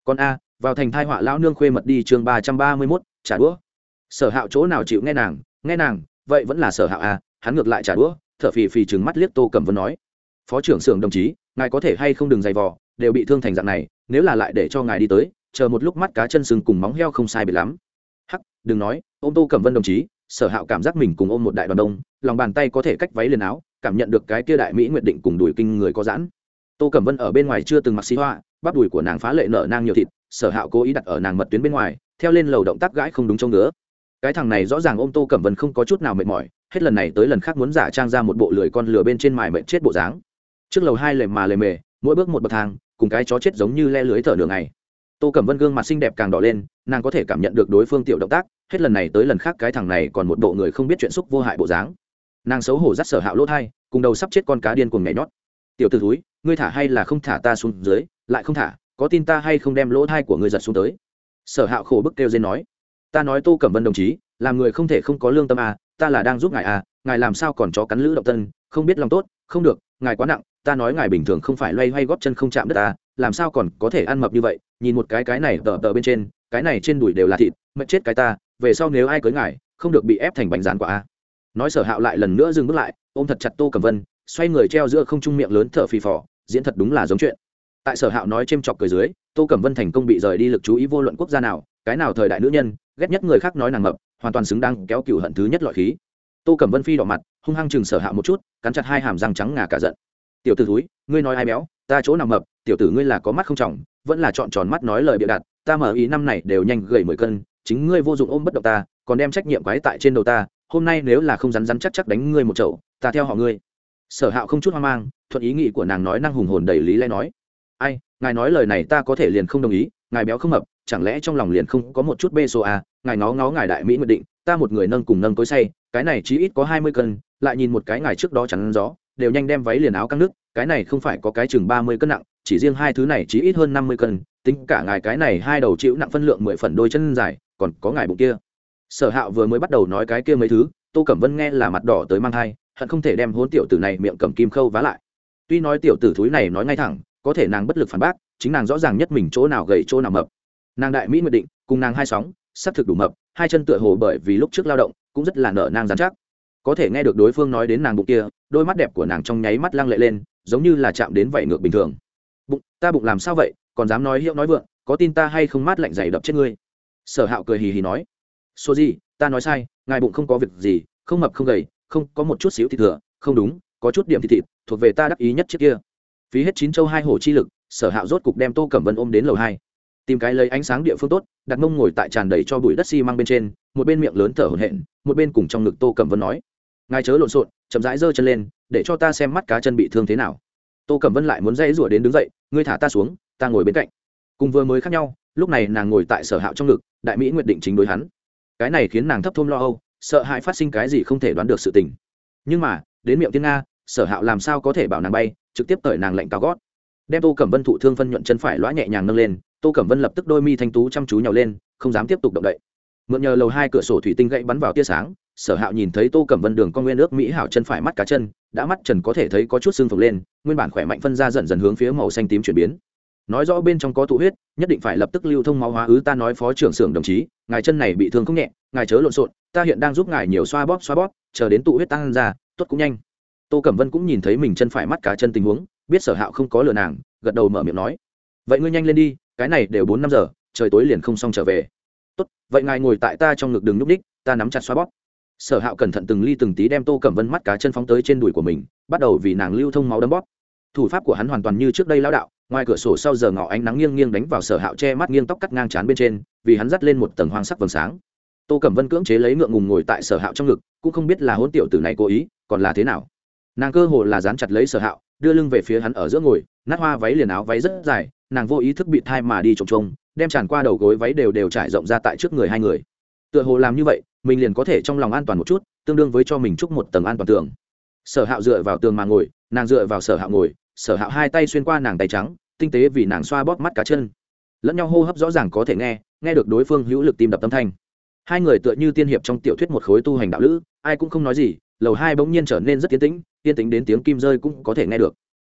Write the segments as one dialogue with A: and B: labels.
A: Con a, vào thành thai họa lão nương khuê mật đi chương 331, trả đũa. Sở Hạo chỗ nào chịu nghe nàng, vậy vẫn là Sở Hạo a, hắn ngược lại trả đũa, thở phì phì trừng mắt liếc Tô Cẩm Vân nói: "Phó trưởng xưởng đồng chí, ngài có thể hay không đừng dày vò, đều bị thương thành dạng này, nếu là lại để cho ngài đi tới, chờ một lúc mắt cá chân sưng cùng móng heo không sai biệt lắm." Hắc, đừng nói, ôm Tô Cẩm Vân đồng chí, Sở Hạo cảm giác mình cùng ôm một đại đoàn đông, lòng bàn tay có thể cách váy liền áo, cảm nhận được cái kia đại mỹ nguyệt định cùng đùi kinh người có giãn. Tô Cẩm Vân ở bên ngoài chưa từng mặc xí hoa, bắp đùi của nàng phá lệ nở nang nhiều thịt, Sở Hạo cố ý đặt ở nàng mật tuyến bên ngoài, theo lên lầu động tác gãi không đúng chỗ ngứa. Cái thằng này rõ ràng ôm Tô Cẩm Vân không có chút nào mệt mỏi, hết lần này tới lần khác muốn giả trang ra một bộ lười con lừa bên trên mài mệt chết bộ dáng. Trước lầu hai lề mà lề mề, mỗi bước một bậc thang, cùng cái chó chết giống như le lưới thở nửa ngày. Tô Cẩm Vân gương mặt xinh đẹp càng đỏ lên, nàng có thể cảm nhận được đối phương tiểu động tác, hết lần này tới lần khác cái thằng này còn một bộ người không biết chuyện xúc vô hại bộ dáng. Nàng xấu hổ dắt Sở Hạo lỗ thai, cùng đầu sắp chết con cá điên cuồng nhảy nhót. "Tiểu tử thúi, ngươi thả hay là không thả ta xuống dưới, lại không thả, có tin ta hay không đem lỗ thai của ngươi giật xuống tới?" Sở Hạo khổ bức kêu rên nói: "Ta nói Tô Cẩm Vân đồng chí, làm người không thể không có lương tâm à, ta là đang giúp ngài à, ngài làm sao còn chó cắn lữ động tân, không biết lòng tốt, không được, ngài quá nặng, ta nói ngài bình thường không phải loay hoay góp chân không chạm đất ta, làm sao còn có thể ăn mập như vậy, nhìn một cái này tờ bên trên, cái này trên đùi đều là thịt, mệt chết cái ta, về sau nếu ai cưới ngài, không được bị ép thành bánh rán quả a." Nói Sở Hạo lại lần nữa dừng bước lại, ôm thật chặt Tô Cẩm Vân, xoay người treo giữa không trung miệng lớn thở phì phò, diễn thật đúng là giống chuyện. Tại Sở Hạo nói chêm chọc cười dưới, Tô Cẩm Vân thành công bị rời đi lực chú ý vô luận quốc gia nào, cái nào thời đại nữ nhân, ghét nhất người khác nói nàng mập, hoàn toàn xứng đáng kéo cừu hận thứ nhất loại khí. Tô Cẩm Vân phi đỏ mặt, hung hăng chừng Sở Hạo một chút, cắn chặt hai hàm răng trắng ngà cả giận. "Tiểu tử thúi, ngươi nói ai béo, ta chỗ nào mập, tiểu tử ngươi là có mắt không trọng, vẫn là trọn tròn mắt nói lời bịa đặt, ta mở ý năm này đều nhanh gầy 10 cân, chính ngươi vô dụng ôm bất động ta, còn đem trách nhiệm quái tại trên đầu ta, hôm nay nếu là không rắn rắn chắc chắc đánh ngươi một chậu, ta theo họ ngươi." Sở Hạo không chút hoang mang, thuận ý nghĩ của nàng nói năng hùng hồn đầy lý lẽ nói: "Ai, ngài nói lời này ta có thể liền không đồng ý, ngài béo không mập, chẳng lẽ trong lòng liền không có một chút bê số à, ngài ngó ngài đại mỹ nguyện định, ta một người nâng cùng nâng tối say, cái này chí ít có 20 cân, lại nhìn một cái ngài trước đó chắn gió, đều nhanh đem váy liền áo căng nước, cái này không phải có cái chừng 30 cân nặng, chỉ riêng hai thứ này chí ít hơn 50 cân, tính cả ngài cái này hai đầu chịu nặng phân lượng 10 phần đôi chân dài, còn có ngài bụng kia." Sở Hạo vừa mới bắt đầu nói cái kia mấy thứ, Tô Cẩm Vân nghe là mặt đỏ tới mang thai, hận không thể đem hôn tiểu tử này miệng cầm kim khâu vá lại. Tuy nói tiểu tử thúi này nói ngay thẳng, có thể nàng bất lực phản bác, chính nàng rõ ràng nhất mình chỗ nào gầy chỗ nào mập. Nàng đại mỹ nguyện định, cùng nàng hai sóng, sắp thực đủ mập, hai chân tựa hồ bởi vì lúc trước lao động, cũng rất là nở nang rắn chắc. Có thể nghe được đối phương nói đến nàng bụng kia, đôi mắt đẹp của nàng trong nháy mắt lăng lệ lên, giống như là chạm đến vảy ngược bình thường. "Bụng, ta bụng làm sao vậy, còn dám nói hiệu nói vượng, có tin ta hay không mát lạnh dày đập chết ngươi?" Sở Hạo cười hì hì nói: "Số gì, ta nói sai, ngài bụng không có việc gì, không mập không gầy, không có một chút xíu thịt thừa, không đúng, có chút điểm thịt, thuộc về ta đắc ý nhất trước kia." Phí hết 9 châu 2 hổ chi lực, Sở Hạo rốt cục đem Tô Cẩm Vân ôm đến lầu 2, tìm cái lấy ánh sáng địa phương tốt, đặt mông ngồi tại tràn đầy cho bụi đất xi măng bên trên, một bên miệng lớn thở hổn hển, một bên cùng trong ngực Tô Cẩm Vân nói: "Ngài chớ lộn xộn, chậm rãi giơ chân lên, để cho ta xem mắt cá chân bị thương thế nào." Tô Cẩm Vân lại muốn dãy rủa đến đứng dậy: "Ngươi thả ta xuống, ta ngồi bên cạnh." Cùng vừa mới khác nhau, lúc này nàng ngồi tại Sở Hạo trong ngực, đại mỹ nguyệt định chính đối hắn. Cái này khiến nàng thấp thôm lo âu, sợ hãi phát sinh cái gì không thể đoán được sự tình. Nhưng mà, đến miệng tiên nga, Sở Hạo làm sao có thể bảo nàng bay, trực tiếp cởi nàng lạnh cao gót, đem Tô Cẩm Vân thụ thương phân nhuận chân phải lõa nhẹ nhàng nâng lên. Tô Cẩm Vân lập tức đôi mi thanh tú chăm chú nhào lên, không dám tiếp tục động đậy. Mượn nhờ lầu 2 cửa sổ thủy tinh gãy bắn vào tia sáng, Sở Hạo nhìn thấy Tô Cẩm Vân đường con nguyên ước mỹ hảo chân phải mắt cá chân, đã mắt trần có thể thấy có chút xương phồng lên, nguyên bản khỏe mạnh phân ra dần dần hướng phía màu xanh tím chuyển biến. Nói rõ bên trong có tụ huyết, nhất định phải lập tức lưu thông máu hóa ứ. Ta nói Phó trưởng xưởng đồng chí, ngài chân này bị thương không nhẹ, ngài chớ lộn xộn, ta hiện đang giúp ngài nhiều xoa bóp, chờ đến tụ huyết tăng ra, tốt cũng nhanh. Tô Cẩm Vân cũng nhìn thấy mình chân phải mắt cá chân tình huống, biết Sở Hạo không có lừa nàng, gật đầu mở miệng nói: "Vậy ngươi nhanh lên đi, cái này đều 4-5 giờ, trời tối liền không xong trở về." "Tốt, vậy ngài ngồi tại ta trong ngực đừng nhúc nhích, ta nắm chặt xoa bóp." Sở Hạo cẩn thận từng ly từng tí đem Tô Cẩm Vân mắt cá chân phóng tới trên đùi của mình, bắt đầu vì nàng lưu thông máu đấm bóp. Thủ pháp của hắn hoàn toàn như trước đây lão đạo, ngoài cửa sổ sau giờ ngọ ánh nắng nghiêng nghiêng đánh vào Sở Hạo che mắt nghiêng tóc cắt ngang trán bên trên, vì hắn dắt lên một tầng hoang sắc vầng sáng. Tô Cẩm Vân cưỡng chế lấy ngượng ngùng ngồi tại Sở Hạo trong ngực, cũng không biết là hôn tiểu tử này cố ý, còn là thế nào. Nàng cơ hồ là dán chặt lấy Sở Hạo, đưa lưng về phía hắn ở giữa ngồi, nát hoa váy liền áo váy rất dài, nàng vô ý thức bị thai mà đi trồng trông, đem tràn qua đầu gối váy đều trải rộng ra tại trước người hai người. Tựa hồ làm như vậy, mình liền có thể trong lòng an toàn một chút, tương đương với cho mình chúc một tầng an toàn tường. Sở Hạo dựa vào tường mà ngồi, nàng dựa vào Sở Hạo ngồi, Sở Hạo hai tay xuyên qua nàng tay trắng, tinh tế vì nàng xoa bóp mắt cá chân. Lẫn nhau hô hấp rõ ràng có thể nghe được đối phương hữu lực tim đập âm thanh. Hai người tựa như tiên hiệp trong tiểu thuyết một khối tu hành đạo lữ, ai cũng không nói gì. Lầu 2 bỗng nhiên trở nên rất yên tĩnh đến tiếng kim rơi cũng có thể nghe được.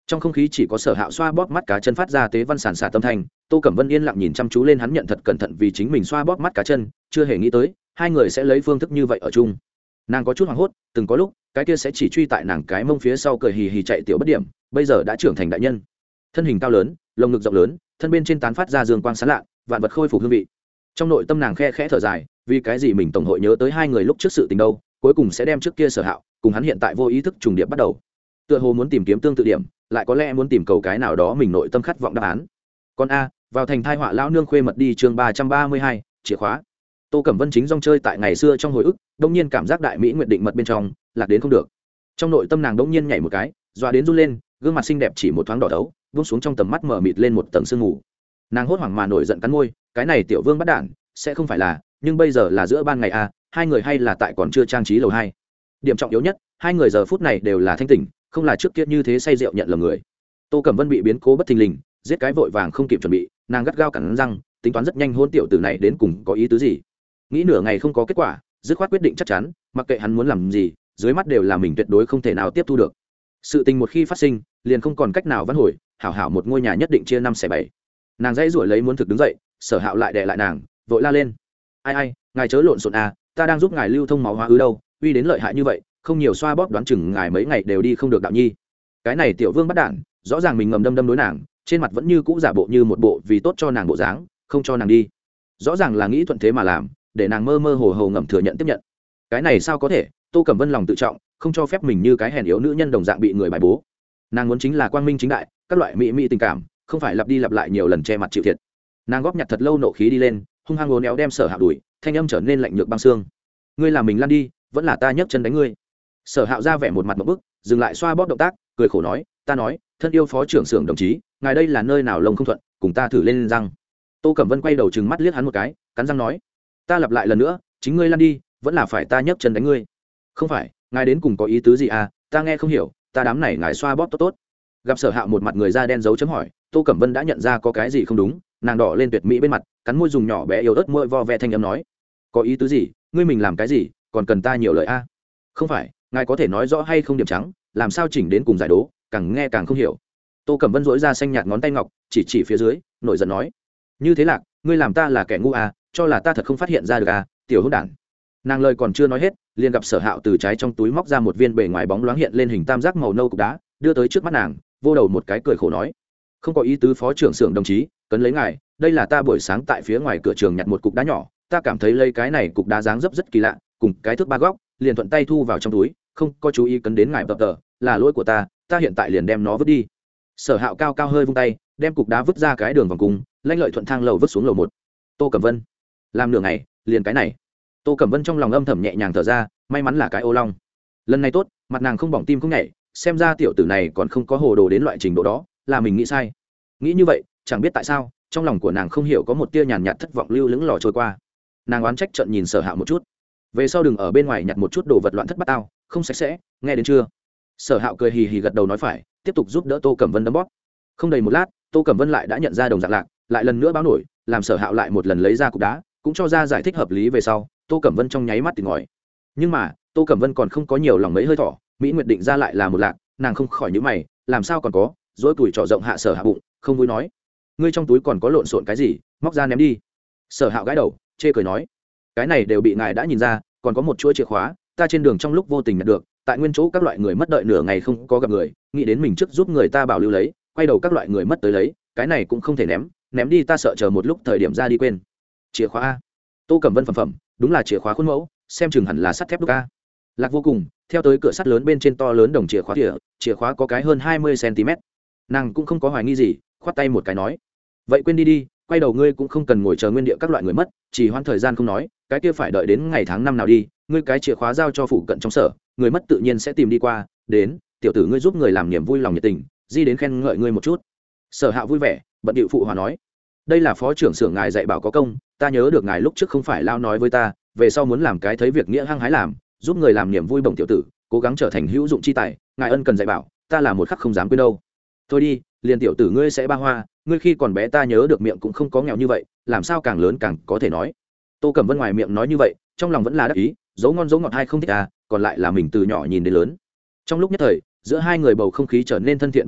A: Trong không khí chỉ có Sở Hạo xoa bóp mắt cá chân phát ra tế văn sản xả tâm thanh. Tô Cẩm Vân yên lặng nhìn chăm chú lên hắn, nhận thật cẩn thận vì chính mình xoa bóp mắt cá chân, chưa hề nghĩ tới hai người sẽ lấy phương thức như vậy ở chung. Nàng có chút hoảng hốt, từng có lúc cái kia sẽ chỉ truy tại nàng cái mông phía sau cười hì hì chạy tiểu bất điểm, bây giờ đã trưởng thành đại nhân, thân hình cao lớn, lồng ngực rộng lớn, thân bên trên tán phát ra dương quang sáng lạ, vạn vật khôi phục hương vị. Trong nội tâm nàng khe khẽ thở dài, vì cái gì mình tổng hội nhớ tới hai người lúc trước sự tình đâu, cuối cùng sẽ đem trước kia Sở Hạo cùng hắn hiện tại vô ý thức trùng điệp bắt đầu. Tựa hồ muốn tìm kiếm tương tự điểm, lại có lẽ muốn tìm cầu cái nào đó mình nội tâm khát vọng đáp án. Con a, vào thành thai họa lão nương khuê mật đi, chương 332, chìa khóa. Tô Cẩm Vân chính rong chơi tại ngày xưa trong hồi ức, đông nhiên cảm giác đại mỹ nguyện định mật bên trong lạc đến không được. Trong nội tâm nàng đông nhiên nhảy một cái, dọa đến run lên, gương mặt xinh đẹp chỉ một thoáng đỏ đấu, buông xuống trong tầm mắt mở mịt lên một tầng sương mù. Nàng hốt hoảng mà nổi giận cắn môi, cái này tiểu vương bắt đản, sẽ không phải là, nhưng bây giờ là giữa ban ngày a, hai người hay là tại còn chưa trang trí lầu 2. Điểm trọng yếu nhất, hai người giờ phút này đều là thanh tỉnh, không là trước kia như thế say rượu nhận lầm người. Tô Cẩm Vân bị biến cố bất thình lình, giết cái vội vàng không kịp chuẩn bị, nàng gắt gao cắn răng, tính toán rất nhanh hôn tiểu tử này đến cùng có ý tứ gì. Nghĩ nửa ngày không có kết quả, dứt khoát quyết định chắc chắn, mặc kệ hắn muốn làm gì, dưới mắt đều là mình tuyệt đối không thể nào tiếp thu được. Sự tình một khi phát sinh, liền không còn cách nào vãn hồi, hảo hảo một ngôi nhà nhất định chia 5/7. Nàng dãy rủi lấy muốn thực đứng dậy, Sở Hạo lại đè lại nàng, vội la lên: ai ai, ngài chớ lộn xộn à, ta đang giúp ngài lưu thông máu hóa ứ đâu, uy đến lợi hại như vậy, không nhiều xoa bóp đoán chừng ngài mấy ngày đều đi không được đạo nhi. Cái này tiểu vương bắt đản, rõ ràng mình ngầm đâm đối nàng, trên mặt vẫn như cũ giả bộ như một bộ vì tốt cho nàng bộ dáng, không cho nàng đi, rõ ràng là nghĩ thuận thế mà làm, để nàng mơ mơ hồ hồ ngầm thừa nhận tiếp nhận. Cái này sao có thể? Tô Cẩm Vân lòng tự trọng, không cho phép mình như cái hèn yếu nữ nhân đồng dạng bị người bài bố. Nàng muốn chính là quang minh chính đại, các loại mỹ mỹ tình cảm, không phải lặp đi lặp lại nhiều lần che mặt chịu thiệt. Nàng góp nhặt thật lâu nộ khí đi lên, hung hăng uốn éo đem Sở Hạo đuổi, thanh âm trở nên lạnh nhược băng xương: ngươi làm mình lăn đi, vẫn là ta nhấc chân đánh ngươi. Sở Hạo ra vẻ một mặt ngộp bức, dừng lại xoa bóp động tác, cười khổ nói: ta nói, thân yêu phó trưởng xưởng đồng chí, ngài đây là nơi nào lông không thuận, cùng ta thử lên răng. Tô Cẩm Vân quay đầu trừng mắt liếc hắn một cái, cắn răng nói: ta lặp lại lần nữa, chính ngươi lăn đi, vẫn là phải ta nhấc chân đánh ngươi. Không phải, ngài đến cùng có ý tứ gì à, ta nghe không hiểu, ta đám này ngài xoa bóp tốt tốt. Gặp Sở Hạo một mặt người da đen dấu chấm hỏi, Tô Cẩm Vân đã nhận ra có cái gì không đúng, nàng đỏ lên tuyệt mỹ bên mặt, cắn môi dùng nhỏ bé yếu ớt môi vo ve thanh âm nói: có ý tứ gì, ngươi mình làm cái gì, còn cần ta nhiều lời a? Không phải, ngài có thể nói rõ hay không điểm trắng, làm sao chỉnh đến cùng giải đố, càng nghe càng không hiểu. Tô Cẩm Vân dỗi ra xanh nhạt ngón tay ngọc, chỉ phía dưới, nổi giận nói: như thế Lạc, ngươi làm ta là kẻ ngu à, cho là ta thật không phát hiện ra được à, tiểu hỗn đản. Nàng lời còn chưa nói hết, liền gặp Sở Hạo từ trái trong túi móc ra một viên bề ngoài bóng loáng hiện lên hình tam giác màu nâu cục đá, đưa tới trước mắt nàng, vô đầu một cái cười khổ nói: không có ý tứ phó trưởng xưởng đồng chí, cấn lấy ngài, đây là ta buổi sáng tại phía ngoài cửa trường nhặt một cục đá nhỏ, ta cảm thấy lấy cái này cục đá dáng dấp rất kỳ lạ, cùng cái thước ba góc, liền thuận tay thu vào trong túi, không có chú ý cấn đến ngài tập tờ, là lỗi của ta hiện tại liền đem nó vứt đi. Sở Hạo cao cao hơi vung tay, đem cục đá vứt ra cái đường vòng cung, lanh lợi thuận thang lầu vứt xuống lầu 1. Tô Cẩm Vân làm nửa ngày, liền cái này. Tô Cẩm Vân trong lòng âm thầm nhẹ nhàng thở ra, may mắn là cái ô long. Lần này tốt, mặt nàng không bỏng tim không nhảy, xem ra tiểu tử này còn không có hồ đồ đến loại trình độ đó, là mình nghĩ sai. Nghĩ như vậy, chẳng biết tại sao, trong lòng của nàng không hiểu có một tia nhàn nhạt thất vọng lưu lững lò trôi qua. Nàng oán trách trợn nhìn Sở Hạo một chút, về sau đừng ở bên ngoài nhặt một chút đồ vật loạn thất bát tao, không sạch sẽ, nghe đến chưa? Sở Hạo cười hì hì gật đầu nói phải, tiếp tục giúp đỡ Tô Cẩm Vân đấm bóp. Không đầy một lát, Tô Cẩm Vân lại đã nhận ra đồng dạng Lạc, lại lần nữa báo nổi, làm Sở Hạo lại một lần lấy ra cục đá, cũng cho ra giải thích hợp lý về sau, Tô Cẩm Vân trong nháy mắt tỉnh ngòi. Nhưng mà, Tô Cẩm Vân còn không có nhiều lòng mấy hơi thở, Mỹ Nguyệt định ra lại là một Lạc, nàng không khỏi nhíu mày, làm sao còn có, dỗi tuổi trỏ rộng hạ Sở Hạo bụng, không vui nói: ngươi trong túi còn có lộn xộn cái gì, móc ra ném đi. Sở Hạo gãi đầu, chê cười nói: cái này đều bị ngài đã nhìn ra, còn có một chuỗi chìa khóa, ta trên đường trong lúc vô tình nhận được, tại nguyên chỗ các loại người mất đợi nửa ngày không có gặp người, nghĩ đến mình trước giúp người ta bảo lưu lấy, quay đầu các loại người mất tới lấy, cái này cũng không thể ném đi, ta sợ chờ một lúc thời điểm ra đi quên. Chìa khóa a? Tô Cẩm Vân phẩm, đúng là chìa khóa khuôn mẫu, xem chừng hẳn là sắt thép đúc a. Lạc vô cùng, theo tới cửa sắt lớn bên trên to lớn đồng chìa khóa thìa, chìa khóa có cái hơn 20 cm. Nàng cũng không có hoài nghi gì, khoát tay một cái nói: vậy quên đi, quay đầu ngươi cũng không cần ngồi chờ nguyên địa các loại người mất, chỉ hoãn thời gian không nói, cái kia phải đợi đến ngày tháng năm nào đi, ngươi cái chìa khóa giao cho phụ cận trong sở, người mất tự nhiên sẽ tìm đi qua, đến, tiểu tử ngươi giúp người làm niềm vui lòng nhiệt tình, di đến khen ngợi ngươi một chút. Sở Hạo vui vẻ, bận điệu phụ hòa nói: đây là phó trưởng xưởng ngài dạy bảo có công, ta nhớ được ngài lúc trước không phải lao nói với ta, về sau muốn làm cái thấy việc nghĩa hăng hái làm, giúp người làm niềm vui bổng tiểu tử, cố gắng trở thành hữu dụng chi tài, ngài ân cần dạy bảo, ta là một khắc không dám quên đâu. Thôi đi, liền tiểu tử ngươi sẽ ba hoa, ngươi khi còn bé ta nhớ được miệng cũng không có nghèo như vậy, làm sao càng lớn càng có thể nói. Tô Cẩm Vân ngoài miệng nói như vậy, trong lòng vẫn là đắc ý, dấu ngon dấu ngọt hay không thích à, còn lại là mình từ nhỏ nhìn đến lớn. Trong lúc nhất thời, giữa hai người bầu không khí trở nên thân thiện bắt đầu,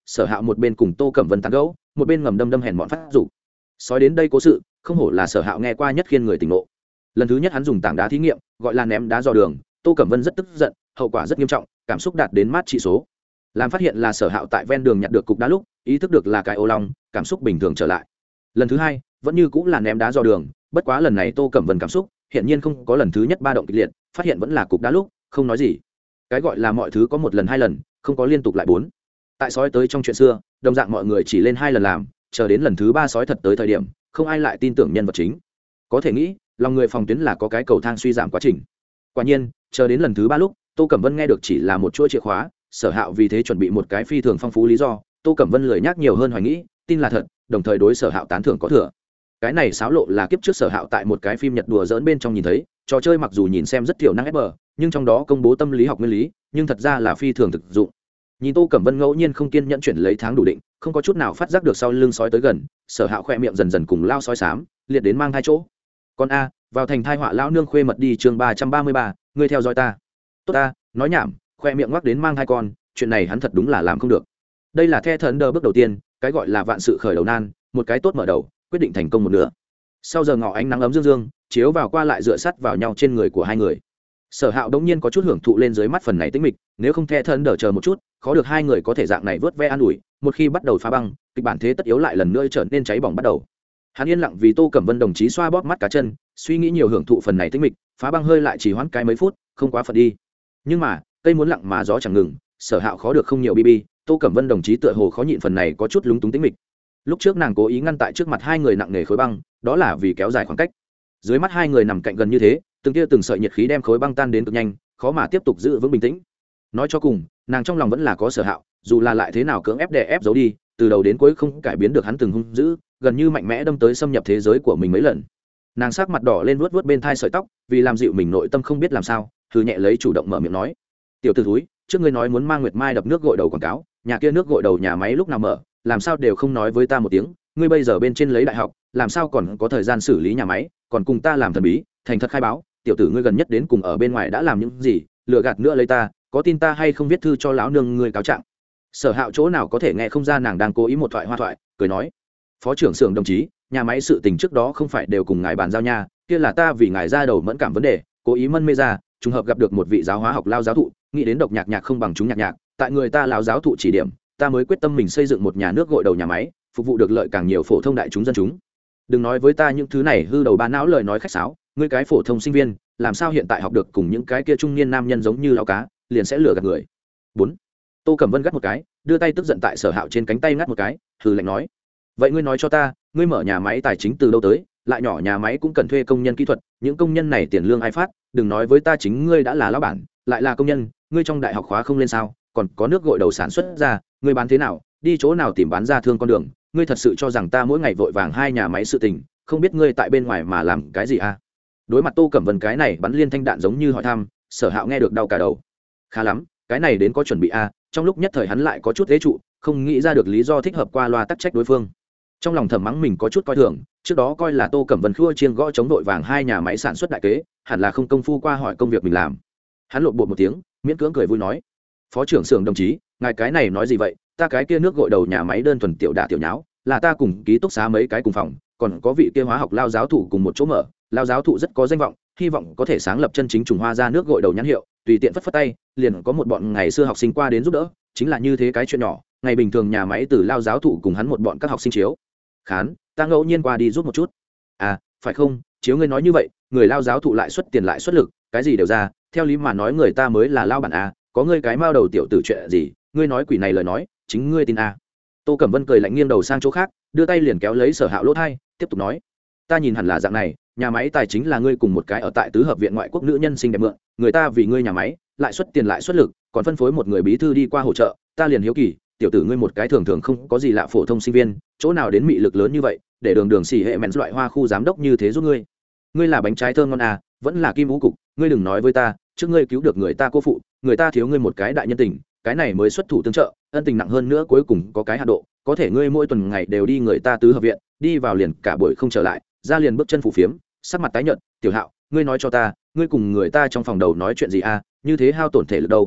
A: Sở Hạo một bên cùng Tô Cẩm Vân tán gẫu, một bên ngầm đâm hèn mọn phát rủ. Sói đến đây cố sự, không hổ là Sở Hạo nghe qua nhất khiên người tỉnh ngộ. Lần thứ nhất hắn dùng tảng đá thí nghiệm, gọi là ném đá dò đường, Tô Cẩm Vân rất tức giận, hậu quả rất nghiêm trọng, cảm xúc đạt đến mát trị số. Làm phát hiện là Sở Hạo tại ven đường nhặt được cục đá lúc, ý thức được là cái ô long, cảm xúc bình thường trở lại. Lần thứ hai, vẫn như cũng là ném đá dò đường, bất quá lần này Tô Cẩm Vân cảm xúc hiện nhiên không có lần thứ nhất ba động kịch liệt, phát hiện vẫn là cục đá lúc, không nói gì. Cái gọi là mọi thứ có một lần hai lần, không có liên tục lại bốn. Tại sói tới trong chuyện xưa, đồng dạng mọi người chỉ lên hai lần làm, chờ đến lần thứ ba sói thật tới thời điểm, không ai lại tin tưởng nhân vật chính. Có thể nghĩ, lòng người phòng tuyến là có cái cầu thang suy giảm quá trình. Quả nhiên, chờ đến lần thứ ba lúc, Tô Cẩm Vân nghe được chỉ là một chuỗi chìa khóa, Sở Hạo vì thế chuẩn bị một cái phi thường phong phú lý do, Tô Cẩm Vân lười nhắc nhiều hơn hoài nghĩ, tin là thật, đồng thời đối Sở Hạo tán thưởng có thừa. Cái này xáo lộ là kiếp trước Sở Hạo tại một cái phim Nhật đùa giỡn bên trong nhìn thấy, trò chơi mặc dù nhìn xem rất thiểu năng ép bờ, nhưng trong đó công bố tâm lý học nguyên lý, nhưng thật ra là phi thường thực dụng. Nhìn Tô Cẩm Vân ngẫu nhiên không kiên nhẫn chuyển lấy tháng đủ định, không có chút nào phát giác được sau lưng sói tới gần, Sở Hạo khẽ miệng dần dần cùng lao sói xám, liệt đến mang thai chỗ. Con a, vào thành thai họa lão nương khuê mật đi chương 333, ngươi theo dõi ta. Tốt ta, nói nhảm, khoe miệng ngoắc đến mang thai con, chuyện này hắn thật đúng là làm không được. Đây là The Thunder bước đầu tiên, cái gọi là vạn sự khởi đầu nan, một cái tốt mở đầu, quyết định thành công một nửa. Sau giờ ngọ ánh nắng ấm dương dương, chiếu vào qua lại dựa sát vào nhau trên người của hai người. Sở Hạo đống nhiên có chút hưởng thụ lên dưới mắt phần này tĩnh mịch, nếu không The Thunder chờ một chút, khó được hai người có thể dạng này vớt ve an ủi, một khi bắt đầu phá băng, kịch bản thế tất yếu lại lần nữa trở nên cháy bỏng bắt đầu. Hắn yên lặng vì Tô Cẩm Vân đồng chí xoa bóp mắt cá chân, suy nghĩ nhiều hưởng thụ phần này tĩnh mịch, phá băng hơi lại chỉ hoãn cái mấy phút, không quá phận đi. Nhưng mà, cây muốn lặng mà gió chẳng ngừng, Sở Hạo khó được không nhiều bb, Tô Cẩm Vân đồng chí tựa hồ khó nhịn phần này có chút lúng túng tĩnh mịch. Lúc trước nàng cố ý ngăn tại trước mặt hai người nặng nề khối băng, đó là vì kéo dài khoảng cách. Dưới mắt hai người nằm cạnh gần như thế, từng tia từng sợi nhiệt khí đem khối băng tan đến cực nhanh, khó mà tiếp tục giữ vững bình tĩnh. Nói cho cùng, nàng trong lòng vẫn là có Sở Hạo, dù là lại thế nào cưỡng ép đè ép giấu đi, từ đầu đến cuối không cải biến được hắn từng hung dữ, gần như mạnh mẽ đâm tới xâm nhập thế giới của mình mấy lần. Nàng sắc mặt đỏ lên vuốt vuốt bên thai sợi tóc, vì làm dịu mình nội tâm không biết làm sao, thử nhẹ lấy chủ động mở miệng nói: "Tiểu tử thúi, trước ngươi nói muốn mang Nguyệt Mai đập nước gội đầu quảng cáo, nhà kia nước gội đầu nhà máy lúc nào mở, làm sao đều không nói với ta một tiếng, ngươi bây giờ bên trên lấy đại học, làm sao còn có thời gian xử lý nhà máy, còn cùng ta làm thần bí, thành thật khai báo, tiểu tử ngươi gần nhất đến cùng ở bên ngoài đã làm những gì, lừa gạt nữa lấy ta, có tin ta hay không viết thư cho lão nương ngươi cáo trạng." Sở Hạo chỗ nào có thể nghe không ra nàng đang cố ý một thoại hoa thoại, cười nói: "Phó trưởng xưởng đồng chí, nhà máy sự tình trước đó không phải đều cùng ngài bàn giao nha, kia là ta vì ngài ra đầu mẫn cảm vấn đề, cố ý mân mê ra, trùng hợp gặp được một vị giáo hóa học lao giáo thụ, nghĩ đến độc nhạc nhạc không bằng chúng nhạc nhạc, tại người ta lão giáo thụ chỉ điểm, ta mới quyết tâm mình xây dựng một nhà nước gội đầu nhà máy, phục vụ được lợi càng nhiều phổ thông đại chúng dân chúng. Đừng nói với ta những thứ này hư đầu ba não lời nói khách sáo, ngươi cái phổ thông sinh viên, làm sao hiện tại học được cùng những cái kia trung niên nam nhân giống như lão cá, liền sẽ lừa gạt người." 4. Tô Cẩm Vân gắt một cái, đưa tay tức giận tại Sở Hạo trên cánh tay ngắt một cái, hừ lạnh nói: "Vậy ngươi nói cho ta, ngươi mở nhà máy tài chính từ đâu tới, lại nhỏ nhà máy cũng cần thuê công nhân kỹ thuật, những công nhân này tiền lương ai phát, đừng nói với ta chính ngươi đã là lão bản, lại là công nhân, ngươi trong đại học khóa không lên sao, còn có nước gội đầu sản xuất ra, ngươi bán thế nào, đi chỗ nào tìm bán ra thương con đường, ngươi thật sự cho rằng ta mỗi ngày vội vàng hai nhà máy sự tình, không biết ngươi tại bên ngoài mà làm cái gì à?" Đối mặt Tô Cẩm Vân cái này bắn liên thanh đạn giống như hỏi thăm, Sở Hạo nghe được đau cả đầu. Khá lắm, cái này đến có chuẩn bị à, trong lúc nhất thời hắn lại có chút ghế trụ, không nghĩ ra được lý do thích hợp qua loa tắc trách đối phương. Trong lòng thầm mắng mình có chút coi thường, trước đó coi là Tô Cẩm Vân khua chiêng gõ chống đội vàng hai nhà máy sản xuất đại kế, hẳn là không công phu qua hỏi công việc mình làm. Hắn lộn bột một tiếng, miễn cưỡng cười vui nói: "Phó trưởng xưởng đồng chí, ngài cái này nói gì vậy, ta cái kia nước gội đầu nhà máy đơn thuần tiểu đả tiểu nháo, là ta cùng ký túc xá mấy cái cùng phòng, còn có vị kia hóa học lao giáo thụ cùng một chỗ mở, lao giáo thụ rất có danh vọng, hy vọng có thể sáng lập chân chính trùng hoa ra nước gội đầu nhãn hiệu, tùy tiện phất phất tay, liền có một bọn ngày xưa học sinh qua đến giúp đỡ, chính là như thế cái chuyện nhỏ, ngày bình thường nhà máy từ lao giáo thụ cùng hắn một bọn các học sinh chiếu khán, ta ngẫu nhiên qua đi giúp một chút." "À, phải không, chiếu ngươi nói như vậy, người lao giáo thụ lại xuất tiền lại xuất lực, cái gì đều ra, theo lý mà nói người ta mới là lao bản à, có ngươi cái mao đầu tiểu tử chuyện gì, ngươi nói quỷ này lời nói, chính ngươi tin à." Tô Cẩm Vân cười lạnh nghiêng đầu sang chỗ khác, đưa tay liền kéo lấy Sở Hạo lỗ thai, tiếp tục nói: "Ta nhìn hẳn là dạng này, nhà máy tài chính là ngươi cùng một cái ở tại tứ hợp viện ngoại quốc nữ nhân xinh đẹp mượn, người ta vì ngươi nhà máy lại xuất tiền lại xuất lực, còn phân phối một người bí thư đi qua hỗ trợ, ta liền hiếu kỳ, tiểu tử ngươi một cái thường thường không có gì lạ phổ thông sinh viên, chỗ nào đến mị lực lớn như vậy, để đường đường xỉ hệ mẹn loại hoa khu giám đốc như thế giúp ngươi. Ngươi là bánh trái thơm ngon à, vẫn là kim vũ cục, ngươi đừng nói với ta, trước ngươi cứu được người ta cô phụ, người ta thiếu ngươi một cái đại nhân tình, cái này mới xuất thủ tương trợ, ân tình nặng hơn nữa cuối cùng có cái hạ độ, có thể ngươi mỗi tuần ngày đều đi người ta tứ hợp viện, đi vào liền cả buổi không trở lại, ra liền bước chân phủ phiếm, sắc mặt tái nhợt, tiểu Hạo, ngươi nói cho ta, ngươi cùng người ta trong phòng đầu nói chuyện gì à, như thế hao tổn thể lực đâu?"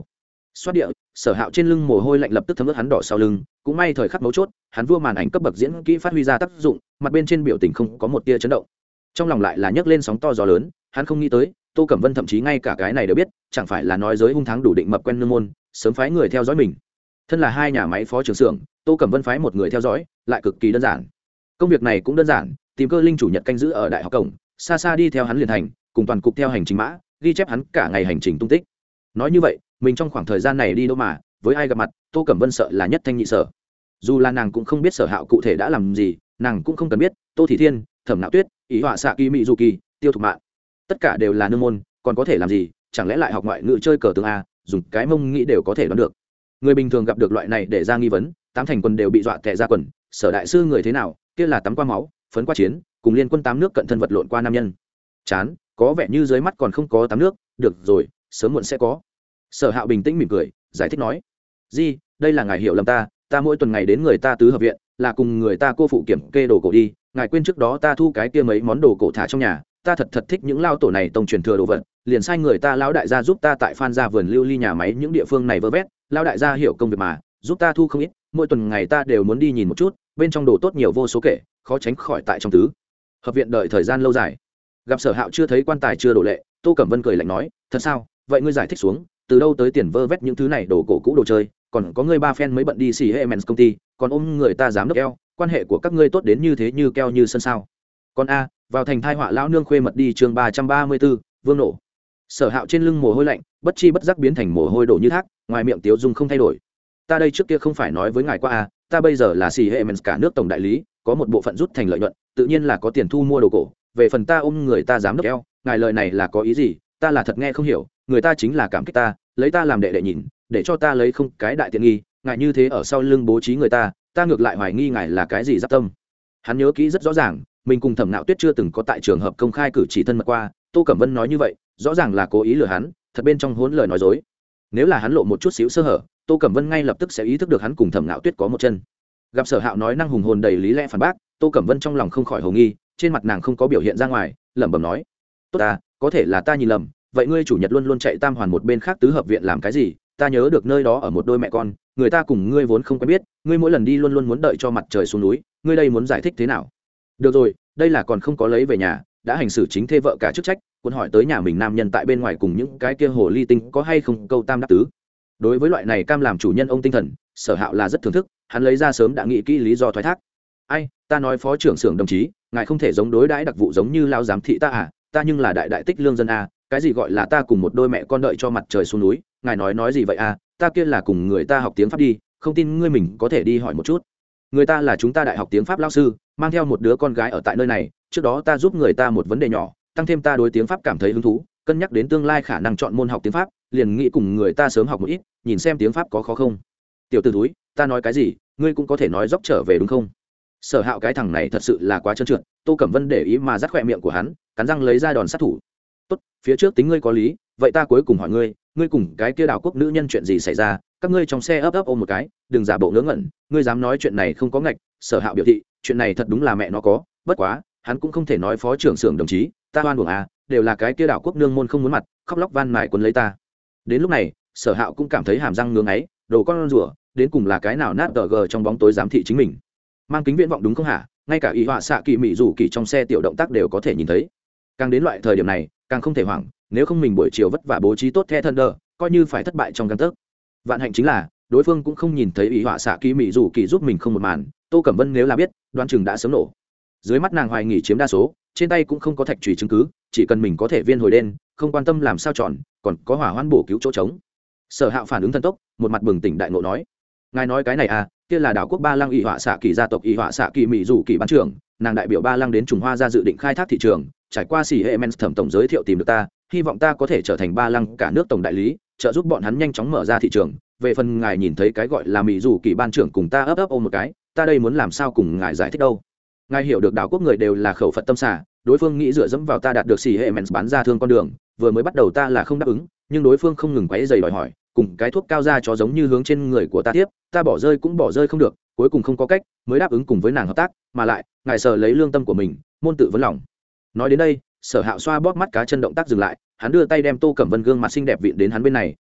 A: xoát địa, Sở Hạo trên lưng mồ hôi lạnh lập tức thấm ướt hắn đỏ sau lưng, cũng may thời khắc mấu chốt, hắn vua màn ảnh cấp bậc diễn kỹ phát huy ra tác dụng, mặt bên trên biểu tình không có một tia chấn động. Trong lòng lại là nhấc lên sóng to gió lớn, hắn không nghĩ tới, Tô Cẩm Vân thậm chí ngay cả cái này đều biết, chẳng phải là nói giới hung thắng đủ định mập quen nương môn, sớm phái người theo dõi mình. Thân là hai nhà máy phó trưởng xưởng, Tô Cẩm Vân phái một người theo dõi, lại cực kỳ đơn giản. Công việc này cũng đơn giản, tìm Cơ Linh chủ nhật canh giữ ở đại học cổng, xa xa đi theo hắn liền thành, cùng toàn cục theo hành trình mã, ghi chép hắn cả ngày hành trình tung tích. Nói như vậy, mình trong khoảng thời gian này đi đâu mà, với ai gặp mặt, Tô Cẩm Vân sợ là nhất thanh nhị sở. Dù là nàng cũng không biết Sở Hạo cụ thể đã làm gì, nàng cũng không cần biết, Tô Thị Thiên, Thẩm Nạo Tuyết, Ý Họa Xạ Kỳ Mị Dù Kỳ, Tiêu Thục Mạn, tất cả đều là nương môn, còn có thể làm gì, chẳng lẽ lại học ngoại ngữ chơi cờ tướng a, dùng cái mông nghĩ đều có thể đoán được. Người bình thường gặp được loại này để ra nghi vấn, tám thành quần đều bị dọa tè ra quần. Sở đại sư người thế nào, kia là tắm qua máu, phấn qua chiến, cùng liên quân tám nước cận thân vật lộn qua nam nhân. Chán, có vẻ như dưới mắt còn không có tám nước, được rồi, sớm muộn sẽ có. Sở Hạo bình tĩnh mỉm cười, giải thích nói: "Di, đây là ngài hiểu lầm ta mỗi tuần ngày đến người ta tứ hợp viện, là cùng người ta cô phụ kiểm kê đồ cổ đi, ngài quên trước đó ta thu cái kia mấy món đồ cổ thả trong nhà, ta thật thích những lao tổ này tông truyền thừa đồ vật, liền sai người ta lão đại gia giúp ta tại Phan gia vườn lưu ly nhà máy những địa phương này vơ vét, lão đại gia hiểu công việc mà, giúp ta thu không ít, mỗi tuần ngày ta đều muốn đi nhìn một chút, bên trong đồ tốt nhiều vô số kể, khó tránh khỏi tại trong tứ hợp viện đợi thời gian lâu dài." Gặp Sở Hạo chưa thấy quan tài chưa đổ lệ, Tô Cẩm Vân cười lạnh nói: "Thật sao? Vậy ngươi giải thích xuống, từ đâu tới tiền vơ vét những thứ này đồ cổ cũ đồ chơi, còn có ngươi ba phen mới bận đi xì hệ mens công ty, còn ôm người ta dám đốc eo, quan hệ của các ngươi tốt đến như thế như keo như sân sao?" Con a, vào thành thai họa lão nương khuê mật đi chương 334, vương nổ. Sở Hạo trên lưng mồ hôi lạnh, bất chi bất giác biến thành mồ hôi đổ như thác, ngoài miệng tiếu dung không thay đổi. "Ta đây trước kia không phải nói với ngài qua a, ta bây giờ là xì hệ mens cả nước tổng đại lý, có một bộ phận rút thành lợi nhuận, tự nhiên là có tiền thu mua đồ cổ, về phần ta ôm người ta dám đốc eo, ngài lời này là có ý gì, ta là thật nghe không hiểu, người ta chính là cảm kích ta, lấy ta làm đệ đệ nhìn, để cho ta lấy không cái đại tiện nghi, ngài như thế ở sau lưng bố trí người ta ngược lại hoài nghi ngài là cái gì giáp tâm." Hắn nhớ kỹ rất rõ ràng, mình cùng Thẩm Nạo Tuyết chưa từng có tại trường hợp công khai cử chỉ thân mật qua, Tô Cẩm Vân nói như vậy, rõ ràng là cố ý lừa hắn, thật bên trong hỗn lời nói dối. Nếu là hắn lộ một chút xíu sơ hở, Tô Cẩm Vân ngay lập tức sẽ ý thức được hắn cùng Thẩm Nạo Tuyết có một chân. Gặp Sở Hạo nói năng hùng hồn đầy lý lẽ phản bác, Tô Cẩm Vân trong lòng không khỏi hồ nghi, trên mặt nàng không có biểu hiện ra ngoài, lẩm bẩm nói: "Tốt ta, có thể là ta nhìn lầm, vậy ngươi chủ nhật luôn luôn chạy tam hoàn một bên khác tứ hợp viện làm cái gì? Ta nhớ được nơi đó ở một đôi mẹ con, người ta cùng ngươi vốn không quen biết, ngươi mỗi lần đi luôn luôn muốn đợi cho mặt trời xuống núi, ngươi đây muốn giải thích thế nào?" "Được rồi, đây là còn không có lấy về nhà, đã hành xử chính thê vợ cả chức trách, quân hỏi tới nhà mình nam nhân tại bên ngoài cùng những cái kia hồ ly tinh có hay không câu tam đáp tứ." Đối với loại này cam làm chủ nhân ông tinh thần, Sở Hạo là rất thưởng thức, hắn lấy ra sớm đã nghĩ kỹ lý do thoái thác. "Ai, ta nói phó trưởng xưởng đồng chí, ngài không thể giống đối đãi đặc vụ giống như lao giám thị ta à, ta nhưng là đại tích lương dân a, cái gì gọi là ta cùng một đôi mẹ con đợi cho mặt trời xuống núi, ngài nói gì vậy a, ta kia là cùng người ta học tiếng Pháp đi, không tin ngươi mình có thể đi hỏi một chút. Người ta là chúng ta đại học tiếng Pháp lao sư, mang theo một đứa con gái ở tại nơi này, trước đó ta giúp người ta một vấn đề nhỏ, tăng thêm ta đối tiếng Pháp cảm thấy hứng thú, cân nhắc đến tương lai khả năng chọn môn học tiếng Pháp, liền nghĩ cùng người ta sớm học một ít, nhìn xem tiếng Pháp có khó không." "Tiểu tử túi, ta nói cái gì, ngươi cũng có thể nói dốc trở về đúng không?" Sở Hạo cái thằng này thật sự là quá trơn trượt, Tô Cẩm Vân để ý mà dắt khỏe miệng của hắn, cắn răng lấy ra đòn sát thủ. "Tốt, phía trước tính ngươi có lý, vậy ta cuối cùng hỏi ngươi, ngươi cùng cái kia đảo quốc nữ nhân chuyện gì xảy ra, các ngươi trong xe ấp ôm một cái, đừng giả bộ ngớ ngẩn, ngươi dám nói chuyện này không có ngạch." Sở Hạo biểu thị, chuyện này thật đúng là mẹ nó có, bất quá, hắn cũng không thể nói phó trưởng xưởng đồng chí, ta oan uổng à, đều là cái kia đảo quốc nương môn không muốn mặt, khóc lóc van mài quấn lấy ta. Đến lúc này, Sở Hạo cũng cảm thấy hàm răng ngứa ngáy, đồ con rủa, đến cùng là cái nào nát tờ gờ trong bóng tối giám thị chính mình. Mang kính viễn vọng đúng không hả, ngay cả Ý Họa Xạ Kỳ Mị Dù Kỳ trong xe tiểu động tác đều có thể nhìn thấy. Càng đến loại thời điểm này, càng không thể hoảng, nếu không mình buổi chiều vất vả bố trí tốt The Thunder, coi như phải thất bại trong gang tấc. Vạn hạnh chính là, đối phương cũng không nhìn thấy Ý Họa Xạ Kỳ Mị Dù Kỳ giúp mình không một màn, Tô Cẩm Vân nếu là biết, đoán chừng đã sớm nổ. Dưới mắt nàng hoài nghỉ chiếm đa số, trên tay cũng không có thạch chùy chứng cứ, chỉ cần mình có thể viên hồi đen, không quan tâm làm sao chọn, còn có hỏa hoan bổ cứu chỗ trống. Sở Hạo phản ứng thần tốc, một mặt bừng tỉnh đại ngộ nói: "Ngài nói cái này à, kia là đảo quốc Ba Lăng Ý Họa Xạ Kỳ gia tộc Ý Họa Xạ Kỳ Mị Dù Kỳ ban trưởng, nàng đại biểu Ba Lăng đến Trùng Hoa ra dự định khai thác thị trường, trải qua xỉ hệ men thẩm tổng giới thiệu tìm được ta, hy vọng ta có thể trở thành Ba Lăng cả nước tổng đại lý, trợ giúp bọn hắn nhanh chóng mở ra thị trường. Về phần ngài nhìn thấy cái gọi là Mị Dù Kỳ ban trưởng cùng ta ấp ôm một cái, ta đây muốn làm sao cùng ngài giải thích đâu. Ngài hiểu được đảo quốc người đều là khẩu Phật tâm xả, đối phương nghĩ dựa dẫm vào ta đạt được xỉ hệ men bán ra thương con đường, vừa mới bắt đầu ta là không đáp ứng, nhưng đối phương không ngừng quấy rầy đòi hỏi, cùng cái thuốc cao ra cho giống như hướng trên người của ta tiếp, ta bỏ rơi cũng bỏ rơi không được, cuối cùng không có cách mới đáp ứng cùng với nàng hợp tác, mà lại ngài sợ lấy lương tâm của mình, môn tự vấn lòng." Nói đến đây, Sở Hạo xoa bóp mắt cá chân động tác dừng lại, hắn đưa tay đem Tô Cẩm Vân gương mặt xinh đẹp vịn đến hắn bên này,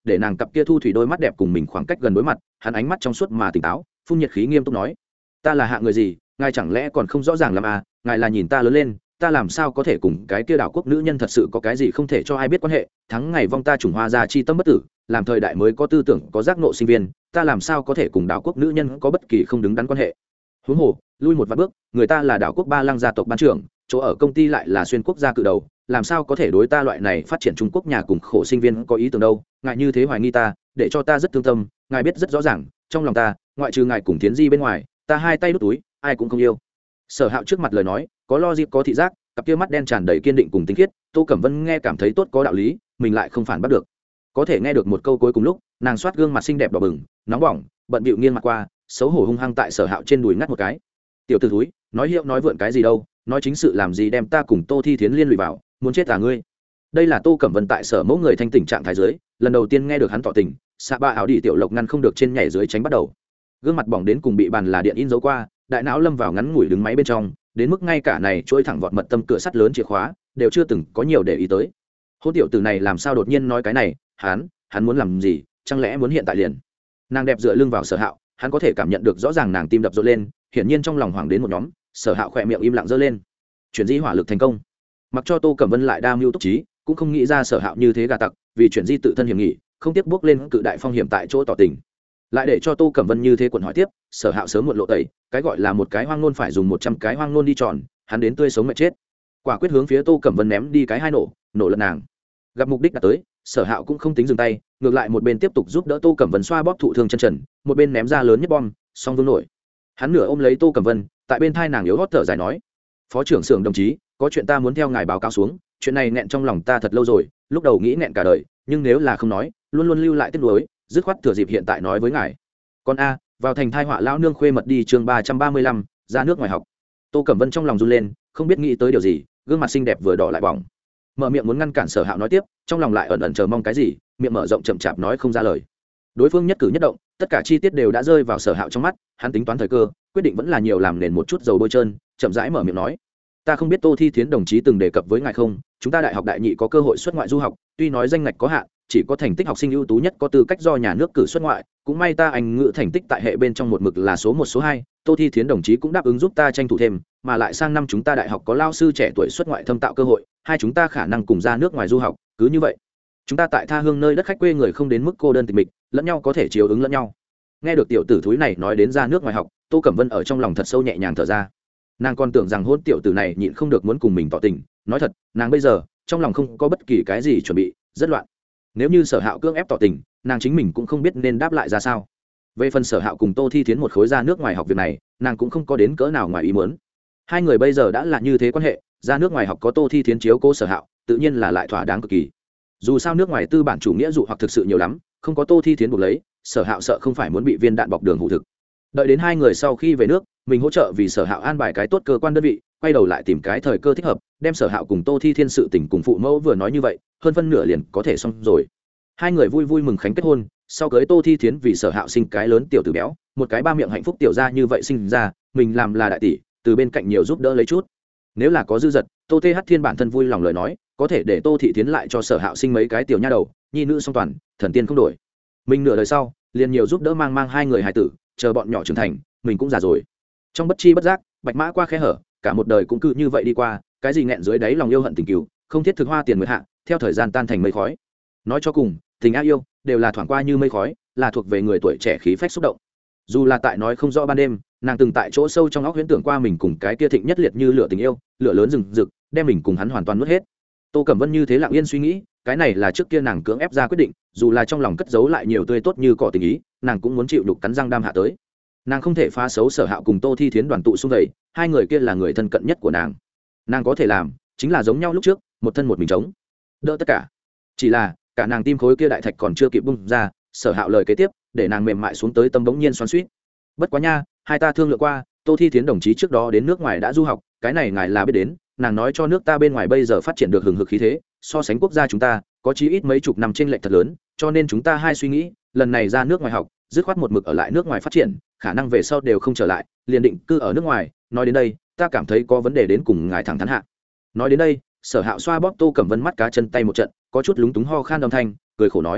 A: để nàng cặp kia thu thủy đôi mắt đẹp cùng mình khoảng cách gần đối mặt. Hắn ánh mắt trong suốt mà tỉnh táo, phun nhiệt khí nghiêm túc nói: ta là hạ người gì, ngài chẳng lẽ còn không rõ ràng làm à? Ngài là nhìn ta lớn lên, ta làm sao có thể cùng cái kia đảo quốc nữ nhân thật sự có cái gì không thể cho ai biết quan hệ? Thắng ngày vong ta trùng hoa ra chi tâm bất tử, làm thời đại mới có tư tưởng có giác ngộ sinh viên, ta làm sao có thể cùng đảo quốc nữ nhân có bất kỳ không đứng đắn quan hệ? Huống hồ, lui một vạn bước, người ta là đảo quốc Ba Lăng gia tộc ban trưởng, chỗ ở công ty lại là xuyên quốc gia cự đầu, làm sao có thể đối ta loại này phát triển Trung Quốc nhà cùng khổ sinh viên có ý tưởng đâu? Ngài như thế hoài nghi ta, để cho ta rất thương tâm. Ngài biết rất rõ ràng, trong lòng ta, ngoại trừ ngài cùng Thiến Di bên ngoài, ta hai tay đút túi, ai cũng không yêu. Sở Hạo trước mặt lời nói, có logic có thị giác, cặp kia mắt đen tràn đầy kiên định cùng tinh khiết. Tô Cẩm Vân nghe cảm thấy tốt có đạo lý, mình lại không phản bắt được. Có thể nghe được một câu cuối cùng lúc, nàng xoát gương mặt xinh đẹp đỏ bừng, nóng bỏng, bận bịu nghiêng mặt qua, xấu hổ hung hăng tại Sở Hạo trên đùi ngắt một cái. Tiểu tử thúi, nói hiệu nói vượn cái gì đâu, nói chính sự làm gì đem ta cùng Tô Thi Thiến liên lụy vào, muốn chết à ngươi? Đây là Tô Cẩm Vân tại Sở mẫu người thanh tỉnh trạng thái dưới, lần đầu tiên nghe được hắn tỏ tình, xạ ba áo đi tiểu lộc ngăn không được trên nhảy dưới tránh bắt đầu. Gương mặt bỏng đến cùng bị bàn là điện in dấu qua, đại não lâm vào ngắn ngủi đứng máy bên trong, đến mức ngay cả này trôi thẳng vọt mật tâm cửa sắt lớn chìa khóa đều chưa từng có nhiều để ý tới. Hôn tiểu tử này làm sao đột nhiên nói cái này, hắn muốn làm gì, chẳng lẽ muốn hiện tại liền? Nàng đẹp dựa lưng vào Sở Hạo, hắn có thể cảm nhận được rõ ràng nàng tim đập rộn lên, hiển nhiên trong lòng hoảng đến một nhóm. Sở Hạo khỏe miệng im lặng giơ lên. Chuyển di hỏa lực thành công. Mặc cho Tô Cẩm Vân lại đa mưu túc trí, cũng không nghĩ ra Sở Hạo như thế gà tặc, vì chuyển di tự thân hiểm nghị, không tiếc bước lên cự đại phong hiểm tại chỗ tỏ tình. Lại để cho Tô Cẩm Vân như thế quận hỏi tiếp, Sở Hạo sớm muộn lộ tẩy, cái gọi là một cái hoang nôn phải dùng 100 cái hoang nôn đi tròn, hắn đến tươi sống mệt chết. Quả quyết hướng phía Tô Cẩm Vân ném đi cái hai nổ lật nàng. Gặp mục đích đã tới, Sở Hạo cũng không tính dừng tay, ngược lại một bên tiếp tục giúp đỡ Tô Cẩm Vân xoa bóp thụ thương chân trần, một bên ném ra lớn nhất bom, song vương nổi. Hắn nửa ôm lấy Tô Cẩm Vân, tại bên thai nàng yếu hót thở dài nói: phó trưởng xưởng đồng chí, có chuyện ta muốn theo ngài báo cáo xuống, chuyện này nghẹn trong lòng ta thật lâu rồi, lúc đầu nghĩ nghẹn cả đời, nhưng nếu là không nói, luôn luôn lưu lại tiếc nuối, dứt khoát thừa dịp hiện tại nói với ngài. Con a, vào thành thai họa lão nương khuê mật đi chương 335, ra nước ngoài học. Tô Cẩm Vân trong lòng run lên, không biết nghĩ tới điều gì, gương mặt xinh đẹp vừa đỏ lại bỏng, mở miệng muốn ngăn cản Sở Hạo nói tiếp, trong lòng lại ẩn ẩn chờ mong cái gì, miệng mở rộng chậm chạp nói không ra lời. Đối phương nhất cử nhất động, tất cả chi tiết đều đã rơi vào Sở Hạo trong mắt, hắn tính toán thời cơ, quyết định vẫn là nhiều làm nền một chút dầu bôi trơn, chậm rãi mở miệng nói: ta không biết Tô Thi Thiến đồng chí từng đề cập với ngài không, chúng ta đại học đại nhị có cơ hội xuất ngoại du học, tuy nói danh ngạch có hạn, chỉ có thành tích học sinh ưu tú nhất có tư cách do nhà nước cử xuất ngoại, cũng may ta Anh ngữ thành tích tại hệ bên trong một mực là số 1 số 2, Tô Thi Thiến đồng chí cũng đáp ứng giúp ta tranh thủ thêm, mà lại sang năm chúng ta đại học có lao sư trẻ tuổi xuất ngoại thâm tạo cơ hội, hai chúng ta khả năng cùng ra nước ngoài du học, cứ như vậy chúng ta tại tha hương nơi đất khách quê người không đến mức cô đơn tịch mịch, lẫn nhau có thể chiếu ứng lẫn nhau. Nghe được tiểu tử thúi này nói đến ra nước ngoài học, Tô Cẩm Vân ở trong lòng thật sâu nhẹ nhàng thở ra. Nàng còn tưởng rằng hôn tiểu tử này nhịn không được muốn cùng mình tỏ tình, nói thật, nàng bây giờ trong lòng không có bất kỳ cái gì chuẩn bị, rất loạn. Nếu như Sở Hạo cưỡng ép tỏ tình, nàng chính mình cũng không biết nên đáp lại ra sao. Về phần Sở Hạo cùng Tô Thi Thiến một khối ra nước ngoài học việc này, nàng cũng không có đến cỡ nào ngoài ý muốn. Hai người bây giờ đã là như thế quan hệ, ra nước ngoài học có Tô Thi Thiến chiếu cố Sở Hạo, tự nhiên là lại thỏa đáng cực kỳ. Dù sao nước ngoài tư bản chủ nghĩa dụ hoặc thực sự nhiều lắm, không có Tô Thi Thiến buộc lấy, Sở Hạo sợ không phải muốn bị viên đạn bọc đường hụ thực. Đợi đến hai người sau khi về nước, mình hỗ trợ vì Sở Hạo an bài cái tốt cơ quan đơn vị, quay đầu lại tìm cái thời cơ thích hợp, đem Sở Hạo cùng Tô Thi Thiên sự tình cùng phụ mẫu vừa nói như vậy, hơn phân nửa liền có thể xong rồi. Hai người vui vui mừng khánh kết hôn, sau cưới Tô Thi Thiến vì Sở Hạo sinh cái lớn tiểu tử béo, một cái ba miệng hạnh phúc tiểu ra như vậy sinh ra, mình làm là đại tỷ, từ bên cạnh nhiều giúp đỡ lấy chút. Nếu là có dư dật, Tô TH Thiên bản thân vui lòng lời nói, có thể để Tô Thị Thiến lại cho Sở Hạo sinh mấy cái tiểu nha đầu, nhi nữ song toàn, thần tiên không đổi. Mình nửa đời sau, liền nhiều giúp đỡ mang hai người hài tử, chờ bọn nhỏ trưởng thành, mình cũng già rồi. Trong bất chi bất giác, bạch mã qua khe hở, cả một đời cũng cứ như vậy đi qua, cái gì nghẹn dưới đáy lòng yêu hận tình cừu, không thiết thực hoa tiền nguyệt hạ, theo thời gian tan thành mây khói. Nói cho cùng, tình ái yêu đều là thoảng qua như mây khói, là thuộc về người tuổi trẻ khí phách xúc động. Dù là tại nói không rõ ban đêm, nàng từng tại chỗ sâu trong óc huyễn tưởng qua mình cùng cái kia thịnh nhất liệt như lửa tình yêu, lửa lớn rừng rực, đem mình cùng hắn hoàn toàn nuốt hết. Tô Cẩm Vân như thế lặng yên suy nghĩ, cái này là trước kia nàng cưỡng ép ra quyết định, dù là trong lòng cất giấu lại nhiều tươi tốt như cỏ tình ý, nàng cũng muốn chịu đục cắn răng đam hạ tới. Nàng không thể phá xấu Sở Hạo cùng Tô Thi Thiến đoàn tụ xung vầy, hai người kia là người thân cận nhất của nàng có thể làm chính là giống nhau lúc trước, một thân một mình chống đỡ tất cả. Chỉ là cả nàng tim khối kia đại thạch còn chưa kịp bung ra, Sở Hạo lời kế tiếp để nàng mềm mại xuống tới tâm bỗng nhiên xoắn xuýt. Bất quá nha, hai ta thương lượng qua, Tô Thi Thiến đồng chí trước đó đến nước ngoài đã du học, cái này ngài là biết đến, nàng nói cho nước ta bên ngoài bây giờ phát triển được hừng hực khí thế, so sánh quốc gia chúng ta có chí ít mấy chục năm chênh lệch thật lớn, cho nên chúng ta hai suy nghĩ, lần này ra nước ngoài học, dứt khoát một mực ở lại nước ngoài phát triển, khả năng về sau đều không trở lại, liền định cư ở nước ngoài. Nói đến đây, ta cảm thấy có vấn đề đến cùng ngài thẳng thắn hạ. Nói đến đây, Sở Hạo xoa bóp Tô Cẩm Vân mắt cá chân tay một trận, có chút lúng túng ho khan âm thanh, cười khổ nói: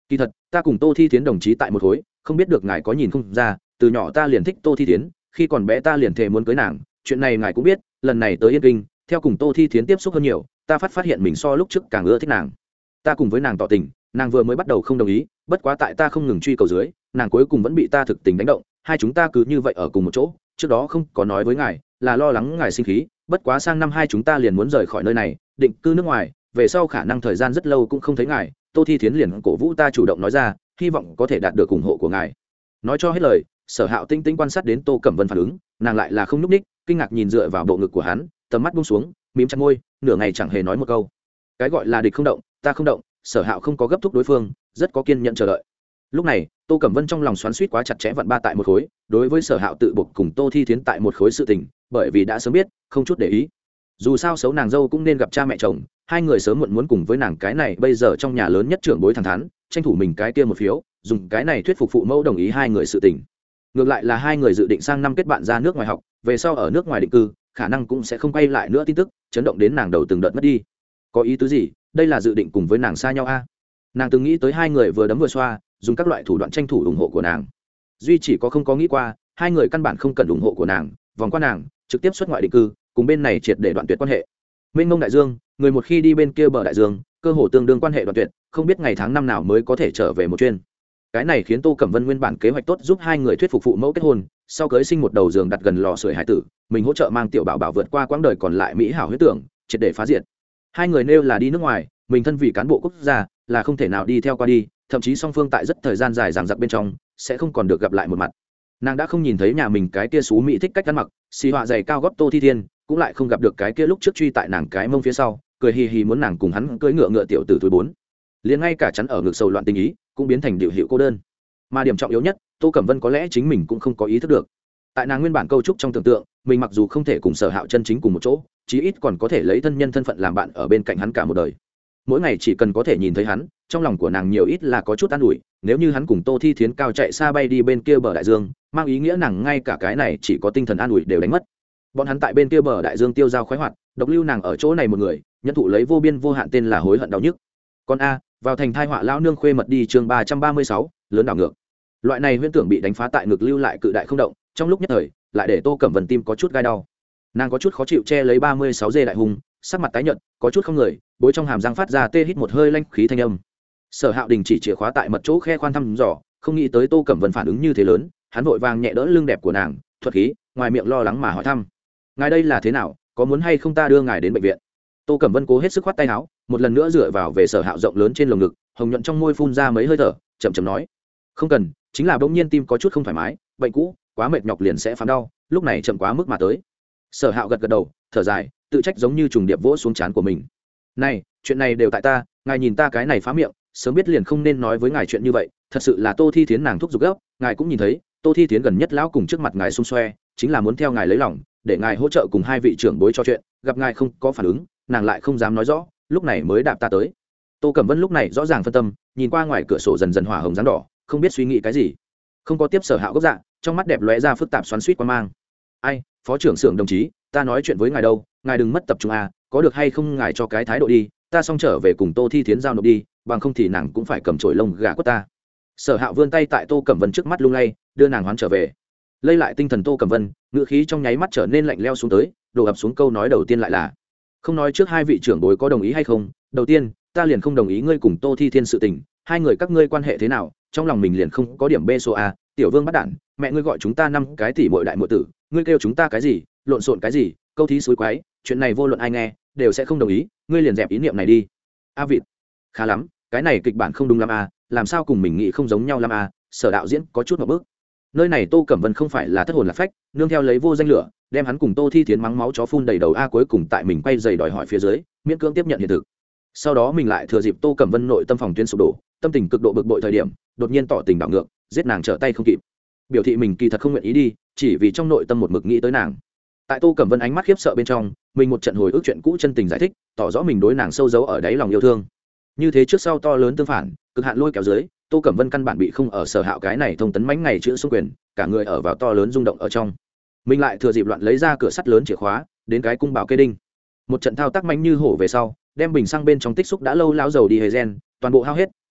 A: kỳ thật ta cùng Tô Thi Thiến đồng chí tại một khối, không biết được ngài có nhìn không ra, từ nhỏ ta liền thích Tô Thi Thiến, khi còn bé ta liền thề muốn cưới nàng, chuyện này ngài cũng biết, lần này tới Yên Kinh, theo cùng Tô Thi Thiến tiếp xúc hơn nhiều, ta phát hiện mình so lúc trước càng ưa thích nàng. Ta cùng với nàng tỏ tình, nàng vừa mới bắt đầu không đồng ý, bất quá tại ta không ngừng truy cầu dưới, nàng cuối cùng vẫn bị ta thực tình đánh động, hai chúng ta cứ như vậy ở cùng một chỗ, trước đó không có nói với ngài, là lo lắng ngài sinh khí, bất quá sang năm hai chúng ta liền muốn rời khỏi nơi này, định cư nước ngoài, về sau khả năng thời gian rất lâu cũng không thấy ngài. Tô Thi Thiến liền cổ vũ ta chủ động nói ra, hy vọng có thể đạt được ủng hộ của ngài. Nói cho hết lời, Sở Hạo tinh tinh quan sát đến Tô Cẩm Vân phản ứng, nàng lại là không nhúc ních, kinh ngạc nhìn dựa vào bộ ngực của hắn, tầm mắt buông xuống, mím chặt môi, nửa ngày chẳng hề nói một câu. Cái gọi là địch không động, ta không động, Sở Hạo không có gấp thúc đối phương, rất có kiên nhẫn chờ đợi. Lúc này, Tô Cẩm Vân trong lòng xoắn xuýt quá chặt chẽ vặn ba tại một khối, đối với Sở Hạo tự buộc cùng Tô Thi Thiến tại một khối sự tình, bởi vì đã sớm biết, không chút để ý. Dù sao xấu nàng dâu cũng nên gặp cha mẹ chồng, hai người sớm muộn muốn cùng với nàng cái này bây giờ trong nhà lớn nhất trưởng bối thẳng thắn, tranh thủ mình cái kia một phiếu, dùng cái này thuyết phục phụ mẫu đồng ý hai người sự tình. Ngược lại là hai người dự định sang năm kết bạn ra nước ngoài học, về sau ở nước ngoài định cư, khả năng cũng sẽ không quay lại nữa tin tức, chấn động đến nàng đầu từng đợt mất đi. Có ý tứ gì? Đây là dự định cùng với nàng xa nhau a? Nàng từng nghĩ tới hai người vừa đấm vừa xoa, dùng các loại thủ đoạn tranh thủ ủng hộ của nàng. Duy chỉ có không có nghĩ qua, hai người căn bản không cần ủng hộ của nàng, vòng qua nàng, trực tiếp xuất ngoại định cư, cùng bên này triệt để đoạn tuyệt quan hệ. Mênh mông đại dương, người một khi đi bên kia bờ đại dương, cơ hồ tương đương quan hệ đoạn tuyệt, không biết ngày tháng năm nào mới có thể trở về một chuyến. Cái này khiến Tô Cẩm Vân nguyên bản kế hoạch tốt giúp hai người thuyết phục phụ mẫu kết hôn, sau cưới sinh một đầu giường đặt gần lò sưởi hải tử, mình hỗ trợ mang tiểu bảo bảo vượt qua quãng đời còn lại mỹ hảo huyết tưởng, triệt để phá diệt. Hai người nêu là đi nước ngoài, mình thân vì cán bộ quốc gia, là không thể nào đi theo qua đi, thậm chí song phương tại rất thời gian dài dằng dặc bên trong, sẽ không còn được gặp lại một mặt. Nàng đã không nhìn thấy nhà mình cái kia xú mỹ thích cách ăn mặc, xì họa giày cao gót Tô Thi Thiên, cũng lại không gặp được cái kia lúc trước truy tại nàng cái mông phía sau, cười hì hì muốn nàng cùng hắn cưỡi ngựa ngựa tiểu tử túi bốn. Liền ngay cả chắn ở ngực sầu loạn tình ý, cũng biến thành điều hiệu cô đơn. Mà điểm trọng yếu nhất, Tô Cẩm Vân có lẽ chính mình cũng không có ý thức được. Tại nàng nguyên bản câu trúc trong tưởng tượng, mình mặc dù không thể cùng Sở Hạo chân chính cùng một chỗ, chí ít còn có thể lấy thân nhân thân phận làm bạn ở bên cạnh hắn cả một đời. Mỗi ngày chỉ cần có thể nhìn thấy hắn, trong lòng của nàng nhiều ít là có chút an ủi. Nếu như hắn cùng Tô Thi Thiến cao chạy xa bay đi bên kia bờ đại dương, mang ý nghĩa nàng ngay cả cái này chỉ có tinh thần an ủi đều đánh mất. Bọn hắn tại bên kia bờ đại dương tiêu dao khoái hoạt, độc lưu nàng ở chỗ này một người, nhận thụ lấy vô biên vô hạn tên là hối hận đau nhức. Con a, vào thành thai họa lão nương khuê mật đi chương 336, lớn đảo ngược. Loại này huyễn tưởng bị đánh phá tại ngực lưu lại cự đại không động, trong lúc nhất thời, lại để Tô Cẩm Vân tim có chút gai đau. Nàng có chút khó chịu che lấy 36 dê đại hùng, sắc mặt tái nhợt, có chút không người, bối trong hàm răng phát ra tê hít một hơi lanh khí thanh âm. Sở Hạo đình chỉ chìa khóa tại mật chỗ khe khoan thăm dò, không nghĩ tới Tô Cẩm Vân phản ứng như thế lớn, hắn vội vàng nhẹ đỡ lưng đẹp của nàng, thuật khí, ngoài miệng lo lắng mà hỏi thăm: "Ngài đây là thế nào, có muốn hay không ta đưa ngài đến bệnh viện?" Tô Cẩm Vân cố hết sức khoát tay áo, một lần nữa dựa vào về Sở Hạo rộng lớn trên lồng ngực, hồng nhuận trong môi phun ra mấy hơi thở, chậm chậm nói: "Không cần, chính là bỗng nhiên tim có chút không thoải mái, bệnh cũ, quá mệt nhọc liền sẽ phán đau, lúc này chậm quá mức mà tới." Sở Hạo gật gật đầu, thở dài, tự trách giống như trùng điệp vỗ xuống trán của mình. "Này, chuyện này đều tại ta, ngài nhìn ta cái này phá miệng, sớm biết liền không nên nói với ngài chuyện như vậy, thật sự là Tô Thi Thiến nàng thúc giục gấp, ngài cũng nhìn thấy, Tô Thi Thiến gần nhất lão cùng trước mặt ngài xung xoe, chính là muốn theo ngài lấy lòng, để ngài hỗ trợ cùng hai vị trưởng bối cho chuyện, gặp ngài không có phản ứng, nàng lại không dám nói rõ, lúc này mới đạp ta tới." Tô Cẩm Vân lúc này rõ ràng phân tâm, nhìn qua ngoài cửa sổ dần dần hỏa hồng dáng đỏ, không biết suy nghĩ cái gì. Không có tiếp Sở Hạo gốc dạ, trong mắt đẹp lóe ra phức tạp xoắn xuýt quan mang. "Ai, phó trưởng xưởng đồng chí, ta nói chuyện với ngài đâu, ngài đừng mất tập trung à, có được hay không ngài cho cái thái độ đi, ta xong trở về cùng Tô Thi Thiến giao nộp đi, bằng không thì nàng cũng phải cầm chổi lông gà quất ta." Sở Hạo vươn tay tại Tô Cẩm Vân trước mắt lung lay, đưa nàng hoán trở về. Lây lại tinh thần Tô Cẩm Vân, ngữ khí trong nháy mắt trở nên lạnh lẽo xuống tới, đổ ập xuống câu nói đầu tiên lại là: "Không nói trước hai vị trưởng bối có đồng ý hay không, đầu tiên, ta liền không đồng ý ngươi cùng Tô Thi Thiên sự tình, hai người các ngươi quan hệ thế nào, trong lòng mình liền không có điểm bê số a, tiểu vương bắt đản, mẹ ngươi gọi chúng ta năm cái tỷ muội đại muội tử, ngươi kêu chúng ta cái gì, lộn xộn cái gì, câu thí suối quái, chuyện này vô luận ai nghe, đều sẽ không đồng ý, ngươi liền dẹp ý niệm này đi." A vịt, khá lắm, cái này kịch bản không đúng lắm a, làm sao cùng mình nghĩ không giống nhau lắm a, Sở đạo diễn có chút một bước. Nơi này Tô Cẩm Vân không phải là thất hồn lạc phách, nương theo lấy vô danh lửa, đem hắn cùng Tô Thi Thiến mắng máu chó phun đầy đầu a, cuối cùng tại mình quay giày đòi hỏi phía dưới, miễn cưỡng tiếp nhận hiện thực. Sau đó mình lại thừa dịp Tô Cẩm Vân nội tâm phòng tuyến sụp đổ, tâm tình cực độ bực bội thời điểm, đột nhiên tỏ tình đảo ngược, giết nàng trở tay không kịp. Biểu thị mình kỳ thật không nguyện ý đi, chỉ vì trong nội tâm một mực nghĩ tới nàng. Tại Tô Cẩm Vân ánh mắt khiếp sợ bên trong, mình một trận hồi ức chuyện cũ chân tình giải thích, tỏ rõ mình đối nàng sâu dấu ở đáy lòng yêu thương. Như thế trước sau to lớn tương phản, cực hạn lôi kéo dưới, Tô Cẩm Vân căn bản bị không ở Sở Hạo cái này thông tấn mãnh ngày chữ xung quyền, cả người ở vào to lớn rung động ở trong. Mình lại thừa dịp loạn lấy ra cửa sắt lớn chìa khóa, đến cái cung bảo kê đinh. Một trận thao tác mãnh như hổ về sau, đem bình xăng bên trong tích xúc đã lâu láo dầu đi hề gen, toàn bộ hao hết,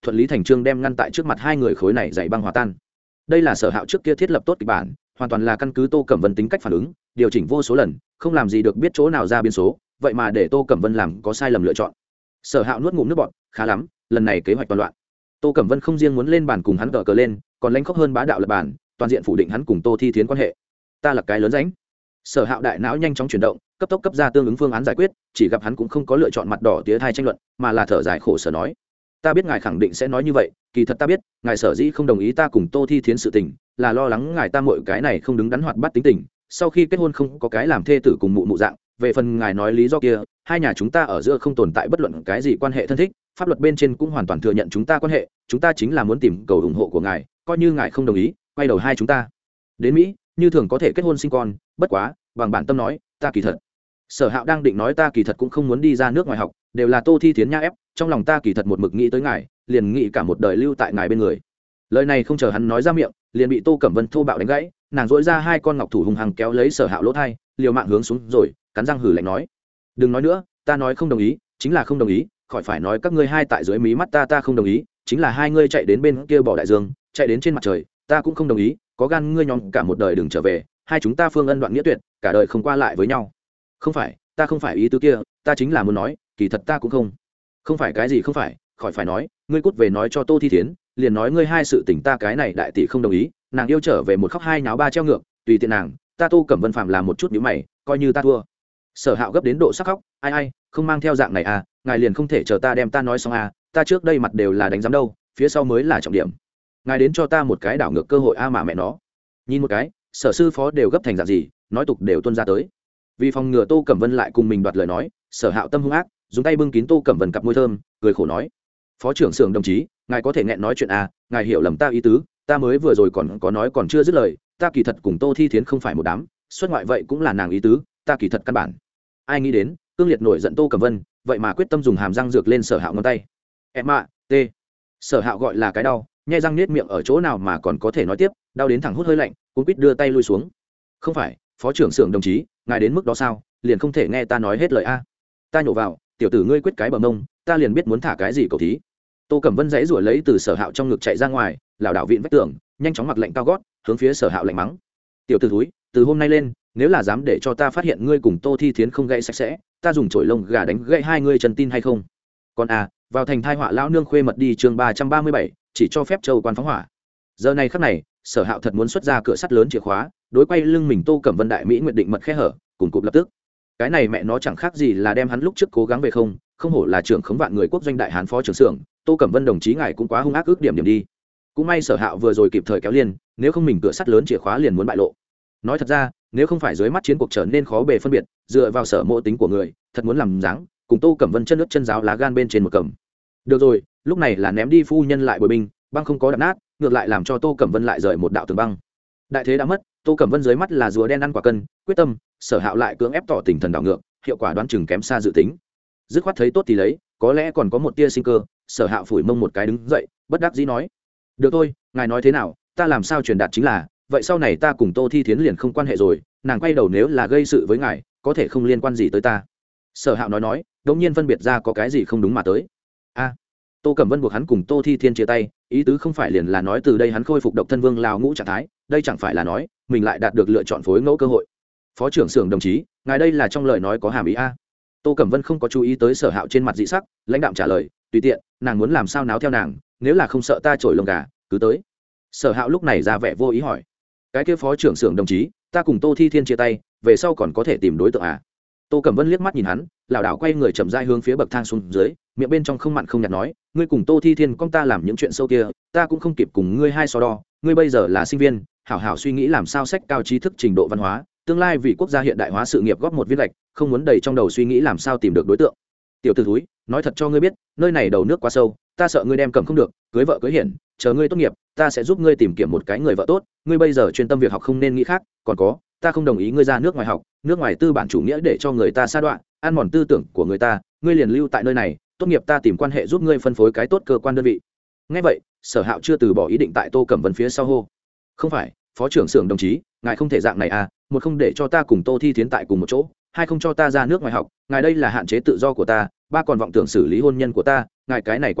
A: thuận lý thành trương đem ngăn tại trước mặt hai người khối này dày băng hòa tan. Đây là Sở Hạo trước kia thiết lập tốt kịch bản, hoàn toàn là căn cứ Tô Cẩm Vân tính cách phản ứng điều chỉnh vô số lần, không làm gì được biết chỗ nào ra biến số, vậy mà để Tô Cẩm Vân làm có sai lầm lựa chọn. Sở Hạo nuốt ngụm nước bọt, khá lắm, lần này kế hoạch toàn loạn. Tô Cẩm Vân không riêng muốn lên bàn cùng hắn cờ lên, còn lãnh khốc hơn bá đạo lập bàn, toàn diện phủ định hắn cùng Tô Thi Thiến quan hệ. Ta là cái lớn ránh. Sở Hạo đại não nhanh chóng chuyển động, cấp tốc cấp ra tương ứng phương án giải quyết, chỉ gặp hắn cũng không có lựa chọn mặt đỏ tía thai tranh luận, mà là thở dài khổ sở nói: ta biết ngài khẳng định sẽ nói như vậy, kỳ thật ta biết ngài sở dĩ không đồng ý ta cùng Tô Thi Thiến sự tình là lo lắng ngài ta mọi cái này không đứng đắn hoạt bát tính tình, sau khi kết hôn không có cái làm thê tử cùng mụ mụ dạng. Về phần ngài nói lý do kia, hai nhà chúng ta ở giữa không tồn tại bất luận cái gì quan hệ thân thích, pháp luật bên trên cũng hoàn toàn thừa nhận chúng ta quan hệ, chúng ta chính là muốn tìm cầu ủng hộ của ngài, coi như ngài không đồng ý, quay đầu hai chúng ta đến Mỹ như thường có thể kết hôn sinh con. Bất quá bằng bản tâm nói, ta kỳ thật. Sở Hạo đang định nói ta kỳ thật cũng không muốn đi ra nước ngoài học, đều là Tô Thi Thiến nha ép, trong lòng ta kỳ thật một mực nghĩ tới ngài, liền nghĩ cả một đời lưu tại ngài bên người. Lời này không chờ hắn nói ra miệng, liền bị Tô Cẩm Vân thô bạo đánh gãy, nàng dỗi ra hai con ngọc thủ hùng hăng kéo lấy Sở Hạo lỗ thai, liều mạng hướng xuống rồi, cắn răng hừ lạnh nói: đừng nói nữa, ta nói không đồng ý chính là không đồng ý, khỏi phải nói các ngươi hai tại dưới mí mắt ta không đồng ý, chính là hai ngươi chạy đến bên kia bỏ đại dương, chạy đến trên mặt trời, ta cũng không đồng ý, có gan ngươi nhóm cả một đời đừng trở về, hai chúng ta phương ân đoạn nghĩa tuyệt, cả đời không qua lại với nhau. Không phải, ta không phải ý tứ kia, ta chính là muốn nói, kỳ thật ta cũng không phải cái gì không phải, khỏi phải nói, ngươi cút về nói cho Tô Thi Thiến, liền nói ngươi hai sự tình ta cái này đại tỷ không đồng ý, nàng yêu trở về một khóc hai nháo ba treo ngược, tùy tiện nàng, ta Tô Cẩm Vân phạm làm một chút nhíu mày, coi như ta thua. Sở Hạo gấp đến độ sắc khóc, ai không mang theo dạng này à, ngài liền không thể chờ ta đem ta nói xong à, ta trước đây mặt đều là đánh giám đâu, phía sau mới là trọng điểm. Ngài đến cho ta một cái đảo ngược cơ hội a mà mẹ nó. Nhìn một cái, Sở sư phó đều gấp thành dạng gì, nói tục đều tuôn ra tới. Vì phòng ngừa Tô Cẩm Vân lại cùng mình đoạt lời nói, Sở Hạo tâm hung ác, dùng tay bưng kín Tô Cẩm Vân cặp môi thơm, cười khổ nói: phó trưởng xưởng đồng chí, ngài có thể nghẹn nói chuyện à, ngài hiểu lầm ta ý tứ, ta mới vừa rồi còn có nói còn chưa dứt lời, ta kỳ thật cùng Tô Thi Thiến không phải một đám, xuất ngoại vậy cũng là nàng ý tứ, ta kỳ thật căn bản. Ai nghĩ đến, cương liệt nổi giận Tô Cẩm Vân, vậy mà quyết tâm dùng hàm răng dược lên Sở Hạo ngón tay. Em ạ, tê. Sở Hạo gọi là cái đau, nhai răng niết miệng ở chỗ nào mà còn có thể nói tiếp, đau đến thẳng hút hơi lạnh, cũng quýt đưa tay lui xuống. Không phải, phó trưởng xưởng đồng chí, ngài đến mức đó sao, liền không thể nghe ta nói hết lời a. Ta nhổ vào, tiểu tử ngươi quyết cái bờ mông, ta liền biết muốn thả cái gì cầu thí. Tô Cẩm Vân giãy giụa lấy từ Sở Hạo trong ngực chạy ra ngoài, lảo đảo vịn vách tường, nhanh chóng mặc lệnh cao gót, hướng phía Sở Hạo lạnh mắng: tiểu tử thúi, từ hôm nay lên, nếu là dám để cho ta phát hiện ngươi cùng Tô Thi Thiến không gãy sạch sẽ, ta dùng chổi lông gà đánh gãy hai ngươi chân tin hay không? Còn vào thành thai họa lão nương khuê mật đi chương 337, chỉ cho phép châu quan phóng hỏa. Giờ này khắc này, Sở Hạo thật muốn xuất ra cửa sắt lớn chìa khóa, đối quay lưng mình Tô Cẩm Vân đại mỹ nguyện định mật khe hở, cùng cụp lập tức. Cái này mẹ nó chẳng khác gì là đem hắn lúc trước cố gắng về không hổ là trưởng khống vạn người quốc doanh đại hán phó trưởng xưởng, Tô Cẩm Vân đồng chí ngài cũng quá hung ác ước điểm đi. Cũng may Sở Hạo vừa rồi kịp thời kéo liên, nếu không mình cửa sắt lớn chìa khóa liền muốn bại lộ. Nói thật ra, nếu không phải dưới mắt chiến cuộc trở nên khó bề phân biệt, dựa vào Sở mộ tính của người, thật muốn làm dáng, cùng Tô Cẩm Vân chân nước chân giáo lá gan bên trên một cầm. Được rồi, lúc này là ném đi phu nhân lại bồi binh, băng không có đập nát, ngược lại làm cho Tô Cẩm Vân lại rời một đạo tường băng. Đại thế đã mất, Tô Cẩm Vân dưới mắt là rùa đen ăn quả cân, quyết tâm, Sở Hạo lại cưỡng ép tỏ tình thần đảo ngược, hiệu quả đoán chừng kém xa dự tính. Dứt khoát thấy tốt thì lấy, có lẽ còn có một tia sinh cơ, Sở Hạo phủi mông một cái đứng dậy, bất đắc dĩ nói: được thôi, ngài nói thế nào, ta làm sao truyền đạt chính là, vậy sau này ta cùng Tô Thi Thiến liền không quan hệ rồi, nàng quay đầu nếu là gây sự với ngài, có thể không liên quan gì tới ta. Sở Hạo nói, đột nhiên phân biệt ra có cái gì không đúng mà tới. Tô Cẩm Vân buộc hắn cùng Tô Thi Thiên chia tay, ý tứ không phải liền là nói từ đây hắn khôi phục độc thân vương lao ngũ trạng thái, đây chẳng phải là nói mình lại đạt được lựa chọn phối ngẫu cơ hội. Phó trưởng xưởng đồng chí, ngài đây là trong lời nói có hàm ý a? Tô Cẩm Vân không có chú ý tới Sở Hạo trên mặt dị sắc, lãnh đạm trả lời, tùy tiện, nàng muốn làm sao náo theo nàng, nếu là không sợ ta chổi lông gà, cứ tới. Sở Hạo lúc này ra vẻ vô ý hỏi, cái kia phó trưởng xưởng đồng chí, ta cùng Tô Thi Thiên chia tay, về sau còn có thể tìm đối tượng à? Tô Cẩm Vân liếc mắt nhìn hắn, lảo đảo quay người chậm rãi hướng phía bậc thang xuống dưới, miệng bên trong không mặn không nhạt nói, ngươi cùng Tô Thi Thiên con ta làm những chuyện sâu kia, ta cũng không kịp cùng ngươi hai so đo, ngươi bây giờ là sinh viên, hảo hảo suy nghĩ làm sao sách cao trí thức trình độ văn hóa, tương lai vì quốc gia hiện đại hóa sự nghiệp góp một viên gạch, không muốn đầy trong đầu suy nghĩ làm sao tìm được đối tượng. Tiểu tử thúi, nói thật cho ngươi biết, nơi này đầu nước quá sâu, ta sợ ngươi đem cầm không được, cưới vợ cưới hiển, chờ ngươi tốt nghiệp, ta sẽ giúp ngươi tìm kiếm một cái người vợ tốt, ngươi bây giờ chuyên tâm việc học không nên nghĩ khác, còn có, ta không đồng ý ngươi ra nước ngoài học, nước ngoài tư bản chủ nghĩa để cho người ta sa đọa, ăn mòn tư tưởng của người ta, ngươi liền lưu tại nơi này, tốt nghiệp ta tìm quan hệ giúp ngươi phân phối cái tốt cơ quan đơn vị. Nghe vậy, Sở Hạo chưa từ bỏ ý định tại Tô Cẩm Vân phía sau hô, không phải, phó trưởng xưởng đồng chí, ngài không thể dạng này à, một không để cho ta cùng Tô Thi Thiến tại cùng một chỗ, hai không cho ta ra nước ngoài học, ngài đây là hạn chế tự do của ta, ba còn vọng tưởng xử lý hôn nhân của ta, ngài cái này quá phận,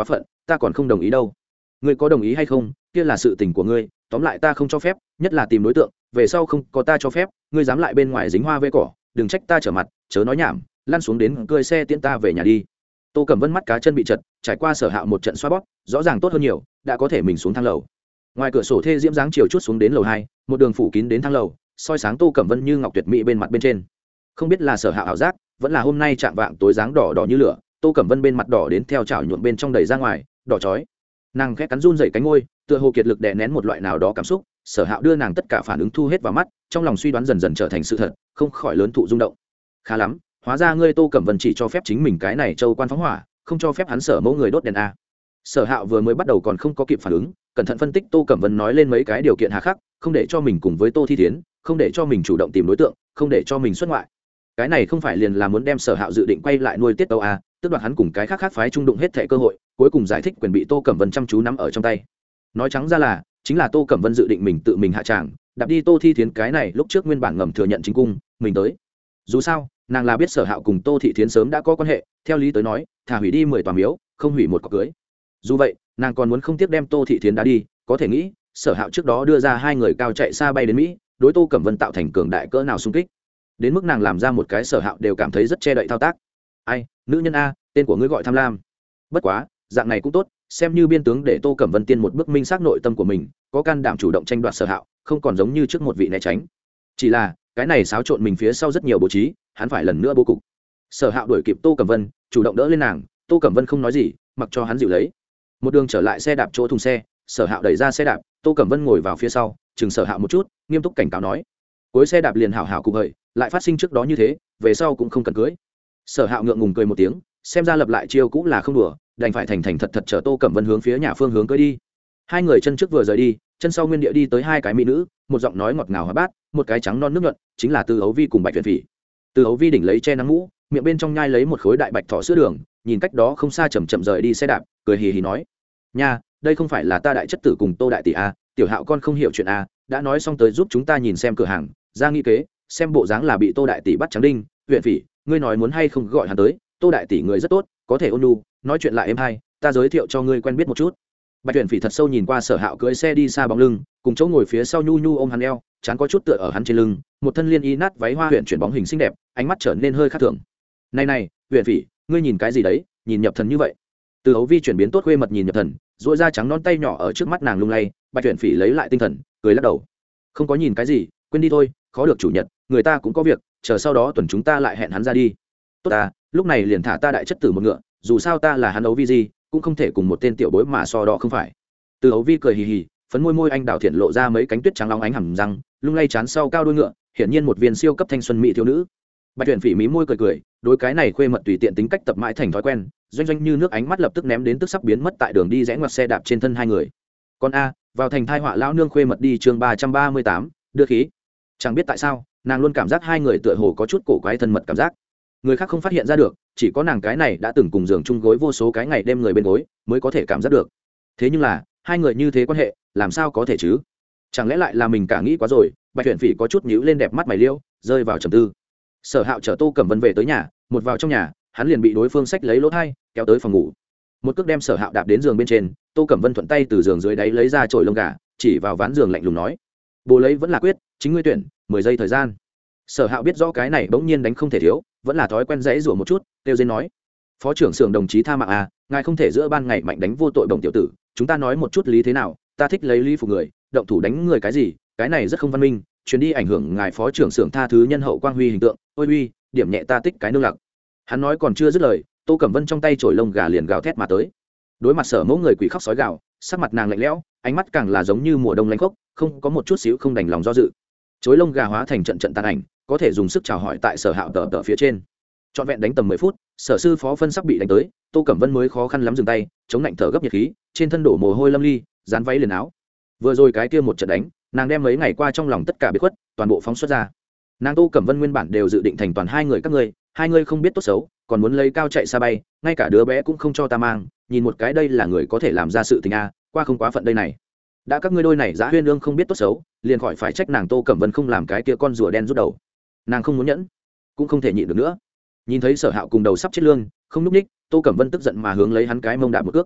A: ta còn không đồng ý đâu. Ngươi có đồng ý hay không kia là sự tình của ngươi, tóm lại ta không cho phép, nhất là tìm đối tượng về sau không có ta cho phép, ngươi dám lại bên ngoài dính hoa vây cỏ, đừng trách ta trở mặt, chớ nói nhảm, lăn xuống đến cưỡi xe tiễn ta về nhà đi. Tô Cẩm Vân mắt cá chân bị chật, trải qua Sở Hạo một trận xoa bóp, rõ ràng tốt hơn nhiều, đã có thể mình xuống thang lầu. Ngoài cửa sổ thê diễm dáng chiều chút xuống đến lầu 2, một đường phủ kín đến thang lầu, soi sáng Tô Cẩm Vân như ngọc tuyệt mỹ bên mặt bên trên. Không biết là Sở Hạo ảo giác, vẫn là hôm nay chạm vạng tối dáng đỏ đỏ như lửa, Tô Cẩm Vân bên mặt đỏ đến theo chảo nhuộm bên trong đầy ra ngoài, đỏ chói. Nàng khẽ cắn run rẩy cánh môi, tựa hồ kiệt lực đè nén một loại nào đó cảm xúc. Sở Hạo đưa nàng tất cả phản ứng thu hết vào mắt, trong lòng suy đoán dần dần trở thành sự thật, không khỏi lớn thụ rung động. Khá lắm, hóa ra ngươi Tô Cẩm Vân chỉ cho phép chính mình cái này châu quan phóng hỏa, không cho phép hắn Sở mẫu người đốt đèn a. Sở Hạo vừa mới bắt đầu còn không có kịp phản ứng, cẩn thận phân tích Tô Cẩm Vân nói lên mấy cái điều kiện hà khắc, không để cho mình cùng với Tô Thi Thiến, không để cho mình chủ động tìm đối tượng, không để cho mình xuất ngoại. Cái này không phải liền là muốn đem Sở Hạo dự định quay lại nuôi tiết tấu a, tức đoạt hắn cùng cái khác khác phái trung đụng hết thảy cơ hội, cuối cùng giải thích quyền bị Tô Cẩm Vân chăm chú nắm ở trong tay. Nói trắng ra là, chính là Tô Cẩm Vân dự định mình tự mình hạ tràng, đạp đi Tô Thi Thiến cái này lúc trước nguyên bản ngầm thừa nhận chính cung, mình tới. Dù sao, nàng là biết Sở Hạo cùng Tô Thị Thiến sớm đã có quan hệ, theo lý tới nói, thả hủy đi 10 tòa miếu, không hủy một cọc cưới. Dù vậy, nàng còn muốn không tiếc đem Tô Thị Thiến đá đi, có thể nghĩ, Sở Hạo trước đó đưa ra hai người cao chạy xa bay đến Mỹ, đối Tô Cẩm Vân tạo thành cường đại cỡ nào xung kích. Đến mức nàng làm ra một cái Sở Hạo đều cảm thấy rất che đậy thao tác. Ai, nữ nhân a, tên của ngươi gọi Tham Lam. Bất quá, dạng này cũng tốt, xem như biên tướng để Tô Cẩm Vân tiên một bước minh xác nội tâm của mình, có can đảm chủ động tranh đoạt Sở Hạo, không còn giống như trước một vị né tránh. Chỉ là, cái này xáo trộn mình phía sau rất nhiều bố trí, hắn phải lần nữa bố cục. Sở Hạo đuổi kịp Tô Cẩm Vân, chủ động đỡ lên nàng, Tô Cẩm Vân không nói gì, mặc cho hắn dịu lấy. Một đường trở lại xe đạp chỗ thùng xe, Sở Hạo đẩy ra xe đạp, Tô Cẩm Vân ngồi vào phía sau, chừng Sở Hạo một chút, nghiêm túc cảnh cáo nói: cuối xe đạp liền hảo hảo cục hời, lại phát sinh trước đó như thế, về sau cũng không cần cưới. Sở Hạo ngượng ngùng cười một tiếng, xem ra lập lại chiêu cũng là không đùa, đành phải thành thành thật thật chở Tô Cẩm Vân hướng phía nhà phương hướng cưới đi. Hai người chân trước vừa rời đi, chân sau nguyên địa đi tới hai cái mỹ nữ, một giọng nói ngọt ngào hóa bát, một cái trắng non nước nhuận, chính là Từ Hấu Vi cùng Bạch Tuyển Phỉ. Từ Hấu Vi đỉnh lấy che nắng mũ, miệng bên trong nhai lấy một khối đại bạch thỏ sữa đường, nhìn cách đó không xa chậm chậm rời đi xe đạp, cười hì hì nói: nha, đây không phải là ta đại chất tử cùng Tô đại tỷ a, tiểu Hạo con không hiểu chuyện a, đã nói xong tới giúp chúng ta nhìn xem cửa hàng, ra nghi kế, xem bộ dáng là bị Tô đại tỷ bắt trắng đinh. Huyện Phỉ, ngươi nói muốn hay không gọi hắn tới, Tô đại tỷ người rất tốt, có thể ôn nhu, nói chuyện lại êm hay, ta giới thiệu cho ngươi quen biết một chút. Bạch Tuyển Phỉ thật sâu nhìn qua Sở Hạo cưỡi xe đi xa bóng lưng, cùng chỗ ngồi phía sau nhu nhu ôm hắn eo, chán có chút tựa ở hắn trên lưng, một thân liên y nát váy hoa huyện chuyển bóng hình xinh đẹp, ánh mắt trở nên hơi khác thường. Này này, Huyền Phỉ, ngươi nhìn cái gì đấy, nhìn nhập thần như vậy. Từ Hấu Vi chuyển biến tốt khuê mật nhìn nhập thần, duỗi ra trắng non tay nhỏ ở trước mắt nàng lung lay. Bạch Huyền Phỉ lấy lại tinh thần, cười lắc đầu: không có nhìn cái gì, quên đi thôi, khó được chủ nhật, người ta cũng có việc, chờ sau đó tuần chúng ta lại hẹn hắn ra đi. Tốt ta, lúc này liền thả ta đại chất tử một ngựa, dù sao ta là hắn Ấu Vi gì, cũng không thể cùng một tên tiểu bối mà so đo không phải. Từ Hấu Vi cười hì hì, phấn môi môi anh đào thiện lộ ra mấy cánh tuyết trắng long ánh hầm răng, lung lay chán sau cao đuôi ngựa, hiển nhiên một viên siêu cấp thanh xuân mỹ thiếu nữ. Bạch Tuyển Phỉ mí môi cười cười, đối cái này khuê mật tùy tiện tính cách tập mãi thành thói quen, doanh doanh như nước ánh mắt lập tức ném đến tức sắp biến mất tại đường đi rẽ ngoặt xe đạp trên thân hai người. Con a, vào thành thai họa lão nương khuê mật đi chương 338, đưa khí. Chẳng biết tại sao, nàng luôn cảm giác hai người tựa hồ có chút cổ quái thân mật cảm giác. Người khác không phát hiện ra được, chỉ có nàng cái này đã từng cùng giường chung gối vô số cái ngày đêm người bên gối, mới có thể cảm giác được. Thế nhưng là, hai người như thế quan hệ, làm sao có thể chứ? Chẳng lẽ lại là mình cả nghĩ quá rồi? Bạch Tuyển Phỉ có chút nhíu lên đẹp mắt mày liêu, rơi vào trầm tư. Sở Hạo chở Tô Cẩm Vân về tới nhà, một vào trong nhà, hắn liền bị đối phương xách lấy lỗ thai, kéo tới phòng ngủ. Một cước đem Sở Hạo đạp đến giường bên trên, Tô Cẩm Vân thuận tay từ giường dưới đáy lấy ra chổi lông gà, chỉ vào ván giường lạnh lùng nói: bố lấy vẫn là quyết, chính ngươi tuyển, 10 giây thời gian. Sở Hạo biết rõ cái này bỗng nhiên đánh không thể thiếu, vẫn là thói quen dãy rủa một chút, kêu dên nói: phó trưởng xưởng đồng chí tha mạng à, ngài không thể giữa ban ngày mạnh đánh vô tội bổng tiểu tử, chúng ta nói một chút lý thế nào, ta thích lấy lý phục người, động thủ đánh người cái gì, cái này rất không văn minh, chuyến đi ảnh hưởng ngài phó trưởng xưởng tha thứ nhân hậu quang huy hình tượng, ôi uy, điểm nhẹ ta tích cái nương lặc. Hắn nói còn chưa dứt lời, Tô Cẩm Vân trong tay chổi lông gà liền gào thét mà tới. Đối mặt Sở mẫu người quỷ khóc sói gào, sắc mặt nàng lạnh lẽo, ánh mắt càng là giống như mùa đông lạnh khốc, không có một chút xíu không đành lòng do dự. Chối lông gà hóa thành trận trận tàn ảnh, có thể dùng sức chào hỏi tại Sở Hạo tờ phía trên. Trọn vẹn đánh tầm 10 phút, Sở sư phó phân sắp bị đánh tới, Tô Cẩm Vân mới khó khăn lắm dừng tay, chống lạnh thở gấp nhiệt khí, trên thân đổ mồ hôi lâm ly, dán váy liền áo. Vừa rồi cái kia một trận đánh, nàng đem mấy ngày qua trong lòng tất cả biệt khuất toàn bộ phóng xuất ra. Nàng Tô Cẩm Vân nguyên bản đều dự định thành toàn hai người các ngươi, hai ngươi không biết tốt xấu, còn muốn lấy cao chạy xa bay, ngay cả đứa bé cũng không cho ta mang, nhìn một cái đây là người có thể làm ra sự tình a, qua không quá phận đây này. Đã các ngươi đôi này Dã Huyên Lương không biết tốt xấu, liền khỏi phải trách nàng Tô Cẩm Vân không làm cái kia con rùa đen rút đầu. Nàng không muốn nhẫn, cũng không thể nhịn được nữa. Nhìn thấy Sở Hạo cùng đầu sắp chết lương, không núp ních, Tô Cẩm Vân tức giận mà hướng lấy hắn cái mông đạp một cước.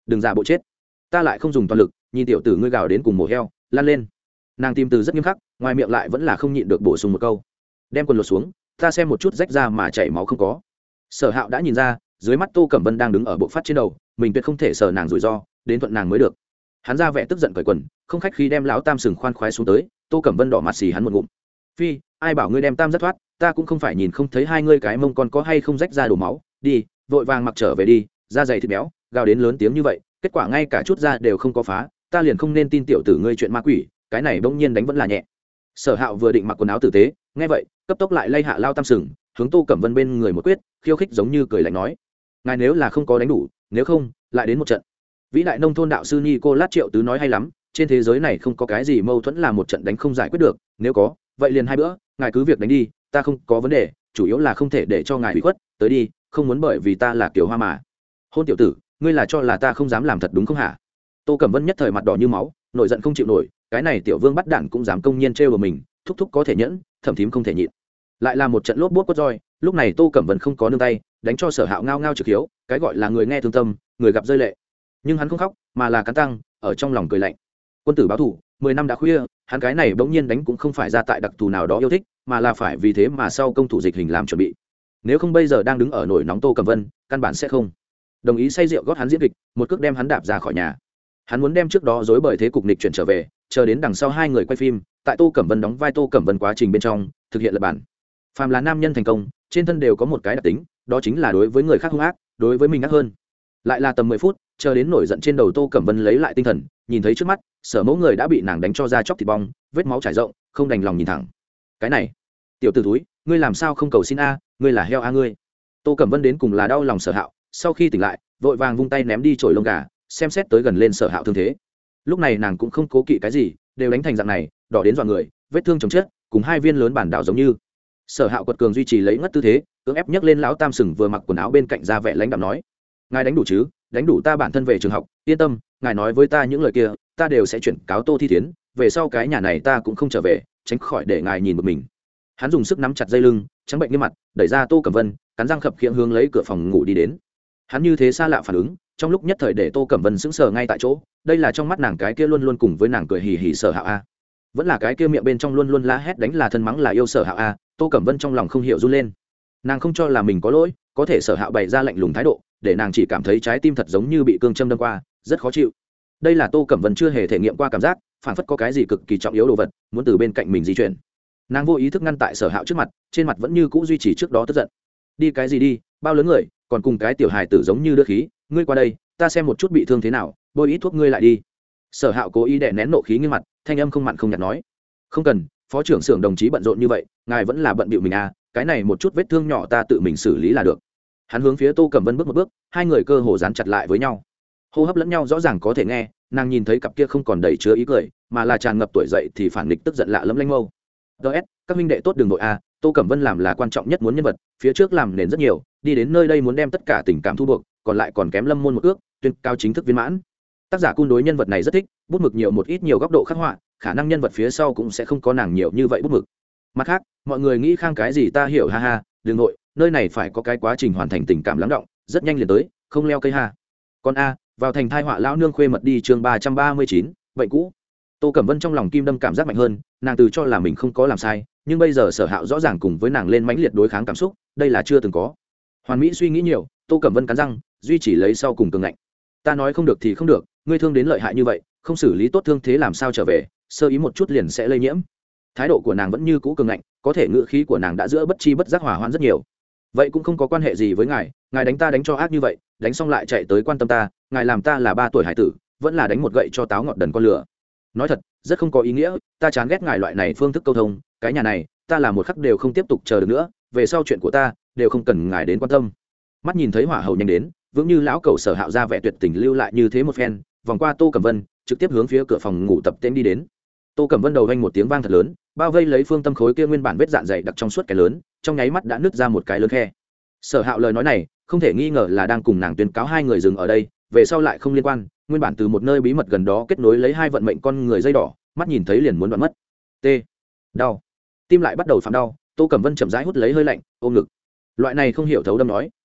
A: đừng giả bộ chết, ta lại không dùng toàn lực, nhìn tiểu tử ngươi gào đến cùng mổ heo, lan lên. Nàng tìm từ rất nghiêm khắc, ngoài miệng lại vẫn là không nhịn được bổ sung một câu, đem quần lột xuống, ta xem một chút rách ra mà chảy máu không có. Sở Hạo đã nhìn ra, dưới mắt Tô Cẩm Vân đang đứng ở bộ phát trên đầu, mình tuyệt không thể sờ nàng rủi ro, đến thuận nàng mới được. Hắn ra vẻ tức giận cởi quần, không khách khí đem lão tam sừng khoan khoái xuống tới. Tô Cẩm Vân đỏ mặt xì hắn một ngụm, phi, ai bảo ngươi đem tam rất thoát, ta cũng không phải nhìn không thấy hai ngươi cái mông còn có hay không rách ra đổ máu, đi, vội vàng mặc trở về đi, da dày thịt béo, gào đến lớn tiếng như vậy, kết quả ngay cả chút da đều không có phá, ta liền không nên tin tiểu tử ngươi chuyện ma quỷ, cái này bỗng nhiên đánh vẫn là nhẹ. Sở Hạo vừa định mặc quần áo tử tế, nghe vậy cấp tốc lại lay hạ lao tam sừng, hướng Tô Cẩm Vân bên người một quyết, khiêu khích giống như cười lạnh nói, ngài nếu là không có đánh đủ, nếu không lại đến một trận. Vĩ đại nông thôn đạo sư Nicolas Triệu Tứ nói hay lắm, trên thế giới này không có cái gì mâu thuẫn là một trận đánh không giải quyết được, nếu có vậy liền hai bữa, ngài cứ việc đánh đi, ta không có vấn đề, chủ yếu là không thể để cho ngài bị khuất, tới đi, không muốn bởi vì ta là Kiều Hoa mà. Hôn tiểu tử, ngươi là cho là ta không dám làm thật đúng không hả? Tô Cẩm Vân nhất thời mặt đỏ như máu, nổi giận không chịu nổi, cái này tiểu vương bắt đản cũng dám công nhiên trêu đùa mình, thúc thúc có thể nhẫn, thẩm thím không thể nhịn. Lại là một trận lốp bốt quất roi, lúc này Tô Cẩm Vân không có nương tay, đánh cho Sở Hạo ngao ngao trực hiếu, cái gọi là người nghe thương tâm, người gặp rơi lệ. Nhưng hắn không khóc, mà là cắn răng, ở trong lòng cười lạnh. Quân tử báo thù, 10 năm đã khuya, hắn cái này bỗng nhiên đánh cũng không phải ra tại đặc thù nào đó yêu thích, mà là phải vì thế mà sau công thủ dịch hình làm chuẩn bị. Nếu không bây giờ đang đứng ở nổi nóng Tô Cẩm Vân, căn bản sẽ không đồng ý say rượu gót hắn diễn kịch, một cước đem hắn đạp ra khỏi nhà. Hắn muốn đem trước đó dối bởi thế cục nghịch chuyển trở về, chờ đến đằng sau hai người quay phim, tại Tô Cẩm Vân đóng vai Tô Cẩm Vân quá trình bên trong, thực hiện lập bản. Phàm là nam nhân thành công, trên thân đều có một cái đặc tính, đó chính là đối với người khác hung ác, đối với mình ác hơn. Lại là tầm 10 phút, chờ đến nổi giận trên đầu Tô Cẩm Vân lấy lại tinh thần, nhìn thấy trước mắt, Sở Mẫu người đã bị nàng đánh cho ra chóc thịt bong, vết máu trải rộng, không đành lòng nhìn thẳng. Cái này, tiểu tử túi, ngươi làm sao không cầu xin a, ngươi là heo a ngươi. Tô Cẩm Vân đến cùng là đau lòng Sở Hạo, sau khi tỉnh lại, vội vàng vung tay ném đi chổi lông gà, xem xét tới gần lên Sở Hạo thương thế. Lúc này nàng cũng không cố kỵ cái gì, đều đánh thành dạng này, đỏ đến dọa người, vết thương chồng chết, cùng hai viên lớn bản đảo giống như. Sở Hạo quật cường duy trì lấy ngất tư thế, cưỡng ép nhấc lên lão tam sừng vừa mặc quần áo bên cạnh ra vẻ lãnh đạm nói, ngài đánh đủ chứ, đánh đủ ta bản thân về trường học, yên tâm, ngài nói với ta những lời kia, ta đều sẽ chuyển cáo Tô Thi Thiến, về sau cái nhà này ta cũng không trở về, tránh khỏi để ngài nhìn một mình. Hắn dùng sức nắm chặt dây lưng, trắng bệnh như mặt, đẩy ra Tô Cẩm Vân, cắn răng khập khiễng hướng lấy cửa phòng ngủ đi đến. Hắn như thế xa lạ phản ứng, trong lúc nhất thời để Tô Cẩm Vân sững sờ ngay tại chỗ, đây là trong mắt nàng cái kia luôn luôn cùng với nàng cười hì hì Sở Hạo a, vẫn là cái kia miệng bên trong luôn luôn la hét đánh là thân mắng là yêu Sở Hạo a. Tô Cẩm Vân trong lòng không hiểu run lên, nàng không cho là mình có lỗi, có thể Sở Hạo bày ra lạnh lùng thái độ, để nàng chỉ cảm thấy trái tim thật giống như bị cương châm đâm qua, rất khó chịu. Đây là Tô Cẩm Vân chưa hề thể nghiệm qua cảm giác, phản phất có cái gì cực kỳ trọng yếu đồ vật muốn từ bên cạnh mình di chuyển. Nàng vô ý thức ngăn tại Sở Hạo trước mặt, trên mặt vẫn như cũ duy trì trước đó tức giận. Đi cái gì đi, bao lớn người, còn cùng cái tiểu hài tử giống như đưa khí, ngươi qua đây, ta xem một chút bị thương thế nào, bôi ít thuốc ngươi lại đi. Sở Hạo cố ý đè nén nộ khí nghiêm mặt, thanh âm không mặn không nhạt nói, không cần, phó trưởng xưởng đồng chí bận rộn như vậy, ngài vẫn là bận bịu mình à, cái này một chút vết thương nhỏ ta tự mình xử lý là được. Hắn hướng phía Tô Cẩm Vân bước một bước, hai người cơ hồ dán chặt lại với nhau, hô hấp lẫn nhau rõ ràng có thể nghe. Nàng nhìn thấy cặp kia không còn đầy chứa ý cười, mà là tràn ngập tuổi dậy thì phản nghịch tức giận lạ lẫm lanh mâu. ts các minh đệ tốt đường nội a, Tô Cẩm Vân làm là quan trọng nhất muốn nhân vật, phía trước làm nền rất nhiều, đi đến nơi đây muốn đem tất cả tình cảm thu buộc, còn lại còn kém lâm môn một ước, tuyên cao chính thức viên mãn. Tác giả cung đối nhân vật này rất thích, bút mực nhiều một ít nhiều góc độ khắc họa, khả năng nhân vật phía sau cũng sẽ không có nàng nhiều như vậy bút mực. Mặt khác, mọi người nghĩ khang cái gì ta hiểu ha ha, đường nội, nơi này phải có cái quá trình hoàn thành tình cảm lắng động, rất nhanh liền tới, không leo cây ha. Con a, vào thành thai họa lão nương khuê mật đi chương 339, bệnh cũ. Tô Cẩm Vân trong lòng kim đâm cảm giác mạnh hơn, nàng từ cho là mình không có làm sai, nhưng bây giờ Sở Hạo rõ ràng cùng với nàng lên mãnh liệt đối kháng cảm xúc, đây là chưa từng có. Hoàn Mỹ suy nghĩ nhiều, Tô Cẩm Vân cắn răng, duy trì lấy sau cùng cường ngạnh. Ta nói không được thì không được, ngươi thương đến lợi hại như vậy, không xử lý tốt thương thế làm sao trở về, sơ ý một chút liền sẽ lây nhiễm. Thái độ của nàng vẫn như cũ cường ngạnh, có thể ngữ khí của nàng đã giữa bất chi bất giác hòa hoãn rất nhiều. Vậy cũng không có quan hệ gì với ngài, ngài đánh ta đánh cho ác như vậy, đánh xong lại chạy tới quan tâm ta, ngài làm ta là 3 tuổi hải tử, vẫn là đánh một gậy cho táo ngọt đần con lửa. Nói thật, rất không có ý nghĩa, ta chán ghét ngài loại này phương thức câu thông, cái nhà này, ta là một khắc đều không tiếp tục chờ được nữa, về sau chuyện của ta đều không cần ngài đến quan tâm. Mắt nhìn thấy hỏa hầu nhanh đến, vững như lão cầu Sở Hạo ra vẻ tuyệt tình lưu lại như thế một phen, vòng qua Tô Cẩm Vân, trực tiếp hướng phía cửa phòng ngủ tập tên đi đến. Tô Cẩm Vân đầu vang một tiếng vang thật lớn, bao vây lấy Phương Tâm khối kia nguyên bản vết dạn dày đặc trong suốt cái lớn, trong nháy mắt đã nứt ra một cái lớn khe. Sở Hạo lời nói này, không thể nghi ngờ là đang cùng nàng tuyên cáo hai người dừng ở đây, về sau lại không liên quan, nguyên bản từ một nơi bí mật gần đó kết nối lấy hai vận mệnh con người dây đỏ, mắt nhìn thấy liền muốn đoạn mất. T. Đau. Tim lại bắt đầu phạm đau, Tô Cẩm Vân chậm rãi hút lấy hơi lạnh, ôm ngực. Loại này không hiểu thấu đâm nói,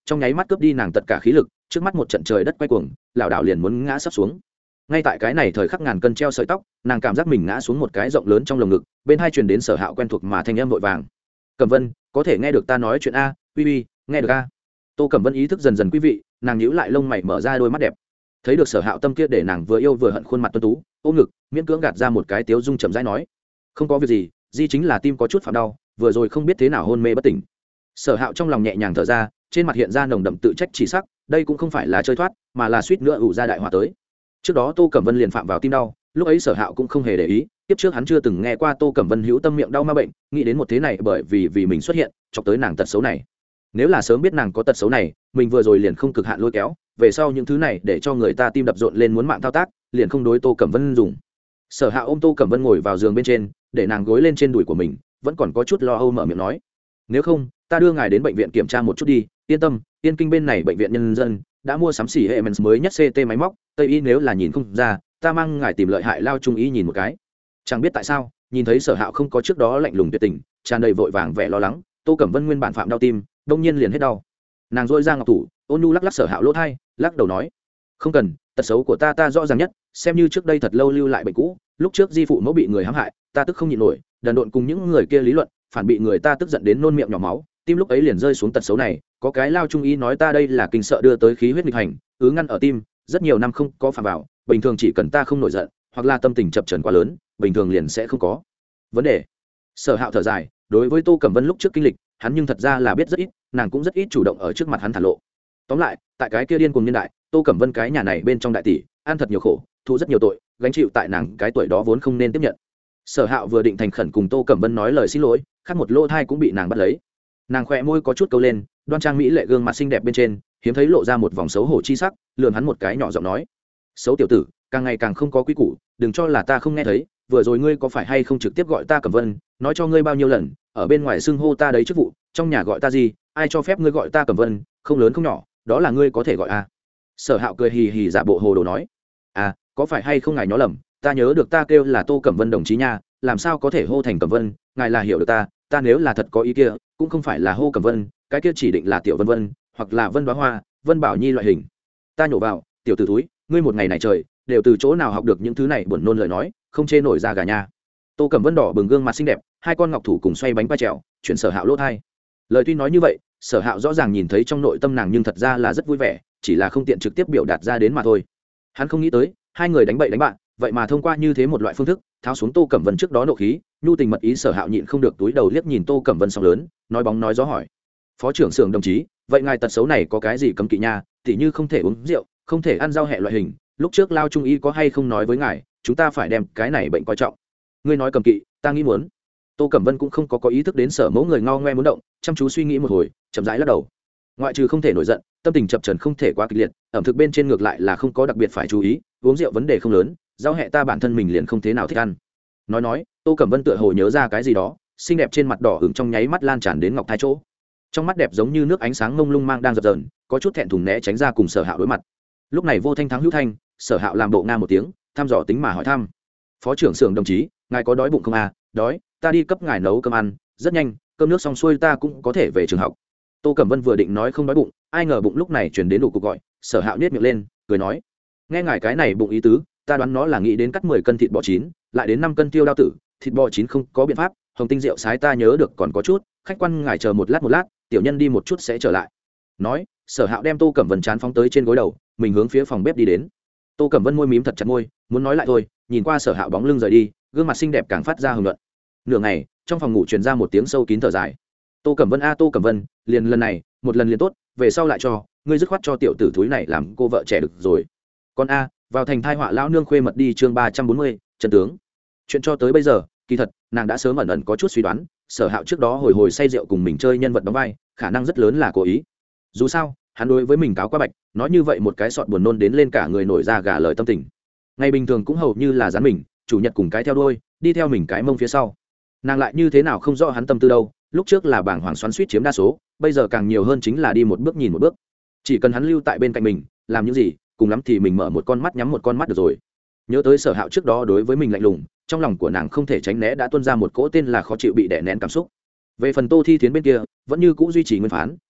A: trong nháy mắt cướp đi nàng tất cả khí lực, trước mắt một trận trời đất quay cuồng, lảo đảo liền muốn ngã sắp xuống. Ngay tại cái này thời khắc ngàn cân treo sợi tóc, nàng cảm giác mình ngã xuống một cái rộng lớn trong lồng ngực, bên hai truyền đến Sở Hạo quen thuộc mà thanh âm vội vàng. Cẩm Vân, có thể nghe được ta nói chuyện a? Uy uy, nghe được a? Tô Cẩm Vân ý thức dần dần quý vị, nàng nhíu lại lông mày mở ra đôi mắt đẹp. Thấy được Sở Hạo tâm kia để nàng vừa yêu vừa hận khuôn mặt tuấn tú, ôm ngực, miễn cưỡng gạt ra một cái tiếu dung chậm rãi nói: "Không có việc gì, di chính là tim có chút phạm đau, vừa rồi không biết thế nào hôn mê bất tỉnh." Sở Hạo trong lòng nhẹ nhàng thở ra, trên mặt hiện ra nồng đậm tự trách chỉ sắc, đây cũng không phải là chơi thoát, mà là suýt nữa ủ ra đại họa tới. Trước đó Tô Cẩm Vân liền phạm vào tim đau, lúc ấy Sở Hạo cũng không hề để ý, tiếp trước hắn chưa từng nghe qua Tô Cẩm Vân hữu tâm miệng đau ma bệnh, nghĩ đến một thế này bởi vì mình xuất hiện, chọc tới nàng tật xấu này. Nếu là sớm biết nàng có tật xấu này, mình vừa rồi liền không cực hạn lôi kéo, về sau những thứ này để cho người ta tim đập rộn lên muốn mạng thao tác, liền không đối Tô Cẩm Vân dùng. Sở Hạo ôm Tô Cẩm Vân ngồi vào giường bên trên, để nàng gối lên trên đùi của mình, vẫn còn có chút lo âu mở miệng nói: "Nếu không, ta đưa ngài đến bệnh viện kiểm tra một chút đi, yên tâm, Yên Kinh bên này bệnh viện nhân dân đã mua sắm xỉ hệ mens mới nhất CT máy móc, Tây y nếu là nhìn không ra, ta mang ngài tìm lợi hại lao trung y nhìn một cái." Chẳng biết tại sao, nhìn thấy Sở Hạo không có trước đó lạnh lùng tuyệt tình, tràn đầy vội vàng vẻ lo lắng, Tô Cẩm Vân nguyên bản phạm đau tim, đông nhiên liền hết đau. Nàng dội ra ngọc thủ, ôn nhu lắc lắc Sở Hạo lỗ thai, lắc đầu nói: "Không cần, tật xấu của ta rõ ràng nhất, xem như trước đây thật lâu lưu lại bệnh cũ, lúc trước di phụ mẫu bị người hãm hại, ta tức không nhịn nổi, đần độn cùng những người kia lý luận, phản bị người ta tức giận đến nôn miệng nhỏ máu, tim lúc ấy liền rơi xuống tật xấu này, có cái lao trung y nói ta đây là kinh sợ đưa tới khí huyết nghịch hành, ứ ngăn ở tim, rất nhiều năm không có phạm vào, bình thường chỉ cần ta không nổi giận, hoặc là tâm tình chập chờn quá lớn, bình thường liền sẽ không có vấn đề." Sở Hạo thở dài, đối với Tô Cẩm Vân lúc trước kinh lịch, hắn nhưng thật ra là biết rất ít, nàng cũng rất ít chủ động ở trước mặt hắn thả lộ. Tóm lại, tại cái kia điên cuồng niên đại, Tô Cẩm Vân cái nhà này bên trong đại tỷ, ăn thật nhiều khổ, thụ rất nhiều tội, gánh chịu tại nàng cái tuổi đó vốn không nên tiếp nhận. Sở Hạo vừa định thành khẩn cùng Tô Cẩm Vân nói lời xin lỗi, khác một lỗ thai cũng bị nàng bắt lấy. Nàng khỏe môi có chút câu lên, đoan trang mỹ lệ gương mặt xinh đẹp bên trên hiếm thấy lộ ra một vòng xấu hổ chi sắc, lườm hắn một cái nhỏ giọng nói: "Xấu tiểu tử, càng ngày càng không có quy củ, đừng cho là ta không nghe thấy, vừa rồi ngươi có phải hay không trực tiếp gọi ta Cẩm Vân, nói cho ngươi bao nhiêu lần, ở bên ngoài xưng hô ta đấy chức vụ, trong nhà gọi ta gì, ai cho phép ngươi gọi ta Cẩm Vân, không lớn không nhỏ, đó là ngươi có thể gọi a." Sở Hạo cười hì hì giả bộ hồ đồ nói: "À, có phải hay không ngài nhớ lầm, ta nhớ được ta kêu là Tô Cẩm Vân đồng chí nha, làm sao có thể hô thành Cẩm Vân, ngài là hiểu được ta nếu là thật có ý kia, cũng không phải là hô Cẩm Vân, cái kia chỉ định là Tiểu Vân Vân, hoặc là Vân Đóa Hoa, Vân Bảo Nhi loại hình." Ta nhổ vào: "Tiểu tử túi, ngươi một ngày này trời, đều từ chỗ nào học được những thứ này buồn nôn lời nói, không chê nổi ra gà nha." Tô Cẩm Vân đỏ bừng gương mặt xinh đẹp, hai con ngọc thủ cùng xoay bánh quay trèo, chuyển Sở Hạo lỗ thai. Lời tuy nói như vậy, Sở Hạo rõ ràng nhìn thấy trong nội tâm nàng nhưng thật ra là rất vui vẻ, chỉ là không tiện trực tiếp biểu đạt ra đến mà thôi. Hắn không nghĩ tới, hai người đánh bậy đánh bạn, vậy mà thông qua như thế một loại phương thức, tháo xuống Tô Cẩm Vân trước đó nộ khí, nhu tình mật ý. Sở Hạo nhịn không được túi đầu liếc nhìn Tô Cẩm Vân sóng lớn, nói bóng nói gió hỏi: "Phó trưởng xưởng đồng chí, vậy ngài tật xấu này có cái gì cấm kỵ nha, tỉ như không thể uống rượu, không thể ăn rau hẹ loại hình, lúc trước lao trung y có hay không nói với ngài, chúng ta phải đem cái này bệnh coi trọng?" "Ngươi nói cấm kỵ, ta nghĩ muốn." Tô Cẩm Vân cũng không có ý thức đến Sở mẫu người ngao ngoe muốn động, chăm chú suy nghĩ một hồi, chậm rãi lắc đầu. Ngoại trừ không thể nổi giận, tâm tình chập trần không thể quá kịch liệt, ẩm thực bên trên ngược lại là không có đặc biệt phải chú ý, uống rượu vấn đề không lớn, rau hẹ ta bản thân mình liền không thế nào thích ăn. Nói, Tô Cẩm Vân tựa hồ nhớ ra cái gì đó, xinh đẹp trên mặt đỏ ửng trong nháy mắt lan tràn đến ngọc thai chỗ. Trong mắt đẹp giống như nước ánh sáng mông lung mang đang dập dờn, có chút thẹn thùng né tránh ra cùng Sở Hạo đối mặt. Lúc này vô thanh thắng hữu thanh, Sở Hạo làm bộ nga một tiếng, thăm dò tính mà hỏi thăm: "Phó trưởng xưởng đồng chí, ngài có đói bụng không à?" "Đói, ta đi cấp ngài nấu cơm ăn, rất nhanh, cơm nước xong xuôi ta cũng có thể về trường học." Tô Cẩm Vân vừa định nói không đói bụng, ai ngờ bụng lúc này truyền đến đủ cuộc gọi. Sở Hạo nhếch miệng lên, cười nói: "Nghe ngài cái này bụng ý tứ, ta đoán nó là nghĩ đến cắt 10 cân thịt bò chín, lại đến 5 cân tiêu đao tử, thịt bò chín không có biện pháp, hồng tinh rượu sái ta nhớ được còn có chút, khách quan ngài chờ một lát, tiểu nhân đi một chút sẽ trở lại." Nói, Sở Hạo đem Tô Cẩm Vân chán phóng tới trên gối đầu, mình hướng phía phòng bếp đi đến. Tô Cẩm Vân môi mím thật chặt môi, muốn nói lại thôi, nhìn qua Sở Hạo bóng lưng rời đi, gương mặt xinh đẹp càng phát ra hồng nhuận. Nửa ngày, trong phòng ngủ truyền ra một tiếng sâu kín thở dài. "Tô Cẩm Vân a Tô Cẩm Vân, liền lần này, một lần liền tốt, về sau lại cho ngươi dứt khoát cho tiểu tử thúi này làm cô vợ trẻ được rồi." Con a, vào thành thai họa lão nương khuê mật đi chương 340, chân tướng. Chuyện cho tới bây giờ, kỳ thật, nàng đã sớm ẩn ẩn có chút suy đoán, Sở Hạo trước đó hồi say rượu cùng mình chơi nhân vật đóng vai, khả năng rất lớn là cố ý. Dù sao, hắn đối với mình cáo quá bạch, nói như vậy một cái sọt buồn nôn đến lên cả người nổi ra gà lời tâm tình. Ngày bình thường cũng hầu như là dán mình, chủ nhật cùng cái theo đuôi, đi theo mình cái mông phía sau. Nàng lại như thế nào không rõ hắn tâm tư đâu, lúc trước là bảng hoàng xoắn suýt chiếm đa số, bây giờ càng nhiều hơn chính là đi một bước nhìn một bước. Chỉ cần hắn lưu tại bên cạnh mình, làm những gì, cùng lắm thì mình mở một con mắt nhắm một con mắt được rồi. Nhớ tới Sở Hạo trước đó đối với mình lạnh lùng, trong lòng của nàng không thể tránh né đã tuôn ra một cỗ tên là khó chịu bị đè nén cảm xúc. Về phần Tô Thi Thiến bên kia, vẫn như cũ duy trì nguyên phán,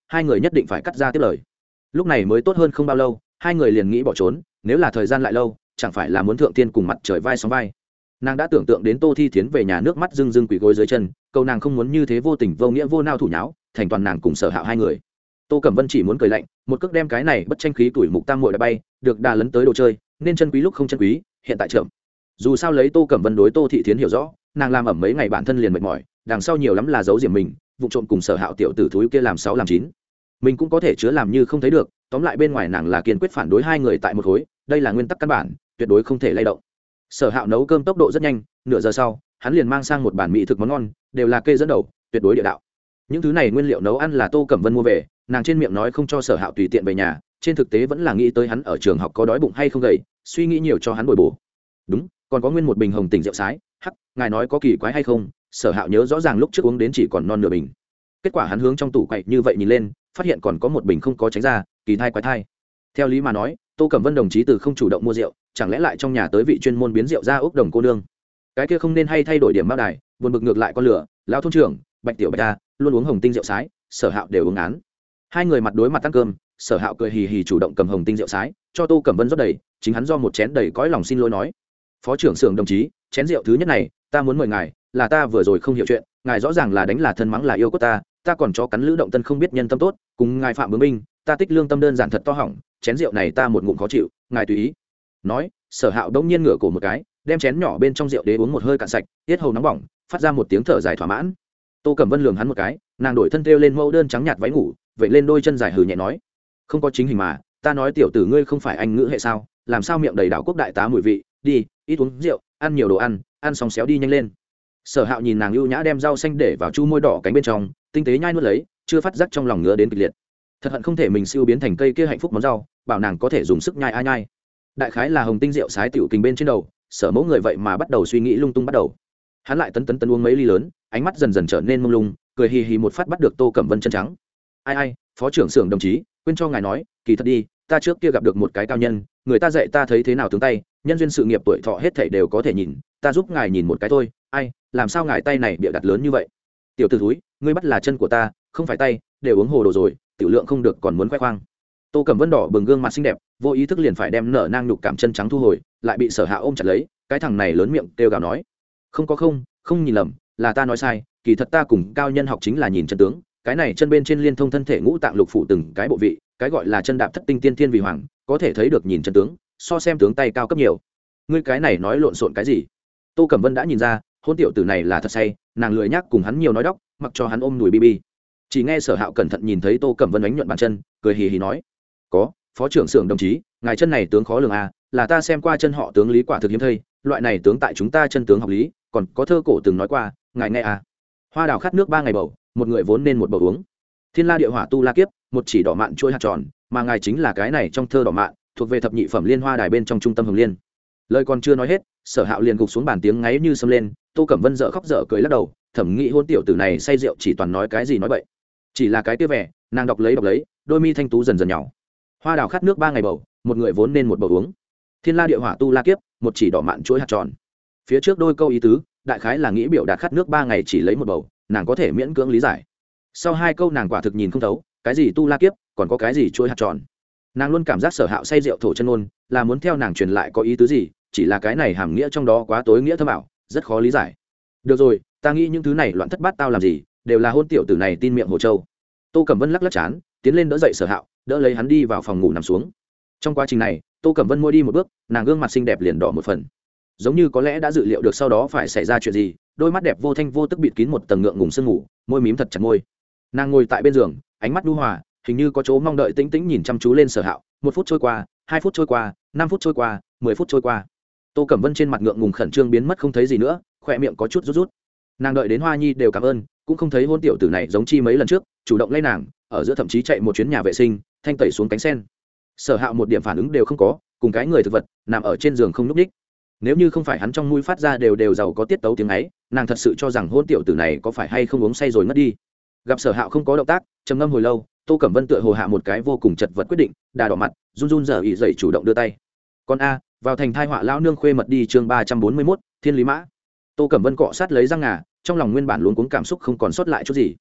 A: hai người nhất định phải cắt ra tiếp lời. Lúc này mới tốt hơn không bao lâu, hai người liền nghĩ bỏ trốn, nếu là thời gian lại lâu chẳng phải là muốn thượng tiên cùng mặt trời vai sóng vai. Nàng đã tưởng tượng đến Tô Thi Thiến về nhà nước mắt rưng rưng quỳ gối dưới chân, câu nàng không muốn như thế vô tình vô nghĩa vô nao thủ nháo thành toàn nàng cùng Sở Hạo hai người. Tô Cẩm Vân chỉ muốn cười lạnh, một cước đem cái này bất tranh khí tuổi mục tam muội đã bay, được đà lấn tới đồ chơi, nên chân quý lúc không chân quý, hiện tại chậm. Dù sao lấy Tô Cẩm Vân đối Tô Thị Thiến hiểu rõ, nàng làm ẩm mấy ngày bản thân liền mệt mỏi, đằng sau nhiều lắm là giấu diệm mình, vụ trộm cùng Sở Hạo tiểu tử thúi kia làm 6 làm 9. Mình cũng có thể chứa làm như không thấy được, tóm lại bên ngoài nàng là kiên quyết phản đối hai người tại một khối, đây là nguyên tắc căn bản, tuyệt đối không thể lay động. Sở Hạo nấu cơm tốc độ rất nhanh, nửa giờ sau, hắn liền mang sang một bản mỹ thực món ngon, đều là kê dẫn đầu, tuyệt đối địa đạo. Những thứ này nguyên liệu nấu ăn là Tô Cẩm Vân mua về, nàng trên miệng nói không cho Sở Hạo tùy tiện về nhà, trên thực tế vẫn là nghĩ tới hắn ở trường học có đói bụng hay không gầy, suy nghĩ nhiều cho hắn bồi bổ. Đúng, còn có nguyên một bình hồng tỉnh rượu sái, hắc, ngài nói có kỳ quái hay không? Sở Hạo nhớ rõ ràng lúc trước uống đến chỉ còn non nửa bình. Kết quả hắn hướng trong tủ quậy như vậy nhìn lên, phát hiện còn có một bình không có tránh ra, kỳ thai quái thai. Theo lý mà nói, Tô Cẩm Vân đồng chí từ không chủ động mua rượu, chẳng lẽ lại trong nhà tới vị chuyên môn biến rượu ra ốc đồng cô nương. Cái kia không nên hay thay đổi điểm mao đài, buồn bực ngược lại con lửa, lão thôn trưởng, Bạch tiểu Bạch ta, luôn uống hồng tinh rượu sái, Sở Hạo đều uống án. Hai người mặt đối mặt ăn cơm, Sở Hạo cười hì hì chủ động cầm hồng tinh rượu sái, cho Tô Cẩm Vân rót đầy, chính hắn do một chén đầy cõi lòng xin lỗi nói: "Phó trưởng xưởng đồng chí, chén rượu thứ nhất này, ta muốn mời ngài, là ta vừa rồi không hiểu chuyện, ngài rõ ràng là đánh là thân mắng là yêu cốt ta còn cho cắn lữ động tân không biết nhân tâm tốt, cùng ngài phạm bướng binh, ta tích lương tâm đơn giản thật to hỏng, chén rượu này ta một ngụm khó chịu, ngài tùy ý." Nói, Sở Hạo đông nhiên ngửa cổ một cái, đem chén nhỏ bên trong rượu đế uống một hơi cạn sạch, tiết hầu nóng bỏng, phát ra một tiếng thở dài thỏa mãn. Tô Cẩm Vân lườm hắn một cái, nàng đổi thân thêu lên mẫu đơn trắng nhạt váy ngủ, vậy lên đôi chân dài hừ nhẹ nói: "Không có chính hình mà, ta nói tiểu tử ngươi không phải anh ngữ hệ sao, làm sao miệng đầy đảo quốc đại tá mùi vị, đi, ít uống rượu, ăn nhiều đồ ăn xong xéo đi nhanh lên." Sở Hạo nhìn nàng ưu nhã đem rau xanh để vào chu môi đỏ cánh bên trong, tinh tế nhai nuốt lấy, chưa phát giác trong lòng ngứa đến kịch liệt. Thật hận không thể mình siêu biến thành cây kia hạnh phúc món rau, bảo nàng có thể dùng sức nhai nhai. Đại khái là hồng tinh rượu sái tiểu kình bên trên đầu, Sở Mẫu người vậy mà bắt đầu suy nghĩ lung tung bắt đầu. Hắn lại tấn uống mấy ly lớn, ánh mắt dần dần trở nên mông lung, cười hì hì một phát bắt được Tô Cẩm Vân chân trắng. Ai, phó trưởng xưởng đồng chí, quên cho ngài nói, kỳ thật đi, ta trước kia gặp được một cái cao nhân, người ta dạy ta thấy thế nào tướng tay, nhân duyên sự nghiệp tuổi thọ hết thảy đều có thể nhìn, ta giúp ngài nhìn một cái thôi. Ai, làm sao ngài tay này bịa đặt lớn như vậy? Tiểu tử thúi, ngươi bắt là chân của ta, không phải tay, đều uống hồ đồ rồi, tiểu lượng không được còn muốn khoe khoang. Tô Cẩm Vân đỏ bừng gương mặt xinh đẹp, vô ý thức liền phải đem nở nang nhục cảm chân trắng thu hồi, lại bị Sở Hạ ôm chặt lấy, cái thằng này lớn miệng kêu gào nói: không nhìn lầm, là ta nói sai, kỳ thật ta cùng cao nhân học chính là nhìn chân tướng, cái này chân bên trên liên thông thân thể ngũ tạng lục phủ từng cái bộ vị, cái gọi là chân đạp thất tinh tiên thiên vì hoàng, có thể thấy được nhìn chân tướng, so xem tướng tay cao cấp nhiều. Ngươi cái này nói lộn xộn cái gì? Tô Cẩm Vân đã nhìn ra, hôn tiểu tử này là thật say, nàng lười nhắc cùng hắn nhiều nói đóc, mặc cho hắn ôm đùi bi. Chỉ nghe Sở Hạo cẩn thận nhìn thấy Tô Cẩm Vân ánh nhuận bàn chân, cười hì hì nói: "Có, phó trưởng xưởng đồng chí, ngài chân này tướng khó lường à, là ta xem qua chân họ tướng lý quả thực hiếm thấy, loại này tướng tại chúng ta chân tướng học lý, còn có thơ cổ từng nói qua, ngài nghe à. Hoa đào khát nước 3 ngày bầu, một người vốn nên một bầu uống. Thiên la địa hỏa tu la kiếp, một chỉ đỏ mạn trôi hạt tròn, mà ngài chính là cái này trong thơ đỏ mạn, thuộc về thập nhị phẩm liên hoa đài bên trong trung tâm hồng liên." Lời còn chưa nói hết, Sở Hạo liền gục xuống bàn tiếng ngáy như sấm lên. Tô Cẩm Vân dở khóc dở cười lắc đầu, thẩm nghĩ hôn tiểu tử này say rượu chỉ toàn nói cái gì nói bậy. Chỉ là cái kia vẻ, nàng đọc lấy, đôi mi thanh tú dần dần nhỏ. Hoa đào khát nước 3 ngày bầu, một người vốn nên một bầu uống. Thiên la địa hỏa tu la kiếp, một chỉ đỏ mạn chuỗi hạt tròn. Phía trước đôi câu ý tứ, đại khái là nghĩ biểu đạt khát nước 3 ngày chỉ lấy một bầu, nàng có thể miễn cưỡng lý giải. Sau 2 câu nàng quả thực nhìn không thấu, cái gì tu la kiếp, còn có cái gì chuỗi hạt tròn. Nàng luôn cảm giác Sở Hạo say rượu thổ chân ngôn, là muốn theo nàng truyền lại có ý tứ gì, chỉ là cái này hàm nghĩa trong đó quá tối nghĩa thâm ảo, rất khó lý giải. Được rồi, ta nghĩ những thứ này loạn thất bát tao làm gì, đều là hôn tiểu tử này tin miệng hồ châu. Tô Cẩm Vân lắc chán, tiến lên đỡ dậy Sở Hạo, đỡ lấy hắn đi vào phòng ngủ nằm xuống. Trong quá trình này, Tô Cẩm Vân môi đi một bước, nàng gương mặt xinh đẹp liền đỏ một phần, giống như có lẽ đã dự liệu được sau đó phải xảy ra chuyện gì, đôi mắt đẹp vô thanh vô tức bịt kín một tầng ngượng ngùng sương ngủ, môi mím thật chặt môi. Nàng ngồi tại bên giường, ánh mắt nhu hòa, hình như có chỗ mong đợi tĩnh tĩnh nhìn chăm chú lên Sở Hạo. 1 phút trôi qua, 2 phút trôi qua, 5 phút trôi qua, 10 phút trôi qua. Tô Cẩm Vân trên mặt ngượng ngùng khẩn trương biến mất không thấy gì nữa, khỏe miệng có chút rút. Nàng đợi đến Hoa Nhi đều cảm ơn, cũng không thấy hôn tiểu tử này giống chi mấy lần trước, chủ động lấy nàng, ở giữa thậm chí chạy một chuyến nhà vệ sinh, thanh tẩy xuống cánh sen. Sở Hạo một điểm phản ứng đều không có, cùng cái người thực vật nằm ở trên giường không nhúc nhích. Nếu như không phải hắn trong mũi phát ra đều giàu có tiết tấu tiếng ấy, nàng thật sự cho rằng hôn tiểu tử này có phải hay không uống say rồi ngất đi. Gặp Sở Hạo không có động tác, trầm ngâm hồi lâu, Tô Cẩm Vân tựa hồ hạ một cái vô cùng chật vật quyết định, đà đỏ mặt, run rẩy ỉ dậy chủ động đưa tay. Con a, vào thành thai họa lão nương khuê mật đi chương 341, Thiên Lý Mã. Tô Cẩm Vân cọ sát lấy răng ngà, trong lòng nguyên bản luống cuống cảm xúc không còn sót lại chút gì.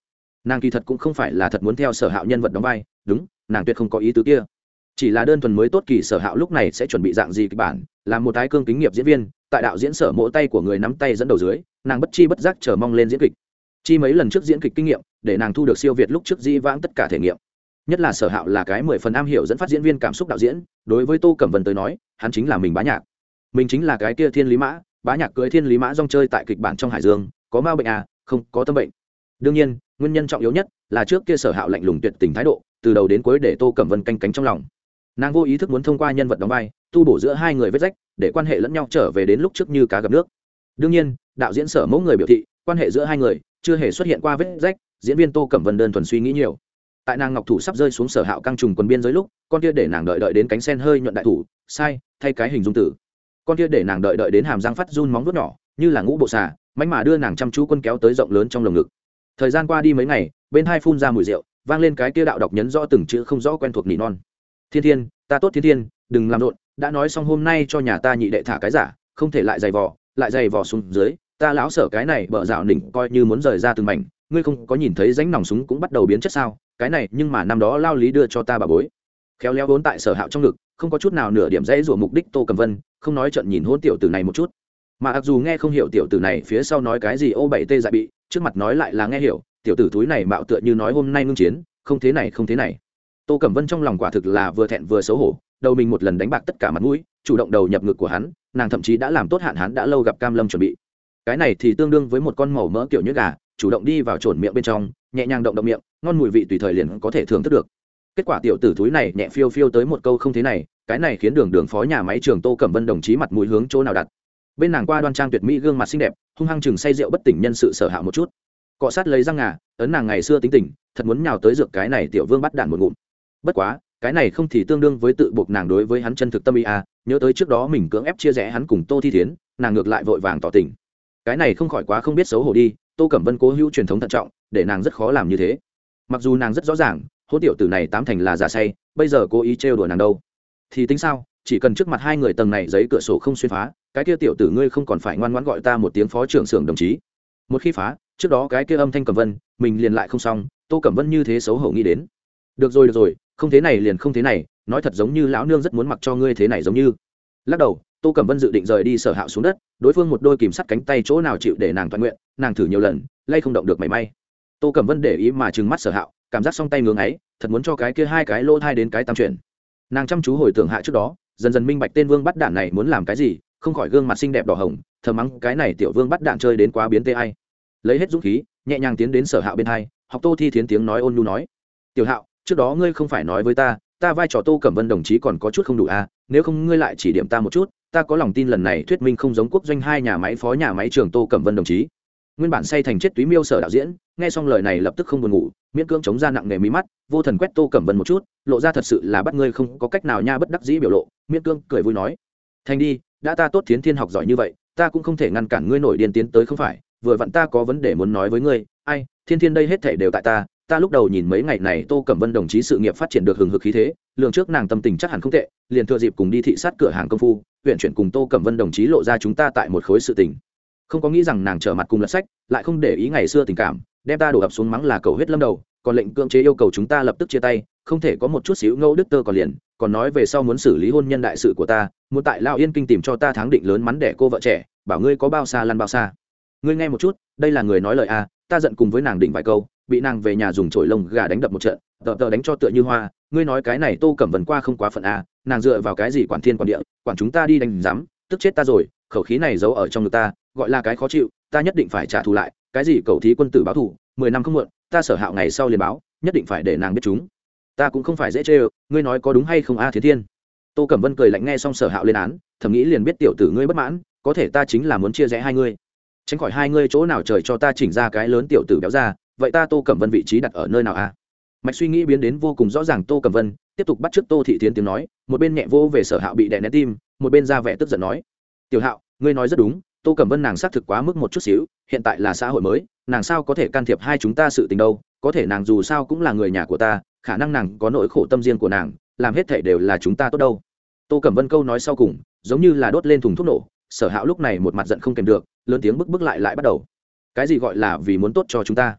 A: nàng kỳ thật cũng không phải là thật muốn theo Sở Hạo nhân vật đóng vai, đúng, nàng tuyệt không có ý tứ kia, chỉ là đơn thuần mới tốt kỳ Sở Hạo lúc này sẽ chuẩn bị dạng gì kịch bản, làm một tái cương kính nghiệp diễn viên, tại đạo diễn Sở mỗ tay của người nắm tay dẫn đầu dưới, nàng bất chi bất giác chờ mong lên diễn kịch. Chi mấy lần trước diễn kịch kinh nghiệm, để nàng thu được siêu việt lúc trước di vãng tất cả thể nghiệm. Nhất là Sở Hạo là cái 10 phần am hiểu dẫn phát diễn viên cảm xúc đạo diễn, đối với Tô Cẩm Vân tới nói, hắn chính là mình Bá Nhạc. Mình chính là cái kia Thiên Lý Mã, Bá Nhạc cưới Thiên Lý Mã rong chơi tại kịch bản trong Hải Dương, có ma bệnh à, không, có tâm bệnh. Đương nhiên, nguyên nhân trọng yếu nhất là trước kia Sở Hạo lạnh lùng tuyệt tình thái độ, từ đầu đến cuối để Tô Cẩm Vân canh cánh trong lòng. Nàng vô ý thức muốn thông qua nhân vật đóng vai, tu bổ giữa hai người vết rách, để quan hệ lẫn nhau trở về đến lúc trước như cá gặp nước. Đương nhiên, đạo diễn Sở mẫu người biểu thị, quan hệ giữa hai người chưa hề xuất hiện qua vết rách, diễn viên Tô Cẩm Vân đơn thuần suy nghĩ nhiều. Tại nàng ngọc thủ sắp rơi xuống Sở Hạo căng trùng quần biên giới lúc, con kia để nàng đợi đến cánh sen hơi nhuận đại thủ, sai, thay cái hình dung tử. Con kia để nàng đợi đến hàm răng phát run móng vuốt nhỏ, như là ngũ bộ xà, mánh mà đưa nàng chăm chú quân kéo tới rộng lớn trong lồng ngực. Thời gian qua đi mấy ngày, bên hai phun ra mùi rượu, vang lên cái kia đạo đọc nhấn rõ từng chữ không rõ quen thuộc nỉ non. Thiên Thiên, ta tốt Thiên Thiên, đừng làm rộn, đã nói xong hôm nay cho nhà ta nhị đệ thả cái giả, không thể lại dày vò xuống dưới, ta lão Sở cái này bợ dạo nỉnh coi như muốn rời ra từng mảnh, ngươi không có nhìn thấy rãnh nòng súng cũng bắt đầu biến chất sao? Cái này nhưng mà năm đó lao lý đưa cho ta bà bối. Khéo léo vốn tại Sở Hạo trong ngực, không có chút nào nửa điểm dễ rủa mục đích Tô Cẩm Vân, không nói trận nhìn hôn tiểu tử này một chút. Mà mặc dù nghe không hiểu tiểu tử này phía sau nói cái gì ô bảy tê dại bị, trước mặt nói lại là nghe hiểu, tiểu tử thúi này mạo tựa như nói hôm nay ngưng chiến, không thế này. Tô Cẩm Vân trong lòng quả thực là vừa thẹn vừa xấu hổ, đầu mình một lần đánh bạc tất cả mặt mũi, chủ động đầu nhập ngực của hắn, nàng thậm chí đã làm tốt hạn hắn đã lâu gặp cam lâm chuẩn bị. Cái này thì tương đương với một con màu mỡ kiểu như gà, chủ động đi vào trộn miệng bên trong, nhẹ nhàng động miệng, ngon mùi vị tùy thời liền có thể thưởng thức được. Kết quả tiểu tử thúi này nhẹ phiêu phiêu tới một câu không thế này, cái này khiến đường phó nhà máy trường Tô Cẩm Vân đồng chí mặt mũi hướng chỗ nào đặt. Bên nàng qua đoan trang tuyệt mỹ gương mặt xinh đẹp, hung hăng chừng say rượu bất tỉnh nhân sự Sở Hạo một chút, cọ sát lấy răng ngà, ấn nàng ngày xưa tính tình, thật muốn nhào tới dược cái này tiểu vương bắt đạn một ngụm. Bất quá, cái này không thì tương đương với tự buộc nàng đối với hắn chân thực tâm ý à, nhớ tới trước đó mình cưỡng ép chia rẽ hắn cùng Tô Thi Thiến, nàng ngược lại vội vàng tỏ tình. Cái này không khỏi quá không biết xấu hổ đi, Tô Cẩm Vân cố hữu truyền thống thận trọng, để nàng rất khó làm như thế. Mặc dù nàng rất rõ ràng, hôn tiểu tử này tám thành là giả say, bây giờ cố ý trêu đùa nàng đâu. Thì tính sao, chỉ cần trước mặt hai người tầng này giấy cửa sổ không xuyên phá, cái kia tiểu tử ngươi không còn phải ngoan ngoãn gọi ta một tiếng phó trưởng xưởng đồng chí. Một khi phá, trước đó cái kia âm thanh Cẩm Vân, mình liền lại không xong, Tô Cẩm Vân như thế xấu hổ nghĩ đến. Được rồi, không thế này liền không thế này, nói thật giống như lão nương rất muốn mặc cho ngươi thế này giống như. Lắc đầu, Tô Cẩm Vân dự định rời đi Sở Hạo xuống đất, đối phương một đôi kìm sắt cánh tay chỗ nào chịu để nàng toàn nguyện, nàng thử nhiều lần, lay không động được mảy may. Tô Cẩm Vân để ý mà trừng mắt Sở Hạo, cảm giác song tay ngưỡng ấy, thật muốn cho cái kia hai cái lỗ thai đến cái tam chuyển. Nàng chăm chú hồi tưởng hạ trước đó, dần dần minh bạch tên vương bắt đạn này muốn làm cái gì, không khỏi gương mặt xinh đẹp đỏ hồng, thầm mắng cái này tiểu vương bắt đạn chơi đến quá biến tê ai. Lấy hết dũng khí, nhẹ nhàng tiến đến Sở Hạo bên hai, học Tô Thi Thiến tiếng nói ôn nhu nói: "Tiểu Hạo, trước đó ngươi không phải nói với ta vai trò Tô Cẩm Vân đồng chí còn có chút không đủ à, nếu không ngươi lại chỉ điểm ta một chút, ta có lòng tin lần này thuyết minh không giống quốc doanh hai nhà máy phó nhà máy trưởng Tô Cẩm Vân đồng chí." Nguyên bản say thành chết túy miêu Sở đạo diễn, nghe xong lời này lập tức không buồn ngủ, miễn cưỡng chống ra nặng nề mí mắt, vô thần quét Tô Cẩm Vân một chút, lộ ra thật sự là bắt ngươi không có cách nào nha bất đắc dĩ biểu lộ, miễn cưỡng cười vui nói: "Thành đi, đã ta tốt Thiến Thiên học giỏi như vậy, ta cũng không thể ngăn cản ngươi nổi điên tiến tới không phải, vừa vặn ta có vấn đề muốn nói với ngươi, ai, Thiên Thiên đây hết thảy đều tại ta lúc đầu nhìn mấy ngày này Tô Cẩm Vân đồng chí sự nghiệp phát triển được hừng hực khí thế, lường trước nàng tâm tình chắc hẳn không tệ, liền thừa dịp cùng đi thị sát cửa hàng công phu, huyện chuyển cùng Tô Cẩm Vân đồng chí lộ ra chúng ta tại một khối sự tình. Không có nghĩ rằng nàng trở mặt cùng lật sách, lại không để ý ngày xưa tình cảm, đem ta đổ ập xuống mắng là cầu huyết lâm đầu, còn lệnh cưỡng chế yêu cầu chúng ta lập tức chia tay, không thể có một chút xíu ngẫu đức tơ còn liền, còn nói về sau muốn xử lý hôn nhân đại sự của ta, muốn tại Lao Yên Kinh tìm cho ta tháng định lớn mắn đẻ cô vợ trẻ, bảo ngươi có bao xa lăn bao xa. Ngươi nghe một chút, đây là người nói lời a, ta giận cùng với nàng định vài câu, bị nàng về nhà dùng chổi lông gà đánh đập một trận, tờ đánh cho tựa như hoa, ngươi nói cái này Tô Cẩm Vân qua không quá phận a, nàng dựa vào cái gì quản thiên quản địa, quản chúng ta đi đánh giám, tức chết ta rồi, khẩu khí này giấu ở trong ngực ta, gọi là cái khó chịu, ta nhất định phải trả thù lại, cái gì cầu thí quân tử báo thù, 10 năm không muộn, ta Sở Hạo ngày sau liền báo, nhất định phải để nàng biết chúng. Ta cũng không phải dễ chơi, ngươi nói có đúng hay không a Thiến Thiên. Tô Cẩm Vân cười lạnh nghe xong Sở Hạo lên án, thầm nghĩ liền biết tiểu tử ngươi bất mãn, có thể ta chính là muốn chia rẽ hai ngươi, tránh khỏi hai ngươi chỗ nào trời cho ta chỉnh ra cái lớn tiểu tử béo ra, vậy ta Tô Cẩm Vân vị trí đặt ở nơi nào a? Mạch suy nghĩ biến đến vô cùng rõ ràng, Tô Cẩm Vân tiếp tục bắt chước Tô Thị Thiến tiếng nói, một bên nhẹ vô về Sở Hạo bị đè nén tim, một bên ra vẻ tức giận nói: "Tiểu Hạo, ngươi nói rất đúng, Tô Cẩm Vân nàng xác thực quá mức một chút xíu, hiện tại là xã hội mới, nàng sao có thể can thiệp hai chúng ta sự tình đâu, có thể nàng dù sao cũng là người nhà của ta, khả năng nàng có nỗi khổ tâm riêng của nàng, làm hết thảy đều là chúng ta tốt đâu." Tô Cẩm Vân câu nói sau cùng, giống như là đốt lên thùng thuốc nổ, Sở Hạo lúc này một mặt giận không kèm được, lớn tiếng bức lại bắt đầu: "Cái gì gọi là vì muốn tốt cho chúng ta?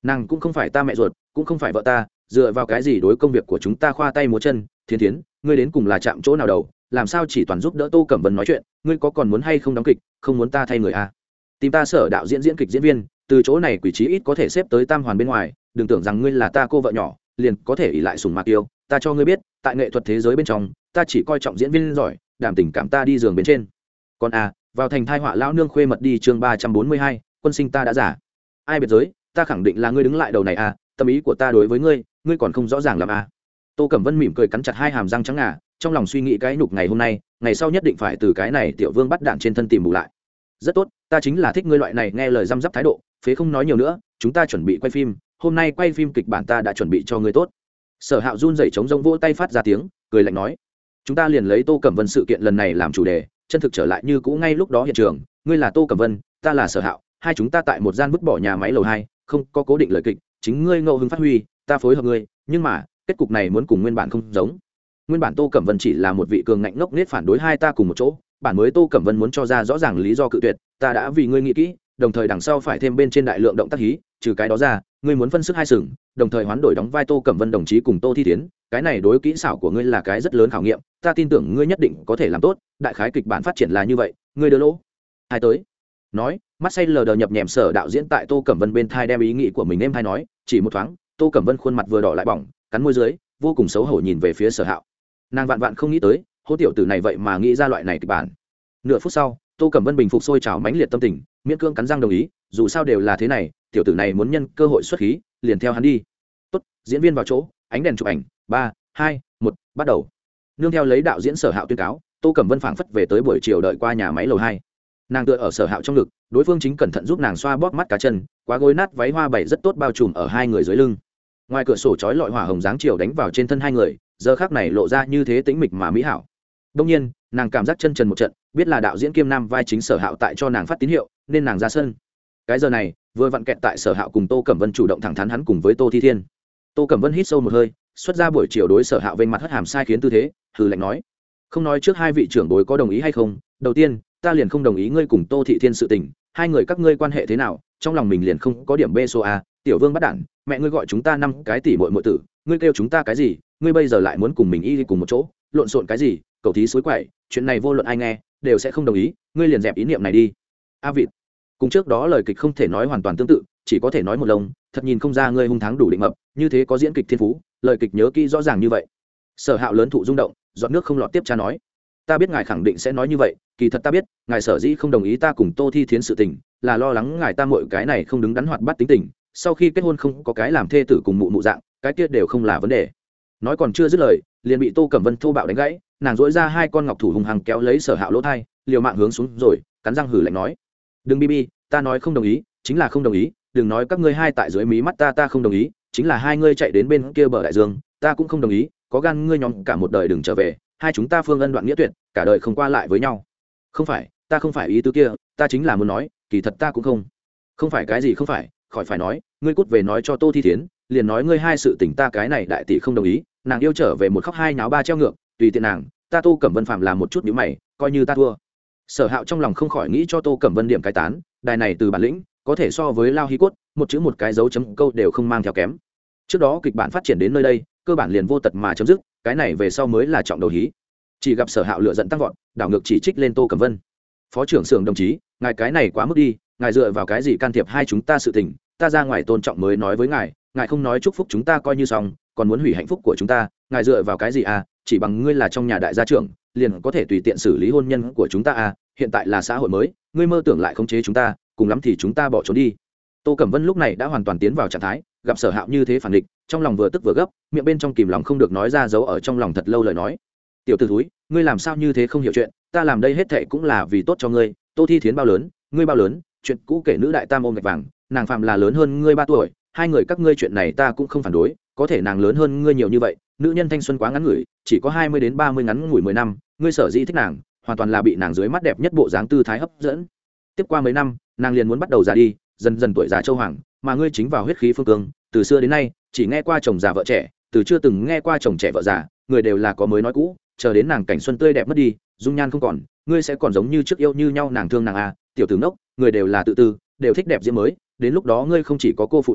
A: nàng cũng không phải ta mẹ ruột, cũng không phải vợ ta, dựa vào cái gì đối công việc của chúng ta khoa tay múa chân. Thiên Thiến, ngươi đến cùng là chạm chỗ nào đầu, làm sao chỉ toàn giúp đỡ Tô Cẩm Vân nói chuyện, ngươi có còn muốn hay không đóng kịch, không muốn ta thay người à? Tìm ta Sở đạo diễn diễn kịch diễn viên, từ chỗ này quỷ trí ít có thể xếp tới tam hoàn bên ngoài, đừng tưởng rằng ngươi là ta cô vợ nhỏ liền có thể ỷ lại sùng mạc yêu. Ta cho ngươi biết, tại nghệ thuật thế giới bên trong, ta chỉ coi trọng diễn viên giỏi, đảm tình cảm ta đi giường bên trên. Còn vào thành thai họa lão nương khuê mật đi, chương 342, quân sinh ta đã giả. Ai biệt giới, ta khẳng định là ngươi đứng lại đầu này tâm ý của ta đối với ngươi, ngươi còn không rõ ràng làm Tô Cẩm Vân mỉm cười cắn chặt hai hàm răng trắng ngà, trong lòng suy nghĩ cái nhục ngày hôm nay, ngày sau nhất định phải từ cái này tiểu vương bắt đạn trên thân tìm bù lại. Rất tốt, ta chính là thích ngươi loại này nghe lời răm rắp thái độ, phế không nói nhiều nữa, chúng ta chuẩn bị quay phim, hôm nay quay phim kịch bản ta đã chuẩn bị cho ngươi tốt. Sở Hạo run rẩy chống rông vỗ tay phát ra tiếng, cười lạnh nói: chúng ta liền lấy Tô Cẩm Vân sự kiện lần này làm chủ đề, chân thực trở lại như cũ ngay lúc đó hiện trường, ngươi là Tô Cẩm Vân, ta là Sở Hạo, hai chúng ta tại một gian vứt bỏ nhà máy lầu 2, không có cố định lời kịch, chính ngươi ngẫu hứng phát huy, ta phối hợp ngươi, nhưng mà kết cục này muốn cùng nguyên bản không giống. Nguyên bản Tô Cẩm Vân chỉ là một vị cường ngạnh ngốc nết phản đối hai ta cùng một chỗ, bản mới Tô Cẩm Vân muốn cho ra rõ ràng lý do cự tuyệt, ta đã vì ngươi nghĩ kỹ, đồng thời đằng sau phải thêm bên trên đại lượng động tác hí, trừ cái đó ra, ngươi muốn phân sức hai sừng, đồng thời hoán đổi đóng vai Tô Cẩm Vân đồng chí cùng Tô Thi Tiến, cái này đối kỹ xảo của ngươi là cái rất lớn khảo nghiệm, ta tin tưởng ngươi nhất định có thể làm tốt, đại khái kịch bản phát triển là như vậy, ngươi đưa lỗ. Hai tới. Nói, mắt say lờ đờ nhập nhèm Sở đạo diễn tại Tô Cẩm Vân bên thai đem ý nghĩ của mình êm thai nói, chỉ một thoáng, Tô Cẩm Vân khuôn mặt vừa đỏ lại bỏng, cắn môi dưới, vô cùng xấu hổ nhìn về phía Sở Hạo. Nàng vạn vạn không nghĩ tới, hô tiểu tử này vậy mà nghĩ ra loại này kịch bản. Nửa phút sau, Tô Cẩm Vân bình phục sôi trào mãnh liệt tâm tình, miễn cưỡng cắn răng đồng ý, dù sao đều là thế này, tiểu tử này muốn nhân cơ hội xuất khí, liền theo hắn đi. Tốt, diễn viên vào chỗ, ánh đèn chụp ảnh, 3, 2, 1, bắt đầu. Nương theo lấy đạo diễn Sở Hạo tuyên cáo, Tô Cẩm Vân phảng phất về tới buổi chiều đợi qua nhà máy lầu 2. Nàng tựa ở Sở Hạo trong ngực, đối phương chính cẩn thận giúp nàng xoa bóp mắt cá chân, quá gối nát váy hoa bảy rất tốt bao trùm ở hai người dưới lưng. Ngoài cửa sổ chói lọi hỏa hồng dáng chiều đánh vào trên thân hai người, giờ khắc này lộ ra như thế tĩnh mịch mà mỹ hảo. Đương nhiên, nàng cảm giác chân trần một trận, biết là đạo diễn kiêm nam vai chính Sở Hạo tại cho nàng phát tín hiệu, nên nàng ra sân. Cái giờ này, vừa vặn kẹt tại Sở Hạo cùng Tô Cẩm Vân chủ động thẳng thắn hắn cùng với Tô Thi Thiên. Tô Cẩm Vân hít sâu một hơi, xuất ra buổi chiều đối Sở Hạo vênh mặt hất hàm sai khiến tư thế, hừ lạnh nói: không nói trước hai vị trưởng bối có đồng ý hay không, đầu tiên, ta liền không đồng ý ngươi cùng Tô Thị Thiên sự tình, hai người các ngươi quan hệ thế nào, trong lòng mình liền không có điểm bê số a. Tiểu Vương bắt đản, mẹ ngươi gọi chúng ta 5 cái tỷ muội muội tử, ngươi kêu chúng ta cái gì, ngươi bây giờ lại muốn cùng mình y cùng một chỗ, lộn xộn cái gì, cầu thí suối quậy, chuyện này vô luận ai nghe đều sẽ không đồng ý, ngươi liền dẹp ý niệm này đi. A Vịt, cùng trước đó lời kịch không thể nói hoàn toàn tương tự, chỉ có thể nói một lông, thật nhìn không ra ngươi hung thắng đủ định mập, như thế có diễn kịch thiên phú, lời kịch nhớ kỹ rõ ràng như vậy. Sở Hạo lớn thụ rung động, giọt nước không lọt tiếp cha nói: ta biết ngài khẳng định sẽ nói như vậy, kỳ thật ta biết ngài sở dĩ không đồng ý ta cùng Tô Thi Thiến sự tình, là lo lắng ngài ta mọi cái này không đứng đắn hoạt bát tính tình, sau khi kết hôn không có cái làm thê tử cùng mụ mụ dạng, cái kia đều không là vấn đề. Nói còn chưa dứt lời, liền bị Tô Cẩm Vân thô bạo đánh gãy, nàng dỗi ra hai con ngọc thủ hùng hăng kéo lấy Sở Hạo lỗ thai, liều mạng hướng xuống rồi, cắn răng hử lạnh nói: đừng bi, ta nói không đồng ý chính là không đồng ý, đừng nói các ngươi hai tại dưới mí mắt ta không đồng ý, chính là hai ngươi chạy đến bên kia bờ đại dương, ta cũng không đồng ý, có gan ngươi nhóm cả một đời đừng trở về, hai chúng ta phương ân đoạn nghĩa tuyệt, cả đời không qua lại với nhau. Không phải, ta không phải ý tứ kia, ta chính là muốn nói, kỳ thật ta cũng không phải cái gì không phải, khỏi phải nói, ngươi cút về nói cho Tô Thi Thiến, liền nói ngươi hai sự tình ta cái này đại tỷ không đồng ý, nàng yêu trở về một khóc hai nháo ba treo ngược, tùy tiện nàng, ta Tô Cẩm Vân phạm làm một chút nhíu mày, coi như ta thua. Sở Hạo trong lòng không khỏi nghĩ cho Tô Cẩm Vân điểm cái tán, đài này từ bản lĩnh, có thể so với lao hí cốt, một chữ một cái dấu chấm câu đều không mang theo kém. Trước đó kịch bản phát triển đến nơi đây, cơ bản liền vô tật mà chấm dứt, cái này về sau mới là trọng đầu hí. Chỉ gặp Sở Hạo lựa giận tăng vọt, đảo ngược chỉ trích lên Tô Cẩm Vân: phó trưởng xưởng đồng chí, ngài cái này quá mức đi, ngài dựa vào cái gì can thiệp hai chúng ta sự tình, ta ra ngoài tôn trọng mới nói với ngài, ngài không nói chúc phúc chúng ta coi như xong, còn muốn hủy hạnh phúc của chúng ta, ngài dựa vào cái gì à, chỉ bằng ngươi là trong nhà đại gia trưởng, liền có thể tùy tiện xử lý hôn nhân của chúng ta à, hiện tại là xã hội mới, ngươi mơ tưởng lại khống chế chúng ta, cùng lắm thì chúng ta bỏ trốn đi. Tô Cẩm Vân lúc này đã hoàn toàn tiến vào trạng thái, gặp Sở Hạo như thế phản địch, trong lòng vừa tức vừa gấp, miệng bên trong kìm lòng không được nói ra giấu ở trong lòng thật lâu lời nói: tiểu tử thúi, ngươi làm sao như thế không hiểu chuyện, ta làm đây hết thệ cũng là vì tốt cho ngươi. Tô Thi Thiến bao lớn, ngươi bao lớn, chuyện cũ kể nữ đại tam ôm gạch vàng, nàng phạm là lớn hơn ngươi 3 tuổi, hai người các ngươi chuyện này ta cũng không phản đối, có thể nàng lớn hơn ngươi nhiều như vậy, nữ nhân thanh xuân quá ngắn ngủi, chỉ có 20 đến 30 ngắn ngủi 10 năm, ngươi sở dĩ thích nàng, hoàn toàn là bị nàng dưới mắt đẹp nhất bộ dáng tư thái hấp dẫn. Tiếp qua mấy năm, nàng liền muốn bắt đầu già đi, dần dần tuổi già châu hoàng, mà ngươi chính vào huyết khí phương cương, từ xưa đến nay, chỉ nghe qua chồng già vợ trẻ, từ chưa từng nghe qua chồng trẻ vợ già, người đều là có mới nói cũ, chờ đến nàng cảnh xuân tươi đẹp mất đi, dung nhan không còn, ngươi sẽ còn giống như trước yêu như nhau, nàng thương nàng à, tiểu tử ngốc, người đều là tự tư, đều thích đẹp diễm mới, đến lúc đó ngươi không chỉ có cô phụ nàng,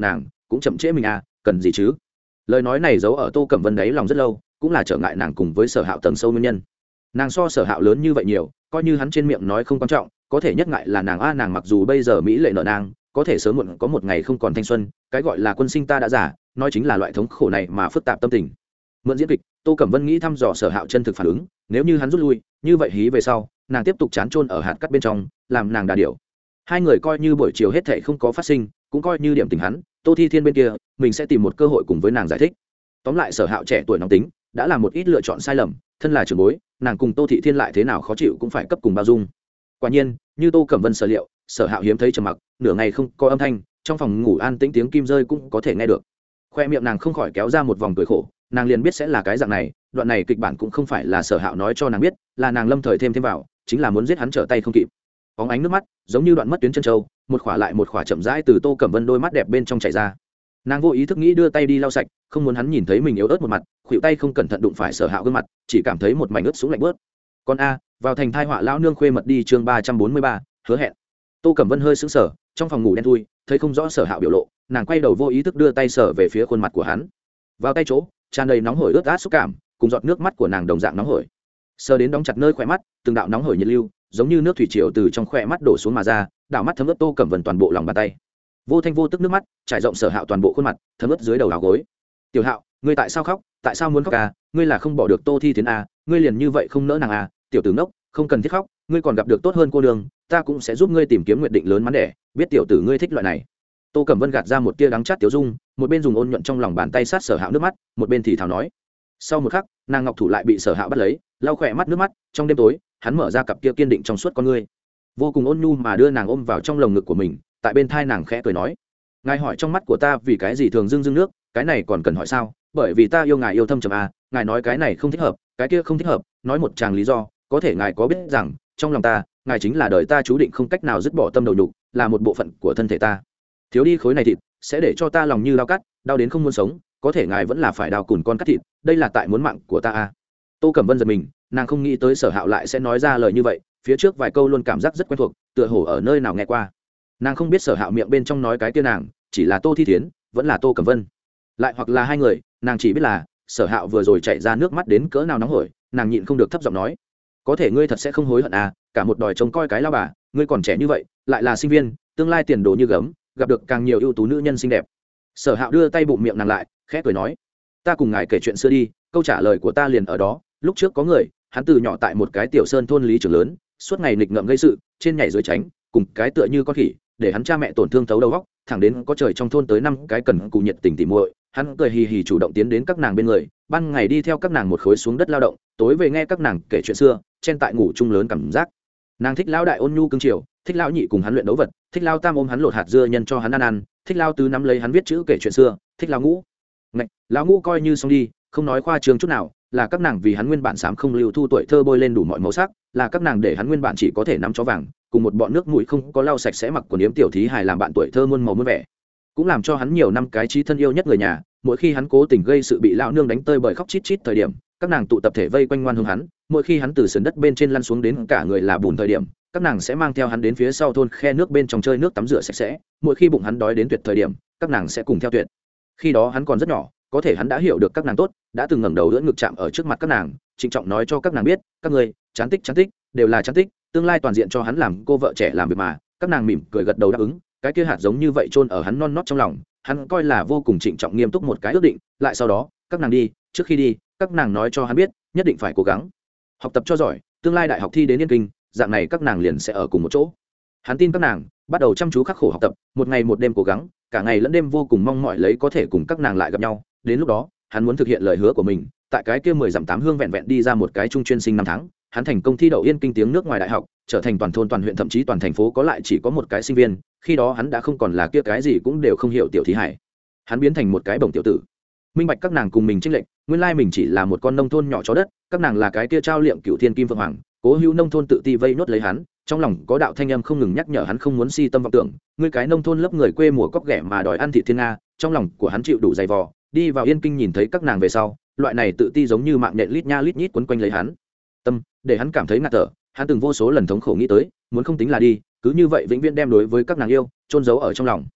A: cũng chậm trễ mình à, cần gì chứ. Lời nói này giấu ở Tô Cẩm Vân đấy lòng rất lâu, cũng là trở ngại nàng cùng với Sở Hạo tầng sâu nguyên nhân. Nàng so Sở Hạo lớn như vậy nhiều, coi như hắn trên miệng nói không quan trọng, có thể nhất ngại là nàng mặc dù bây giờ mỹ lệ nợ nàng, có thể sớm muộn có một ngày không còn thanh xuân, cái gọi là quân sinh ta đã giả, nói chính là loại thống khổ này mà phức tạp tâm tình. Mượn diễn kịch, Tô Cẩm Vân nghĩ thăm dò Sở Hạo chân thực phản ứng, nếu như hắn rút lui, như vậy hí về sau, nàng tiếp tục chán chôn ở hạt cắt bên trong, làm nàng đà điểu. Hai người coi như buổi chiều hết thảy không có phát sinh, cũng coi như điểm tình hắn, Tô Thi Thiên bên kia, mình sẽ tìm một cơ hội cùng với nàng giải thích. Tóm lại Sở Hạo trẻ tuổi nóng tính, đã làm một ít lựa chọn sai lầm, thân là trưởng bối, nàng cùng Tô Thị Thiên lại thế nào khó chịu cũng phải cấp cùng bao dung. Quả nhiên, như Tô Cẩm Vân sở liệu, Sở Hạo hiếm thấy trầm mặc, nửa ngày không có âm thanh, trong phòng ngủ an tĩnh tiếng kim rơi cũng có thể nghe được. Khoe miệng nàng không khỏi kéo ra một vòng cười khổ, nàng liền biết sẽ là cái dạng này, đoạn này kịch bản cũng không phải là Sở Hạo nói cho nàng biết, là nàng lâm thời thêm vào, chính là muốn giết hắn trở tay không kịp. Bóng ánh nước mắt, giống như đoạn mất tuyến chân châu, một khỏa lại một khỏa chậm rãi từ Tô Cẩm Vân đôi mắt đẹp bên trong chảy ra. Nàng vô ý thức nghĩ đưa tay đi lau sạch, không muốn hắn nhìn thấy mình yếu ớt một mặt, khuỷu tay không cẩn thận đụng phải Sở Hạo gương mặt, chỉ cảm thấy một mảnh ướt sũng lạnh bớt. Con a, vào thành thai họa lão nương khuê mật đi chương 343, hứa hẹn. Tô Cẩm Vân hơi sững sờ, trong phòng ngủ đen thui, thấy không rõ Sở Hạo biểu lộ, nàng quay đầu vô ý thức đưa tay sờ về phía khuôn mặt của hắn. Vào tay chỗ, tràn đầy nóng hổi ướt át xúc cảm, cùng giọt nước mắt của nàng đồng dạng nóng hổi. Sờ đến đóng chặt nơi khóe mắt, từng đạo nóng hổi nhiệt lưu, giống như nước thủy triều từ trong khóe mắt đổ xuống mà ra, đảo mắt thấm ướt Tô Cẩm Vân toàn bộ lòng bàn tay. Vô thanh vô tức nước mắt trải rộng Sở Hạo toàn bộ khuôn mặt, thấm ướt dưới đầu áo gối. Tiểu Hạo, ngươi tại sao khóc, tại sao muốn khóc à, ngươi là không bỏ được Tô Thi Thiến à, ngươi liền như vậy không nỡ nàng à, tiểu tử ngốc, không cần thiết khóc, ngươi còn gặp được tốt hơn cô đường, ta cũng sẽ giúp ngươi tìm kiếm nguyện định lớn mắn đẻ, biết tiểu tử ngươi thích loại này. Tô Cẩm Vân gạt ra một tia đắng chát tiểu dung, một bên dùng ôn nhuận trong lòng bàn tay sát Sở Hạo nước mắt, một bên thì thào nói. Sau một khắc, nàng ngọc thủ lại bị Sở Hạo bắt lấy, lau khỏe mắt nước mắt, trong đêm tối, hắn mở ra cặp kia kiên định trong suốt con ngươi, vô cùng ôn nhu mà đưa nàng ôm vào trong lồng ngực của mình, tại bên thai nàng khẽ cười nói: ngài hỏi trong mắt của ta vì cái gì thường dưng nước, cái này còn cần hỏi sao, bởi vì ta yêu ngài yêu thâm trầm à, ngài nói cái này không thích hợp, cái kia không thích hợp, nói một tràng lý do, có thể ngài có biết rằng trong lòng ta, ngài chính là đời ta chú định không cách nào dứt bỏ tâm đầu nhục, là một bộ phận của thân thể ta, thiếu đi khối này thịt sẽ để cho ta lòng như đau cắt, đau đến không muốn sống, có thể ngài vẫn là phải đào cùn con cắt thịt, đây là tại muốn mạng của ta à. Tô Cẩm Vân giật mình, nàng không nghĩ tới Sở Hạo lại sẽ nói ra lời như vậy, phía trước vài câu luôn cảm giác rất quen thuộc, tựa hồ ở nơi nào nghe qua. Nàng không biết Sở Hạo miệng bên trong nói cái kia nàng chỉ là Tô Thi Thiến, vẫn là Tô Cẩm Vân, lại hoặc là hai người, nàng chỉ biết là Sở Hạo vừa rồi chạy ra nước mắt đến cỡ nào nóng hổi, nàng nhịn không được thấp giọng nói: có thể ngươi thật sẽ không hối hận à, cả một đời trông coi cái lao bà, ngươi còn trẻ như vậy, lại là sinh viên, tương lai tiền đồ như gấm, gặp được càng nhiều ưu tú nữ nhân xinh đẹp. Sở Hạo đưa tay bụng miệng nàng lại, khẽ cười nói: ta cùng ngài kể chuyện xưa đi, câu trả lời của ta liền ở đó, lúc trước có người, hắn từ nhỏ tại một cái tiểu sơn thôn lý trưởng lớn, suốt ngày nghịch ngợm gây sự, trên nhảy dưới tránh, cùng cái tựa như con khỉ, để hắn cha mẹ tổn thương thấu đầu óc, thẳng đến có trời trong thôn tới 5 cái cần cù nhiệt tình tỉ muội, hắn cười hì hì chủ động tiến đến các nàng bên người, ban ngày đi theo các nàng một khối xuống đất lao động, tối về nghe các nàng kể chuyện xưa, trên tại ngủ chung lớn cảm giác. Nàng thích lão đại ôn nhu cưng chiều, thích lão nhị cùng hắn luyện đấu vật, thích lão tam ôm hắn lột hạt dưa nhân cho hắn ăn, thích lão tứ nắm lấy hắn viết chữ kể chuyện xưa, thích lão ngũ. Ngạch, lão ngũ coi như xong đi, không nói khoa trương chút nào, là các nàng vì hắn nguyên bản xám không lưu thu tuổi thơ bôi lên đủ mọi màu sắc, là các nàng để hắn nguyên bản chỉ có thể nắm chó vàng, cùng một bọn nước mũi không có lau sạch sẽ mặc quần yếm tiểu thí hài làm bạn tuổi thơ muôn màu muôn vẻ, cũng làm cho hắn nhiều năm cái trí thân yêu nhất người nhà. Mỗi khi hắn cố tình gây sự bị lão nương đánh tơi bởi khóc chít chít thời điểm, các nàng tụ tập thể vây quanh ngoan hương hắn. Mỗi khi hắn từ sườn đất bên trên lăn xuống đến cả người là bùn thời điểm, các nàng sẽ mang theo hắn đến phía sau thôn khe nước bên trong chơi nước tắm rửa sạch sẽ. Mỗi khi bụng hắn đói đến tuyệt thời điểm, các nàng sẽ cùng theo tuyệt. Khi đó hắn còn rất nhỏ, có thể hắn đã hiểu được các nàng tốt, đã từng ngẩng đầu đỡ ngực chạm ở trước mặt các nàng, trịnh trọng nói cho các nàng biết, các người chán tích đều là chán tích, tương lai toàn diện cho hắn làm cô vợ trẻ làm việc mà. Các nàng mỉm cười gật đầu đáp ứng, cái kia hạt giống như vậy chôn ở hắn non nót trong lòng, hắn coi là vô cùng trịnh trọng nghiêm túc một cái ước định. Lại sau đó, các nàng đi, trước khi đi, các nàng nói cho hắn biết, nhất định phải cố gắng học tập cho giỏi, tương lai đại học thi đến Yên Kinh, dạng này các nàng liền sẽ ở cùng một chỗ. Hắn tin các nàng, bắt đầu chăm chú khắc khổ học tập, một ngày một đêm cố gắng, cả ngày lẫn đêm vô cùng mong mỏi lấy có thể cùng các nàng lại gặp nhau. Đến lúc đó, hắn muốn thực hiện lời hứa của mình, tại cái kia 10 dặm 8 hương vẹn vẹn đi ra một cái trung chuyên sinh 5 tháng, hắn thành công thi đậu Yên Kinh tiếng nước ngoài đại học, trở thành toàn thôn toàn huyện thậm chí toàn thành phố có lại chỉ có một cái sinh viên. Khi đó hắn đã không còn là kia cái gì cũng đều không hiểu tiểu thí hải, hắn biến thành một cái bổng tiểu tử. Minh bạch các nàng cùng mình chênh lệch, nguyên lai mình chỉ là một con nông thôn nhỏ chó đất, các nàng là cái kia trao liệm cựu thiên kim vượng hoàng. Cố hữu nông thôn tự ti vây nốt lấy hắn, trong lòng có đạo thanh âm không ngừng nhắc nhở hắn không muốn si tâm vọng tưởng, ngươi cái nông thôn lớp người quê mùa cóc ghẻ mà đòi ăn thịt thiên nga. Trong lòng của hắn chịu đủ dày vò, đi vào Yên Kinh nhìn thấy các nàng về sau, loại này tự ti giống như mạng nhện lít nha lít nhít quấn quanh lấy hắn tâm, để hắn cảm thấy ngạt thở. Hắn từng vô số lần thống khổ nghĩ tới, muốn không tính là đi, cứ như vậy vĩnh viễn đem đối với các nàng yêu chôn giấu ở trong lòng.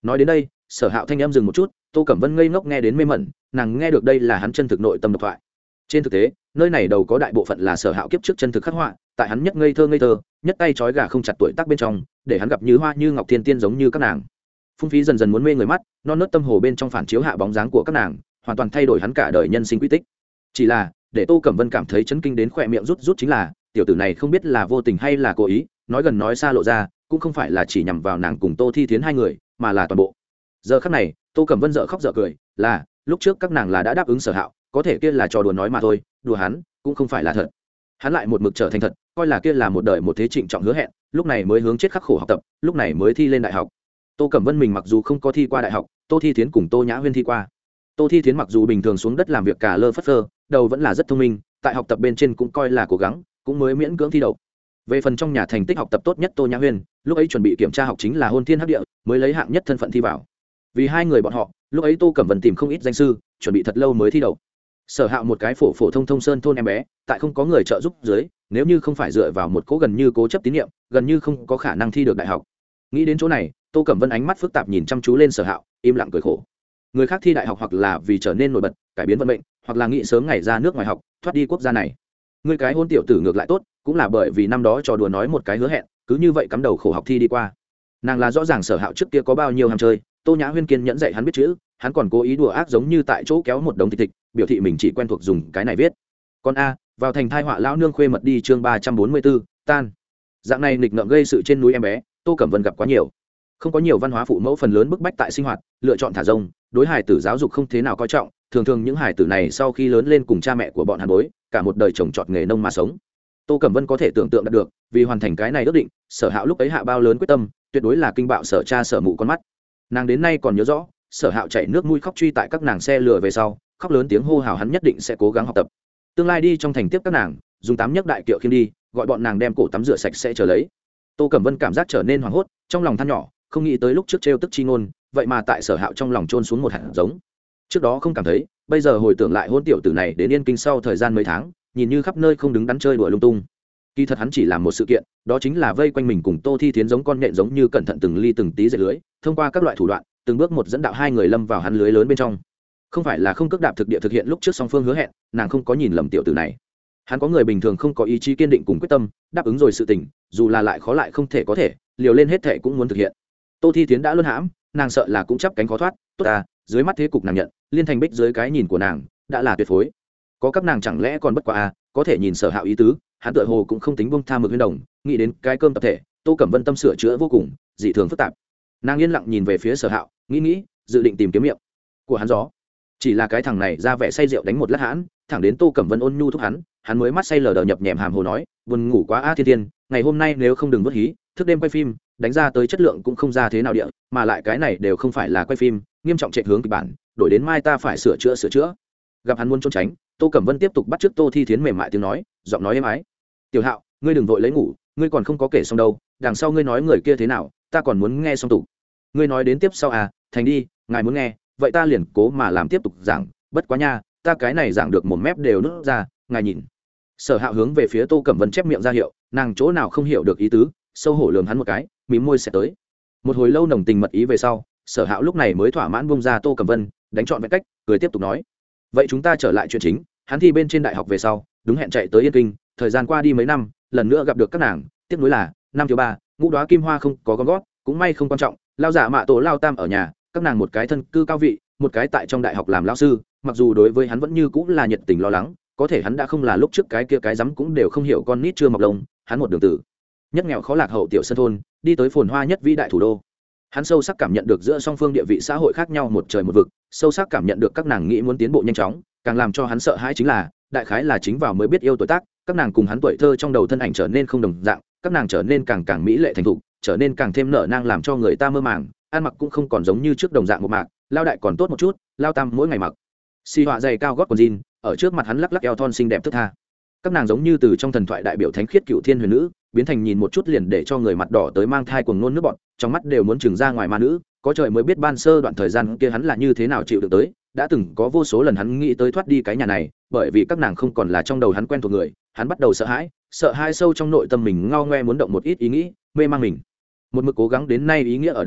A: nói đến đây Sở Hạo thanh em dừng một chút, Tô Cẩm Vân ngây ngốc nghe đến mê mẩn, nàng nghe được đây là hắn chân thực nội tâm độc thoại. Trên thực tế nơi này đầu có đại bộ phận là Sở Hạo kiếp trước chân thực khắc họa, tại hắn nhất ngây thơ nhất tay trói gà không chặt tuổi tác bên trong, để hắn gặp như hoa như ngọc thiên tiên giống như các nàng. Phung phí dần dần muốn mê người mắt, non nớt tâm hồ bên trong phản chiếu hạ bóng dáng của các nàng, hoàn toàn thay đổi hắn cả đời nhân sinh quy tích. Chỉ là để Tô Cẩm Vân cảm thấy chấn kinh đến khỏe miệng rút rút chính là tiểu tử này không biết là vô tình hay là cố ý, nói gần nói xa lộ ra cũng không phải là chỉ nhằm vào nàng cùng Tô Thi Thiến hai người, mà là toàn bộ. Giờ khắc này Tô Cẩm Vân dở khóc dở cười, là lúc trước các nàng là đã đáp ứng Sở Hạo, có thể kia là trò đùa nói mà thôi, đùa hắn cũng không phải là thật. Hắn lại một mực trở thành thật, coi là kia là một đời một thế trịnh trọng hứa hẹn, lúc này mới hướng chết khắc khổ học tập, lúc này mới thi lên đại học. Tô Cẩm Vân mình mặc dù không có thi qua đại học, Tô Thi Thiến cùng Tô Nhã Huyên thi qua. Tô Thi Thiến mặc dù bình thường xuống đất làm việc cả lơ phất phơ, đầu vẫn là rất thông minh, tại học tập bên trên cũng coi là cố gắng, cũng mới miễn cưỡng thi đậu. Về phần trong nhà thành tích học tập tốt nhất Tô Nhã Huyên, lúc ấy chuẩn bị kiểm tra học chính là hôn thiên hấp địa, mới lấy hạng nhất thân phận thi vào. Vì hai người bọn họ, lúc ấy Tô Cẩm Vân tìm không ít danh sư, chuẩn bị thật lâu mới thi đậu. Sở Hạo một cái phổ phổ thông thông sơn thôn em bé, tại không có người trợ giúp dưới, nếu như không phải dựa vào một cố gần như cố chấp tín nhiệm, gần như không có khả năng thi được đại học. Nghĩ đến chỗ này, Tô Cẩm Vân ánh mắt phức tạp nhìn chăm chú lên Sở Hạo, im lặng cười khổ. Người khác thi đại học hoặc là vì trở nên nổi bật, cải biến vận mệnh, hoặc là nghĩ sớm ngày ra nước ngoài học, thoát đi quốc gia này. Người cái hôn tiểu tử ngược lại tốt, cũng là bởi vì năm đó trò đùa nói một cái hứa hẹn, cứ như vậy cắm đầu khổ học thi đi qua. Nàng là rõ ràng Sở Hạo trước kia có bao nhiêu ham chơi, Tô Nhã Huyên kiên nhẫn dạy hắn biết chữ, hắn còn cố ý đùa ác giống như tại chỗ kéo một đống thịt, biểu thị mình chỉ quen thuộc dùng cái này viết. Con a, vào thành thai họa lão nương khuê mật đi chương 344, tan. Dạng này nghịch ngợm gây sự trên núi em bé, Tô Cẩm Vân gặp quá nhiều. Không có nhiều văn hóa phụ mẫu phần lớn bức bách tại sinh hoạt, lựa chọn thả rông, đối hài tử giáo dục không thế nào coi trọng, thường thường những hài tử này sau khi lớn lên cùng cha mẹ của bọn hắn bối, cả một đời trồng trọt nghề nông mà sống. Tô Cẩm Vân có thể tưởng tượng được, vì hoàn thành cái này ước định, Sở Hạo lúc ấy hạ bao lớn quyết tâm, tuyệt đối là kinh bạo Sở cha Sở mụ con mắt. Nàng đến nay còn nhớ rõ, Sở Hạo chạy nước mũi khóc truy tại các nàng xe lừa về sau, khóc lớn tiếng hô hào hắn nhất định sẽ cố gắng học tập, tương lai đi trong thành tiếp các nàng, dùng 8 nhấc đại kiệu khiêng đi, gọi bọn nàng đem cổ tắm rửa sạch sẽ chờ lấy. Tô Cẩm Vân cảm giác trở nên hoảng hốt, trong lòng than nhỏ, không nghĩ tới lúc trước trêu tức chi ngôn, vậy mà tại Sở Hạo trong lòng trôn xuống một hạt giống. Trước đó không cảm thấy, bây giờ hồi tưởng lại hôn tiểu tử này đến Yên Kinh sau thời gian mấy tháng, nhìn như khắp nơi không đứng đắn chơi đùa lung tung. Kỳ thật hắn chỉ làm một sự kiện, đó chính là vây quanh mình cùng Tô Thi Thiến giống con nhện giống như cẩn thận từng ly từng tí dệt lưới, thông qua các loại thủ đoạn, từng bước một dẫn đạo hai người lâm vào hắn lưới lớn bên trong. Không phải là không cước đạp thực địa thực hiện lúc trước song phương hứa hẹn, nàng không có nhìn lầm tiểu tử này. Hắn có người bình thường không có ý chí kiên định cùng quyết tâm, đáp ứng rồi sự tình, dù là lại khó lại không thể có thể, liều lên hết thệ cũng muốn thực hiện. Tô Thi Thiến đã luân hãm, nàng sợ là cũng chắp cánh khó thoát, tốt à, dưới mắt thế cục nàng nhận, liên thành bích dưới cái nhìn của nàng, đã là tuyệt phối. Có các nàng chẳng lẽ còn bất quá à, có thể nhìn Sở Hạo ý tứ, hắn tựa hồ cũng không tính buông tha Mực Huyên Đồng, nghĩ đến cái cơm tập thể, Tô Cẩm Vân tâm sửa chữa vô cùng, dị thường phức tạp. Nàng yên lặng nhìn về phía Sở Hạo, nghĩ, dự định tìm kiếm miệng của hắn gió. Chỉ là cái thằng này ra vẻ say rượu đánh một lát hãn, thẳng đến Tô Cẩm Vân ôn nhu thúc hắn mới mắt say lờ đờ nhập nhèm hàm hồ nói, buồn ngủ quá a Thiên Thiên, ngày hôm nay nếu không đừng vớt hí, thức đêm quay phim, đánh ra tới chất lượng cũng không ra thế nào địa, mà lại cái này đều không phải là quay phim, nghiêm trọng trệ hướng kịch bản, đổi đến mai ta phải sửa chữa. Gặp hắn muốn trốn tránh, Tô Cẩm Vân tiếp tục bắt chước Tô Thi Thiến mềm mại tiếng nói, giọng nói êm ái. Tiểu Hạo, ngươi đừng vội lấy ngủ, ngươi còn không có kể xong đâu, đằng sau ngươi nói người kia thế nào, ta còn muốn nghe xong tủ. Ngươi nói đến tiếp sau à, thành đi, ngài muốn nghe, vậy ta liền cố mà làm tiếp tục giảng, bất quá nha, ta cái này giảng được một mép đều nứt ra, ngài nhìn. Sở Hạo hướng về phía Tô Cẩm Vân chép miệng ra hiệu, nàng chỗ nào không hiểu được ý tứ, sâu hổ lườm hắn một cái, mím môi sẽ tới. Một hồi lâu nồng tình mật ý về sau, Sở Hạo lúc này mới thỏa mãn buông ra Tô Cẩm Vân, đánh trọn vẹn cách, cười tiếp tục nói. Vậy chúng ta trở lại chuyện chính, hắn thi bên trên đại học về sau, đúng hẹn chạy tới Yên Kinh, thời gian qua đi mấy năm, lần nữa gặp được các nàng, tiếc nuối là, năm thứ 3, ngũ đóa kim hoa không có gom gót, cũng may không quan trọng, lao giả mạ tổ lao tam ở nhà, các nàng một cái thân cư cao vị, một cái tại trong đại học làm lao sư, mặc dù đối với hắn vẫn như cũng là nhiệt tình lo lắng, có thể hắn đã không là lúc trước cái kia cái rắm cũng đều không hiểu con nít chưa mọc lông, hắn một đường tử nhất nghèo khó lạc hậu tiểu sân thôn, đi tới phồn hoa nhất vĩ đại thủ đô. Hắn sâu sắc cảm nhận được giữa song phương địa vị xã hội khác nhau một trời một vực, sâu sắc cảm nhận được các nàng nghĩ muốn tiến bộ nhanh chóng, càng làm cho hắn sợ hãi chính là, đại khái là chính vào mới biết yêu tuổi tác, các nàng cùng hắn tuổi thơ trong đầu thân ảnh trở nên không đồng dạng, các nàng trở nên càng mỹ lệ thành thục, trở nên càng thêm nở nang làm cho người ta mơ màng, ăn mặc cũng không còn giống như trước đồng dạng một mạc, lao đại còn tốt một chút, lao tam mỗi ngày mặc xì họa dày cao gót quần jean, ở trước mặt hắn lắc lắc eo thon xinh đẹp thức tha. Các nàng giống như từ trong thần thoại đại biểu thánh khiết cựu thiên huyền nữ, biến thành nhìn một chút liền để cho người mặt đỏ tới mang thai cuồng nôn nước bọt, trong mắt đều muốn trừng ra ngoài ma nữ. Có trời mới biết ban sơ đoạn thời gian kia hắn là như thế nào chịu được tới, đã từng có vô số lần hắn nghĩ tới thoát đi cái nhà này, bởi vì các nàng không còn là trong đầu hắn quen thuộc người, hắn bắt đầu sợ hãi sâu trong nội tâm mình ngao ngoe muốn động một ít ý nghĩ, mê mang mình. Một mực cố gắng đến nay ý nghĩa ở đâu,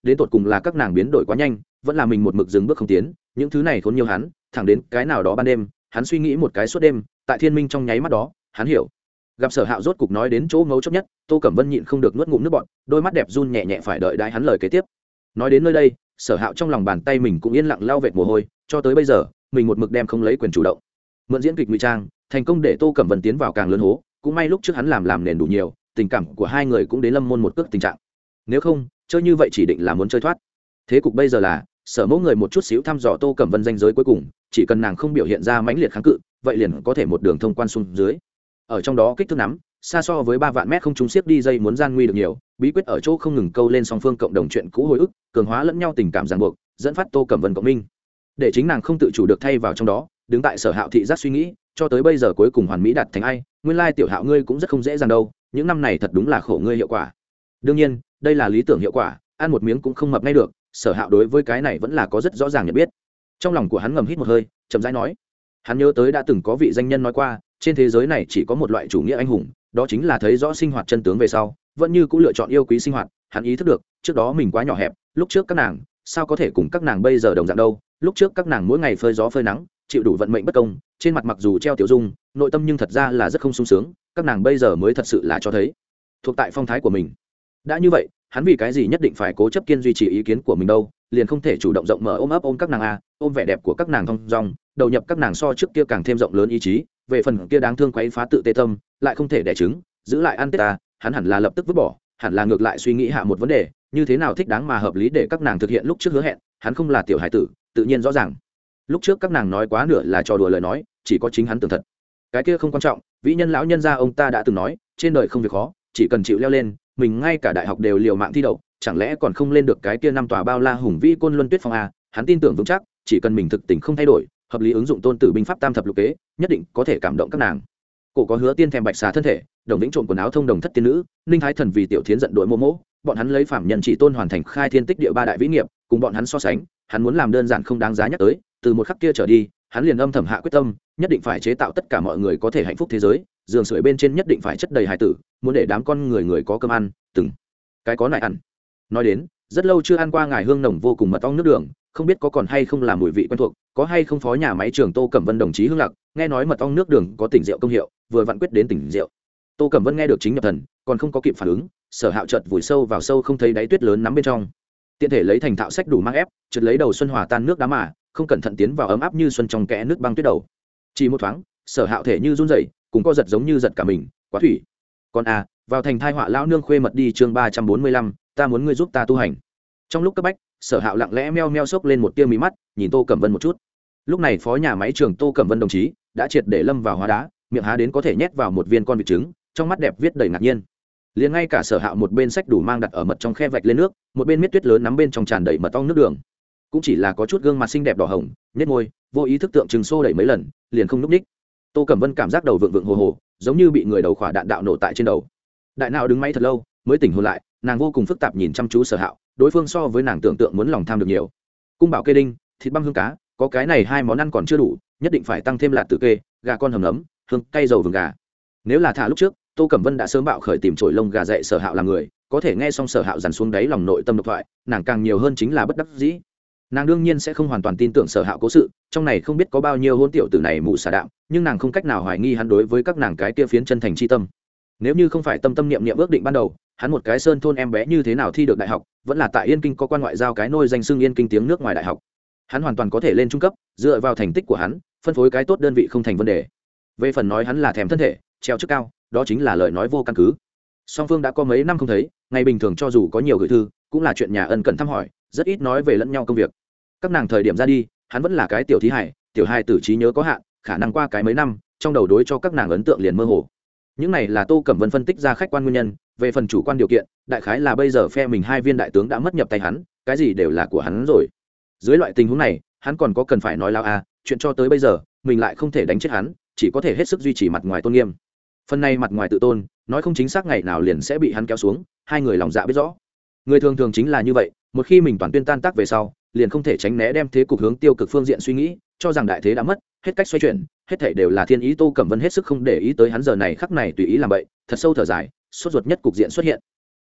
A: đến tột cùng là các nàng biến đổi quá nhanh vẫn là mình một mực dừng bước không tiến, những thứ này khốn nhiều hắn. Thẳng đến cái nào đó ban đêm, hắn suy nghĩ một cái suốt đêm, tại thiên minh trong nháy mắt đó hắn hiểu. Gặp Sở Hạo rốt cục nói đến chỗ ngấu chốc nhất, Tô Cẩm Vân nhịn không được nuốt ngụm nước bọt, đôi mắt đẹp run nhẹ nhẹ phải đợi đãi hắn lời kế tiếp. Nói đến nơi đây, Sở Hạo trong lòng bàn tay mình cũng yên lặng lau vệt mồ hôi, cho tới bây giờ mình một mực đem không lấy quyền chủ động, mượn diễn kịch ngụy trang thành công để Tô Cẩm Vân tiến vào càng lớn hố. Cũng may lúc trước hắn làm nền đủ nhiều, tình cảm của hai người cũng đến lâm môn một cước tình trạng, nếu không chơi như vậy chỉ định là muốn chơi thoát. Thế cục bây giờ là Sở Mẫu người một chút xíu thăm dò Tô Cẩm Vân danh giới cuối cùng, chỉ cần nàng không biểu hiện ra mãnh liệt kháng cự, vậy liền có thể một đường thông quan xuống dưới. Ở trong đó kích thước nắm xa so với 3 vạn mét không trung siếc đi dây muốn gian nguy được nhiều, bí quyết ở chỗ không ngừng câu lên song phương cộng đồng chuyện cũ hồi ức, cường hóa lẫn nhau tình cảm ràng buộc, dẫn phát Tô Cẩm Vân cộng minh, để chính nàng không tự chủ được thay vào trong đó, đứng tại Sở Hạo thị giác suy nghĩ, cho tới bây giờ cuối cùng hoàn mỹ đạt thành ai, nguyên lai tiểu Hạo ngươi cũng rất không dễ dàng đâu, những năm này thật đúng là khổ ngươi hiệu quả. Đương nhiên, đây là lý tưởng hiệu quả, ăn một miếng cũng không mập ngay được, Sở Hạo đối với cái này vẫn là có rất rõ ràng nhận biết. Trong lòng của hắn ngầm hít một hơi, chậm rãi nói, hắn nhớ tới đã từng có vị danh nhân nói qua, trên thế giới này chỉ có một loại chủ nghĩa anh hùng, đó chính là thấy rõ sinh hoạt chân tướng về sau vẫn như cũng lựa chọn yêu quý sinh hoạt. Hắn ý thức được trước đó mình quá nhỏ hẹp, lúc trước các nàng sao có thể cùng các nàng bây giờ đồng dạng đâu, lúc trước các nàng mỗi ngày phơi gió phơi nắng, chịu đủ vận mệnh bất công, trên mặt mặc dù treo tiểu dung, nội tâm nhưng thật ra là rất không sung sướng, các nàng bây giờ mới thật sự là cho thấy thuộc tại phong thái của mình. Đã như vậy, hắn vì cái gì nhất định phải cố chấp kiên duy trì ý kiến của mình đâu, liền không thể chủ động rộng mở ôm ấp ôm các nàng a, ôm vẻ đẹp của các nàng thong dong, đầu nhập các nàng so trước kia càng thêm rộng lớn ý chí, về phần kia đáng thương quấy phá tự tê tâm lại không thể đẻ trứng giữ lại ăn tết ta, hắn hẳn là lập tức vứt bỏ, hẳn là ngược lại suy nghĩ hạ một vấn đề, như thế nào thích đáng mà hợp lý để các nàng thực hiện lúc trước hứa hẹn. Hắn không là tiểu hải tử, tự nhiên rõ ràng lúc trước các nàng nói quá nửa là trò đùa lời nói, chỉ có chính hắn tường thật. Cái kia không quan trọng, vĩ nhân lão nhân gia ông ta đã từng nói, trên đời không việc khó, chỉ cần chịu leo lên. Mình ngay cả đại học đều liều mạng thi đậu, chẳng lẽ còn không lên được cái kia 5 tòa bao la hùng vĩ côn luân tuyết phong a? Hắn tin tưởng vững chắc, chỉ cần mình thực tình không thay đổi, hợp lý ứng dụng tôn tử binh pháp tam thập lục kế, nhất định có thể cảm động các nàng. Cổ có hứa tiên thèm bạch xà thân thể, đồng vĩnh trộm quần áo thông đồng thất tiên nữ, ninh thái thần vì tiểu thiến giận đội mô mỗ, bọn hắn lấy phạm nhân chỉ tôn hoàn thành khai thiên tích địa 3 đại vĩ nghiệp, cùng bọn hắn so sánh, hắn muốn làm đơn giản không đáng giá nhắc tới. Từ một khắc kia trở đi, hắn liền âm thầm hạ quyết tâm, nhất định phải chế tạo tất cả mọi người có thể hạnh phúc thế giới, giường sưởi bên trên nhất định phải chất đầy hài tử, muốn để đám con người có cơm ăn, từng cái có lại ăn. Nói đến, rất lâu chưa ăn qua ngài hương nồng vô cùng mật ong nước đường, không biết có còn hay không là mùi vị quen thuộc, có hay không phó nhà máy trưởng Tô Cẩm Vân đồng chí hương lạc, nghe nói mật ong nước đường có tỉnh rượu công hiệu, vừa vặn quyết đến tỉnh rượu. Tô Cẩm Vân nghe được chính nhập thần, còn không có kịp phản ứng, Sở Hạo chợt vùi sâu vào sâu không thấy đáy tuyết lớn nắm bên trong, tiện thể lấy thành thạo sách đủ mang ép, chợt lấy đầu xuân hòa tan nước đá mà, không cẩn thận tiến vào ấm áp như xuân trong kẽ nước băng tuyết đầu. Chỉ một thoáng, Sở Hạo thể như run rẩy, cùng co giật giống như giật cả mình, quá thủy. Con a, vào thành thai họa lão nương khuê mật đi chương 345, ta muốn ngươi giúp ta tu hành. Trong lúc cấp bách, Sở Hạo lặng lẽ meo meo sốc lên một tia mí mắt, nhìn Tô Cẩm Vân một chút. Lúc này phó nhà máy trưởng Tô Cẩm Vân đồng chí đã triệt để lâm vào hóa đá, miệng há đến có thể nhét vào một viên con vịt trứng, trong mắt đẹp viết đầy ngạc nhiên. Liền ngay cả Sở Hạo một bên sách đủ mang đặt ở mật trong khe vạch lên nước, một bên miết tuyết lớn nắm bên trong tràn đầy mật ong nước đường, cũng chỉ là có chút gương mặt xinh đẹp đỏ hồng, nhếch môi, vô ý thức tượng trừng xô đẩy mấy lần, liền không núp ních. Tô Cẩm Vân cảm giác đầu vượng vượng hồ hồ, giống như bị người đầu khỏa đạn đạo nổ tại trên đầu. Đại não đứng máy thật lâu mới tỉnh hồn lại, nàng vô cùng phức tạp nhìn chăm chú Sở Hạo, đối phương so với nàng tưởng tượng muốn lòng tham được nhiều. Cung bảo kê đinh, thịt băm hương cá, có cái này 2 món ăn còn chưa đủ, nhất định phải tăng thêm lạt tử kê, gà con hầm nấm, hương cay dầu vừng gà. Nếu là thả lúc trước, Tô Cẩm Vân đã sớm bạo khởi tìm chổi lông gà dạy Sở Hạo làm người, có thể nghe xong Sở Hạo dằn xuống đáy lòng nội tâm độc thoại, nàng càng nhiều hơn chính là bất đắc dĩ. Nàng đương nhiên sẽ không hoàn toàn tin tưởng Sở Hạo cố sự, trong này không biết có bao nhiêu hôn tiểu tử này mụ xả đạm, nhưng nàng không cách nào hoài nghi hắn đối với các nàng cái kia phiến chân thành chi tâm. Nếu như không phải tâm tâm niệm niệm ước định ban đầu, hắn một cái sơn thôn em bé như thế nào thi được đại học, vẫn là tại Yên Kinh có quan ngoại giao cái nôi danh xưng Yên Kinh tiếng nước ngoài đại học. Hắn hoàn toàn có thể lên trung cấp, dựa vào thành tích của hắn, phân phối cái tốt đơn vị không thành vấn đề. Về phần nói hắn là thèm thân thể, treo chức cao, đó chính là lời nói vô căn cứ. Song phương đã có mấy năm không thấy, ngày bình thường cho dù có nhiều gửi thư, cũng là chuyện nhà ân cần thăm hỏi, rất ít nói về lẫn nhau công việc. Các nàng thời điểm ra đi, hắn vẫn là cái tiểu thí hải, tiểu hai tử trí nhớ có hạn, khả năng qua cái mấy năm, trong đầu đối cho các nàng ấn tượng liền mơ hồ. Những này là Tô Cẩm Vân phân tích ra khách quan nguyên nhân, về phần chủ quan điều kiện, đại khái là bây giờ phe mình 2 viên đại tướng đã mất nhập tay hắn, cái gì đều là của hắn rồi. Dưới loại tình huống này, hắn còn có cần phải nói lao à, chuyện cho tới bây giờ, mình lại không thể đánh chết hắn, chỉ có thể hết sức duy trì mặt ngoài tôn nghiêm. Phần này mặt ngoài tự tôn, nói không chính xác ngày nào liền sẽ bị hắn kéo xuống, hai người lòng dạ biết rõ. Người thường thường chính là như vậy, một khi mình toàn tuyên tan tác về sau, liền không thể tránh né đem thế cục hướng tiêu cực phương diện suy nghĩ, cho rằng đại thế đã mất, hết cách xoay chuyển, hết thảy đều là thiên ý. Tô Cẩm Vân hết sức không để ý tới hắn giờ này khắc này tùy ý làm vậy, thật sâu thở dài, sốt ruột nhất cục diện xuất hiện.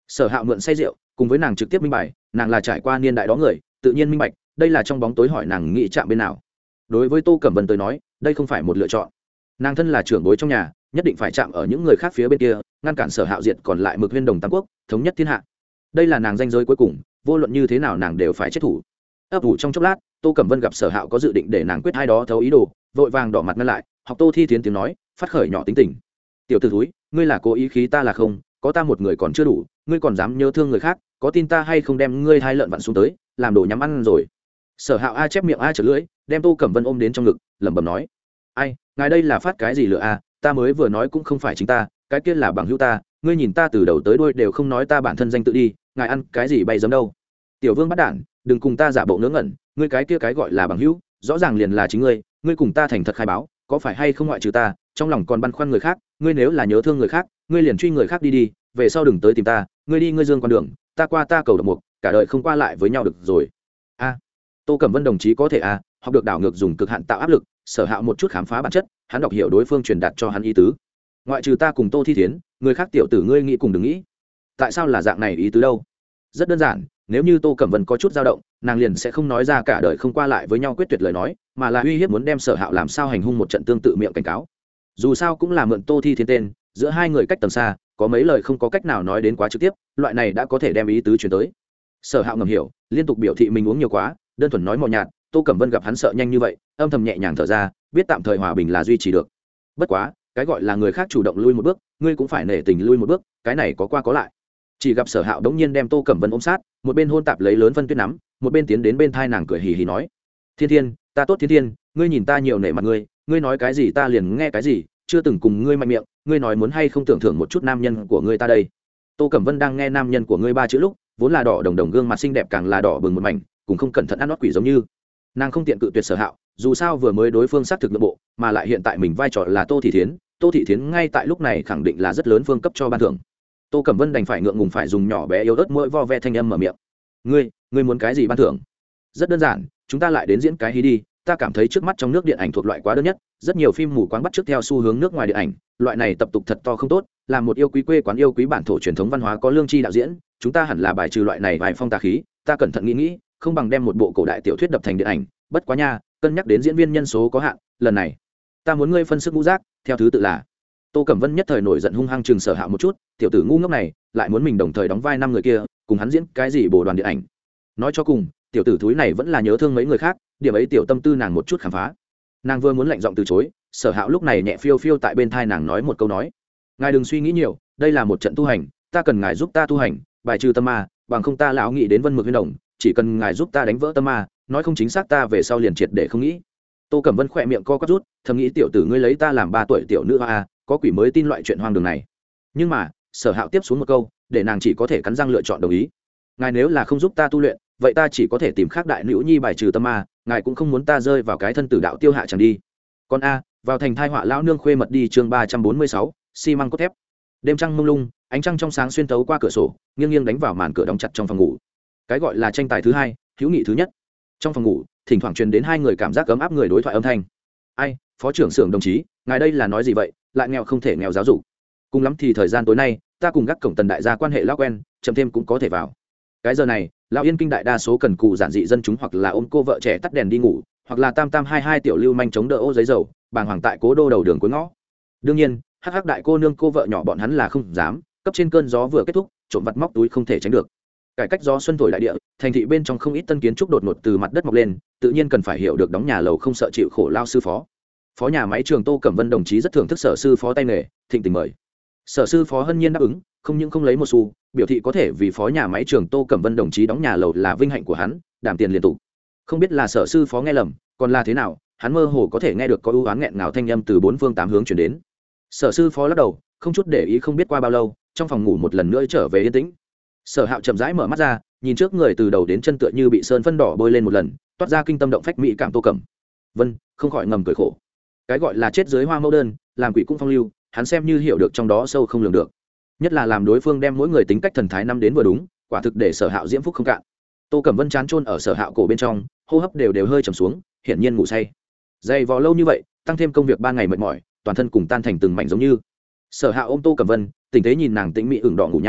A: Sở Hạo mượn say rượu cùng với nàng trực tiếp minh bạch, nàng là trải qua niên đại đó người, tự nhiên minh bạch đây là trong bóng tối hỏi nàng nghĩ chạm bên nào. Đối với Tô Cẩm Vân tới nói, đây không phải một lựa chọn. Nàng thân là trưởng bối trong nhà, nhất định phải chạm ở những người khác phía bên kia, ngăn cản Sở Hạo diệt còn lại Mực Huyên Đồng Tam Quốc, thống nhất thiên hạ. Đây là nàng danh giới cuối cùng, vô luận như thế nào nàng đều phải chết thủ. Ấp ủ trong chốc lát, Tô Cẩm Vân gặp Sở Hạo có dự định để nàng quyết hai đó thấu ý đồ, vội vàng đỏ mặt ngăn lại, học Tô Thi Thiến tiếng nói, phát khởi nhỏ tính tình. Tiểu tử thúi, ngươi là cố ý khí ta là không, có ta một người còn chưa đủ, ngươi còn dám nhớ thương người khác, có tin ta hay không đem ngươi hai lợn vặn xuống tới, làm đồ nhắm ăn rồi. Sở Hạo a chép miệng a trở lưỡi, đem Tô Cẩm Vân ôm đến trong ngực, lẩm bẩm nói: ai, ngài đây là phát cái gì lựa a, ta mới vừa nói cũng không phải chính ta, cái kia là bằng hữu ta, ngươi nhìn ta từ đầu tới đuôi đều không nói ta bản thân danh tự đi, ngài ăn cái gì bay giấm đâu. Tiểu Vương bắt đản, đừng cùng ta giả bộ ngớ ngẩn, ngươi cái kia cái gọi là bằng hữu, rõ ràng liền là chính ngươi cùng ta thành thật khai báo, có phải hay không ngoại trừ ta, trong lòng còn băn khoăn người khác, ngươi nếu là nhớ thương người khác, ngươi liền truy người khác đi, về sau đừng tới tìm ta, ngươi đi ngươi dương con đường, ta qua ta cầu độc mục, cả đời không qua lại với nhau được rồi. A, Tô Cẩm Vân đồng chí có thể học được đảo ngược dùng cực hạn tạo áp lực, Sở Hạo một chút khám phá bản chất, hắn đọc hiểu đối phương truyền đạt cho hắn ý tứ. Ngoại trừ ta cùng Tô Thi Thiến, người khác tiểu tử ngươi nghĩ cùng đừng nghĩ. Tại sao là dạng này ý tứ đâu? Rất đơn giản, nếu như Tô Cẩm Vân có chút dao động, nàng liền sẽ không nói ra cả đời không qua lại với nhau quyết tuyệt lời nói, mà là uy hiếp muốn đem Sở Hạo làm sao hành hung một trận tương tự miệng cảnh cáo. Dù sao cũng là mượn Tô Thi Thiến tên, giữa hai người cách tầm xa, có mấy lời không có cách nào nói đến quá trực tiếp, loại này đã có thể đem ý tứ truyền tới. Sở Hạo ngầm hiểu, liên tục biểu thị mình uống nhiều quá, đơn thuần nói mò nhạt. Tô Cẩm Vân gặp hắn sợ nhanh như vậy, âm thầm nhẹ nhàng thở ra, biết tạm thời hòa bình là duy trì được. Bất quá, cái gọi là người khác chủ động lui một bước, ngươi cũng phải nể tình lui một bước, cái này có qua có lại. Chỉ gặp Sở Hạo đống nhiên đem Tô Cẩm Vân ôm sát, một bên hôn tạp lấy lớn phân tuyết nắm, một bên tiến đến bên thai nàng cười hì hì nói: Thiên Thiên, ta tốt Thiên Thiên, ngươi nhìn ta nhiều nể mặt ngươi nói cái gì ta liền nghe cái gì, chưa từng cùng ngươi mạnh miệng, ngươi nói muốn hay không tưởng thưởng một chút nam nhân của ngươi ta đây. Tô Cẩm Vân đang nghe nam nhân của ngươi ba chữ lúc, vốn là đỏ đồng đồng gương mặt xinh đẹp càng là đỏ bừng một mảnh, cũng không cẩn thận ăn nót quỷ giống như. Nàng không tiện cự tuyệt Sở Hạo, dù sao vừa mới đối phương xác thực nội bộ, mà lại hiện tại mình vai trò là Tô Thị Thiến ngay tại lúc này khẳng định là rất lớn phương cấp cho ban thưởng. Tô Cẩm Vân đành phải ngượng ngùng phải dùng nhỏ bé yếu ớt mỗi vo ve thanh âm mở miệng: ngươi muốn cái gì ban thưởng? Rất đơn giản, chúng ta lại đến diễn cái hí đi, ta cảm thấy trước mắt trong nước điện ảnh thuộc loại quá đơn nhất, rất nhiều phim mù quáng bắt chước theo xu hướng nước ngoài điện ảnh, loại này tập tục thật to không tốt, làm một yêu quý quê quán yêu quý bản thổ truyền thống văn hóa có lương tri đạo diễn, chúng ta hẳn là bài trừ loại này vài phong tà khí, ta cẩn thận nghĩ, không bằng đem một bộ cổ đại tiểu thuyết đập thành điện ảnh, bất quá nha, cân nhắc đến diễn viên nhân số có hạn, lần này ta muốn ngươi phân sức ngũ giác, theo thứ tự là. Tô Cẩm Vân nhất thời nổi giận hung hăng chừng Sở Hạo một chút, tiểu tử ngu ngốc này, lại muốn mình đồng thời đóng vai năm người kia, cùng hắn diễn cái gì bồ đoàn điện ảnh. Nói cho cùng, tiểu tử thúi này vẫn là nhớ thương mấy người khác, điểm ấy tiểu tâm tư nàng một chút khám phá. Nàng vừa muốn lạnh giọng từ chối, Sở Hạo lúc này nhẹ phiêu phiêu tại bên thai nàng nói một câu nói: ngài đừng suy nghĩ nhiều, đây là một trận tu hành, ta cần ngài giúp ta tu hành, bài trừ tâm ma, bằng không ta lão nghĩ đến Vân Mực Huyên Đồng, chỉ cần ngài giúp ta đánh vỡ tâm ma, nói không chính xác ta về sau liền triệt để không nghĩ. Tô Cẩm Vân khỏe miệng co quắp rút, thầm nghĩ tiểu tử ngươi lấy ta làm 3 tuổi tiểu nữ a, có quỷ mới tin loại chuyện hoang đường này. Nhưng mà Sở Hạo tiếp xuống một câu, để nàng chỉ có thể cắn răng lựa chọn đồng ý. Ngài nếu là không giúp ta tu luyện, vậy ta chỉ có thể tìm khác đại nữ nhi bài trừ tâm ma, ngài cũng không muốn ta rơi vào cái thân tử đạo tiêu hạ chẳng đi. Con a, vào thành thai họa lão nương khuê mật đi chương 346, xi măng cốt thép. Đêm trăng mông lung, ánh trăng trong sáng xuyên thấu qua cửa sổ, nghiêng nghiêng đánh vào màn cửa đóng chặt trong phòng ngủ. Cái gọi là tranh tài thứ hai, hữu nghị thứ nhất. Trong phòng ngủ, thỉnh thoảng truyền đến hai người cảm giác ấm áp người đối thoại âm thanh. Ai, phó trưởng xưởng đồng chí, ngài đây là nói gì vậy, lại nghèo không thể nghèo giáo dục. Cùng lắm thì thời gian tối nay, ta cùng gác cổng Tần đại gia quan hệ lão quen, chậm thêm cũng có thể vào. Cái giờ này, lão Yên Kinh đại đa số cần cù giản dị dân chúng hoặc là ôm cô vợ trẻ tắt đèn đi ngủ, hoặc là tam tam hai hai tiểu lưu manh chống đỡ ô giấy dầu, bàng hoàng tại cố đô đầu đường cuối ngõ. Đương nhiên, hắc hắc đại cô nương cô vợ nhỏ bọn hắn là không dám, cấp trên cơn gió vừa kết thúc, trộm vặt móc túi không thể tránh được. Cải cách gió xuân thổi đại địa, thành thị bên trong không ít tân kiến trúc đột ngột từ mặt đất mọc lên, tự nhiên cần phải hiểu được đóng nhà lầu không sợ chịu khổ lao sư phó. Phó nhà máy trường Tô Cẩm Vân đồng chí rất thưởng thức sở sư phó tay nghề, thịnh tình mời. Sở sư phó hân nhiên đáp ứng, không những không lấy một xu, biểu thị có thể vì phó nhà máy trường Tô Cẩm Vân đồng chí đóng nhà lầu là vinh hạnh của hắn, đảm tiền liên tục. Không biết là sở sư phó nghe lầm, còn là thế nào, hắn mơ hồ có thể nghe được có ưu oán nghẹn ngào thanh âm từ bốn phương tám hướng truyền đến. Sở sư phó lắc đầu, không chút để ý, không biết qua bao lâu, trong phòng ngủ một lần nữa trở về yên tĩnh. Sở Hạo chậm rãi mở mắt ra, nhìn trước người từ đầu đến chân tựa như bị sơn phân đỏ bôi lên một lần, toát ra kinh tâm động phách mỹ cảm Tô Cẩm Vân, không khỏi ngầm cười khổ. Cái gọi là chết dưới hoa mẫu đơn, làm quỷ cũng phong lưu, hắn xem như hiểu được trong đó sâu không lường được. Nhất là làm đối phương đem mỗi người tính cách thần thái năm đến vừa đúng, quả thực để Sở Hạo diễm phúc không cạn. Tô Cẩm Vân chán chôn ở Sở Hạo cổ bên trong, hô hấp đều hơi trầm xuống, hiển nhiên ngủ say. Dày vò lâu như vậy, tăng thêm công việc 3 ngày mệt mỏi, toàn thân cùng tan thành từng mảnh giống như. Sở Hạo ôm Tô Cẩm Vân, tình tế nhìn nàng tĩnh mỹ ửng đỏ ngủ nhan,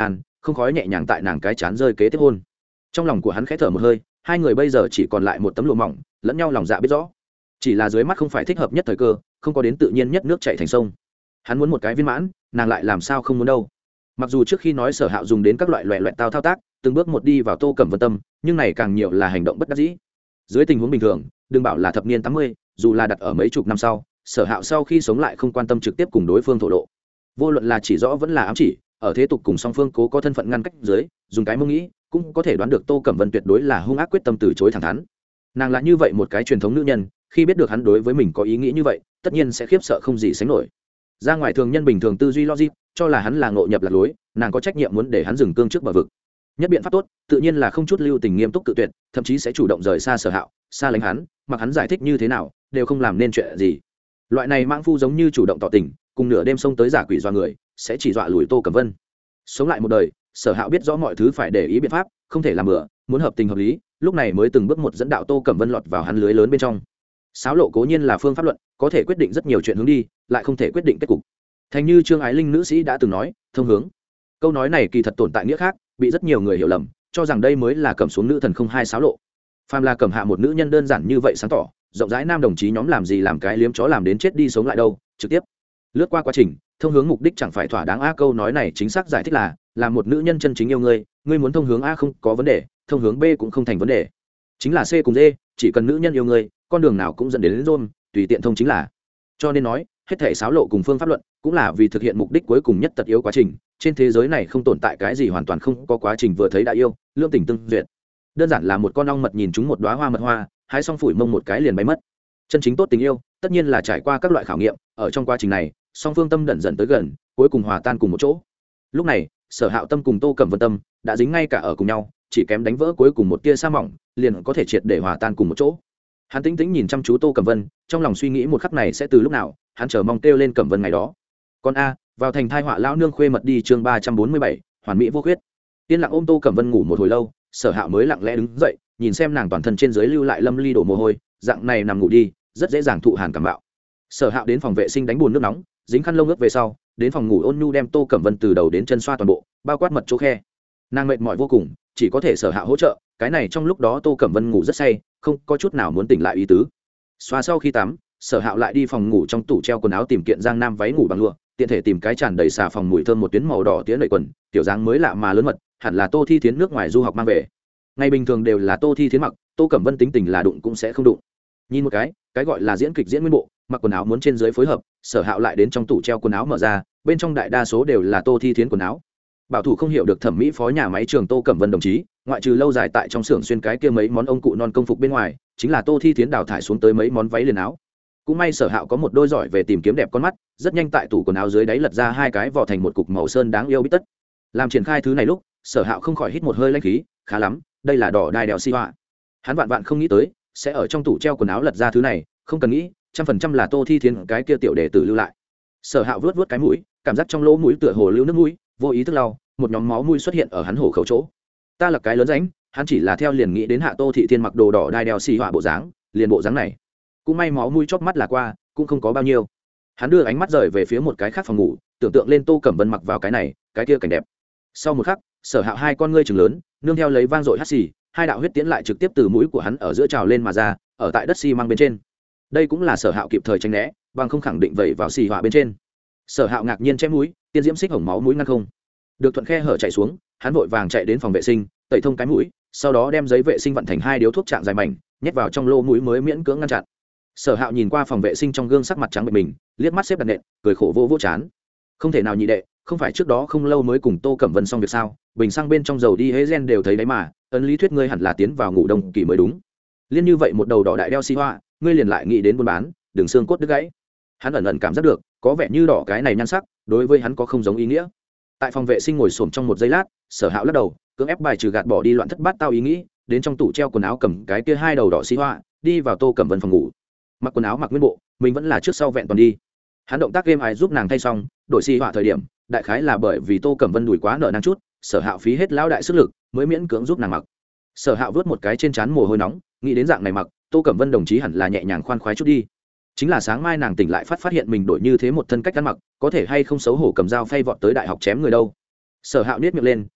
A: không khói nhẹ nhàng tại nàng cái chán rơi kế tiếp hôn. Trong lòng của hắn khẽ thở một hơi, hai người bây giờ chỉ còn lại một tấm lụa mỏng, lẫn nhau lòng dạ biết rõ. Chỉ là dưới mắt không phải thích hợp nhất thời cơ, không có đến tự nhiên nhất nước chảy thành sông. Hắn muốn một cái viên mãn, nàng lại làm sao không muốn đâu. Mặc dù trước khi nói Sở Hạo dùng đến các loại loẹt loẹt tao thao tác, từng bước một đi vào Tô Cẩm Vân tâm, nhưng này càng nhiều là hành động bất đắc dĩ. Dưới tình huống bình thường, đừng bảo là thập niên 80, dù là đặt ở mấy chục năm sau, Sở Hạo sau khi sống lại không quan tâm trực tiếp cùng đối phương thổ lộ. Vô luận là chỉ rõ vẫn là ám chỉ, ở thế tục cùng song phương cố có thân phận ngăn cách dưới, dùng cái mông nghĩ, cũng có thể đoán được Tô Cẩm Vân tuyệt đối là hung ác quyết tâm từ chối thẳng thắn. Nàng là như vậy một cái truyền thống nữ nhân, khi biết được hắn đối với mình có ý nghĩ như vậy, tất nhiên sẽ khiếp sợ không gì sánh nổi. Ra ngoài thường nhân bình thường tư duy logic, cho là hắn là ngộ nhập lạc lối, nàng có trách nhiệm muốn để hắn dừng cương trước bờ vực. Nhất biện pháp tốt, tự nhiên là không chút lưu tình nghiêm túc cự tuyệt, thậm chí sẽ chủ động rời xa Sở Hạo, xa lánh hắn, mặc hắn giải thích như thế nào, đều không làm nên chuyện gì. Loại này mãng phu giống như chủ động tỏ tình, cùng nửa đêm xông tới giả quỷ dọa người, sẽ chỉ dọa lùi Tô Cẩm Vân. Sống lại một đời, Sở Hạo biết rõ mọi thứ phải để ý biện pháp, không thể làm bừa, muốn hợp tình hợp lý, lúc này mới từng bước một dẫn đạo Tô Cẩm Vân lọt vào hắn lưới lớn bên trong. Sáo lộ cố nhiên là phương pháp luận, có thể quyết định rất nhiều chuyện hướng đi, lại không thể quyết định kết cục. Thành như Trương Ái Linh nữ sĩ đã từng nói, thông hướng. Câu nói này kỳ thật tồn tại nghĩa khác, bị rất nhiều người hiểu lầm, cho rằng đây mới là cầm xuống nữ thần không hai sáo lộ. Phàm là cầm hạ một nữ nhân đơn giản như vậy sáng tỏ, rộng rãi nam đồng chí nhóm làm gì làm cái liếm chó làm đến chết đi sống lại đâu, trực tiếp lướt qua quá trình, thông hướng mục đích chẳng phải thỏa đáng. A câu nói này chính xác giải thích là một nữ nhân chân chính yêu ngươi, ngươi muốn thông hướng A không có vấn đề, thông hướng B cũng không thành vấn đề. Chính là C cùng D, chỉ cần nữ nhân yêu ngươi, con đường nào cũng dẫn đến Rome, tùy tiện thông chính là. Cho nên nói, hết thảy sáo lộ cùng phương pháp luận, cũng là vì thực hiện mục đích cuối cùng nhất tật yếu quá trình. Trên thế giới này không tồn tại cái gì hoàn toàn không có quá trình vừa thấy đã yêu, lương tình tương duyệt. Đơn giản là một con ong mật nhìn chúng một đóa hoa mật hoa, hái xong phủi mông một cái liền bay mất. Chân chính tốt tình yêu, tất nhiên là trải qua các loại khảo nghiệm, ở trong quá trình này, song phương tâm đẩn dần tới gần, cuối cùng hòa tan cùng một chỗ. Lúc này, Sở Hạo tâm cùng Tô Cẩm Vân tâm đã dính ngay cả ở cùng nhau, chỉ kém đánh vỡ cuối cùng một tia sa mỏng, liền có thể triệt để hòa tan cùng một chỗ. Hắn tĩnh tĩnh nhìn chăm chú Tô Cẩm Vân, trong lòng suy nghĩ một khắc này sẽ từ lúc nào, hắn chờ mong kêu lên Cẩm Vân ngày đó. Con a, vào thành thai họa lão nương khuê mật đi chương 347, hoàn mỹ vô khuyết. Tiên lặng ôm Tô Cẩm Vân ngủ một hồi lâu, Sở Hạo mới lặng lẽ đứng dậy, nhìn xem nàng toàn thân trên dưới lưu lại lâm ly đổ mồ hôi, dạng này nằm ngủ đi, rất dễ dàng thụ hàn cảm bạo. Sở Hạo đến phòng vệ sinh đánh bùn nước nóng, dính khăn lông ướt về sau, đến phòng ngủ ôn nhu đem Tô Cẩm Vân từ đầu đến chân xoa toàn bộ, bao quát mật chỗ khe. Nàng mệt mỏi vô cùng, chỉ có thể Sở Hạo hỗ trợ, cái này trong lúc đó Tô Cẩm Vân ngủ rất say, không có chút nào muốn tỉnh lại ý tứ. Xoa sau khi tắm, Sở Hạo lại đi phòng ngủ trong tủ treo quần áo tìm kiện giang nam váy ngủ bằng lụa, tiện thể tìm cái tràn đầy xà phòng mùi thơm một tuyến màu đỏ tía nảy quần, tiểu dáng mới lạ mà lớn mật, hẳn là Tô Thi Thiến nước ngoài du học mang về. Ngày bình thường đều là Tô Thi Thiến mặc, Tô Cẩm Vân tính tình là đụng cũng sẽ không đụng. Nhìn một cái gọi là diễn kịch diễn nguyên bộ, mặc quần áo muốn trên dưới phối hợp, Sở Hạo lại đến trong tủ treo quần áo mở ra, bên trong đại đa số đều là Tô Thi Thiến quần áo. Bảo thủ không hiểu được thẩm mỹ phó nhà máy trường Tô Cẩm Vân đồng chí, ngoại trừ lâu dài tại trong xưởng xuyên cái kia mấy món ông cụ non công phục bên ngoài, chính là Tô Thi Thiến đào thải xuống tới mấy món váy liền áo. Cũng may Sở Hạo có một đôi giỏi về tìm kiếm đẹp con mắt, rất nhanh tại tủ quần áo dưới đáy lật ra hai cái vỏ thành một cục màu sơn đáng yêu bít tất. Làm triển khai thứ này lúc, Sở Hạo không khỏi hít một hơi lãnh khí, khá lắm, đây là đỏ đai đèo si họa. Hắn vạn không nghĩ tới sẽ ở trong tủ treo quần áo lật ra thứ này, không cần nghĩ, 100% là Tô Thi Thiến cái kia tiểu đệ tử lưu lại. Sở Hạo vuốt cái mũi, cảm giác trong lỗ mũi tựa hồ lưu nước mũi, vô ý thức lau, một nhóm máu mũi xuất hiện ở hắn hổ khẩu chỗ. Ta là cái lớn ránh, hắn chỉ là theo liền nghĩ đến hạ Tô Thị Thiên mặc đồ đỏ đai đeo xì họa bộ dáng, liền bộ dáng này. Cũng may máu mũi chóp mắt là qua, cũng không có bao nhiêu. Hắn đưa ánh mắt rời về phía một cái khác phòng ngủ, tưởng tượng lên Tô Cẩm Vân mặc vào cái này, cái kia cảnh đẹp. Sau một khắc, Sở Hạo hai con ngươi trừng lớn, nương theo lấy vang dội hắt xì, hai đạo huyết tiễn lại trực tiếp từ mũi của hắn ở giữa trào lên mà ra, ở tại đất xi măng bên trên. Đây cũng là Sở Hạo kịp thời tránh né, bằng không khẳng định vẩy vào xì họa bên trên. Sở Hạo ngạc nhiên chém mũi, tiên diễm xích hồng máu mũi ngăn không được, thuận khe hở chạy xuống, hắn vội vàng chạy đến phòng vệ sinh, tẩy thông cái mũi, sau đó đem giấy vệ sinh vặn thành hai điếu thuốc trạng dài mảnh, nhét vào trong lỗ mũi mới miễn cưỡng ngăn chặn. Sở Hạo nhìn qua phòng vệ sinh trong gương sắc mặt trắng bệch mình, liếc mắt xếp đặt nện, cười khổ vô chán. Không thể nào nhị đệ, không phải trước đó không lâu mới cùng Tô Cẩm Vân xong việc sao? Bình xăng bên trong dầu đi hế gen đều thấy đấy mà, ấn lý thuyết ngươi hẳn là tiến vào ngủ đông kỳ mới đúng. Liên như vậy một đầu đỏ đại đeo xi hoa, ngươi liền lại nghĩ đến buôn bán, đường xương cốt đứt gãy. Hắn ẩn cảm giác được, có vẻ như đỏ cái này nhan sắc, đối với hắn có không giống ý nghĩa. Tại phòng vệ sinh ngồi xổm trong một giây lát, Sở Hạo lắc đầu, cưỡng ép bài trừ gạt bỏ đi loạn thất bát tao ý nghĩ, đến trong tủ treo quần áo cầm cái kia hai đầu đỏ xi hoa, đi vào Tô Cẩm Vân phòng ngủ. Mặc quần áo mặc nguyên bộ, mình vẫn là trước sau vẹn toàn đi. Hắn động tác game ai giúp nàng thay xong, đổi xi hoa thời điểm, đại khái là bởi vì Tô Cẩm Vân đùi quá nợ năng chút, Sở Hạo phí hết lão đại sức lực, mới miễn cưỡng giúp nàng mặc. Sở Hạo vớt một cái trên trán mồ hôi nóng, nghĩ đến dạng này mặc, Tô Cẩm Vân đồng chí hẳn là nhẹ nhàng khoan khoái chút đi. Chính là sáng mai nàng tỉnh lại phát hiện mình đổi như thế một thân cách ăn mặc, có thể hay không xấu hổ cầm dao phay vọt tới đại học chém người đâu. Sở Hạo nhếch miệng lên,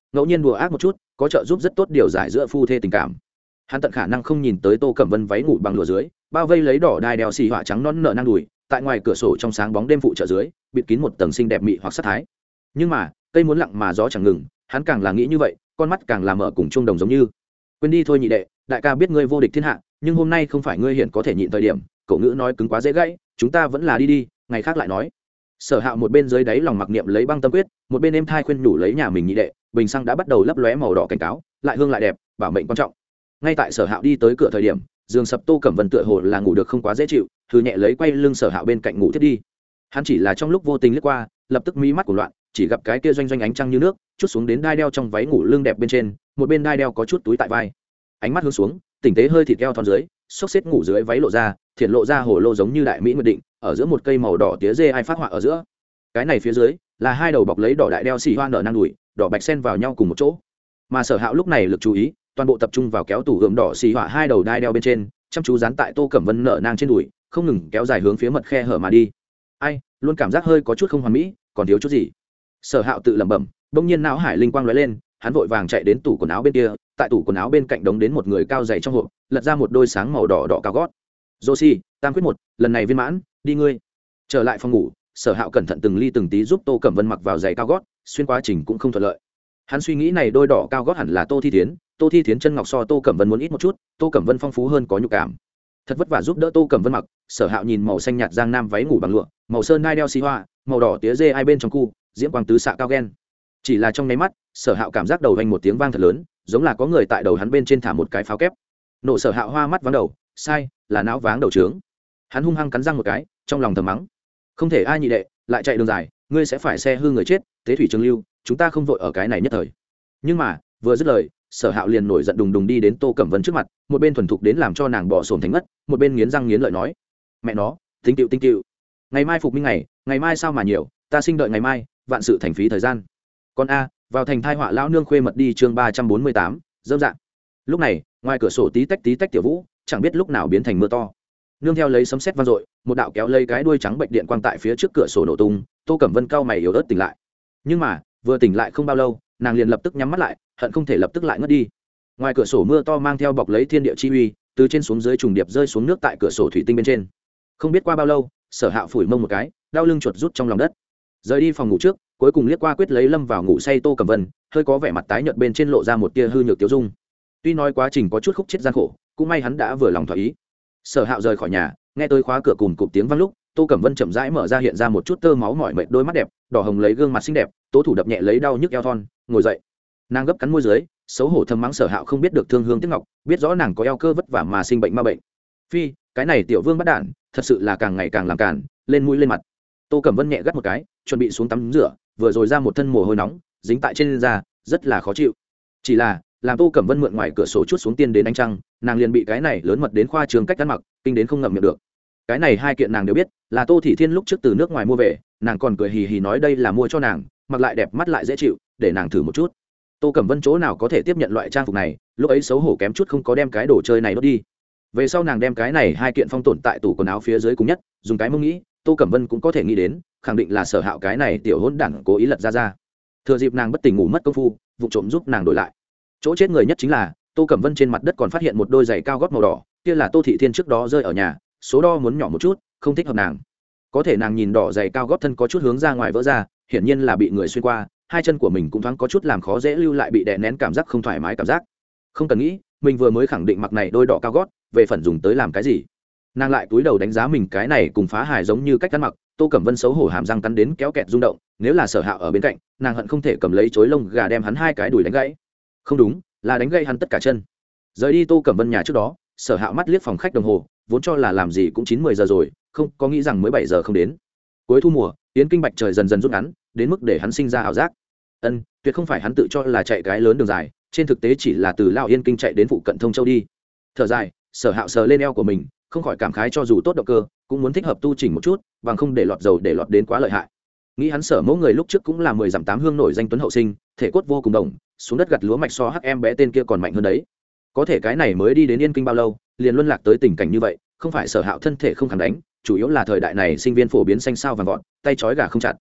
A: ngẫu nhiên đùa ác một chút có trợ giúp rất tốt điều giải giữa phu thê tình cảm. Hắn tận khả năng không nhìn tới Tô Cẩm Vân váy ngủ bằng lụa dưới bao vây lấy đỏ đai đeo xì họa trắng non nở năng đùi, tại ngoài cửa sổ trong sáng bóng đêm phụ trợ dưới bịt kín một tầng xinh đẹp mị hoặc sát thái. Nhưng mà cây muốn lặng mà gió chẳng ngừng, hắn càng là nghĩ như vậy con mắt càng là mở cùng chuông đồng giống như. Quên đi thôi nhị đệ, đại ca biết ngươi vô địch thiên hạ, nhưng hôm nay không phải ngươi hiện có thể nhịn thời điểm. Cậu ngữ nói cứng quá dễ gãy, chúng ta vẫn là đi, ngày khác lại nói. Sở Hạo một bên dưới đáy lòng mặc niệm lấy băng tâm quyết, một bên êm thai khuyên nhủ lấy nhà mình nhị đệ. Bình xăng đã bắt đầu lấp lóe màu đỏ cảnh cáo, lại hương lại đẹp, bảo mệnh quan trọng. Ngay tại Sở Hạo đi tới cửa thời điểm, giường sập Tô Cẩm Vân tựa hồ là ngủ được không quá dễ chịu, thư nhẹ lấy quay lưng Sở Hạo bên cạnh ngủ thiết đi. Hắn chỉ là trong lúc vô tình lướt qua, lập tức mí mắt của loạn, chỉ gặp cái kia doanh doanh ánh trăng như nước chút xuống đến đai đeo trong váy ngủ lưng đẹp bên trên, một bên đai đeo có chút túi tại vai, ánh mắt hướng xuống, tỉnh tế hơi thịt eo thon dưới, xốc xếp ngủ dưới váy lộ ra, thiện lộ ra hồ lô giống như đại mỹ nguyệt định, ở giữa một cây màu đỏ tía dê ai phát họa ở giữa. Cái này phía dưới là hai đầu bọc lấy đỏ đại đeo xì hoa nở năng đùi, đỏ bạch xen vào nhau cùng một chỗ. Mà Sở Hạo lúc này lực chú ý toàn bộ tập trung vào kéo tủ gươm đỏ xì họa hai đầu đai đeo bên trên, chăm chú dán tại Tô Cẩm Vân nở nang trên đùi, không ngừng kéo dài hướng phía mật khe hở mà đi. Ai, luôn cảm giác hơi có chút không hoàn mỹ, còn thiếu chút gì. Sở Hạo tự lẩm bẩm, bỗng nhiên não hải linh quang lóe lên, hắn vội vàng chạy đến tủ quần áo bên kia, tại tủ quần áo bên cạnh đống đến một người cao dày trong hộp, lật ra một đôi sáng màu đỏ đỏ cao gót. Josie, tam quyết một, lần này viên mãn, đi ngươi. Trở lại phòng ngủ, Sở Hạo cẩn thận từng ly từng tí giúp Tô Cẩm Vân mặc vào giày cao gót, xuyên quá trình cũng không thuận lợi. Hắn suy nghĩ này đôi đỏ cao gót hẳn là Tô Thi Thiến, Tô Thi Thiến chân ngọc so Tô Cẩm Vân muốn ít một chút, Tô Cẩm Vân phong phú hơn có nhục cảm. Thật vất vả giúp đỡ Tô Cẩm Vân mặc, Sở Hạo nhìn màu xanh nhạt giang nam váy ngủ bằng lụa, màu sơn đai đeo xi hoa, màu đỏ tía dê hai bên trong cu, diễm quang tứ xạ cao ghen. Chỉ là trong nháy mắt, Sở Hạo cảm giác đầu vang một tiếng vang thật lớn, giống là có người tại đầu hắn bên trên thả một cái pháo kép. Nộ Sở Hạo hoa mắt váng đầu, sai, là não váng đầu trướng. Hắn hung hăng cắn răng một cái, trong lòng thầm mắng, không thể ai nhị đệ, lại chạy đường dài, ngươi sẽ phải xe hư người chết, tế thủy trường lưu, chúng ta không vội ở cái này nhất thời. Nhưng mà, vừa dứt lời, Sở Hạo liền nổi giận đùng đùng đi đến Tô Cẩm Vân trước mặt, một bên thuần thục đến làm cho nàng bỏ xổm thành ngất, một bên nghiến răng nghiến lợi nói, mẹ nó, tinh tựu, ngày mai phục minh ngày, ngày mai sao mà nhiều, ta sinh đợi ngày mai, vạn sự thành phí thời gian. Con a, vào thành thai họa lão nương khuê mật đi chương 348, dâm dạng. Lúc này, ngoài cửa sổ tí tách tiểu vũ, chẳng biết lúc nào biến thành mưa to. Nương theo lấy sấm sét vang dội, một đạo kéo lấy cái đuôi trắng bệnh điện quang tại phía trước cửa sổ nổ tung, Tô Cẩm Vân cao mày yếu ớt tỉnh lại. Nhưng mà, vừa tỉnh lại không bao lâu, nàng liền lập tức nhắm mắt lại, hận không thể lập tức lại ngất đi. Ngoài cửa sổ mưa to mang theo bọc lấy thiên địa chi uy, từ trên xuống dưới trùng điệp rơi xuống nước tại cửa sổ thủy tinh bên trên. Không biết qua bao lâu, Sở Hạo phủi mông một cái, đau lưng chuột rút trong lòng đất. Rời đi phòng ngủ trước, cuối cùng liếc qua quyết lấy lâm vào ngủ say Tô Cẩm Vân, hơi có vẻ mặt tái nhợt bên trên lộ ra một tia hư nhược tiêu dung. Tuy nói quá trình có chút khúc chết gian khổ, cũng may hắn đã vừa lòng thỏa ý. Sở Hạo rời khỏi nhà, nghe tới khóa cửa cùng cụp tiếng vang lúc, Tô Cẩm Vân chậm rãi mở ra hiện ra một chút tơ máu mỏi mệt đôi mắt đẹp, đỏ hồng lấy gương mặt xinh đẹp, tố thủ đập nhẹ lấy đau nhức eo thon, ngồi dậy. Nàng gấp cắn môi dưới, xấu hổ thầm mắng Sở Hạo không biết được thương hương tiếc ngọc, biết rõ nàng có eo cơ vất vả mà sinh bệnh ma bệnh. Phi, cái này tiểu vương bắt đản, thật sự là càng ngày càng làm cản, lên mũi lên mặt. Tô Cẩm Vân nhẹ gắt một cái, chuẩn bị xuống tắm rửa, vừa rồi ra một thân mồ hôi nóng, dính tại trên da, rất là khó chịu. Chỉ là, làm Tô Cẩm Vân mượn ngoài cửa sổ chút xuống tiên đến ánh trăng, nàng liền bị cái này lớn mật đến khoa trường cách ăn mặc, kinh đến không ngậm miệng được. Cái này hai kiện nàng đều biết, là Tô Thị Thiên lúc trước từ nước ngoài mua về, nàng còn cười hì hì nói đây là mua cho nàng, mặc lại đẹp mắt lại dễ chịu, để nàng thử một chút. Tô Cẩm Vân chỗ nào có thể tiếp nhận loại trang phục này, lúc ấy xấu hổ kém chút không có đem cái đồ chơi này đốt đi. Về sau nàng đem cái này hai kiện phong tồn tại tủ quần áo phía dưới cùng nhất, dùng cái mông nghĩ, Tô Cẩm Vân cũng có thể nghĩ đến, khẳng định là Sở Hạo cái này tiểu hỗn đản cố ý lật ra. Thừa dịp nàng bất tỉnh ngủ mất công phu, vụ trộm giúp nàng đổi lại. Chỗ chết người nhất chính là Tô Cẩm Vân trên mặt đất còn phát hiện một đôi giày cao gót màu đỏ, kia là Tô Thị Thiên trước đó rơi ở nhà, số đo muốn nhỏ một chút, không thích hợp nàng. Có thể nàng nhìn đỏ giày cao gót thân có chút hướng ra ngoài vỡ ra, hiển nhiên là bị người xuyên qua, hai chân của mình cũng thoáng có chút làm khó dễ lưu lại bị đè nén cảm giác không thoải mái cảm giác. Không cần nghĩ, mình vừa mới khẳng định mặc này đôi đỏ cao gót, về phần dùng tới làm cái gì. Nàng lại cúi đầu đánh giá mình cái này cùng phá hài giống như cách ăn mặc, Tô Cẩm Vân xấu hổ hàm răng cắn đến kéo kẹt rung động, nếu là Sở Hạo ở bên cạnh, nàng hận không thể cầm lấy chối lông gà đem hắn hai cái đùi đánh gãy. Không đúng, là đánh gãy hắn tất cả chân. Rời đi Tô Cẩm Vân nhà trước đó, Sở Hạo mắt liếc phòng khách đồng hồ, vốn cho là làm gì cũng 9-10 giờ rồi, không có nghĩ rằng mới 7 giờ không đến. Cuối thu mùa, yến kinh bạch trời dần dần rút ngắn, đến mức để hắn sinh ra ảo giác. Tuyệt không phải hắn tự cho là chạy cái lớn đường dài, trên thực tế chỉ là từ Lao Yên kinh chạy đến phụ cận Thông Châu đi. Thở dài, Sở Hạo sờ lên eo của mình, không khỏi cảm khái cho dù tốt động cơ, cũng muốn thích hợp tu chỉnh một chút, bằng không để lọt dầu để lọt đến quá lợi hại. Nghĩ hắn Sở mẫu người lúc trước cũng là 10 dặm 8 hương nổi danh tuấn hậu sinh, thể cốt vô cùng đồng, xuống đất gặt lúa mạch so hắc em bé tên kia còn mạnh hơn đấy. Có thể cái này mới đi đến Yên kinh bao lâu, liền luân lạc tới tình cảnh như vậy, không phải Sở Hạo thân thể không kháng đánh, chủ yếu là thời đại này sinh viên phổ biến xanh sao vàng vọt, tay trói gà không chặt.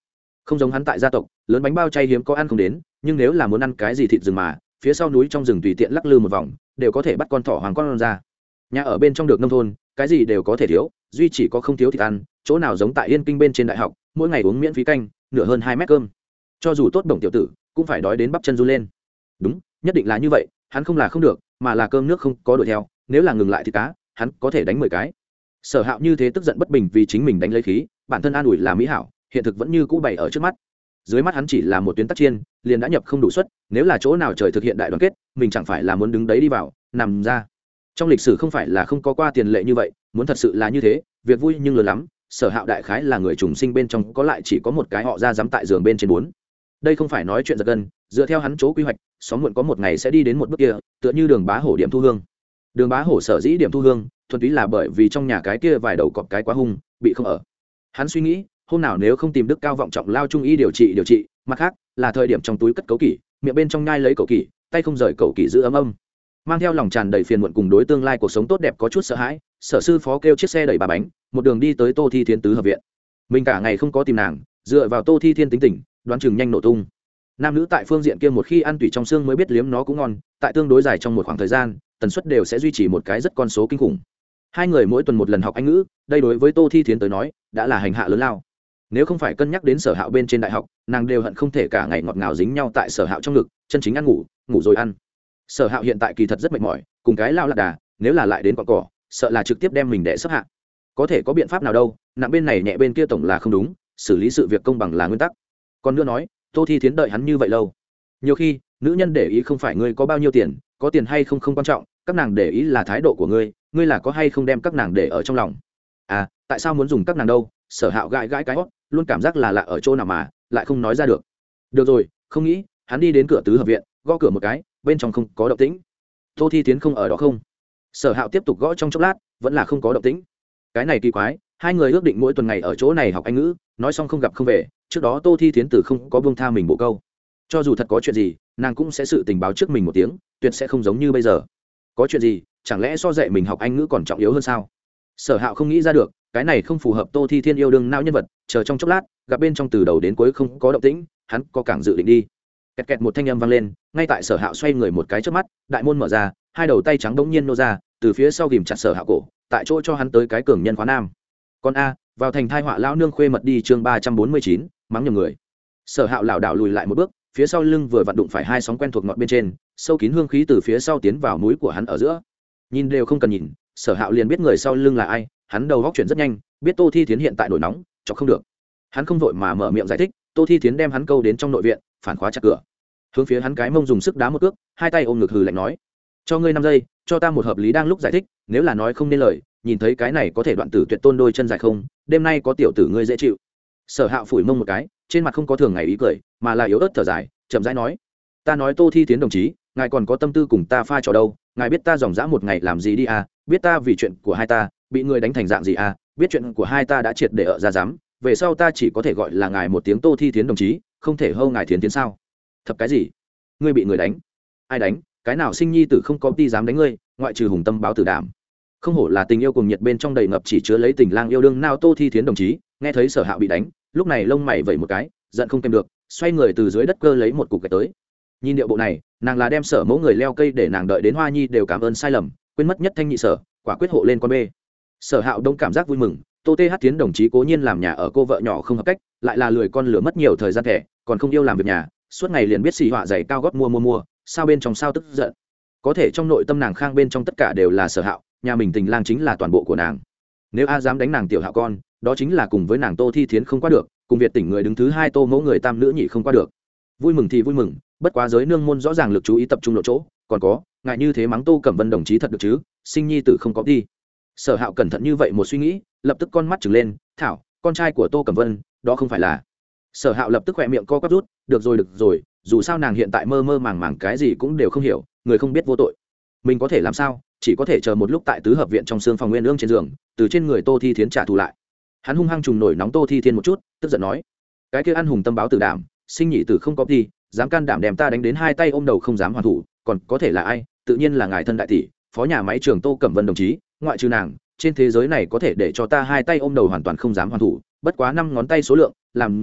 A: không giống hắn tại gia tộc lớn bánh bao chay hiếm có ăn không đến, nhưng nếu là muốn ăn cái gì thịt rừng mà phía sau núi trong rừng tùy tiện lắc lư một vòng đều có thể bắt con thỏ hoàng con ra. Nhà ở bên trong được nông thôn cái gì đều có thể thiếu, duy chỉ có không thiếu thịt ăn. Chỗ nào giống tại Yên Kinh bên trên đại học, mỗi ngày uống miễn phí canh nửa hơn 2 mét cơm, cho dù tốt bổng tiểu tử cũng phải đói đến bắp chân run lên. Đúng, nhất định là như vậy, hắn không là không được, mà là cơm nước không có đuổi theo. Nếu là ngừng lại thì cá hắn có thể đánh 10 cái. Sở Hạo như thế tức giận bất bình vì chính mình đánh lấy khí, bản thân an ủi là mỹ hảo, hiện thực vẫn như cũ bày ở trước mắt. Dưới mắt hắn chỉ là một tuyến tác chiên, liền đã nhập không đủ suất, nếu là chỗ nào trời thực hiện đại đoàn kết, mình chẳng phải là muốn đứng đấy đi vào, nằm ra. Trong lịch sử không phải là không có qua tiền lệ như vậy, muốn thật sự là như thế, việc vui nhưng lớn lắm. Sở Hạo đại khái là người trùng sinh bên trong có lại chỉ có một cái họ ra dám tại giường bên trên 4. Đây không phải nói chuyện giật gân, dựa theo hắn chỗ quy hoạch, xóm muộn có một ngày sẽ đi đến một bước kia, tựa như Đường Bá Hổ điểm thu hương. Đường Bá Hổ sở dĩ điểm thu hương, thuần túy là bởi vì trong nhà cái kia vài đầu cọp cái quá hung, bị không ở. Hắn suy nghĩ, hôm nào nếu không tìm đức cao vọng trọng lao trung y điều trị, mặt khác là thời điểm trong túi cất cấu kỷ, miệng bên trong nhai lấy cấu kỷ, tay không rời cấu kỷ giữ ấm âm. Mang theo lòng tràn đầy phiền muộn cùng đối tương lai cuộc sống tốt đẹp có chút sợ hãi, Sở sư phó kêu chiếc xe đẩy 3 bánh, một đường đi tới Tô Thi Thiến tứ hợp viện. Mình cả ngày không có tìm nàng, dựa vào Tô Thi Thiên tính tình, đoán chừng nhanh nổ tung. Nam nữ tại phương diện kia một khi ăn tủy trong xương mới biết liếm nó cũng ngon, tại tương đối dài trong một khoảng thời gian, tần suất đều sẽ duy trì một cái rất con số kinh khủng. Hai người mỗi tuần một lần học Anh ngữ, đây đối với Tô Thi Thiến tới nói đã là hành hạ lớn lao. Nếu không phải cân nhắc đến Sở Hạo bên trên đại học, nàng đều hận không thể cả ngày ngọt ngào dính nhau tại Sở Hạo trong ngực, chân chính ăn ngủ, ngủ rồi ăn. Sở Hạo hiện tại kỳ thật rất mệt mỏi, cùng cái lao lạc đà, nếu là lại đến cọn cỏ, sợ là trực tiếp đem mình đè sấp hạ. Có thể có biện pháp nào đâu, nặng bên này nhẹ bên kia tổng là không đúng, xử lý sự việc công bằng là nguyên tắc. Còn nữa nói, Tô Thi Thiến đợi hắn như vậy lâu. Nhiều khi, nữ nhân để ý không phải ngươi có bao nhiêu tiền, có tiền hay không không quan trọng, các nàng để ý là thái độ của ngươi, ngươi là có hay không đem các nàng để ở trong lòng. À, tại sao muốn dùng các nàng đâu? Sở Hạo gãi gãi cái hót, luôn cảm giác là lạ ở chỗ nào mà lại không nói ra được. Được rồi, không nghĩ, hắn đi đến cửa tứ hợp viện, gõ cửa một cái, bên trong không có động tĩnh. Tô Thi Thiến không ở đó không? Sở Hạo tiếp tục gõ trong chốc lát, vẫn là không có động tĩnh. Cái này kỳ quái, hai người ước định mỗi tuần ngày ở chỗ này học Anh ngữ, nói xong không gặp không về. Trước đó Tô Thi Thiến từ không có buông tha mình bộ câu, cho dù thật có chuyện gì, nàng cũng sẽ sự tình báo trước mình một tiếng, tuyệt sẽ không giống như bây giờ. Có chuyện gì, chẳng lẽ so dạy mình học Anh ngữ còn trọng yếu hơn sao? Sở Hạo không nghĩ ra được, cái này không phù hợp Tô Thi Thiên yêu đương não nhân vật. Chờ trong chốc lát, gặp bên trong từ đầu đến cuối không có động tĩnh, hắn có cảng dự định đi. Kẹt kẹt một thanh âm vang lên, ngay tại Sở Hạo xoay người một cái trước mắt, đại môn mở ra, hai đầu tay trắng bỗng nhiên nô ra, từ phía sau ghìm chặt Sở Hạo cổ, tại chỗ cho hắn tới cái cường nhân khóa nam. Con a, vào thành thai họa lão nương khuê mật đi chương 349, mắng nhầm người. Sở Hạo lảo đảo lùi lại một bước, phía sau lưng vừa vặn đụng phải hai sóng quen thuộc ngọt bên trên, sâu kín hương khí từ phía sau tiến vào mũi của hắn ở giữa. Nhìn đều không cần nhìn, Sở Hạo liền biết người sau lưng là ai, hắn đầu góc chuyển rất nhanh, biết Tô Thi Thiến hiện tại nổi nóng, chọc không được. Hắn không vội mà mở miệng giải thích, Tô Thi Thiến đem hắn câu đến trong nội viện, phản khóa chặt cửa. Hướng phía hắn cái mông dùng sức đá một cước, hai tay ôm ngực hừ lạnh nói: "Cho ngươi 5 giây, cho ta một hợp lý." Đang lúc giải thích, nếu là nói không nên lời, nhìn thấy cái này có thể đoạn tử tuyệt tôn đôi chân dài không, đêm nay có tiểu tử ngươi dễ chịu. Sở Hạo phủi mông một cái, trên mặt không có thường ngày ý cười, mà là yếu ớt thở dài, chậm rãi nói: "Ta nói Tô Thi Thiến đồng chí, ngài còn có tâm tư cùng ta pha trò đâu? Ngài biết ta dòng dã một ngày làm gì đi à? Biết ta vì chuyện của hai ta bị người đánh thành dạng gì à? Biết chuyện của hai ta đã triệt để ở ra dám, về sau ta chỉ có thể gọi là ngài một tiếng Tô Thi Thiến đồng chí, không thể hô ngài Thiến Thiến sao? Thập cái gì? Ngươi bị người đánh? Ai đánh? Cái nào sinh nhi tử không có ti dám đánh ngươi, ngoại trừ Hùng Tâm báo tử đảm." Không hổ là tình yêu cùng nhiệt bên trong đầy ngập chỉ chứa lấy tình lang yêu đương nào Tô Thi Thiến đồng chí, nghe thấy Sở Hạo bị đánh, lúc này lông mày vẩy một cái, giận không kèm được, xoay người từ dưới đất cơ lấy một cục gạch tới. Nhìn điệu bộ này, nàng là đem Sở mẫu người leo cây để nàng đợi đến Hoa Nhi đều cảm ơn sai lầm, quên mất nhất thanh nhị sở, quả quyết hộ lên con bê. Sở Hạo đông cảm giác vui mừng, Tô Th Thiến đồng chí cố nhiên làm nhà ở cô vợ nhỏ không hợp cách, lại là lười con lửa mất nhiều thời gian thẻ, còn không yêu làm việc nhà, suốt ngày liền biết xì họa giày cao gót mua, sao bên trong sao tức giận. Có thể trong nội tâm nàng khang bên trong tất cả đều là Sở Hạo, nhà mình tình lang chính là toàn bộ của nàng. Nếu a dám đánh nàng tiểu Hạo con, đó chính là cùng với nàng Tô Thi Thiến không qua được, cùng Việt tỉnh người đứng thứ hai Tô mẫu người tam nữ nhị không qua được. Vui mừng thì vui mừng, bất quá giới nương môn rõ ràng lực chú ý tập trung lộ chỗ, còn có ngại như thế mắng Tô Cẩm Vân đồng chí thật được chứ, sinh nhi tử không có đi. Sở Hạo cẩn thận như vậy một suy nghĩ, lập tức con mắt trừng lên, thảo, con trai của Tô Cẩm Vân, đó không phải là. Sở Hạo lập tức khỏe miệng co quắp rút, được rồi, dù sao nàng hiện tại mơ mơ màng màng cái gì cũng đều không hiểu, người không biết vô tội, mình có thể làm sao, chỉ có thể chờ một lúc tại tứ hợp viện trong xương phòng nguyên ương trên giường, từ trên người Tô Thi Thiến trả thù lại. Hắn hung hăng trùng nổi nóng Tô Thi Thiên một chút, tức giận nói: cái kia ăn Hùng Tâm báo tử đảm, sinh nhị tử không có đi, dám can đảm đem ta đánh đến hai tay ôm đầu không dám hoàn thủ, còn có thể là ai? Tự nhiên là ngài thân đại tỷ, phó nhà máy trưởng Tô Cẩm Vân đồng chí, ngoại trừ nàng, trên thế giới này có thể để cho ta hai tay ôm đầu hoàn toàn không dám hoàn thủ, bất quá 5 ngón tay số lượng, làm gì?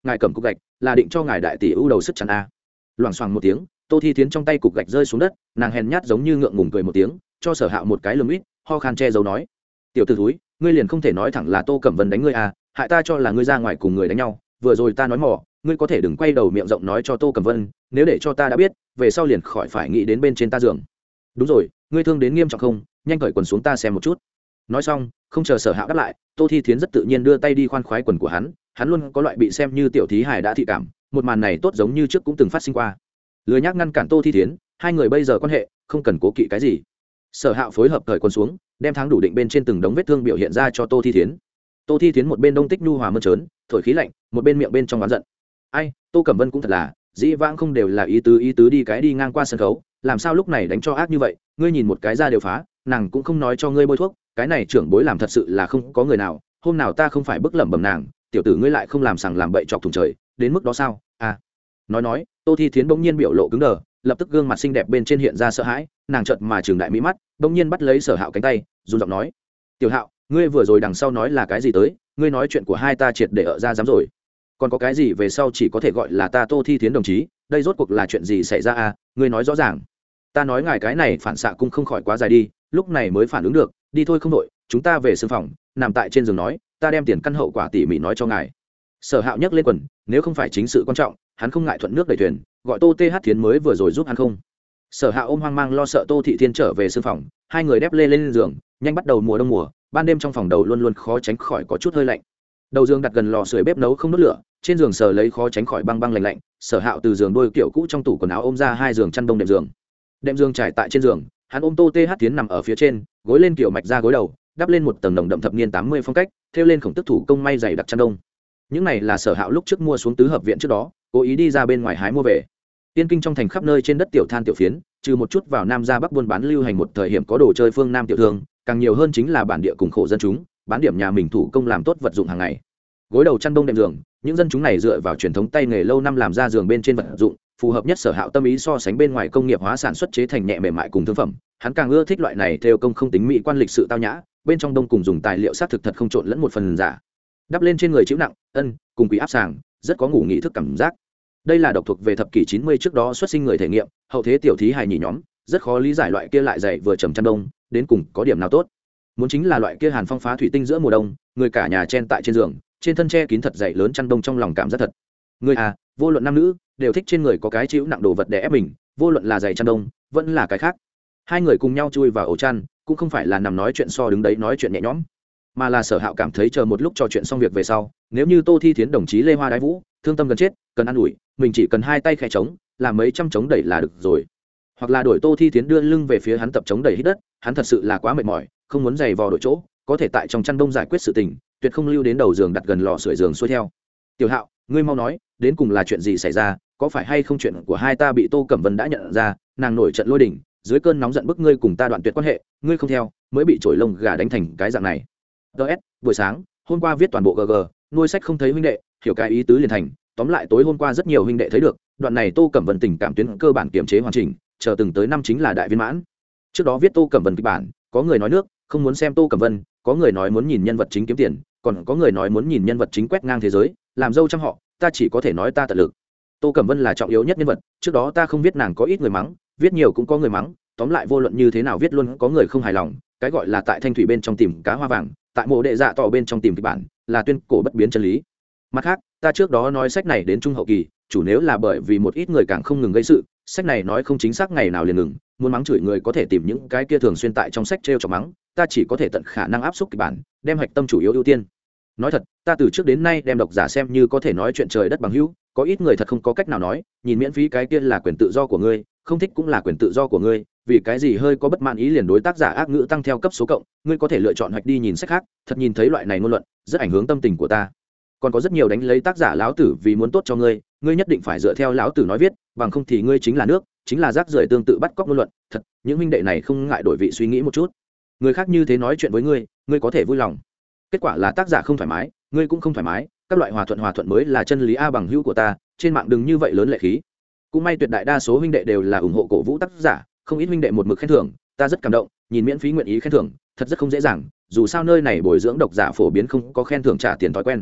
A: ngài cầm cục gạch là định cho ngài đại tỷ ưu đầu sức chắn a. Loảng xoảng một tiếng, Tô Thi Thiến trong tay cục gạch rơi xuống đất, nàng hèn nhát giống như ngượng ngùng cười một tiếng, cho Sở Hạo một cái lườm ít, ho khan che giấu nói: "Tiểu tử thúi, ngươi liền không thể nói thẳng là Tô Cẩm Vân đánh ngươi à, hại ta cho là ngươi ra ngoài cùng người đánh nhau, vừa rồi ta nói mỏ, ngươi có thể đừng quay đầu miệng rộng nói cho Tô Cẩm Vân, nếu để cho ta đã biết, về sau liền khỏi phải nghĩ đến bên trên ta giường. Đúng rồi, ngươi thương đến nghiêm trọng không, nhanh cởi quần xuống ta xem một chút." Nói xong, không chờ Sở Hạo đáp lại, Tô Thi Thiến rất tự nhiên đưa tay đi khoan khoái quần của hắn luôn có loại bị xem như tiểu thí hài đã thị cảm, một màn này tốt giống như trước cũng từng phát sinh qua. Lười nhác ngăn cản Tô Thi Thiến, hai người bây giờ quan hệ không cần cố kỵ cái gì. Sở Hạo phối hợp cởi quần xuống, đem tháng đủ định bên trên từng đống vết thương biểu hiện ra cho Tô Thi Thiến. Tô Thi Thiến một bên đông tích nhu hòa mơn trớn, thổi khí lạnh, một bên miệng bên trong oán giận. Ai, Tô Cẩm Vân cũng thật là, dĩ vãng không đều là ý tứ đi cái đi ngang qua sân khấu, làm sao lúc này đánh cho ác như vậy, ngươi nhìn một cái ra đều phá, nàng cũng không nói cho ngươi bôi thuốc, cái này trưởng bối làm thật sự là không có người nào, hôm nào ta không phải bức lẩm bẩm nàng, tiểu tử ngươi lại không làm sằng làm bậy chọc thùng trời, đến mức đó sao? À. Nói, Tô Thi Thiến bỗng nhiên biểu lộ cứng đờ, lập tức gương mặt xinh đẹp bên trên hiện ra sợ hãi, nàng chợt mà trừng đại mỹ mắt, bỗng nhiên bắt lấy Sở Hạo cánh tay, run giọng nói: "Tiểu Hạo, ngươi vừa rồi đằng sau nói là cái gì tới? Ngươi nói chuyện của hai ta triệt để ở ra dám rồi. Còn có cái gì về sau chỉ có thể gọi là ta Tô Thi Thiến đồng chí, đây rốt cuộc là chuyện gì xảy ra à? Ngươi nói rõ ràng." Ta nói ngài cái này phản xạ cung không khỏi quá dài đi, lúc này mới phản ứng được, đi thôi không đội, chúng ta về sương phòng, nằm tại trên giường nói, ta đem tiền căn hậu quả tỉ mỉ nói cho ngài. Sở Hạo nhấc lên quần, nếu không phải chính sự quan trọng, hắn không ngại thuận nước đẩy thuyền, gọi Tô TH Thiến mới vừa rồi giúp hắn không. Sở Hạo ôm hoang mang lo sợ Tô Thị Thiên trở về sương phòng, hai người đép lên giường, nhanh bắt đầu mùa đông mùa, ban đêm trong phòng đầu luôn luôn khó tránh khỏi có chút hơi lạnh. Đầu giường đặt gần lò sưởi bếp nấu không đốt lửa, trên giường sờ lấy khó tránh khỏi băng băng lạnh lạnh. Sở Hạo từ giường đôi kiểu cũ trong tủ quần áo ôm ra hai giường chăn đông đệm giường. Đệm giường trải tại trên giường, hắn ôm Tô TH Thiến nằm ở phía trên, gối lên kiểu mạch ra gối đầu, đắp lên một tầng nồng đậm thập niên 80 phong cách, thêu lên khổng tức thủ công may dày đặc chăn đông. Những này là Sở Hạo lúc trước mua xuống tứ hợp viện trước đó, cố ý đi ra bên ngoài hái mua về. Tiên kinh trong thành khắp nơi trên đất tiểu than tiểu phiến, trừ một chút vào nam ra bắc buôn bán lưu hành một thời hiểm có đồ chơi phương nam tiểu thương, càng nhiều hơn chính là bản địa cùng khổ dân chúng, bán điểm nhà mình thủ công làm tốt vật dụng hàng ngày. Gối đầu chăn đông đệm giường, những dân chúng này dựa vào truyền thống tay nghề lâu năm làm ra giường bên trên vật dụng, phù hợp nhất Sở Hạo tâm ý so sánh bên ngoài công nghiệp hóa sản xuất chế thành nhẹ mềm mại cùng thương phẩm, hắn càng ưa thích loại này theo công không tính mỹ quan lịch sự tao nhã, bên trong đông cùng dùng tài liệu xác thực thật không trộn lẫn một phần giả. Đắp lên trên người chịu nặng, cùng quỷ áp sàng, rất có ngủ nghỉ thức cảm giác. Đây là độc thuộc về thập kỷ 90 trước đó xuất sinh người thể nghiệm, hậu thế tiểu thí hài nhỉ nhóm, rất khó lý giải loại kia lại dày vừa trầm chăn đông, đến cùng có điểm nào tốt. Muốn chính là loại kia hàn phong phá thủy tinh giữa mùa đông, người cả nhà chen tại trên giường, trên thân che kín thật dày lớn chăn đông trong lòng cảm giác thật. Người vô luận nam nữ, đều thích trên người có cái chịu nặng đồ vật để ép mình, vô luận là giày chăn đông, vẫn là cái khác. Hai người cùng nhau chui vào ổ chăn, cũng không phải là nằm nói chuyện so đứng đấy nói chuyện nhẹ nhõm, mà là Sở Hạo cảm thấy chờ một lúc trò chuyện xong việc về sau, nếu như Tô Thi Thiến đồng chí Lê Hoa Đái Vũ thương tâm gần chết, cần ăn ủi, mình chỉ cần hai tay khẽ chống, làm mấy trăm chống đẩy là được rồi. Hoặc là đổi Tô Thi Thiến đưa lưng về phía hắn tập chống đẩy hít đất, hắn thật sự là quá mệt mỏi, không muốn giày vò đổi chỗ, có thể tại trong chăn đông giải quyết sự tình, tuyệt không lưu đến đầu giường đặt gần lò sưởi giường xuôi theo. Tiểu Hạo, ngươi mau nói, đến cùng là chuyện gì xảy ra, có phải hay không chuyện của hai ta bị Tô Cẩm Vân đã nhận ra, nàng nổi trận lôi đình, dưới cơn nóng giận bức ngươi cùng ta đoạn tuyệt quan hệ, ngươi không theo, mới bị chổi lông gà đánh thành cái dạng này. Buổi sáng, hôm qua viết toàn bộ GG, nuôi sách không thấy huynh đệ, hiểu cái ý tứ liền thành, tóm lại tối hôm qua rất nhiều huynh đệ thấy được, đoạn này Tô Cẩm Vân tình cảm tuyến cơ bản kiểm chế hoàn chỉnh, chờ từng tới năm chính là đại viên mãn. Trước đó viết Tô Cẩm Vân kịch bản, có người nói nước, không muốn xem Tô Cẩm Vân, có người nói muốn nhìn nhân vật chính kiếm tiền, còn có người nói muốn nhìn nhân vật chính quét ngang thế giới, làm dâu trăm họ, ta chỉ có thể nói ta tận lực. Tô Cẩm Vân là trọng yếu nhất nhân vật, trước đó ta không viết nàng có ít người mắng, viết nhiều cũng có người mắng, tóm lại vô luận như thế nào viết luôn có người không hài lòng, cái gọi là tại thanh thủy bên trong tìm cá hoa vàng, tại mộ đệ dạ tỏ bên trong tìm kịch bản, là tuyên cổ bất biến chân lý. Mặt khác, ta trước đó nói sách này đến trung hậu kỳ, chủ nếu là bởi vì một ít người càng không ngừng gây sự, sách này nói không chính xác ngày nào liền ngừng, muốn mắng chửi người có thể tìm những cái kia thường xuyên tại trong sách trêu chọc mắng, ta chỉ có thể tận khả năng áp xúc kịch bản, đem hạch tâm chủ yếu ưu tiên. Nói thật, ta từ trước đến nay đem độc giả xem như có thể nói chuyện trời đất bằng hữu, có ít người thật không có cách nào nói, nhìn miễn phí cái kia là quyền tự do của ngươi, không thích cũng là quyền tự do của ngươi, vì cái gì hơi có bất mãn ý liền đối tác giả ác ngữ tăng theo cấp số cộng, ngươi có thể lựa chọn hoạch đi nhìn sách khác, thật nhìn thấy loại này ngôn luận, rất ảnh hưởng tâm tình của ta. Còn có rất nhiều đánh lấy tác giả lão tử vì muốn tốt cho ngươi, ngươi nhất định phải dựa theo lão tử nói viết, bằng không thì ngươi chính là nước, chính là rác rưởi tương tự bắt cóc ngôn luận, thật, những huynh đệ này không ngại đổi vị suy nghĩ một chút. Người khác như thế nói chuyện với ngươi, ngươi có thể vui lòng. Kết quả là tác giả không thoải mái, ngươi cũng không thoải mái, các loại hòa thuận mới là chân lý a bằng hữu của ta, trên mạng đừng như vậy lớn lệ khí. Cũng may tuyệt đại đa số huynh đệ đều là ủng hộ cổ vũ tác giả, không ít huynh đệ một mực khen thưởng, ta rất cảm động, nhìn miễn phí nguyện ý khen thưởng, thật rất không dễ dàng, dù sao nơi này bồi dưỡng độc giả phổ biến không có khen thưởng trả tiền thói quen.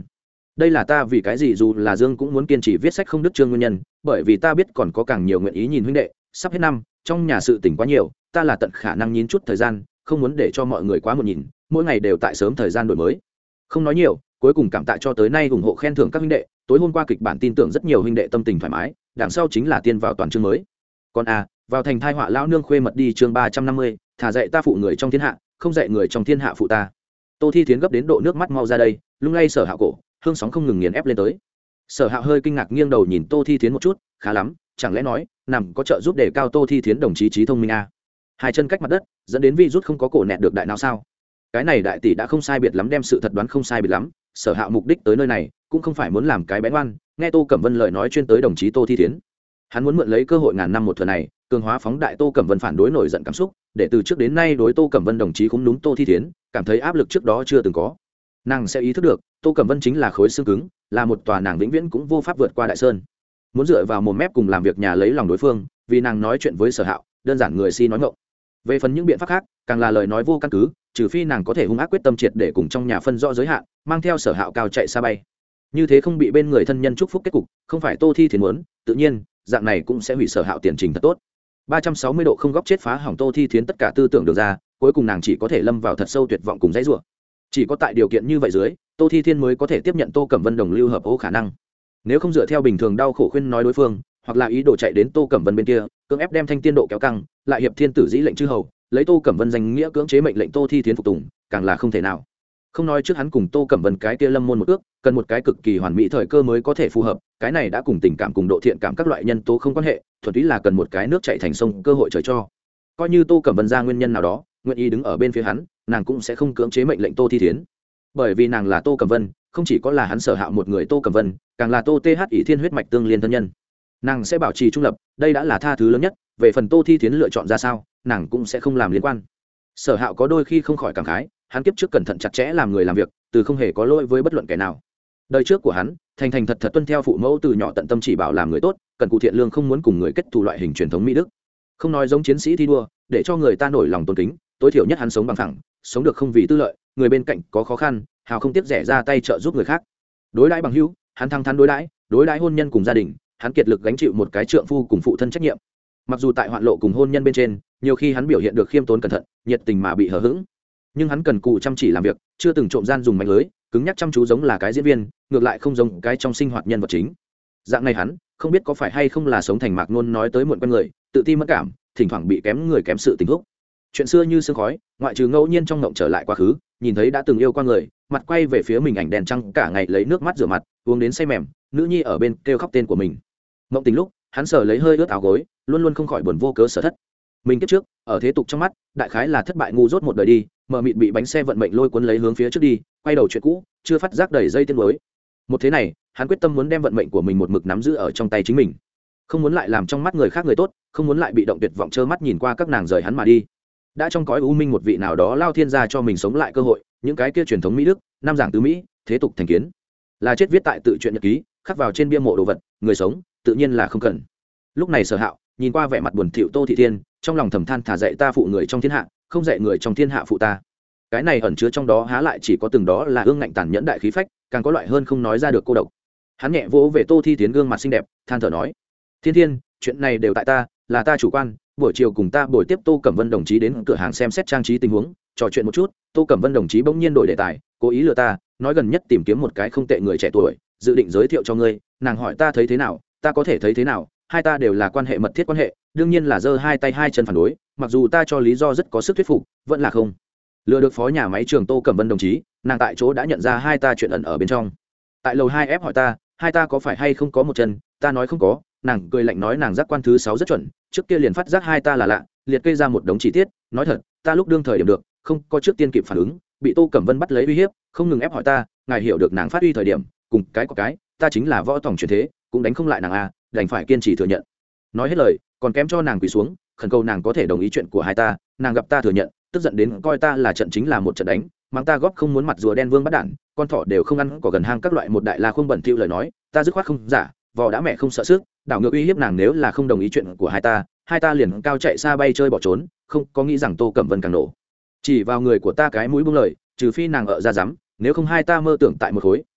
A: đây là ta vì cái gì dù là Dương cũng muốn kiên trì viết sách không đứt chương nguyên nhân, bởi vì ta biết còn có càng nhiều nguyện ý nhìn huynh đệ, sắp hết năm, trong nhà sự tình quá nhiều, ta là tận khả năng nhín chút thời gian, không muốn để cho mọi người quá một nhìn, mỗi ngày đều tại sớm thời gian đổi mới. Không nói nhiều, cuối cùng cảm tạ cho tới nay ủng hộ khen thưởng các huynh đệ, tối hôm qua kịch bản tin tưởng rất nhiều huynh đệ tâm tình thoải mái, đằng sau chính là tiên vào toàn chương mới. Còn vào thành thai họa lão nương khuê mật đi chương 350, thả dạy ta phụ người trong thiên hạ, không dạy người trong thiên hạ phụ ta. Tô Thi Thiến gấp đến độ nước mắt mau ra đây, lung lay Sở Hạo cổ, hương sóng không ngừng nghiền ép lên tới. Sở Hạo hơi kinh ngạc nghiêng đầu nhìn Tô Thi Thiến một chút, khá lắm, chẳng lẽ nói nằm có trợ giúp để cao Tô Thi Thiến đồng chí trí thông minh hai chân cách mặt đất dẫn đến virus không có cổ nẹt được đại nào sao? Cái này đại tỷ đã không sai biệt lắm, đem sự thật đoán không sai biệt lắm. Sở Hạo mục đích tới nơi này cũng không phải muốn làm cái bén ngoan, nghe Tô Cẩm Vân lời nói chuyên tới đồng chí Tô Thi Thiến. Hắn muốn mượn lấy cơ hội ngàn năm một thừa này, cường hóa phóng đại Tô Cẩm Vân phản đối nổi giận cảm xúc, để từ trước đến nay đối Tô Cẩm Vân đồng chí cũng đúng Tô Thi Thiến, cảm thấy áp lực trước đó chưa từng có. Nàng sẽ ý thức được, Tô Cẩm Vân chính là khối xương cứng, là một tòa nàng vĩnh viễn cũng vô pháp vượt qua đại sơn. Muốn dựa vào mồm mép cùng làm việc nhà lấy lòng đối phương, vì nàng nói chuyện với Sở Hạo, đơn giản người si nói ngọng. Về phần những biện pháp khác, càng là lời nói vô căn cứ, trừ phi nàng có thể hung ác quyết tâm triệt để cùng trong nhà phân rõ giới hạn, mang theo Sở Hạo cao chạy xa bay. Như thế không bị bên người thân nhân chúc phúc kết cục, không phải Tô Thi Thiến muốn, tự nhiên, dạng này cũng sẽ hủy Sở Hạo tiền trình thật tốt. 360 độ không góc chết phá hỏng Tô Thi Thiến tất cả tư tưởng được ra, cuối cùng nàng chỉ có thể lâm vào thật sâu tuyệt vọng cùng dãy rủa. Chỉ có tại điều kiện như vậy dưới, Tô Thi Thiên mới có thể tiếp nhận Tô Cẩm Vân đồng lưu hợp ô khả năng. Nếu không dựa theo bình thường đau khổ khuyên nói đối phương, hoặc là ý đồ chạy đến Tô Cẩm Vân bên kia, cưỡng ép đem thanh tiên độ kéo căng, lại hiệp thiên tử dĩ lệnh chư hầu, lấy Tô Cẩm Vân danh nghĩa cưỡng chế mệnh lệnh Tô Thi Thiến phục tùng, càng là không thể nào. Không nói trước hắn cùng Tô Cẩm Vân cái kia lâm môn một ước, cần một cái cực kỳ hoàn mỹ thời cơ mới có thể phù hợp, cái này đã cùng tình cảm cùng độ thiện cảm các loại nhân tố không quan hệ, thuần túy là cần một cái nước chảy thành sông cơ hội trời cho. Coi như Tô Cẩm Vân ra nguyên nhân nào đó, nguyện ý đứng ở bên phía hắn, nàng cũng sẽ không cưỡng chế mệnh lệnh Tô Thi Thiến. Bởi vì nàng là Tô Cẩm Vân, không chỉ có là hắn Sở Hạo một người Tô Cẩm Vân, càng là Tô TH ỷ thiên huyết mạch tương liên thân nhân. Nàng sẽ bảo trì trung lập, đây đã là tha thứ lớn nhất, về phần Tô Thi Thiến lựa chọn ra sao, nàng cũng sẽ không làm liên quan. Sở Hạo có đôi khi không khỏi cảm khái, hắn kiếp trước cẩn thận chặt chẽ làm người làm việc, từ không hề có lỗi với bất luận kẻ nào. Đời trước của hắn, thành thành thật thật tuân theo phụ mẫu từ nhỏ tận tâm chỉ bảo làm người tốt, cần cù thiện lương, không muốn cùng người kết thù loại hình truyền thống mỹ đức. Không nói giống chiến sĩ thi đua, để cho người ta nổi lòng tôn kính, tối thiểu nhất hắn sống bằng phẳng, sống được không vì tư lợi, người bên cạnh có khó khăn, hào không tiếc rẻ ra tay trợ giúp người khác. Đối đãi bằng hữu, hắn thẳng thắn đối đãi hôn nhân cùng gia đình, hắn kiệt lực gánh chịu một cái trượng phu cùng phụ thân trách nhiệm. Mặc dù tại hoạn lộ cùng hôn nhân bên trên, nhiều khi hắn biểu hiện được khiêm tốn cẩn thận, nhiệt tình mà bị hờ hững, nhưng hắn cần cù chăm chỉ làm việc, chưa từng trộm gian dùng mánh lưới, cứng nhắc chăm chú giống là cái diễn viên, ngược lại không giống cái trong sinh hoạt nhân vật chính. Dạng này hắn, không biết có phải hay không là sống thành Mạc Nôn nói tới muộn quen người, tự ti mất cảm, thỉnh thoảng bị kém người kém sự tình húc. Chuyện xưa như sương khói, ngoại trừ ngẫu nhiên trong ngộng trở lại quá khứ, nhìn thấy đã từng yêu qua người, mặt quay về phía mình ảnh đèn trăng, cả ngày lấy nước mắt rửa mặt, uống đến say mềm, nữ nhi ở bên kêu khóc tên của mình. Mộng tình lúc, hắn sờ lấy hơi ướt áo gối, luôn luôn không khỏi buồn vô cớ sở thất. Mình kiếp trước, ở thế tục trong mắt, đại khái là thất bại ngu dốt một đời đi, mờ mịt bị bánh xe vận mệnh lôi cuốn lấy hướng phía trước đi, quay đầu chuyện cũ, chưa phát giác đầy dây tiên mới. Một thế này, hắn quyết tâm muốn đem vận mệnh của mình một mực nắm giữ ở trong tay chính mình, không muốn lại làm trong mắt người khác người tốt, không muốn lại bị động tuyệt vọng trơ mắt nhìn qua các nàng rời hắn mà đi. Đã trong cõi u minh một vị nào đó lao thiên gia cho mình sống lại cơ hội, những cái kia truyền thống mỹ đức, năm giảng tứ mỹ, thế tục thành kiến, là chết viết tại tự truyện nhật ký, khắc vào trên bia mộ đồ vật, người sống tự nhiên là không cần. Lúc này Sở Hạo nhìn qua vẻ mặt buồn thiu Tô Thị Thiên, trong lòng thầm than, thả dạy ta phụ người trong thiên hạ, không dạy người trong thiên hạ phụ ta. Cái này ẩn chứa trong đó há lại chỉ có từng đó là ương ngạnh tàn nhẫn đại khí phách, càng có loại hơn không nói ra được cô độc. Hắn nhẹ vỗ về Tô Thi Tiến gương mặt xinh đẹp, than thở nói: Thiên Thiên, chuyện này đều tại ta, là ta chủ quan. Buổi chiều cùng ta buổi tiếp Tô Cẩm Vân đồng chí đến cửa hàng xem xét trang trí tình huống, trò chuyện một chút. Tô Cẩm Vân đồng chí bỗng nhiên đổi đề tài, cố ý lừa ta, nói gần nhất tìm kiếm một cái không tệ người trẻ tuổi, dự định giới thiệu cho ngươi. Nàng hỏi ta thấy thế nào, ta có thể thấy thế nào, hai ta đều là quan hệ mật thiết quan hệ, đương nhiên là giơ hai tay hai chân phản đối. Mặc dù ta cho lý do rất có sức thuyết phục, vẫn là không lừa được phó nhà máy trường Tô Cẩm Vân đồng chí. Nàng tại chỗ đã nhận ra hai ta chuyện ẩn ở bên trong. Tại lầu 2 ép hỏi ta, hai ta có phải hay không có một chân, ta nói không có. Nàng cười lạnh nói nàng giác quan thứ 6 rất chuẩn, trước kia liền phát giác hai ta là lạ, liệt kê ra một đống chi tiết. Nói thật, ta lúc đương thời điểm được, không có trước tiên kịp phản ứng, bị Tô Cẩm Vân bắt lấy uy hiếp, không ngừng ép hỏi ta. Ngài hiểu được nàng phát uy thời điểm, cùng cái có cái, ta chính là võ tổng truyền thế, cũng đánh không lại nàng a, đành phải kiên trì thừa nhận. Nói hết lời, còn kém cho nàng quỳ xuống, khẩn cầu nàng có thể đồng ý chuyện của hai ta. Nàng gặp ta thừa nhận, tức giận đến coi ta là trận chính là một trận đánh, mang ta góp không muốn mặt rùa đen vương bắt đản, con thỏ đều không ăn, có gần hang các loại một đại la không bẩn thỉu lời nói. Ta dứt khoát không giả, vò đã mẹ không sợ sức, đảo ngược uy hiếp nàng nếu là không đồng ý chuyện của hai ta liền cao chạy xa bay chơi bỏ trốn. Không có nghĩ rằng Tô Cẩm Vân càng nổ, chỉ vào người của ta cái mũi buông lời, trừ phi nàng ở ra dám, nếu không hai ta mơ tưởng tại một khối,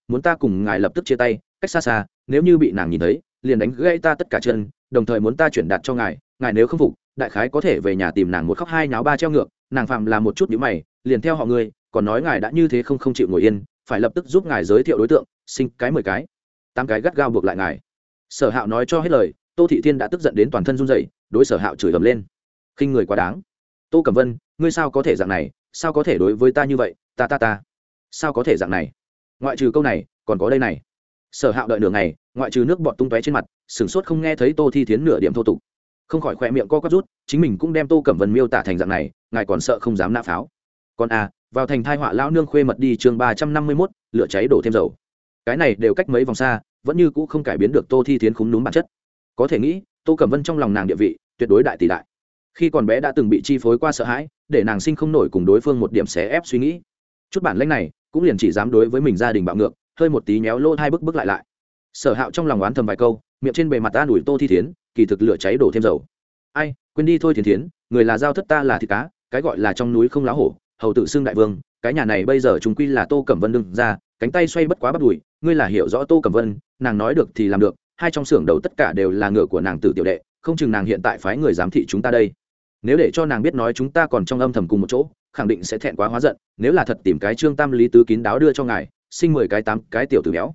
A: muốn ta cùng ngài lập tức chia tay, cách xa xa, nếu như bị nàng nhìn thấy liền đánh gãy ta tất cả chân, đồng thời muốn ta chuyển đạt cho ngài, ngài nếu không phục đại khái có thể về nhà tìm nàng một khóc hai nháo ba treo ngược. Nàng phạm là một chút nhíu mày liền theo họ ngươi, còn nói ngài đã như thế không chịu ngồi yên, phải lập tức giúp ngài giới thiệu đối tượng, sinh cái 10 cái 8 cái gắt gao buộc lại ngài. Sở Hạo nói cho hết lời, Tô Thị Thiên đã tức giận đến toàn thân run rẩy, đối Sở Hạo chửi ầm lên, khinh người quá đáng. Tô Cẩm Vân, ngươi sao có thể dạng này, sao có thể đối với ta như vậy, ta sao có thể dạng này. Ngoại trừ câu này còn có đây này. Sở Hạo đợi nửa ngày, ngoại trừ nước bọt tung tóe trên mặt, sửng sốt không nghe thấy Tô Thi Thiến nửa điểm thô tục, không khỏi khỏe miệng co quắp rút, chính mình cũng đem Tô Cẩm Vân miêu tả thành dạng này, ngài còn sợ không dám nã pháo. Còn vào thành thai họa lão nương khuê mật đi chương 351, lửa cháy đổ thêm dầu. Cái này đều cách mấy vòng xa, vẫn như cũ không cải biến được Tô Thi Thiến khúm núm bản chất. Có thể nghĩ, Tô Cẩm Vân trong lòng nàng địa vị tuyệt đối đại tỷ đại. Khi còn bé đã từng bị chi phối qua sợ hãi, để nàng sinh không nổi cùng đối phương một điểm xé ép suy nghĩ. Chút bản lĩnh này, cũng liền chỉ dám đối với mình gia đình bạo ngược, hơi một tí méo lỗ hai bức lại. Sở Hạo trong lòng oán thầm vài câu, miệng trên bề mặt ta đuổi Tô Thi Thiến, kỳ thực lửa cháy đổ thêm dầu. Ai, quên đi thôi Thiến Thiến, người là giao thất ta là thịt cá, cái gọi là trong núi không lá hổ, hầu tự xưng đại vương, cái nhà này bây giờ chúng quy là Tô Cẩm Vân đương ra, cánh tay xoay bất quá bắt đùi, ngươi là hiểu rõ Tô Cẩm Vân, nàng nói được thì làm được, hai trong xưởng đầu tất cả đều là ngựa của nàng tử tiểu đệ, không chừng nàng hiện tại phái người giám thị chúng ta đây. Nếu để cho nàng biết nói chúng ta còn trong âm thầm cùng một chỗ, khẳng định sẽ thẹn quá hóa giận, nếu là thật tìm cái trương tam lý tứ kín đáo đưa cho ngài, sinh 10 cái 8 cái tiểu tử béo.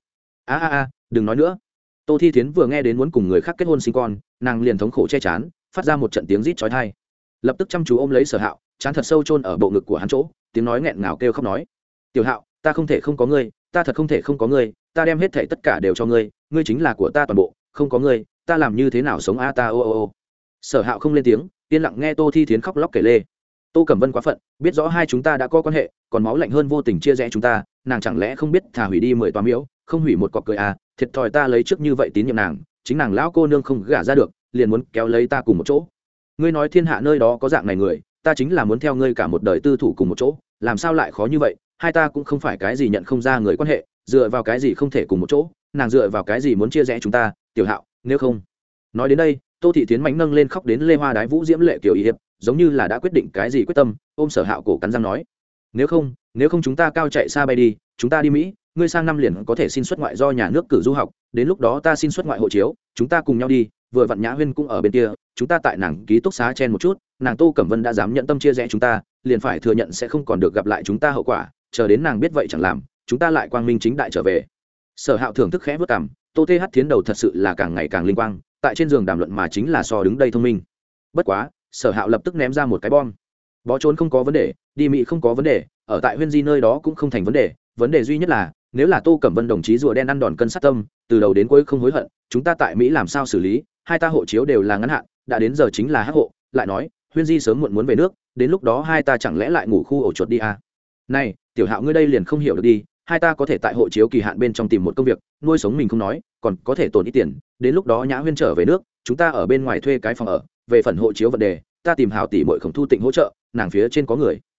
A: Đừng nói nữa. Tô Thi Thiến vừa nghe đến muốn cùng người khác kết hôn sinh con, nàng liền thống khổ che chán, phát ra một trận tiếng rít chói tai. Lập tức chăm chú ôm lấy Sở Hạo, chán thật sâu chôn ở bộ ngực của hắn chỗ, tiếng nói nghẹn ngào kêu khóc nói: "Tiểu Hạo, ta không thể không có ngươi, ta thật không thể không có ngươi, ta đem hết thảy tất cả đều cho ngươi, ngươi chính là của ta toàn bộ, không có ngươi, ta làm như thế nào sống a ta ô." Sở Hạo không lên tiếng, yên lặng nghe Tô Thi Thiến khóc lóc kể lê. Tô Cẩm Vân quá phận, biết rõ hai chúng ta đã có quan hệ, còn máu lạnh hơn vô tình chia rẽ chúng ta, nàng chẳng lẽ không biết thà hủy đi 10 tòa miếu, không hủy một cọc cười thiệt thòi ta lấy trước như vậy tín nhiệm nàng, chính nàng lão cô nương không gả ra được, liền muốn kéo lấy ta cùng một chỗ. Ngươi nói thiên hạ nơi đó có dạng này người, ta chính là muốn theo ngươi cả một đời tư thủ cùng một chỗ, làm sao lại khó như vậy, hai ta cũng không phải cái gì nhận không ra người quan hệ, dựa vào cái gì không thể cùng một chỗ, nàng dựa vào cái gì muốn chia rẽ chúng ta, Tiểu Hạo, nếu không. Nói đến đây, Tô Thị Tiến mánh nâng lên khóc đến lê hoa đái vũ diễm lệ kiểu y hiệp, giống như là đã quyết định cái gì quyết tâm, ôm Sở Hạo cổ cắn răng nói: nếu không chúng ta cao chạy xa bay đi, chúng ta đi Mỹ, ngươi sang năm liền có thể xin xuất ngoại do nhà nước cử du học, đến lúc đó ta xin xuất ngoại hộ chiếu, chúng ta cùng nhau đi, vừa vặn Nhã Huyên cũng ở bên kia, chúng ta tại nàng ký túc xá chen một chút, nàng Tô Cẩm Vân đã dám nhận tâm chia rẽ chúng ta, liền phải thừa nhận sẽ không còn được gặp lại chúng ta hậu quả, chờ đến nàng biết vậy chẳng làm, chúng ta lại quang minh chính đại trở về. Sở Hạo thưởng thức khẽ vớt cằm, Tô TH Thiến đầu thật sự là càng ngày càng linh quang, tại trên giường đàm luận mà chính là so đứng đây thông minh. Bất quá, Sở Hạo lập tức ném ra một cái bom. Bó trốn không có vấn đề, đi Mỹ không có vấn đề, ở tại Huyên Di nơi đó cũng không thành vấn đề duy nhất là, nếu là Tô Cẩm Vân đồng chí rùa đen ăn đòn cân sát tâm, từ đầu đến cuối không hối hận, chúng ta tại Mỹ làm sao xử lý, hai ta hộ chiếu đều là ngắn hạn, đã đến giờ chính là hắc hộ, lại nói, Huyên Di sớm muộn muốn về nước, đến lúc đó hai ta chẳng lẽ lại ngủ khu ổ chuột đi à? Này, Tiểu Hạo ngươi đây liền không hiểu được đi, hai ta có thể tại hộ chiếu kỳ hạn bên trong tìm một công việc, nuôi sống mình không nói, còn có thể tổn ít tiền, đến lúc đó Nhã Huyên trở về nước, chúng ta ở bên ngoài thuê cái phòng ở, về phần hộ chiếu vấn đề, ta tìm Hảo tỷ muội Khổng Thu Tịnh hỗ trợ, nàng phía trên có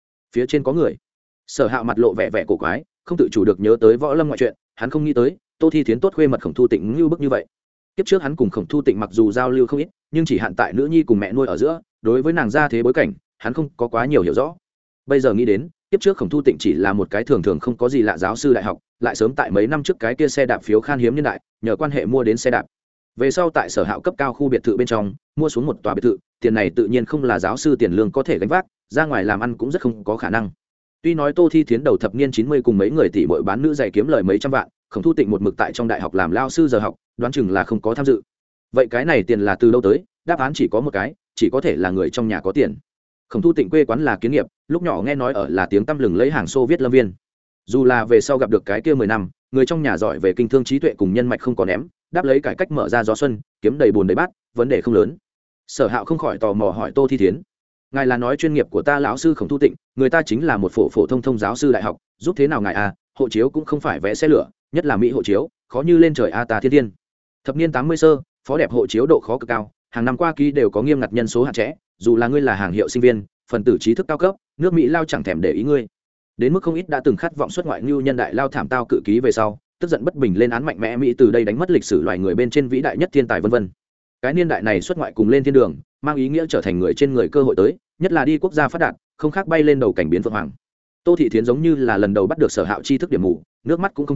A: người. Sở Hạo mặt lộ vẻ vẻ cổ quái, không tự chủ được nhớ tới Võ Lâm ngoại chuyện, hắn không nghĩ tới Tô Thi Thiến tốt khuê mật Khổng Thu Tịnh như bức như vậy. Kiếp trước hắn cùng Khổng Thu Tịnh mặc dù giao lưu không ít, nhưng chỉ hạn tại nữ nhi cùng mẹ nuôi ở giữa, đối với nàng gia thế bối cảnh, hắn không có quá nhiều hiểu rõ. Bây giờ nghĩ đến, kiếp trước Khổng Thu Tịnh chỉ là một cái thường thường không có gì lạ giáo sư đại học, lại sớm tại mấy năm trước cái kia xe đạp phiếu khan hiếm nhân đại, nhờ quan hệ mua đến xe đạp. Về sau tại Sở Hạo cấp cao khu biệt thự bên trong, mua xuống một tòa biệt thự, tiền này tự nhiên không là giáo sư tiền lương có thể gánh vác, ra ngoài làm ăn cũng rất không có khả năng. Tuy nói Tô Thi Thiến đầu thập niên 90 cùng mấy người tỷ muội bán nữ giày kiếm lời mấy trăm vạn, Khổng Thu Tịnh một mực tại trong đại học làm lao sư giờ học, đoán chừng là không có tham dự. Vậy cái này tiền là từ đâu tới? Đáp án chỉ có một cái, chỉ có thể là người trong nhà có tiền. Khổng Thu Tịnh quê quán là Kiến Nghiệp, lúc nhỏ nghe nói ở là tiếng tăm lừng lấy hàng Xô Viết Lâm Viên. Dù là về sau gặp được cái kia 10 năm, người trong nhà giỏi về kinh thương trí tuệ cùng nhân mạch không có ném, đáp lấy cải cách mở ra gió xuân, kiếm đầy bùn đầy bát, vấn đề không lớn. Sở Hạo không khỏi tò mò hỏi Tô Thi Thiến: ngài là nói chuyên nghiệp của ta lão sư Khổng Thu Tịnh, người ta chính là một phổ thông giáo sư đại học, giúp thế nào ngài à? Hộ chiếu cũng không phải vẽ xe lửa, nhất là Mỹ hộ chiếu, khó như lên trời a ta thiên thiên. Thập niên 80 sơ, phó đẹp hộ chiếu độ khó cực cao, hàng năm qua ký đều có nghiêm ngặt nhân số hạn chế, dù là ngươi là hàng hiệu sinh viên, phần tử trí thức cao cấp, nước Mỹ lao chẳng thèm để ý ngươi. Đến mức không ít đã từng khát vọng xuất ngoại lưu nhân đại lao thảm tao cự ký về sau, tức giận bất bình lên án mạnh mẽ Mỹ từ đây đánh mất lịch sử loài người bên trên vĩ đại nhất thiên tài vân vân. Cái niên đại này xuất ngoại cùng lên thiên đường, mang ý nghĩa trở thành người trên người cơ hội tới, nhất là đi quốc gia phát đạt, không khác bay lên đầu cảnh biến phượng hoàng. Tô Thị Thiến giống như là lần đầu bắt được Sở Hạo tri thức điểm mù, nước mắt cũng không chảy,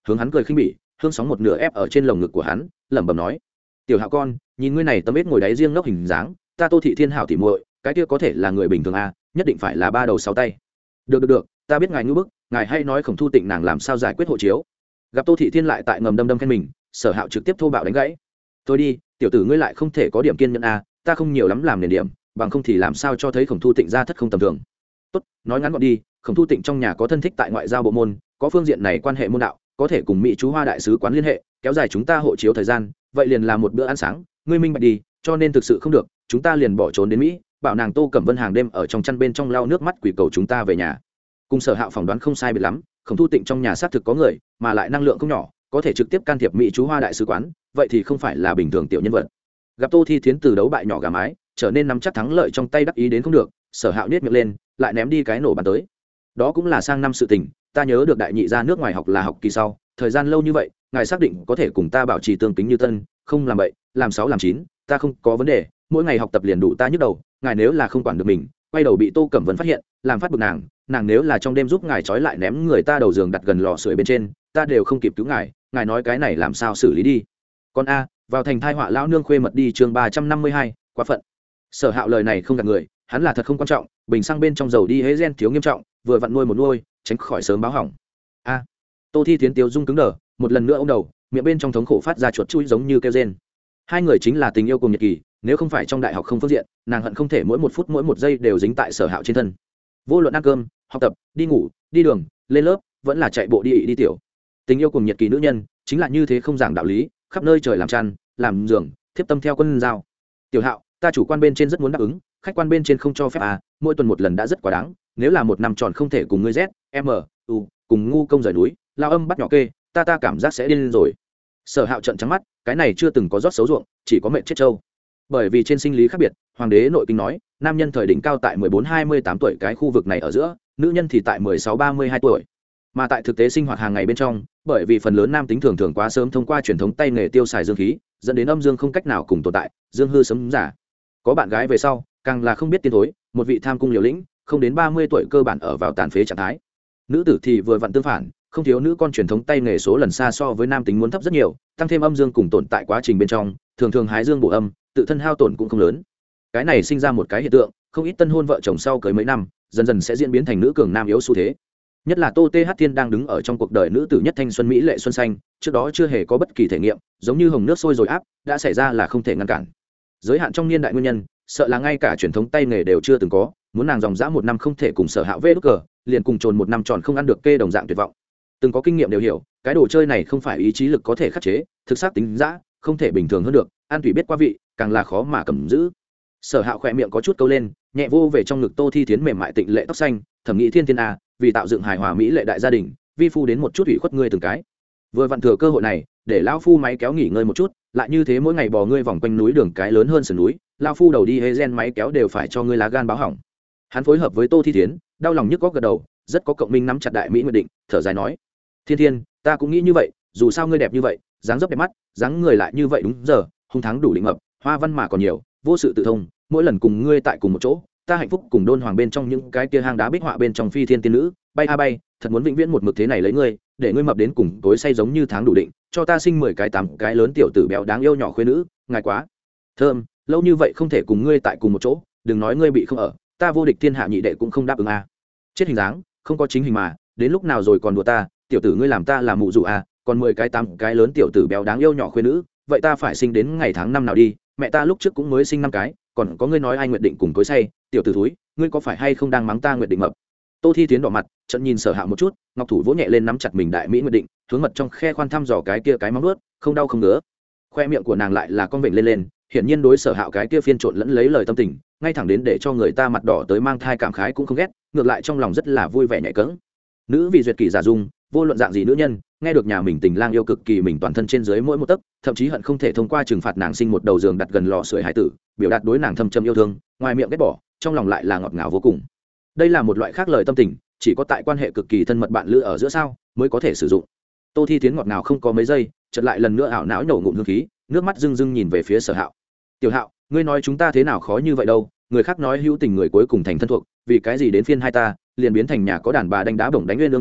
A: hướng hắn cười khinh bỉ, hương sóng một nửa ép ở trên lồng ngực của hắn, lẩm bẩm nói: tiểu Hạo con, nhìn ngươi này tấm ếch ngồi đáy riêng ngốc hình dáng, ta Tô Thị Thiên hảo tỉ muội, cái kia có thể là người bình thường à, nhất định phải là ba đầu sáu tay. Được, ta biết ngài ngưu bức, ngài hay nói Khổng Thu Tịnh nàng làm sao giải quyết hộ chiếu. Gặp Tô Thị Thiên lại tại ngầm đâm khen mình, Sở Hạo trực tiếp thô bạo đánh gãy. Thôi đi, tiểu tử ngươi lại không thể có điểm kiên nhẫn à, ta không nhiều lắm làm nền điểm, bằng không thì làm sao cho thấy Khổng Thu Tịnh ra thất không tầm thường. Tốt, nói ngắn gọn đi, Khổng Thu Tịnh trong nhà có thân thích tại ngoại giao bộ môn, có phương diện này quan hệ môn đạo, có thể cùng Mỹ chú Hoa đại sứ quán liên hệ, kéo dài chúng ta hộ chiếu thời gian, vậy liền làm một bữa ăn sáng, ngươi minh bạch đi, cho nên thực sự không được, chúng ta liền bỏ trốn đến Mỹ, bảo nàng Tô Cẩm Vân hàng đêm ở trong chăn bên trong lau nước mắt quỳ cầu chúng ta về nhà. Cùng Sở Hạo phỏng đoán không sai biệt lắm, Khổng Thu Tịnh trong nhà xác thực có người, mà lại năng lượng không nhỏ, có thể trực tiếp can thiệp Mỹ chú Hoa đại sứ quán, vậy thì không phải là bình thường tiểu nhân vật. Gặp Tô Thi Thiến từ đấu bại nhỏ gà mái, trở nên nắm chắc thắng lợi trong tay, đắc ý đến không được, Sở Hạo nhếch miệng lên, lại ném đi cái nổ bàn tới. Đó cũng là sang năm sự tình, ta nhớ được đại nhị ra nước ngoài học là học kỳ sau, thời gian lâu như vậy, ngài xác định có thể cùng ta bảo trì tương tính như tân, không làm bậy, làm 6 làm 9, ta không có vấn đề, mỗi ngày học tập liền đủ ta nhức đầu, ngài nếu là không quản được mình, quay đầu bị Tô Cẩm Vân phát hiện, làm phát bực nàng nếu là trong đêm giúp ngài trói lại ném người ta đầu giường đặt gần lò sưởi bên trên, ta đều không kịp cứu ngài nói cái này làm sao xử lý đi. Con a, vào thành thai họa lão nương khuê mật đi, chương 352, quá phận. Sở Hạo lời này không gạt người, hắn là thật không quan trọng, bình xăng bên trong dầu đi hễ gen thiếu nghiêm trọng, vừa vặn nuôi một nuôi, tránh khỏi sớm báo hỏng. A. Tô Thi Thiến tiêu dung cứng đờ, một lần nữa ôm đầu, miệng bên trong thống khổ phát ra chuột chui giống như kêu rên. Hai người chính là tình yêu cùng nhiệt kỳ, nếu không phải trong đại học không phương diện, nàng hận không thể mỗi một phút mỗi một giây đều dính tại Sở Hạo trên thân. Vô luận ăn cơm, học tập, đi ngủ, đi đường, lên lớp, vẫn là chạy bộ đi tiểu. Tình yêu cùng nhiệt kỳ nữ nhân, chính là như thế không giảng đạo lý, khắp nơi trời làm chăn, làm giường, thiếp tâm theo quân giao. Tiểu Hạo, ta chủ quan bên trên rất muốn đáp ứng, khách quan bên trên không cho phép à, mỗi tuần một lần đã rất quá đáng, nếu là một năm tròn không thể cùng ngươi z m u cùng ngu công rời núi, lao âm bắt nhỏ kê, ta cảm giác sẽ điên lên rồi. Sở Hạo trợn trắng mắt, cái này chưa từng có rót xấu ruộng, chỉ có mệnh chết trâu. Bởi vì trên sinh lý khác biệt, hoàng đế nội kinh nói, nam nhân thời đỉnh cao tại 14-28 tuổi cái khu vực này ở giữa, nữ nhân thì tại 16-32 tuổi. Mà tại thực tế sinh hoạt hàng ngày bên trong, bởi vì phần lớn nam tính thường quá sớm thông qua truyền thống tay nghề tiêu xài dương khí, dẫn đến âm dương không cách nào cùng tồn tại, dương hư sớm giả. Có bạn gái về sau, càng là không biết tiến thối, một vị tham cung liều lĩnh, không đến 30 tuổi cơ bản ở vào tàn phế trạng thái. Nữ tử thì vừa vặn tương phản, không thiếu nữ con truyền thống tay nghề số lần xa so với nam tính muốn thấp rất nhiều, tăng thêm âm dương cùng tồn tại quá trình bên trong, thường hái dương bổ âm, tự thân hao tổn cũng không lớn. Cái này sinh ra một cái hiện tượng, không ít tân hôn vợ chồng sau cưới mấy năm, dần dần sẽ diễn biến thành nữ cường nam yếu xu thế. Nhất là Tô TH Thiên đang đứng ở trong cuộc đời nữ tử nhất thanh xuân mỹ lệ xuân xanh, trước đó chưa hề có bất kỳ thể nghiệm, giống như hồng nước sôi rồi áp, đã xảy ra là không thể ngăn cản. Giới hạn trong niên đại nguyên nhân, sợ là ngay cả truyền thống tay nghề đều chưa từng có, muốn nàng dòng dã một năm không thể cùng Sở Hạo vê đúc cờ, liền cùng trồn một năm tròn không ăn được kê đồng dạng tuyệt vọng. Từng có kinh nghiệm đều hiểu, cái đồ chơi này không phải ý chí lực có thể khắc chế, thực xác tính dã, không thể bình thường hơn được, an tùy biết qua vị, càng là khó mà cầm giữ. Sở Hạo khỏe miệng có chút câu lên, nhẹ vô về trong ngực Tô Thi Thiến mềm mại tịnh lệ tóc xanh, thẩm nghĩ thiên a, vì tạo dựng hài hòa mỹ lệ đại gia đình, vi phu đến một chút ủy khuất ngươi từng cái. Vừa vặn thừa cơ hội này, để lão phu máy kéo nghỉ ngơi một chút, lại như thế mỗi ngày bò ngươi vòng quanh núi đường cái lớn hơn sườn núi, lão phu đầu đi hê gen máy kéo đều phải cho ngươi lá gan báo hỏng. Hắn phối hợp với Tô Thi Thiến, đau lòng nhức góc gật đầu, rất có cộng minh nắm chặt đại mỹ nguyện định, thở dài nói: Thiên Thiên, ta cũng nghĩ như vậy, dù sao ngươi đẹp như vậy, dáng dấp đẹp mắt, dáng người lại như vậy đúng giờ, hung thắng đủ định mập, hoa văn mà còn nhiều, vô sự tự thông, mỗi lần cùng ngươi tại cùng một chỗ, ta hạnh phúc cùng đôn hoàng bên trong những cái kia hang đá bích họa bên trong phi thiên tiên nữ, bay a bay, thật muốn vĩnh viễn một mực thế này lấy ngươi, để ngươi mập đến cùng tối say giống như tháng đủ định, cho ta sinh 10 cái 8 cái lớn tiểu tử béo đáng yêu nhỏ khuê nữ, ngài quá thơm, lâu như vậy không thể cùng ngươi tại cùng một chỗ, đừng nói ngươi bị không ở, ta vô địch thiên hạ nhị đệ cũng không đáp ứng a. Chết hình dáng, không có chính hình mà, đến lúc nào rồi còn đùa ta, tiểu tử ngươi làm ta là mụ dụ a, còn 10 cái 8 cái lớn tiểu tử béo đáng yêu nhỏ khuê nữ, vậy ta phải sinh đến ngày tháng năm nào đi, mẹ ta lúc trước cũng mới sinh 5 cái, còn có ngươi nói ai nguyện định cùng cối say, tiểu tử thúi, ngươi có phải hay không đang mắng ta nguyện định mập. Tô Thi Tiến đỏ mặt, trận nhìn Sở Hạo một chút, ngọc thủ vỗ nhẹ lên nắm chặt mình đại mỹ nguyện định, hướng mật trong khe khoan thăm dò cái kia cái móng nuốt, không đau không ngứa. Khoe miệng của nàng lại là con vểnh lên, hiển nhiên đối Sở Hạo cái kia phiên trộn lẫn lấy lời tâm tình, ngay thẳng đến để cho người ta mặt đỏ tới mang thai cảm khái cũng không ghét, ngược lại trong lòng rất là vui vẻ nhạy cẫng. Nữ vì duyệt kỳ giả dung, vô luận dạng gì nữ nhân, nghe được nhà mình tình lang yêu cực kỳ mình toàn thân trên dưới mỗi một tấc, thậm chí hận không thể thông qua trừng phạt nàng sinh một đầu giường đặt gần lò sưởi hải tử, biểu đạt đối nàng thâm trầm yêu thương, ngoài miệng ghét bỏ, trong lòng lại là ngọt ngào vô cùng. Đây là một loại khác lời tâm tình, chỉ có tại quan hệ cực kỳ thân mật bạn lữ ở giữa sao mới có thể sử dụng. Tô Thi Tiến ngọt ngào không có mấy giây, chợt lại lần nữa ảo não nhổ ngụm hương khí, nước mắt rưng rưng nhìn về phía Sở Hạo. Tiểu Hạo, ngươi nói chúng ta thế nào khó như vậy đâu, người khác nói hữu tình người cuối cùng thành thân thuộc, vì cái gì đến phiên hai ta liền biến thành nhà có đàn bà đánh đá bổng đánh nguyên lương đâu,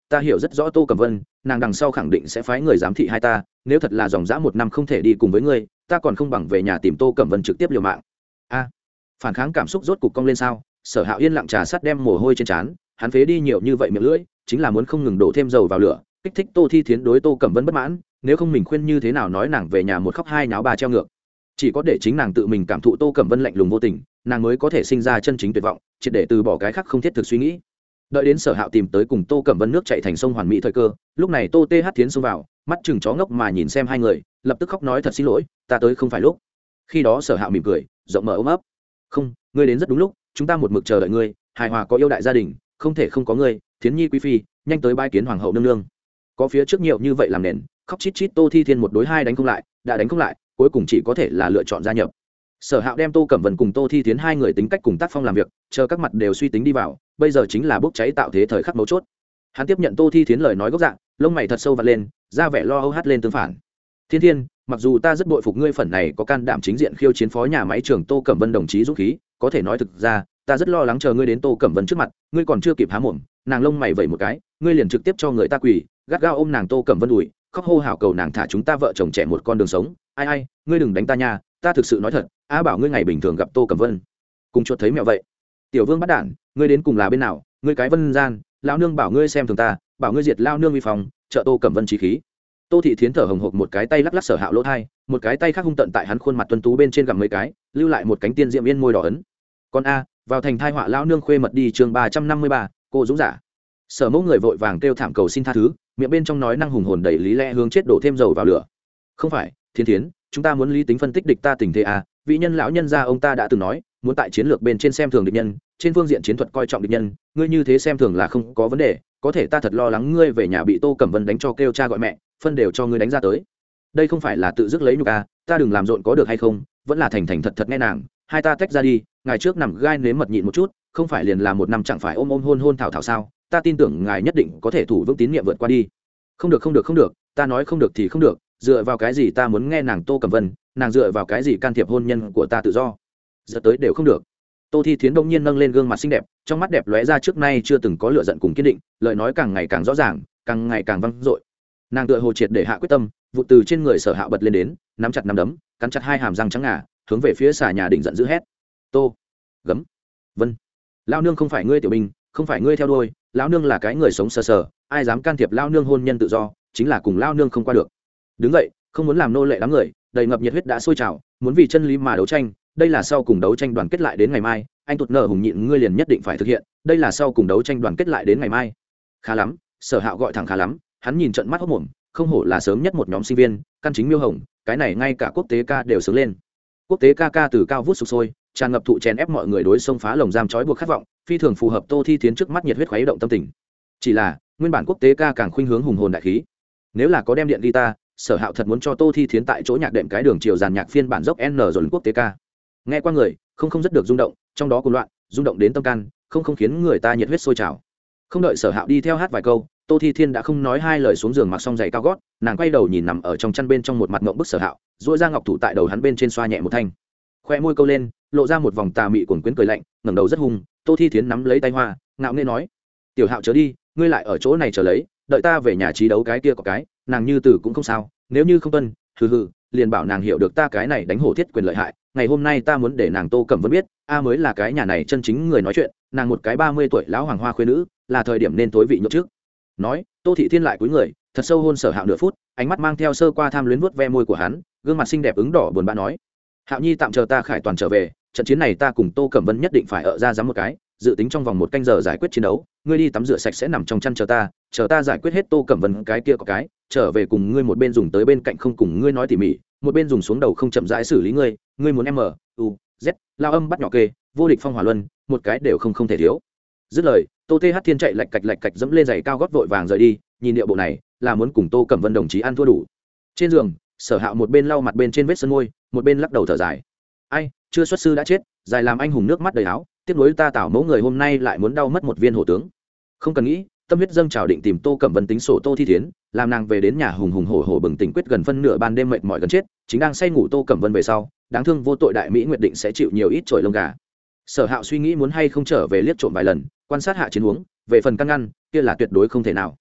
A: ta hiểu rất rõ Tô Cẩm Vân, nàng đằng sau khẳng định sẽ phái người giám thị hai ta, nếu thật là dòng dã một năm không thể đi cùng với ngươi, ta còn không bằng về nhà tìm Tô Cẩm Vân trực tiếp liều mạng. A, phản kháng cảm xúc rốt cục cong lên sao? Sở Hạo yên lặng trà sát đem mồ hôi trên trán, hắn phế đi nhiều như vậy miệng lưỡi, chính là muốn không ngừng đổ thêm dầu vào lửa, kích thích Tô Thi Thiến đối Tô Cẩm Vân bất mãn, nếu không mình khuyên như thế nào nói nàng về nhà một khóc hai náo ba treo ngược. Chỉ có để chính nàng tự mình cảm thụ Tô Cẩm Vân lạnh lùng vô tình, nàng mới có thể sinh ra chân chính tuyệt vọng, triệt để từ bỏ cái khác không thiết thực suy nghĩ. Đợi đến Sở Hạo tìm tới cùng Tô Cẩm Vân nước chảy thành sông hoàn mỹ thời cơ, lúc này Tô TH Thiến xông vào, mắt chừng chó ngốc mà nhìn xem hai người, lập tức khóc nói thật xin lỗi, ta tới không phải lúc. Khi đó Sở Hạo mỉm cười, rộng mở ôm ấp. Không, ngươi đến rất đúng lúc, chúng ta một mực chờ đợi ngươi, hài hòa có yêu đại gia đình, không thể không có ngươi, Thiến Nhi quý phi, nhanh tới bái kiến hoàng hậu nương nương. Có phía trước nhiều như vậy làm nền, khóc chít chít Tô Thi Thiên một đối hai đánh không lại, đã đánh không lại, cuối cùng chỉ có thể là lựa chọn gia nhập. Sở Hạo đem Tô Cẩm Vân cùng Tô Thi Thiến hai người tính cách cùng tác phong làm việc, chờ các mặt đều suy tính đi vào, bây giờ chính là bốc cháy tạo thế thời khắc mấu chốt. Hắn tiếp nhận Tô Thi Thiến lời nói gốc dạng, lông mày thật sâu vặn lên, ra vẻ lo âu hắt lên tương phản. Thiên Thiên, mặc dù ta rất bội phục ngươi phần này có can đảm chính diện khiêu chiến phó nhà máy trưởng Tô Cẩm Vân đồng chí dũng khí, có thể nói thực ra, ta rất lo lắng chờ ngươi đến Tô Cẩm Vân trước mặt, ngươi còn chưa kịp há mồm, nàng lông mày vẩy một cái, ngươi liền trực tiếp cho người ta quỳ, gắt gao ôm nàng Tô Cẩm Vân đùi, khóc hô hào cầu nàng thả chúng ta vợ chồng trẻ một con đường sống. Ai ai, ngươi đừng đánh ta nha, ta thực sự nói thật, a bảo ngươi ngày bình thường gặp Tô Cẩm Vân cùng chuột thấy mẹo vậy. Tiểu Vương bắt đản, ngươi đến cùng là bên nào, ngươi cái Vân gian, lão nương bảo ngươi xem thường ta, bảo ngươi diệt lao nương vi phòng, trợ Tô Cẩm Vân chí khí. Tô Thị Thiến thở hồng hộc, một cái tay lắc lắc Sở Hạo lỗ thai, một cái tay khác hung tận tại hắn khuôn mặt tuấn tú bên trên gặm mấy cái, lưu lại một cánh tiên diệm yên môi đỏ ấn. Con a, vào thành thai họa lão nương khuê mật đi chương 353, cô dũng giả. Sở Mẫu người vội vàng kêu thảm cầu xin tha thứ, miệng bên trong nói năng hùng hồn đầy lý lẽ hướng chết đổ thêm dầu vào lửa. Không phải, Thiến Thiến, chúng ta muốn lý tính phân tích địch ta tình thế a, vị nhân lão nhân gia ông ta đã từng nói, muốn tại chiến lược bên trên xem thường địch nhân, trên phương diện chiến thuật coi trọng địch nhân, ngươi như thế xem thường là không có vấn đề, có thể ta thật lo lắng ngươi về nhà bị Tô Cẩm Vân đánh cho kêu cha gọi mẹ, phân đều cho ngươi đánh ra tới. Đây không phải là tự dứt lấy nhục a, ta đừng làm rộn có được hay không, vẫn là thành thành thật thật nghe nàng, hai ta tách ra đi, ngày trước nằm gai nếm mật nhịn một chút, không phải liền là một năm chẳng phải ôm ôm hôn hôn thảo thảo sao, ta tin tưởng ngài nhất định có thể thủ vững tín nhiệm vượt qua đi. Không được không được không được, ta nói không được thì không được, dựa vào cái gì ta muốn nghe nàng Tô Cẩm Vân, nàng dựa vào cái gì can thiệp hôn nhân của ta tự do, giờ tới đều không được. Tô Thi Thiến đông nhiên nâng lên gương mặt xinh đẹp, trong mắt đẹp lóe ra trước nay chưa từng có lửa giận cùng kiên định, lời nói càng ngày càng rõ ràng, càng ngày càng vang dội. Nàng tựa hồ triệt để hạ quyết tâm, vụ từ trên người Sở Hạo bật lên đến, nắm chặt nắm đấm, cắn chặt hai hàm răng trắng ngà, hướng về phía xà nhà đỉnh giận dữ hét: Tô gấm Vân, lão nương không phải ngươi tiểu binh, không phải ngươi theo đuôi, lão nương là cái người sống sờ sờ, ai dám can thiệp lão nương hôn nhân tự do, chính là cùng lão nương không qua được. Đứng vậy, không muốn làm nô lệ đám người, đầy ngập nhiệt huyết đã sôi trào, muốn vì chân lý mà đấu tranh, đây là sau cùng đấu tranh đoàn kết lại đến ngày mai, anh tụt nợ hùng nhịn ngươi liền nhất định phải thực hiện, đây là sau cùng đấu tranh đoàn kết lại đến ngày mai. Khá lắm, Sở Hạo gọi thẳng khá lắm, hắn nhìn trận mắt hốt mồm, không hổ là sớm nhất một nhóm sinh viên, căn chính miêu hồng, cái này ngay cả quốc tế ca đều sướng lên. Quốc tế ca ca từ cao vút sục sôi, tràn ngập thụ chèn ép mọi người đối xông phá lồng giam trói buộc khát vọng, phi thường phù hợp Tô Thi Thiến trước mắt nhiệt huyết khuấy động tâm tình. Chỉ là, nguyên bản quốc tế ca càng khuynh hướng hùng hồn đại khí. Nếu là có đem điện guitar, Sở Hạo thật muốn cho Tô Thi Thiến tại chỗ nhạc đệm cái đường chiều dàn nhạc phiên bản dốc N rồi quốc tế ca. Nghe qua người, không rất được rung động, trong đó cuồng loạn, rung động đến tâm can, không khiến người ta nhiệt huyết sôi trào. Không đợi Sở Hạo đi theo hát vài câu, Tô Thi Thiên đã không nói hai lời xuống giường mặc xong giày cao gót, nàng quay đầu nhìn nằm ở trong chăn bên trong một mặt ngậm bức Sở Hạo, duỗi ra ngọc thủ tại đầu hắn bên trên xoa nhẹ một thanh, khoe môi câu lên, lộ ra một vòng tà mị cuồng quyến cười lạnh, ngẩng đầu rất hung. Tô Thi Thiên nắm lấy tay hoa, ngạo nghễ nói: Tiểu Hạo chớ đi, ngươi lại ở chỗ này chờ lấy, đợi ta về nhà trí đấu cái kia có cái, nàng như từ cũng không sao, nếu như không tuân, hừ, liền bảo nàng hiểu được ta cái này đánh hổ thiết quyền lợi hại. Ngày hôm nay ta muốn để nàng Tô Cẩm Vân biết, a mới là cái nhà này chân chính người nói chuyện, nàng một cái 30 tuổi lão hoàng hoa khuê nữ, là thời điểm nên tối vị nhượng trước. Nói, Tô Thị Thiên lại cúi người, thật sâu hôn Sở Hạo nửa phút, ánh mắt mang theo sơ qua tham luyến vuốt ve môi của hắn, gương mặt xinh đẹp ứng đỏ buồn bã nói: Hạo Nhi tạm chờ ta khải toàn trở về, trận chiến này ta cùng Tô Cẩm Vân nhất định phải ở ra dám một cái, dự tính trong vòng 1 canh giờ giải quyết chiến đấu, ngươi đi tắm rửa sạch sẽ nằm trong chăn chờ ta giải quyết hết Tô Cẩm Vân cái kia có cái, trở về cùng ngươi một bên dùng tới bên cạnh không cùng ngươi nói tỉ mỉ, một bên dùng xuống đầu không chậm rãi xử lý ngươi, ngươi muốn M U Z lao âm bắt nhỏ kê, vô địch phong hỏa luân, một cái đều không thể thiếu. Dứt lời, Tô TH Thiên chạy lạch cạch dẫm lên giày cao gót vội vàng rời đi, nhìn điệu bộ này, là muốn cùng Tô Cẩm Vân đồng chí ăn thua đủ. Trên giường, Sở Hạo một bên lau mặt bên trên vết sơn môi, một bên lắc đầu thở dài. Ai, chưa xuất sư đã chết, dài làm anh hùng nước mắt đầy áo, tiếc nuối ta Tảo mẫu người hôm nay lại muốn đau mất một viên hổ tướng. Không cần nghĩ, tâm huyết dâng trào định tìm Tô Cẩm Vân tính sổ Tô Thi Thiến, làm nàng về đến nhà hùng hùng hổ hổ bừng tỉnh quyết gần phân nửa ban đêm mệt mỏi gần chết, chính đang say ngủ Tô Cẩm Vân về sau, đáng thương vô tội đại mỹ nguyệt định sẽ chịu nhiều ít chổi lông gà. Sở Hạo suy nghĩ muốn hay không trở về liếc trộm vài lần, quan sát hạ chiến huống, về phần căn ngăn, kia là tuyệt đối không thể nào.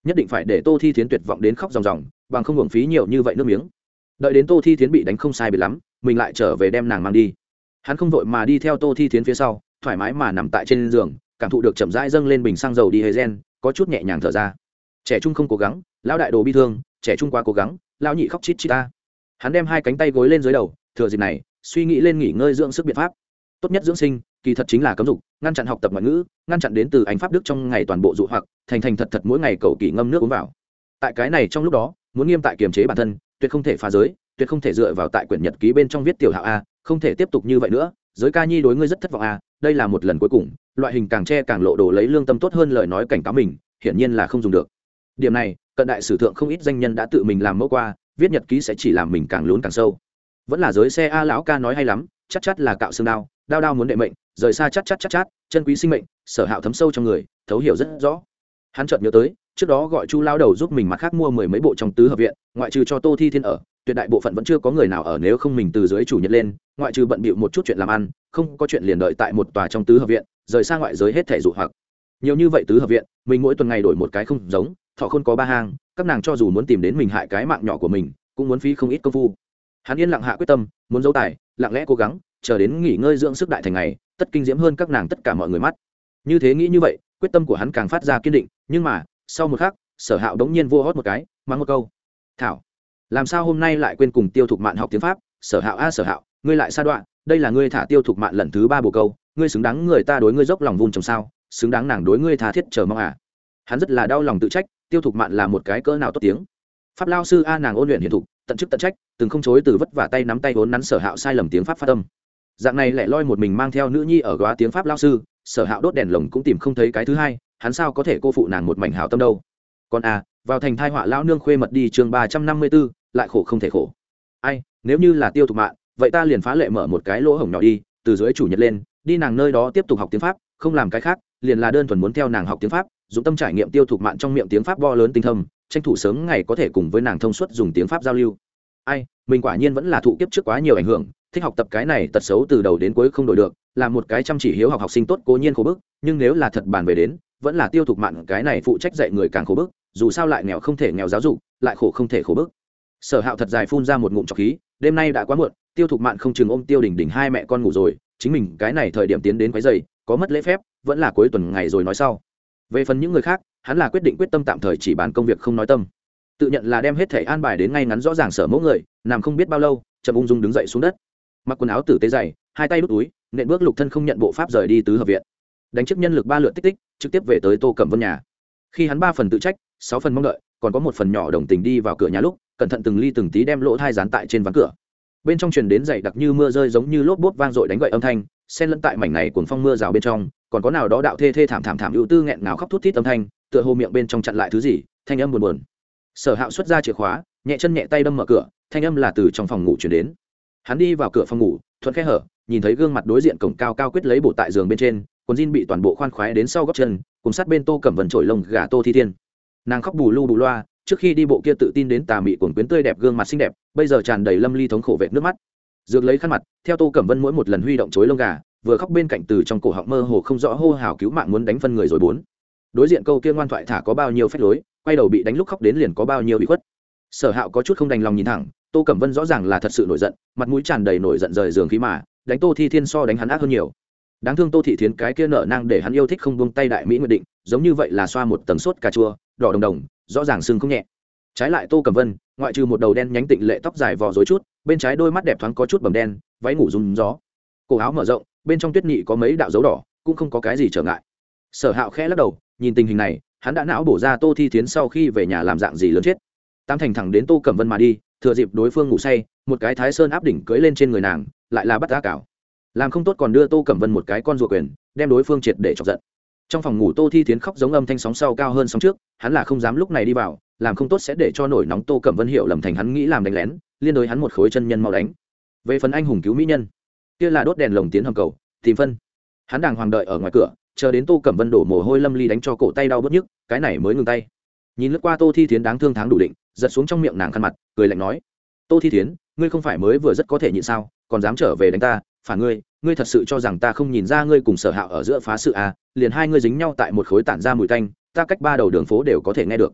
A: nhất định phải để tô thi thiến tuyệt vọng đến khóc ròng ròng, bằng không hưởng phí nhiều như vậy nước miếng. Đợi đến tô thi thiến bị đánh không sai biệt lắm, mình lại trở về đem nàng mang đi. Hắn không vội mà đi theo tô thi thiến phía sau, thoải mái mà nằm tại trên giường, cảm thụ được chậm rãi dâng lên bình xăng dầu đi diesel, có chút nhẹ nhàng thở ra. Trẻ trung không cố gắng, lão đại đồ bi thương, trẻ trung quá cố gắng, lão nhị khóc chít chít ta. Hắn đem hai cánh tay gối lên dưới đầu, thừa dịp này suy nghĩ lên nghỉ ngơi dưỡng sức biện pháp. Tốt nhất dưỡng sinh kỳ thật chính là cấm dục, ngăn chặn học tập ngoại ngữ, ngăn chặn đến từ ánh pháp đức trong ngày toàn bộ dụ hoặc thành thật thật mỗi ngày cầu kỳ ngâm nước uống vào. Tại cái này trong lúc đó muốn nghiêm tại kiềm chế bản thân, tuyệt không thể phá giới, tuyệt không thể dựa vào tại quyển nhật ký bên trong viết tiểu hạo a, không thể tiếp tục như vậy nữa, giới ca nhi đối ngươi rất thất vọng a, đây là một lần cuối cùng, loại hình càng che càng lộ đồ lấy lương tâm tốt hơn lời nói cảnh cáo mình, hiển nhiên là không dùng được. Điểm này cận đại sử thượng không ít danh nhân đã tự mình làm mẫu qua, viết nhật ký sẽ chỉ làm mình càng lún càng sâu. Vẫn là giới xe a, lão ca nói hay lắm, chắc chắn là cạo xương đao, đao đao muốn đệ mệnh, rời xa chắc chát, chân quý sinh mệnh, Sở Hạo thấm sâu trong người, thấu hiểu rất rõ. Hắn chợt nhớ tới trước đó gọi Chu lao đầu giúp mình mặt khác mua 10 mấy bộ trong tứ hợp viện, ngoại trừ cho Tô Thi Thiên ở, tuyệt đại bộ phận vẫn chưa có người nào ở, nếu không mình từ dưới chủ nhật lên, ngoại trừ bận bịu một chút chuyện làm ăn, không có chuyện liền đợi tại một tòa trong tứ hợp viện, rời xa ngoại giới hết thảy dụ hoặc. Nhiều như vậy tứ hợp viện, mình mỗi tuần ngày đổi một cái không giống, thọ khôn có ba hang, các nàng cho dù muốn tìm đến mình hại cái mạng nhỏ của mình, cũng muốn phí không ít công phu. Hắn yên lặng hạ quyết tâm, muốn giấu tài, lặng lẽ cố gắng, chờ đến nghỉ ngơi dưỡng sức đại thành ngày, tất kinh diễm hơn các nàng tất cả mọi người mắt. Như thế nghĩ như vậy, quyết tâm của hắn càng phát ra kiên định, nhưng mà sau một khắc, Sở Hạo đống nhiên vô hót một cái, mắng một câu: "Thảo, làm sao hôm nay lại quên cùng Tiêu Thục Mạn học tiếng Pháp? Sở Hạo a Sở Hạo, ngươi lại sa đoạn, đây là ngươi thả Tiêu Thục Mạn lần thứ 3 bồ câu, ngươi xứng đáng người ta đối ngươi dốc lòng vun trồng sao? Xứng đáng nàng đối ngươi tha thiết chờ mong à?" Hắn rất là đau lòng tự trách, Tiêu Thục Mạn là một cái cỡ nào tốt tiếng. Pháp lao sư a, nàng ôn luyện hiển thục, tận chức tận trách, từng không chối từ vất vả tay nắm tay vốn nắn Sở Hạo sai lầm tiếng Pháp phát âm. Dạng này lẻ loi một mình mang theo nữ nhi ở góa tiếng Pháp lao sư, Sở Hạo đốt đèn lồng cũng tìm không thấy cái thứ hai, hắn sao có thể cô phụ nàng một mảnh hảo tâm đâu. Còn a, vào thành thai họa lão nương khuê mật đi chương 354, lại khổ không thể khổ. Ai, nếu như là Tiêu Thục Mạn, vậy ta liền phá lệ mở một cái lỗ hổng nhỏ đi, từ dưới chủ nhật lên, đi nàng nơi đó tiếp tục học tiếng Pháp, không làm cái khác, liền là đơn thuần muốn theo nàng học tiếng Pháp, dụng tâm trải nghiệm Tiêu Thục Mạn trong miệng tiếng Pháp bo lớn tinh thâm, tranh thủ sớm ngày có thể cùng với nàng thông suốt dùng tiếng Pháp giao lưu. Ai, mình quả nhiên vẫn là thụ kiếp trước quá nhiều ảnh hưởng, thích học tập cái này tật xấu từ đầu đến cuối không đổi được, là một cái chăm chỉ hiếu học học sinh tốt cố nhiên khổ bức, nhưng nếu là thật bàn về đến, vẫn là Tiêu Thục Mạn cái này phụ trách dạy người càng khổ bức, dù sao lại nghèo không thể nghèo giáo dục, lại khổ không thể khổ bức. Sở Hạo thật dài phun ra một ngụm trọc khí, đêm nay đã quá muộn, Tiêu Thục Mạn không chừng ôm Tiêu Đình Đình hai mẹ con ngủ rồi, chính mình cái này thời điểm tiến đến quấy rầy, có mất lễ phép, vẫn là cuối tuần ngày rồi nói sau. Về phần những người khác, hắn là quyết tâm tạm thời chỉ bàn công việc không nói tâm, tự nhận là đem hết thể an bài đến ngay ngắn rõ ràng sở mẫu người, nằm không biết bao lâu, chậm ung dung đứng dậy xuống đất, mặc quần áo tử tế dày, hai tay đút túi, nện bước lục thân không nhận bộ pháp rời đi tứ hợp viện, đánh chức nhân lực 3 lượt tích tích, trực tiếp về tới Tô Cẩm Vân nhà. Khi hắn 3 phần tự trách, 6 phần mong đợi, còn có một phần nhỏ đồng tình đi vào cửa nhà lúc, cẩn thận từng ly từng tí đem lỗ thai dán tại trên ván cửa. Bên trong truyền đến dày đặc như mưa rơi giống như lốp bốp vang dội đánh gậy âm thanh, xen lẫn tại mảnh này cuồng phong mưa rào bên trong, còn có nào đó đạo thê thê thảm thảm ưu tư nghẹn ngào khóc thút thít âm thanh, tựa hồ miệng bên trong chặn lại thứ gì, thanh âm buồn buồn. Sở Hạo xuất ra chìa khóa, nhẹ chân nhẹ tay đâm mở cửa, thanh âm là từ trong phòng ngủ truyền đến. Hắn đi vào cửa phòng ngủ, thuận khe hở, nhìn thấy gương mặt đối diện cổng cao cao quyết lấy bộ tại giường bên trên, quần jean bị toàn bộ khoan khoái đến sau gót chân, cùng sát bên Tô Cẩm Vân trổi lông gà Tô Thi Thiên. Nàng khóc bù lu bù loa, trước khi đi bộ kia tự tin đến tà mị cuồng quyến tươi đẹp gương mặt xinh đẹp, bây giờ tràn đầy lâm ly thống khổ vệt nước mắt. Dược lấy khăn mặt, theo Tô Cẩm Vân mỗi một lần huy động chối lông gà, vừa khóc bên cạnh từ trong cổ họng mơ hồ không rõ hô hào cứu mạng muốn đánh phân người rồi bốn. Đối diện câu kia ngoan thoại thả có bao nhiêu phách lối, quay đầu bị đánh lúc khóc đến liền có bao nhiêu bị khuất. Sở Hạo có chút không đành lòng nhìn thẳng, Tô Cẩm Vân rõ ràng là thật sự nổi giận, mặt mũi tràn đầy nổi giận rời giường khí mà, đánh Tô Thi Thiên so đánh hắn ác hơn nhiều. Đáng thương Tô Thị Thiến cái kia nợ nang để hắn yêu thích không buông tay đại mỹ nguyện định, giống như vậy là xoa một tầng sốt cà chua, đỏ đồng đồng, rõ ràng sưng không nhẹ. Trái lại Tô Cẩm Vân, ngoại trừ một đầu đen nhánh tịnh lệ tóc dài vò rối chút, bên trái đôi mắt đẹp thoáng có chút bầm đen, váy ngủ rung gió, cổ áo mở rộng, bên trong tuyết nhị có mấy đạo dấu đỏ, cũng không có cái gì trở ngại. Sở Hạo khẽ lắc đầu, nhìn tình hình này, hắn đã não bổ ra Tô Thi Thiến sau khi về nhà làm dạng gì lớn chết. Tam thành thẳng đến Tô Cẩm Vân mà đi, thừa dịp đối phương ngủ say, một cái Thái Sơn áp đỉnh cưỡi lên trên người nàng, lại là bắt giá cảo. Làm không tốt còn đưa Tô Cẩm Vân một cái con rùa quyền, đem đối phương triệt để chọc giận. Trong phòng ngủ Tô Thi Thiến khóc giống âm thanh sóng sau cao hơn sóng trước, hắn là không dám lúc này đi vào, làm không tốt sẽ để cho nổi nóng Tô Cẩm Vân hiểu lầm thành hắn nghĩ làm đánh lén, liên đối hắn một khối chân nhân mau đánh. Về phần anh hùng cứu mỹ nhân, kia là đốt đèn lồng tiến hầm cầu, tìm phân. Hắn đàng hoàng đợi ở ngoài cửa, chờ đến Tô Cẩm Vân đổ mồ hôi lâm ly đánh cho cổ tay đau bứt nhức, cái này mới ngừng tay. Nhìn lướt qua Tô Thi Thiến đáng thương tháng đủ định, giật xuống trong miệng nàng khăn mặt, cười lạnh nói: "Tô Thi Thiến, ngươi không phải mới vừa rất có thể nhịn sao, còn dám trở về đánh ta, phản ngươi thật sự cho rằng ta không nhìn ra ngươi cùng Sở Hạo ở giữa phá sự à? Liền hai ngươi dính nhau tại một khối tản ra mùi tanh, ta cách 3 đầu đường phố đều có thể nghe được."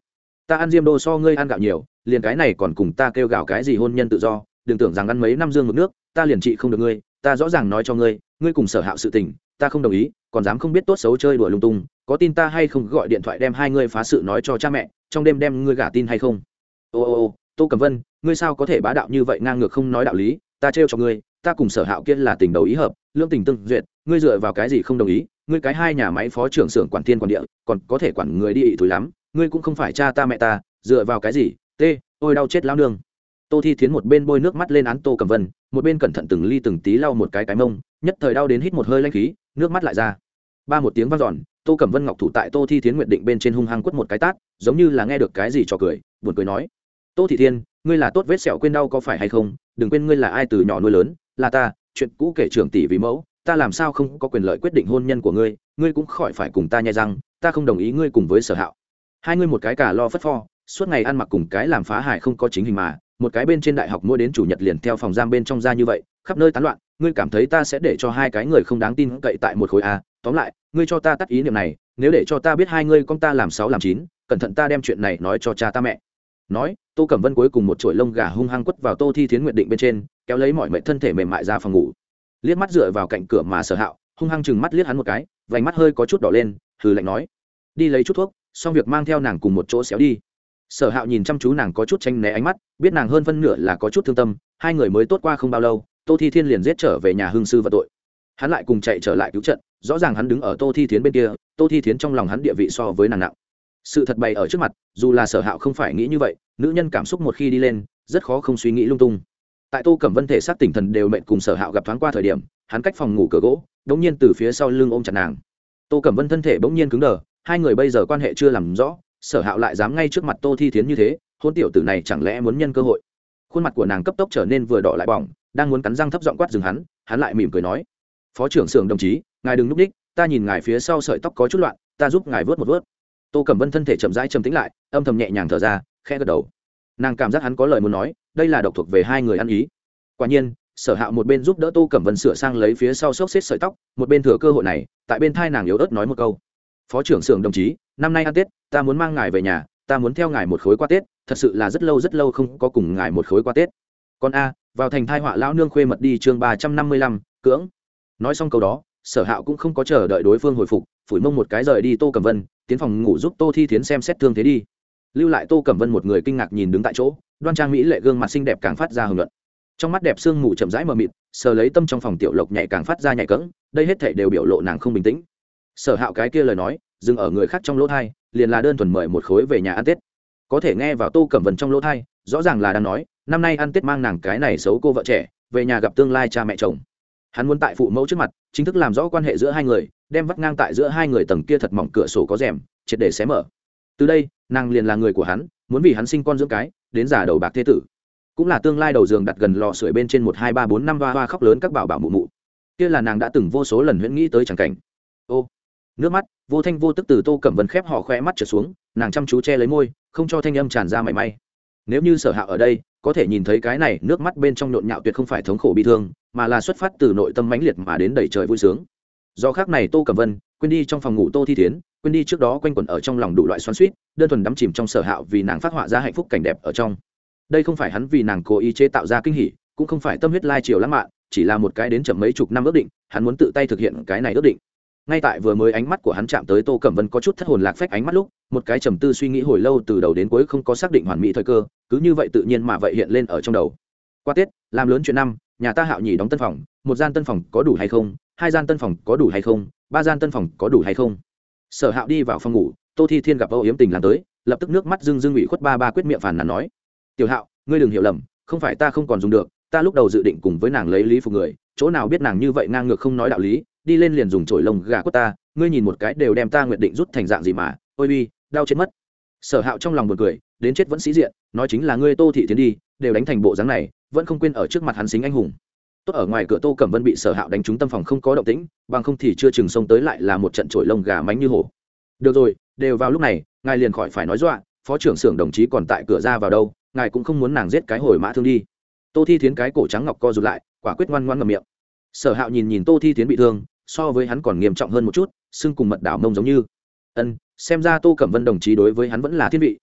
A: ta ăn diêm đô so ngươi ăn gạo nhiều, liền cái này còn cùng ta kêu gào cái gì hôn nhân tự do, đừng tưởng rằng ăn mấy năm dương mực nước ta liền trị không được ngươi. Ta rõ ràng nói cho ngươi, ngươi cùng Sở Hạo sự tình ta không đồng ý, còn dám không biết tốt xấu chơi đùa lung tung, có tin ta hay không gọi điện thoại đem hai ngươi phá sự nói cho cha mẹ, trong đêm đem ngươi gả tin hay không? Ô, Tô Cẩm Vân, ngươi sao có thể bá đạo như vậy, ngang ngược không nói đạo lý, ta trêu cho ngươi, ta cùng Sở Hạo kia là tình đầu ý hợp, lương tình tương duyệt, ngươi dựa vào cái gì không đồng ý? Ngươi cái hai nhà máy phó trưởng xưởng quản thiên quản địa, còn có thể quản người đi ị thúi lắm, ngươi cũng không phải cha ta mẹ ta, dựa vào cái gì? Ôi đau chết lão nương. Tô Thi Thiến một bên bôi nước mắt lên án Tô Cẩm Vân, một bên cẩn thận từng ly từng tí lau một cái mông, nhất thời đau đến hít một hơi lãnh khí, nước mắt lại ra. Ba một tiếng vang dọn, Tô Cẩm Vân ngọc thủ tại Tô Thi Thiến nguyện định bên trên hung hăng quất một cái tát, giống như là nghe được cái gì trò cười, buồn cười nói: "Tô Thị Thiên, ngươi là tốt vết sẹo quên đau có phải hay không? Đừng quên ngươi là ai từ nhỏ nuôi lớn, là ta, chuyện cũ kể trưởng tỷ vì mẫu, ta làm sao không có quyền lợi quyết định hôn nhân của ngươi, ngươi cũng khỏi phải cùng ta nhai răng, ta không đồng ý ngươi cùng với Sở Hạo. Hai ngươi một cái cả lo phất pho, suốt ngày ăn mặc cùng cái làm phá hại không có chính hình mà, một cái bên trên đại học mỗi đến chủ nhật liền theo phòng giam bên trong ra như vậy, khắp nơi tán loạn, ngươi cảm thấy ta sẽ để cho hai cái người không đáng tin cậy tại một khối a? Tóm lại, ngươi cho ta tắt ý niệm này, nếu để cho ta biết hai ngươi con ta làm sáu làm chín, cẩn thận ta đem chuyện này nói cho cha ta mẹ." Nói, Tô Cẩm Vân cuối cùng một chuỗi lông gà hung hăng quất vào Tô Thi Thiến nguyện định bên trên, kéo lấy mọi mệnh thân thể mềm mại ra phòng ngủ. Liếc mắt dựa vào cạnh cửa mà Sở Hạo, hung hăng chừng mắt liếc hắn một cái, vành mắt hơi có chút đỏ lên, hừ lạnh nói: "Đi lấy chút thuốc, xong việc mang theo nàng cùng một chỗ xéo đi." Sở Hạo nhìn chăm chú nàng có chút tranh né ánh mắt, biết nàng hơn phân nửa là có chút thương tâm, hai người mới tốt qua không bao lâu, Tô Thi Thiên liền giết trở về nhà hương sư vật tội. Hắn lại cùng chạy trở lại cứu trận, rõ ràng hắn đứng ở Tô Thi Thiến bên kia, Tô Thi Thiến trong lòng hắn địa vị so với nàng nặng. Sự thật bày ở trước mặt, dù là Sở Hạo không phải nghĩ như vậy, nữ nhân cảm xúc một khi đi lên, rất khó không suy nghĩ lung tung. Tại Tô Cẩm Vân thể xác tỉnh thần đều mệt cùng Sở Hạo gặp thoáng qua thời điểm, hắn cách phòng ngủ cửa gỗ, đột nhiên từ phía sau lưng ôm chặt nàng. Tô Cẩm Vân thân thể bỗng nhiên cứng đờ, hai người bây giờ quan hệ chưa làm rõ, Sở Hạo lại dám ngay trước mặt Tô Thi Thiến như thế, hôn tiểu tử này chẳng lẽ muốn nhân cơ hội? Khuôn mặt của nàng cấp tốc trở nên vừa đỏ lại bỏng, đang muốn cắn răng thấp giọng quát dừng hắn lại mỉm cười nói: "Phó trưởng xưởng đồng chí, ngài đừng núp đích, ta nhìn ngài phía sau sợi tóc có chút loạn, ta giúp ngài vớt một vớt." Tô Cẩm Vân thân thể chậm rãi trầm tĩnh lại, âm thầm nhẹ nhàng thở ra, khẽ gật đầu. Nàng cảm giác hắn có lời muốn nói, đây là độc thuộc về hai người ăn ý. Quả nhiên, Sở Hạo một bên giúp đỡ Tô Cẩm Vân sửa sang lấy phía sau xốc xếp sợi tóc, một bên thừa cơ hội này, tại bên thai nàng yếu ớt nói một câu: "Phó trưởng xưởng đồng chí, năm nay ăn Tết, ta muốn mang ngài về nhà, ta muốn theo ngài một khối qua Tết, thật sự là rất lâu không có cùng ngài một khối qua Tết." Con a, vào thành thai họa lão nương khuê mật đi chương 355, cưỡng. Nói xong câu đó, Sở Hạo cũng không có chờ đợi đối phương hồi phục, phủi mông một cái rời đi Tô Cẩm Vân, tiến phòng ngủ giúp Tô Thi Thiến xem xét thương thế đi. Lưu lại Tô Cẩm Vân một người kinh ngạc nhìn đứng tại chỗ, đoan trang mỹ lệ gương mặt xinh đẹp càng phát ra hưởng luận. Trong mắt đẹp sương mù chậm rãi mờ mịt, sờ lấy tâm trong phòng tiểu lộc nhảy càng phát ra nhảy cẫng, đây hết thảy đều biểu lộ nàng không bình tĩnh. Sở Hạo cái kia lời nói, dừng ở người khác trong lỗ tai, liền là đơn thuần mời một khối về nhà ăn Tết. Có thể nghe vào Tô Cẩm Vân trong lỗ tai, rõ ràng là đang nói, năm nay ăn Tết mang nàng cái này xấu cô vợ trẻ, về nhà gặp tương lai cha mẹ chồng. Hắn muốn tại phụ mẫu trước mặt, chính thức làm rõ quan hệ giữa hai người, đem vắt ngang tại giữa hai người tầng kia thật mỏng cửa sổ có rèm, triệt để xé mở. Từ đây, nàng liền là người của hắn, muốn vì hắn sinh con dưỡng cái, đến già đầu bạc thế tử. Cũng là tương lai đầu giường đặt gần lò sưởi bên trên 1 2 3 4 5 hoa khóc lớn các bảo bảo mụ mụ. Kia là nàng đã từng vô số lần huyễn nghĩ tới chẳng cảnh. Ô, nước mắt vô thanh vô tức từ Tô Cẩm Vân khép họ khóe mắt trượt xuống, nàng chăm chú che lấy môi, không cho thanh âm tràn ra mảy may. Nếu như Sở Hạo ở đây, có thể nhìn thấy cái này, nước mắt bên trong nhộn nhạo tuyệt không phải thống khổ bi thương, mà là xuất phát từ nội tâm mãnh liệt mà đến đầy trời vui sướng. Do khác này Tô Cẩm Vân quên đi trong phòng ngủ Tô Thi Thiến, quên đi trước đó quanh quẩn ở trong lòng đủ loại xoắn xuýt, đơn thuần đắm chìm trong Sở Hạo vì nàng phát họa ra hạnh phúc cảnh đẹp ở trong. Đây không phải hắn vì nàng cố ý chế tạo ra kinh hỉ, cũng không phải tâm huyết lai chiều lãng mạn, chỉ là một cái đến chậm mấy chục năm ước định, hắn muốn tự tay thực hiện cái này ước định. Ngay tại vừa mới ánh mắt của hắn chạm tới Tô Cẩm Vân có chút thất hồn lạc phách ánh mắt lúc, một cái trầm tư suy nghĩ hồi lâu từ đầu đến cuối không có xác định hoàn mỹ thời cơ, cứ như vậy tự nhiên mà vậy hiện lên ở trong đầu. Qua Tết, làm lớn chuyện năm, nhà ta Hạo Nhỉ đóng tân phòng, một gian tân phòng có đủ hay không, hai gian tân phòng có đủ hay không, ba gian tân phòng có đủ hay không. Sở Hạo đi vào phòng ngủ, Tô Thi Thiên gặp Âu Yếm Tình làm tới, lập tức nước mắt rưng rưng ủy khuất ba quyết miệng phàn nàn nói: "Tiểu Hạo, ngươi đừng hiểu lầm, không phải ta không còn dùng được, ta lúc đầu dự định cùng với nàng lấy lý phục người, chỗ nào biết nàng như vậy ngang ngược không nói đạo lý, đi lên liền dùng chổi lông gà quất ta, ngươi nhìn một cái đều đem ta nguyện định rút thành dạng gì mà, ôi uy, đau chết mất." Sở Hạo trong lòng buồn cười, đến chết vẫn sĩ diện, nói chính là ngươi Tô Thị Thiến đi, đều đánh thành bộ dáng này, vẫn không quên ở trước mặt hắn xính anh hùng. Tốt ở ngoài cửa Tô Cẩm Vân bị Sở Hạo đánh trúng tâm phòng không có động tĩnh, bằng không thì chưa chừng xông tới lại là một trận chổi lông gà mánh như hổ. Được rồi, đều vào lúc này, ngài liền khỏi phải nói dọa, phó trưởng xưởng đồng chí còn tại cửa ra vào đâu, ngài cũng không muốn nàng giết cái hồi mã thương đi. Tô Thi Thiến cái cổ trắng ngọc co rụt lại, quả quyết ngoan ngoãn ngậm miệng. Sở Hạo nhìn Tô Thi Thiến bị thương, so với hắn còn nghiêm trọng hơn một chút, xương cùng mật đảo mông giống như. Xem ra Tô Cẩm Vân đồng chí đối với hắn vẫn là thiên vị,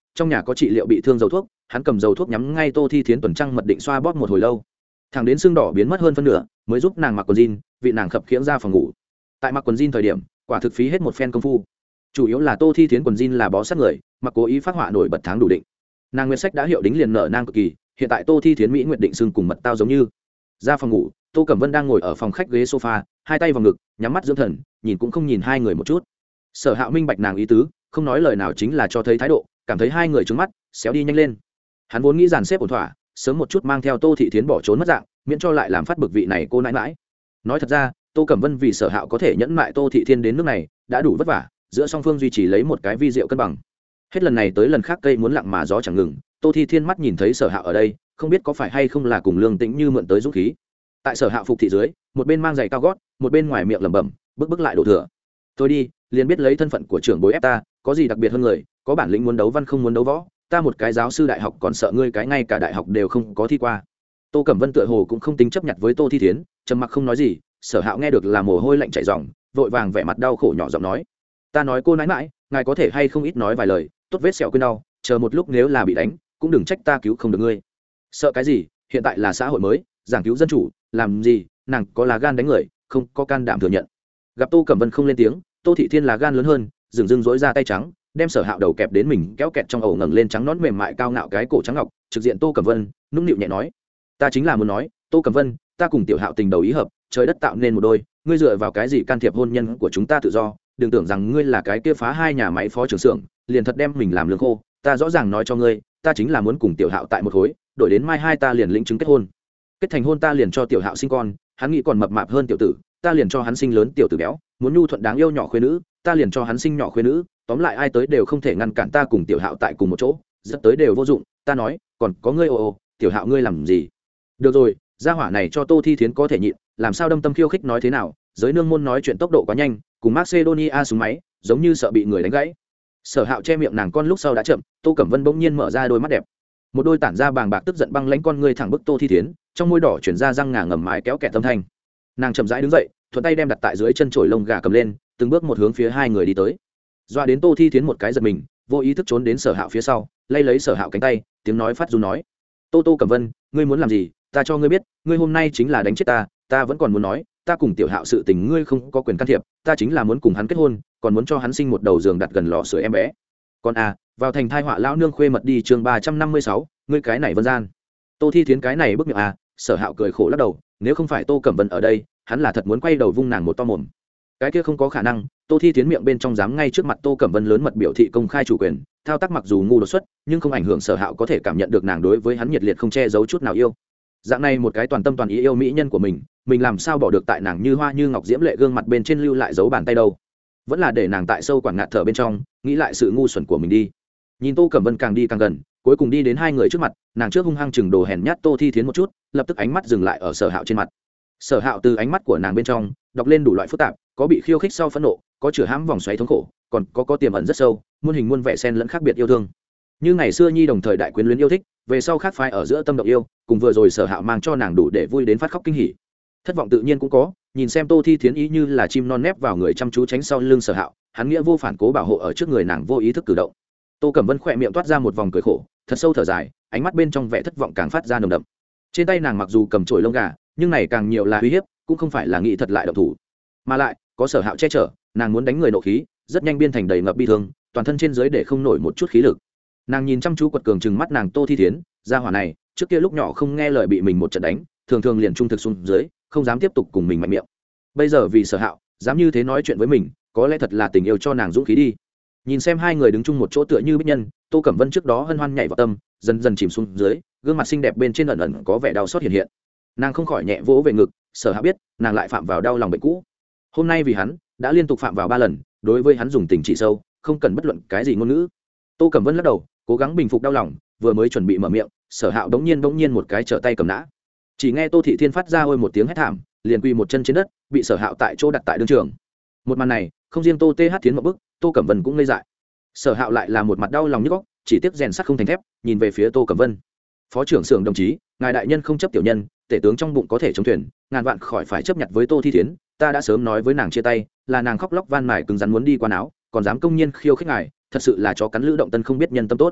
A: trong nhà có trị liệu bị thương dầu thuốc, hắn cầm dầu thuốc nhắm ngay Tô Thi Thiến tuần trăng mật định xoa bóp một hồi lâu, thằng đến xương đỏ biến mất hơn phân nửa mới giúp nàng mặc quần jean, vị nàng khập khiễng ra phòng ngủ. Tại mặc quần jean thời điểm, quả thực phí hết một phen công phu, chủ yếu là Tô Thi Thiến quần jean là bó sát người, mặc cố ý phát họa nổi bật tháng đủ định. Nàng Nguyệt Sách đã hiệu đính liền nở nang cực kỳ, hiện tại Tô Thi Thiến mỹ nguyệt định xương cùng mật tao giống như. Ra phòng ngủ, Tô Cẩm Vân đang ngồi ở phòng khách ghế sofa, hai tay vào ngực, nhắm mắt dưỡng thần, nhìn cũng không nhìn hai người một chút. Sở Hạo minh bạch nàng ý tứ, không nói lời nào chính là cho thấy thái độ, cảm thấy hai người trướng mắt, xéo đi nhanh lên. Hắn vốn nghĩ dàn xếp ổn thỏa, sớm một chút mang theo Tô Thị Thiến bỏ trốn mất dạng, miễn cho lại làm phát bực vị này cô nãi nãi. Nói thật ra, Tô Cẩm Vân vì Sở Hạo có thể nhẫn mại Tô Thị Thiên đến nước này, đã đủ vất vả, giữa song phương duy trì lấy một cái vi diệu cân bằng. Hết lần này tới lần khác cây muốn lặng mà gió chẳng ngừng, Tô Thị Thiên mắt nhìn thấy Sở Hạo ở đây, không biết có phải hay không là cùng Lương Tĩnh Như mượn tới dũng khí. Tại Sở Hạo phục thị dưới, một bên mang giày cao gót, một bên ngoài miệng lẩm bẩm, bức lại đổ thừa. Thôi đi, liền biết lấy thân phận của trưởng bối ép ta, có gì đặc biệt hơn người, có bản lĩnh muốn đấu văn không muốn đấu võ, ta một cái giáo sư đại học còn sợ ngươi cái ngay cả đại học đều không có thi qua. Tô Cẩm Vân tựa hồ cũng không tính chấp nhặt với Tô Thi Thiến, trầm mặc không nói gì. Sở Hạo nghe được là mồ hôi lạnh chảy ròng, vội vàng vẻ mặt đau khổ nhỏ giọng nói, ta nói cô nãi nãi, ngài có thể hay không ít nói vài lời, tốt vết sẹo quên đau, chờ một lúc nếu là bị đánh cũng đừng trách ta cứu không được ngươi. Sợ cái gì, hiện tại là xã hội mới, giảng cứu dân chủ, làm gì nàng có lá gan đánh người, không có can đảm thừa nhận. Gặp Tô Cẩm Vân không lên tiếng, Tô Thị Thiên là gan lớn hơn, dừng dưng dỗi ra tay trắng, đem Sở Hạo đầu kẹp đến mình kéo kẹt trong ổ ngẩng lên trắng nón mềm mại cao ngạo cái cổ trắng ngọc, trực diện Tô Cẩm Vân, nũng nịu nhẹ nói, ta chính là muốn nói, Tô Cẩm Vân, ta cùng Tiểu Hạo tình đầu ý hợp, trời đất tạo nên một đôi, ngươi dựa vào cái gì can thiệp hôn nhân của chúng ta tự do, đừng tưởng rằng ngươi là cái kia phá hai nhà máy phó trưởng xưởng, liền thật đem mình làm lương khô, ta rõ ràng nói cho ngươi, ta chính là muốn cùng Tiểu Hạo tại một khối, đổi đến mai hai ta liền lĩnh chứng kết hôn. Kết thành hôn ta liền cho Tiểu Hạo sinh con, hắn nghĩ còn mập mạp hơn tiểu tử, ta liền cho hắn sinh lớn tiểu tử béo, muốn nhu thuận đáng yêu nhỏ khuê nữ, ta liền cho hắn sinh nhỏ khuê nữ, tóm lại ai tới đều không thể ngăn cản ta cùng Tiểu Hạo tại cùng một chỗ, rất tới đều vô dụng, ta nói, còn có ngươi Tiểu Hạo ngươi làm gì? Được rồi, gia hỏa này cho Tô Thi Thiến có thể nhịn, làm sao đâm tâm khiêu khích nói thế nào, giới nương môn nói chuyện tốc độ quá nhanh, cùng Macedonia súng máy, giống như sợ bị người đánh gãy. Sở Hạo che miệng nàng con lúc sau đã chậm, Tô Cẩm Vân bỗng nhiên mở ra đôi mắt đẹp, một đôi tản ra bàng bạc tức giận băng lãnh con ngươi thẳng bức Tô Thi Thiến, trong môi đỏ chuyển ra răng ngà ngầm mái kéo kẹt tâm thanh. Nàng chậm rãi đứng dậy, thuận tay đem đặt tại dưới chân chổi lông gà cầm lên, từng bước một hướng phía hai người đi tới. Doa đến Tô Thi Thiến một cái giật mình, vô ý thức trốn đến Sở Hạo phía sau, lay lấy Sở Hạo cánh tay, tiếng nói phát run nói, Tô Cẩm Vân, ngươi muốn làm gì, ta cho ngươi biết, ngươi hôm nay chính là đánh chết ta, ta vẫn còn muốn nói, ta cùng Tiểu Hạo sự tình ngươi không có quyền can thiệp, ta chính là muốn cùng hắn kết hôn, còn muốn cho hắn sinh một đầu giường đặt gần lò sưởi em bé. Còn vào thành thai họa lão nương khuê mật đi chương 356, ngươi cái này Vân gian. Tô Thi Thiến cái này bức miệng Sở Hạo cười khổ lắc đầu, nếu không phải Tô Cẩm Vân ở đây, hắn là thật muốn quay đầu vung nàng một to mồm. Cái kia không có khả năng, Tô Thi Thiến miệng bên trong dám ngay trước mặt Tô Cẩm Vân lớn mật biểu thị công khai chủ quyền, thao tác mặc dù ngu đột xuất, nhưng không ảnh hưởng Sở Hạo có thể cảm nhận được nàng đối với hắn nhiệt liệt không che giấu chút nào yêu. Dạng này một cái toàn tâm toàn ý yêu mỹ nhân của mình làm sao bỏ được tại nàng như hoa như ngọc diễm lệ gương mặt bên trên lưu lại dấu bàn tay đâu? Vẫn là để nàng tại sâu quản ngạt thở bên trong, nghĩ lại sự ngu xuẩn của mình đi. Nhìn Tô Cẩm Vân càng đi càng gần, cuối cùng đi đến hai người trước mặt, nàng trước hung hăng chừng đồ hèn nhát Tô Thi Thiến một chút, lập tức ánh mắt dừng lại ở Sở Hạo trên mặt. Sở Hạo từ ánh mắt của nàng bên trong đọc lên đủ loại phức tạp, có bị khiêu khích sau phẫn nộ, có chửa hãm vòng xoáy thống khổ, còn có tiềm ẩn rất sâu, muôn hình muôn vẻ xen lẫn khác biệt yêu thương. Như ngày xưa nhi đồng thời đại quyến luyến yêu thích, về sau khác phái ở giữa tâm động yêu, cùng vừa rồi Sở Hạo mang cho nàng đủ để vui đến phát khóc kinh hỉ. Thất vọng tự nhiên cũng có, nhìn xem Tô Thi Thiến ý như là chim non nép vào người chăm chú tránh sau lưng Sở Hạo, hắn nghĩa vô phản cố bảo hộ ở trước người nàng vô ý thức cử động. Tô Cẩm Vân khỏe miệng toát ra một vòng cười khổ, thật sâu thở dài, ánh mắt bên trong vẻ thất vọng càng phát ra nồng đậm. Trên tay nàng mặc dù cầm chổi lông gà, nhưng này càng nhiều là uy hiếp, cũng không phải là nghĩ thật lại động thủ, mà lại có Sở Hạo che chở, nàng muốn đánh người nộ khí rất nhanh biên thành đầy ngập bi thương, toàn thân trên dưới để không nổi một chút khí lực. Nàng nhìn chăm chú quật cường trừng mắt nàng Tô Thi Thiến, gia hỏa này trước kia lúc nhỏ không nghe lời bị mình một trận đánh, thường thường liền trung thực xuống dưới, không dám tiếp tục cùng mình mạnh miệng. Bây giờ vì Sở Hạo dám như thế nói chuyện với mình, có lẽ thật là tình yêu cho nàng dũng khí đi. Nhìn xem hai người đứng chung một chỗ tựa như bích nhân, Tô Cẩm Vân trước đó hân hoan nhảy vào tâm, dần dần chìm xuống dưới, gương mặt xinh đẹp bên trên ẩn ẩn có vẻ đau xót hiện hiện. Nàng không khỏi nhẹ vỗ về ngực, Sở Hạo biết nàng lại phạm vào đau lòng bệnh cũ. Hôm nay vì hắn đã liên tục phạm vào 3 lần, đối với hắn dùng tình chỉ sâu, không cần bất luận cái gì ngôn ngữ. Tô Cẩm Vân lắc đầu, cố gắng bình phục đau lòng, vừa mới chuẩn bị mở miệng, Sở Hạo bỗng nhiên một cái trở tay cầm nã. Chỉ nghe Tô Thị Thiên phát ra ôi một tiếng hét thảm, liền quỳ một chân trên đất, bị Sở Hạo tại chỗ đặt tại đương trường. Một màn này, không riêng Tô TH Thiến một bức, Tô Cẩm Vân cũng ngây dại. Sở Hạo lại là một mặt đau lòng nhức óc, chỉ tiếc rèn sắt không thành thép, nhìn về phía Tô Cẩm Vân. Phó trưởng xưởng đồng chí, ngài đại nhân không chấp tiểu nhân, tể tướng trong bụng có thể chống thuyền, ngàn vạn khỏi phải chấp nhận với Tô Thi Thiến, ta đã sớm nói với nàng chia tay, là nàng khóc lóc van mài cứng rắn muốn đi qua áo, còn dám công nhiên khiêu khích ngài, thật sự là chó cắn lữ động tân không biết nhân tâm tốt.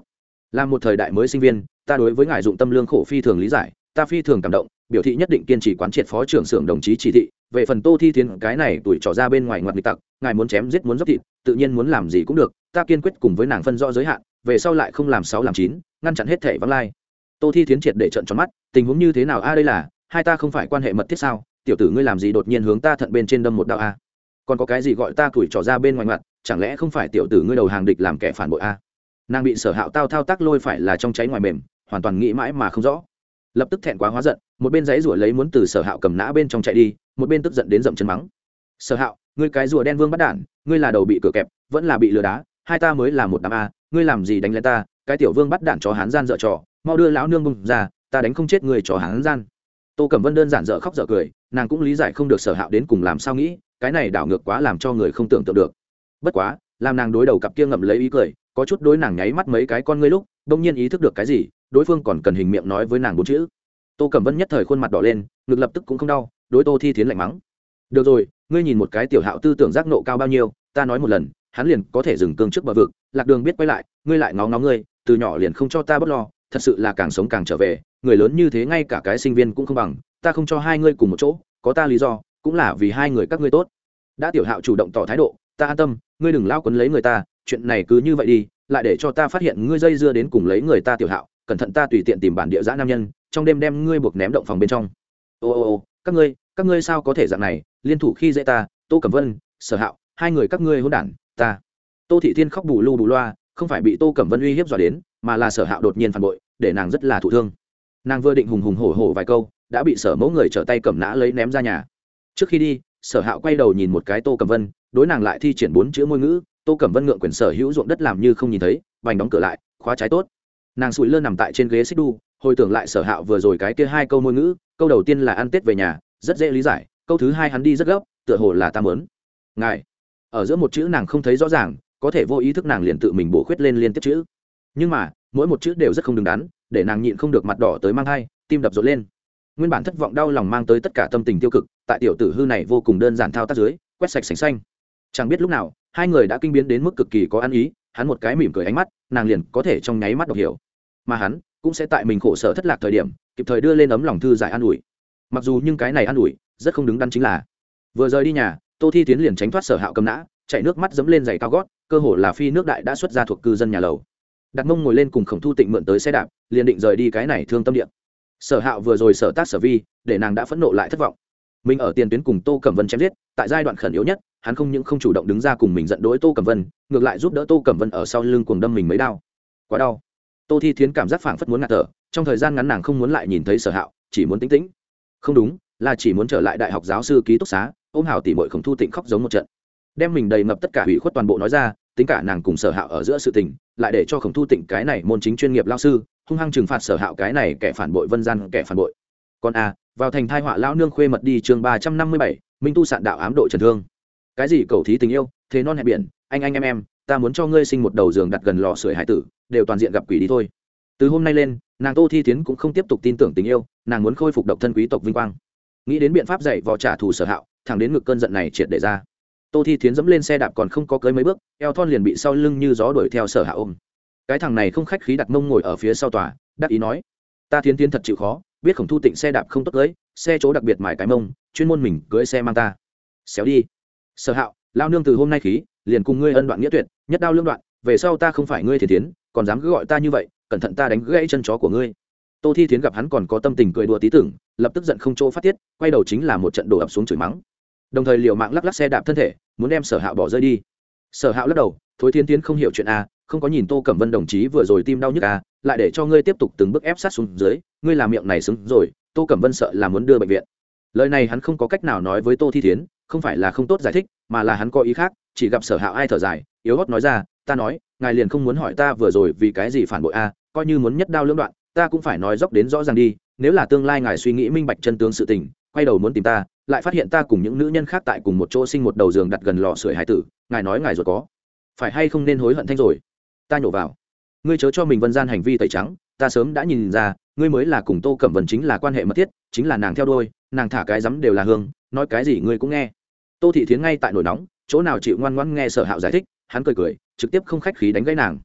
A: là một thời đại mới sinh viên, ta đối với ngài dụng tâm lương khổ phi thường lý giải, ta phi thường cảm động, biểu thị nhất định kiên trì quán triệt phó trưởng xưởng đồng chí chỉ thị. Về phần Tô Thi Thiến cái này tuổi trò ra bên ngoài ngoặt nghịch tặc, ngài muốn chém giết muốn dốc thịt, tự nhiên muốn làm gì cũng được, ta kiên quyết cùng với nàng phân rõ giới hạn, về sau lại không làm sáu làm chín, ngăn chặn hết thể vắng lai. Tô Thi Thiến triệt để trợn tròn mắt, tình huống như thế nào a, đây là hai ta không phải quan hệ mật thiết sao? Tiểu tử ngươi làm gì đột nhiên hướng ta thận bên trên đâm một đạo a? Còn có cái gì gọi ta tuổi trò ra bên ngoài ngoặt, chẳng lẽ không phải tiểu tử ngươi đầu hàng địch làm kẻ phản bội a? Nàng bị Sở Hạo thao tác lôi phải là trong cháy ngoài mềm, hoàn toàn nghĩ mãi mà không rõ, lập tức thẹn quá hóa giận, một bên giãy giụa lấy muốn từ Sở Hạo cầm nã bên trong chạy đi, một bên tức giận đến dậm chân mắng: Sở Hạo, ngươi cái rùa đen vương bắt đản, ngươi là đầu bị cửa kẹp vẫn là bị lừa đá, hai ta mới là một đám a, ngươi làm gì đánh lên ta, cái tiểu vương bắt đản chó hán gian dở trò, mau đưa lão nương bung ra, ta đánh không chết người chó hán gian. Tô Cẩm Vân đơn giản dở khóc dở cười, nàng cũng lý giải không được Sở Hạo đến cùng làm sao nghĩ, cái này đảo ngược quá làm cho người không tưởng tượng được. Bất quá, làm nàng đối đầu cặp kia ngậm lấy ý cười, có chút đối nàng nháy mắt mấy cái con ngươi lúc đông nhiên ý thức được cái gì, đối phương còn cần hình miệng nói với nàng bốn chữ. Tô Cẩm Vân nhất thời khuôn mặt đỏ lên, ngực lập tức cũng không đau, đối Tô Thi Thiến lạnh mắng: được rồi, ngươi nhìn một cái tiểu Hạo tư tưởng giác nộ cao bao nhiêu, ta nói một lần hắn liền có thể dừng cương trước bờ vực, lạc đường biết quay lại, ngươi lại ngó ngó ngươi, từ nhỏ liền không cho ta bất lo, thật sự là càng sống càng trở về, người lớn như thế ngay cả cái sinh viên cũng không bằng, ta không cho hai ngươi cùng một chỗ, có ta lý do, cũng là vì hai người các ngươi tốt. Đã tiểu Hạo chủ động tỏ thái độ, ta an tâm, ngươi đừng lao quấn lấy người ta, chuyện này cứ như vậy đi, lại để cho ta phát hiện ngươi dây dưa đến cùng lấy người ta tiểu Hạo, cẩn thận ta tùy tiện tìm bản địa giã nam nhân, trong đêm đem ngươi buộc ném động phòng bên trong. Ô, các ngươi sao có thể dạng này, liên thủ khi dễ ta, Tô Cẩm Vân, Sở Hạo, hai người các ngươi hỗn đản, ta. Tô Thị Thiên khóc bù lu bù loa, không phải bị Tô Cẩm Vân uy hiếp dọa đến, mà là Sở Hạo đột nhiên phản bội, để nàng rất là thụ thương. Nàng vừa định hùng hùng hổ hổ vài câu, đã bị Sở Mẫu người trở tay cầm nã lấy ném ra nhà. Trước khi đi, Sở Hạo quay đầu nhìn một cái Tô Cẩm Vân, đối nàng lại thi triển 4 chữ môi ngữ. Tô Cẩm Vân ngượng quyền sở hữu ruộng đất làm như không nhìn thấy, vành đóng cửa lại, khóa trái tốt. Nàng sụi lơ nằm tại trên ghế xích đu, hồi tưởng lại Sở Hạo vừa rồi cái kia hai câu môi ngữ, câu đầu tiên là ăn Tết về nhà, rất dễ lý giải, câu thứ hai hắn đi rất gấp, tựa hồ là ta muốn. Ngài. Ở giữa một chữ nàng không thấy rõ ràng, có thể vô ý thức nàng liền tự mình bổ khuyết lên liên tiếp chữ. Nhưng mà, mỗi một chữ đều rất không đứng đắn, để nàng nhịn không được mặt đỏ tới mang hai, tim đập rộn lên. Nguyên bản thất vọng đau lòng mang tới tất cả tâm tình tiêu cực, tại tiểu tử hư này vô cùng đơn giản thao tác dưới, quét sạch sành xanh. Chẳng biết lúc nào, hai người đã kinh biến đến mức cực kỳ có ăn ý, hắn một cái mỉm cười ánh mắt, nàng liền có thể trong nháy mắt đọc hiểu. Mà hắn cũng sẽ tại mình khổ sở thất lạc thời điểm, kịp thời đưa lên ấm lòng thư giải an ủi. Mặc dù nhưng cái này an ủi rất không đứng đắn, chính là vừa rời đi nhà, Tô Thi Tiến liền tránh thoát Sở Hạo cầm nã, chạy nước mắt dẫm lên giày cao gót, cơ hồ là phi nước đại đã xuất ra thuộc cư dân nhà lầu. Đặt mông ngồi lên cùng Khổng Thu Tịnh mượn tới xe đạp, liền định rời đi cái này thương tâm địa. Sở Hạo vừa rồi sở tác sở vi, để nàng đã phẫn nộ lại thất vọng. Mình ở tiền tuyến cùng Tô Cẩm Vân chém giết, tại giai đoạn khẩn yếu nhất, hắn không những không chủ động đứng ra cùng mình giận dỗi Tô Cẩm Vân, ngược lại giúp đỡ Tô Cẩm Vân ở sau lưng cuồng đâm mình mấy đao. Quá đau. Tô Thi Thiến cảm giác phảng phất muốn ngạt thở, trong thời gian ngắn nàng không muốn lại nhìn thấy Sở Hạo, chỉ muốn tĩnh tĩnh. Không đúng, là chỉ muốn trở lại đại học giáo sư ký túc xá, ôm Hảo tỷ muội Khổng Thu Tịnh khóc giống một trận. Đem mình đầy ngập tất cả ủy khuất toàn bộ nói ra, tính cả nàng cùng Sở Hạo ở giữa sự tình, lại để cho Khổng Thu Tịnh cái này môn chính chuyên nghiệp lao sư, hung hăng trừng phạt Sở Hạo cái này kẻ phản bội vân gian kẻ phản bội. Còn vào thành thai họa lão nương khuê mật đi chương 357, Minh tu sạn đạo ám độ trần thương. Cái gì cầu thí tình yêu, thế non hẹn biển, anh em, ta muốn cho ngươi sinh một đầu giường đặt gần lò sưởi hải tử, đều toàn diện gặp quỷ đi thôi. Từ hôm nay lên, nàng Tô Thi Thiến cũng không tiếp tục tin tưởng tình yêu, nàng muốn khôi phục độc thân quý tộc vinh quang. Nghĩ đến biện pháp dạy vò trả thù Sở Hạo, thẳng đến ngực cơn giận này triệt để ra. Tô Thi Thiến dẫm lên xe đạp còn không có cưới mấy bước, eo thon liền bị sau lưng như gió đuổi theo Sở Hạo ôm. Cái thằng này không khách khí đặt mông ngồi ở phía sau tòa, đắc ý nói: ta Thiến Thiến thật chịu khó, biết Khổng Thu Tịnh xe đạp không tốt cưới, xe chỗ đặc biệt mài cái mông, chuyên môn mình cưới xe mang ta. Xéo đi. Sở Hạo, lao nương từ hôm nay khí, liền cùng ngươi ân đoạn nghĩa tuyệt, nhất đao lương đoạn, về sau ta không phải ngươi Thiến Thiến, còn dám cứ gọi ta như vậy, cẩn thận ta đánh gãy chân chó của ngươi. Tô Thi Thiến gặp hắn còn có tâm tình cười đùa tí tưởng, lập tức giận không chỗ phát tiết, quay đầu chính là một trận đổ ập xuống chửi mắng, đồng thời liều mạng lắc lắc xe đạp thân thể, muốn đem Sở Hạo bỏ rơi đi. Sở Hạo lắc đầu, thối Thiến Thiến không hiểu chuyện không có nhìn Tô Cẩm Vân đồng chí vừa rồi tim đau nhức lại để cho ngươi tiếp tục từng bước ép sát xuống dưới, ngươi làm miệng này xứng rồi, Tô Cẩm Vân sợ là muốn đưa bệnh viện. Lời này hắn không có cách nào nói với Tô Thi Thiến, không phải là không tốt giải thích, mà là hắn có ý khác, chỉ gặp Sở Hạo ai thở dài, yếu ớt nói ra, ta nói, ngài liền không muốn hỏi ta vừa rồi vì cái gì phản bội coi như muốn nhất đao lưỡng đoạn, ta cũng phải nói dốc đến rõ ràng đi, nếu là tương lai ngài suy nghĩ minh bạch chân tướng sự tình, quay đầu muốn tìm ta, lại phát hiện ta cùng những nữ nhân khác tại cùng một chỗ sinh một đầu giường đặt gần lò sưởi hải tử, ngài nói ngài rồi có phải hay không nên hối hận thanh rồi. Ta nhổ vào, ngươi chớ cho mình vân gian hành vi tẩy trắng, ta sớm đã nhìn ra, ngươi mới là cùng Tô Cẩm Vân chính là quan hệ mật thiết, chính là nàng theo đuôi, nàng thả cái rắm đều là hương, nói cái gì ngươi cũng nghe. Tô Thị Thiến ngay tại nổi nóng, chỗ nào chịu ngoan ngoãn nghe Sở Hạo giải thích, hắn cười cười, trực tiếp không khách khí đánh gãy nàng.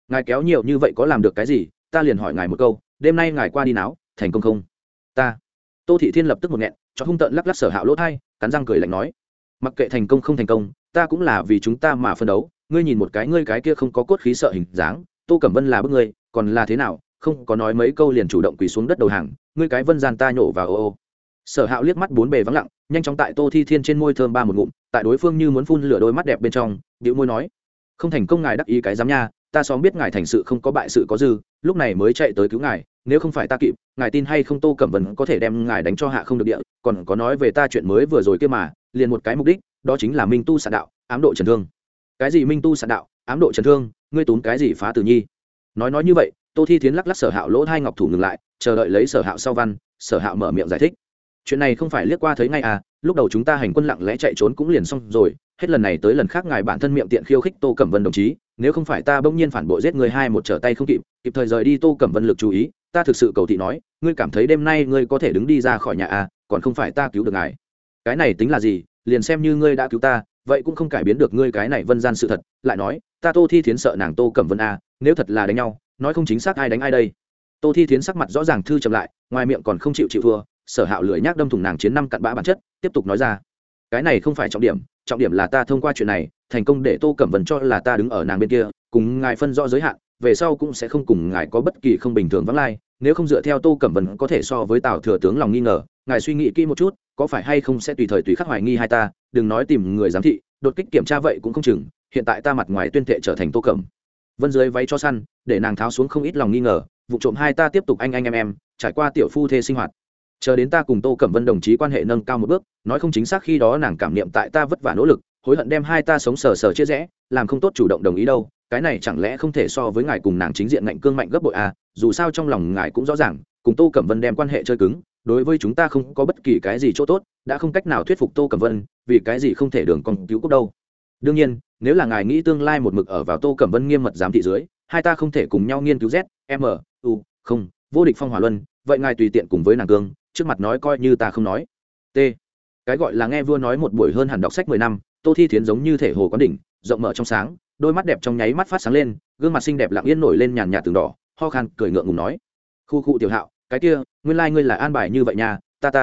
A: ngài kéo nhiều như vậy có làm được cái gì? Ta liền hỏi ngài một câu, đêm nay ngài qua đi náo thành công không? Ta Tô Thị Thiên lập tức một nghẹn, cho hung tợn lắc lắc Sở Hạo lỗ thai, cắn răng cười lạnh nói, mặc kệ thành công không thành công, ta cũng là vì chúng ta mà phân đấu. Ngươi nhìn một cái, ngươi cái kia không có cốt khí sợ hình dáng, Tô Cẩm Vân là bức ngươi, còn là thế nào? Không có nói mấy câu liền chủ động quỳ xuống đất đầu hàng, ngươi cái Vân gian ta nhổ vào ô ô. Sở Hạo liếc mắt bốn bề vắng lặng, nhanh chóng tại Tô Thi Thiên trên môi thơm ba một ngụm, tại đối phương như muốn phun lửa đôi mắt đẹp bên trong, bĩu môi nói, không thành công ngài đắc ý cái dám nha, ta xóm biết ngài thành sự không có bại sự có dư, lúc này mới chạy tới cứu ngài, nếu không phải ta kịp, ngài tin hay không Tô Cẩm Vân có thể đem ngài đánh cho hạ không được địa, còn có nói về ta chuyện mới vừa rồi kia mà, liền một cái mục đích, đó chính là minh tu sạn đạo, ám độ trần thương. Cái gì minh tu sạn đạo, ám độ trần thương, ngươi túm cái gì phá tử nhi? Nói như vậy, Tô Thi Thiến lắc lắc Sở Hạo lỗ hai ngọc thủ ngừng lại, chờ đợi lấy Sở Hạo sau văn. Sở Hạo mở miệng giải thích, chuyện này không phải liếc qua thấy ngay à, lúc đầu chúng ta hành quân lặng lẽ chạy trốn cũng liền xong rồi, hết lần này tới lần khác ngài bản thân miệng tiện khiêu khích Tô Cẩm Vân đồng chí, nếu không phải ta bỗng nhiên phản bội giết người hai một trở tay không kịp thời rời đi Tô Cẩm Vân lực chú ý, ta thực sự cầu thị nói, ngươi cảm thấy đêm nay ngươi có thể đứng đi ra khỏi nhà à, còn không phải ta cứu được ngài. Cái này tính là gì, liền xem như ngươi đã cứu ta, vậy cũng không cải biến được ngươi cái này vân gian sự thật. Lại nói, ta Tô Thi Thiến sợ nàng Tô Cẩm Vân à, nếu thật là đánh nhau, nói không chính xác ai đánh ai đây. Tô Thi Thiến sắc mặt rõ ràng thư chậm lại, ngoài miệng còn không chịu thua. Sở Hạo lười nhác đâm thủng nàng chiến năm cặn bã bản chất, tiếp tục nói ra, cái này không phải trọng điểm, trọng điểm là ta thông qua chuyện này thành công để Tô Cẩm Vân cho là ta đứng ở nàng bên kia, cùng ngài phân rõ giới hạn, về sau cũng sẽ không cùng ngài có bất kỳ không bình thường vắng lai. Nếu không dựa theo Tô Cẩm Vân có thể so với Tào thừa tướng lòng nghi ngờ, ngài suy nghĩ kỹ một chút, có phải hay không sẽ tùy thời tùy khắc hoài nghi hai ta, đừng nói tìm người giám thị, đột kích kiểm tra vậy cũng không chừng. Hiện tại ta mặt ngoài tuyên thệ trở thành Tô Cẩm Vân dưới váy cho săn, để nàng tháo xuống không ít lòng nghi ngờ, vụ trộm hai ta tiếp tục anh em trải qua tiểu phu thê sinh hoạt, chờ đến ta cùng Tô Cẩm Vân đồng chí quan hệ nâng cao một bước, nói không chính xác khi đó nàng cảm niệm tại ta vất vả nỗ lực, hối hận đem hai ta sống sờ sờ chia rẽ, làm không tốt chủ động đồng ý đâu. Cái này chẳng lẽ không thể so với ngài cùng nàng chính diện ngạnh cương mạnh gấp bội à? Dù sao trong lòng ngài cũng rõ ràng, cùng Tô Cẩm Vân đem quan hệ chơi cứng, đối với chúng ta không có bất kỳ cái gì chỗ tốt, đã không cách nào thuyết phục Tô Cẩm Vân, vì cái gì không thể đường con cứu cúc đâu. Đương nhiên, nếu là ngài nghĩ tương lai một mực ở vào Tô Cẩm Vân nghiêm mật giám thị dưới, hai ta không thể cùng nhau nghiên cứu z m u không vô địch phong hỏa luân, vậy ngài tùy tiện cùng với nàng cương, trước mặt nói coi như ta không nói. T. Cái gọi là nghe vua nói một buổi hơn hẳn đọc sách 10 năm, Tô Thi Thiến giống như thể hồ quán đỉnh, rộng mở trong sáng, đôi mắt đẹp trong nháy mắt phát sáng lên, gương mặt xinh đẹp lặng yên nổi lên nhàn nhạt từng đỏ, ho khan cười ngượng ngùng nói, khu khu Tiểu Hạo, cái kia, nguyên lai ngươi là an bài như vậy nha,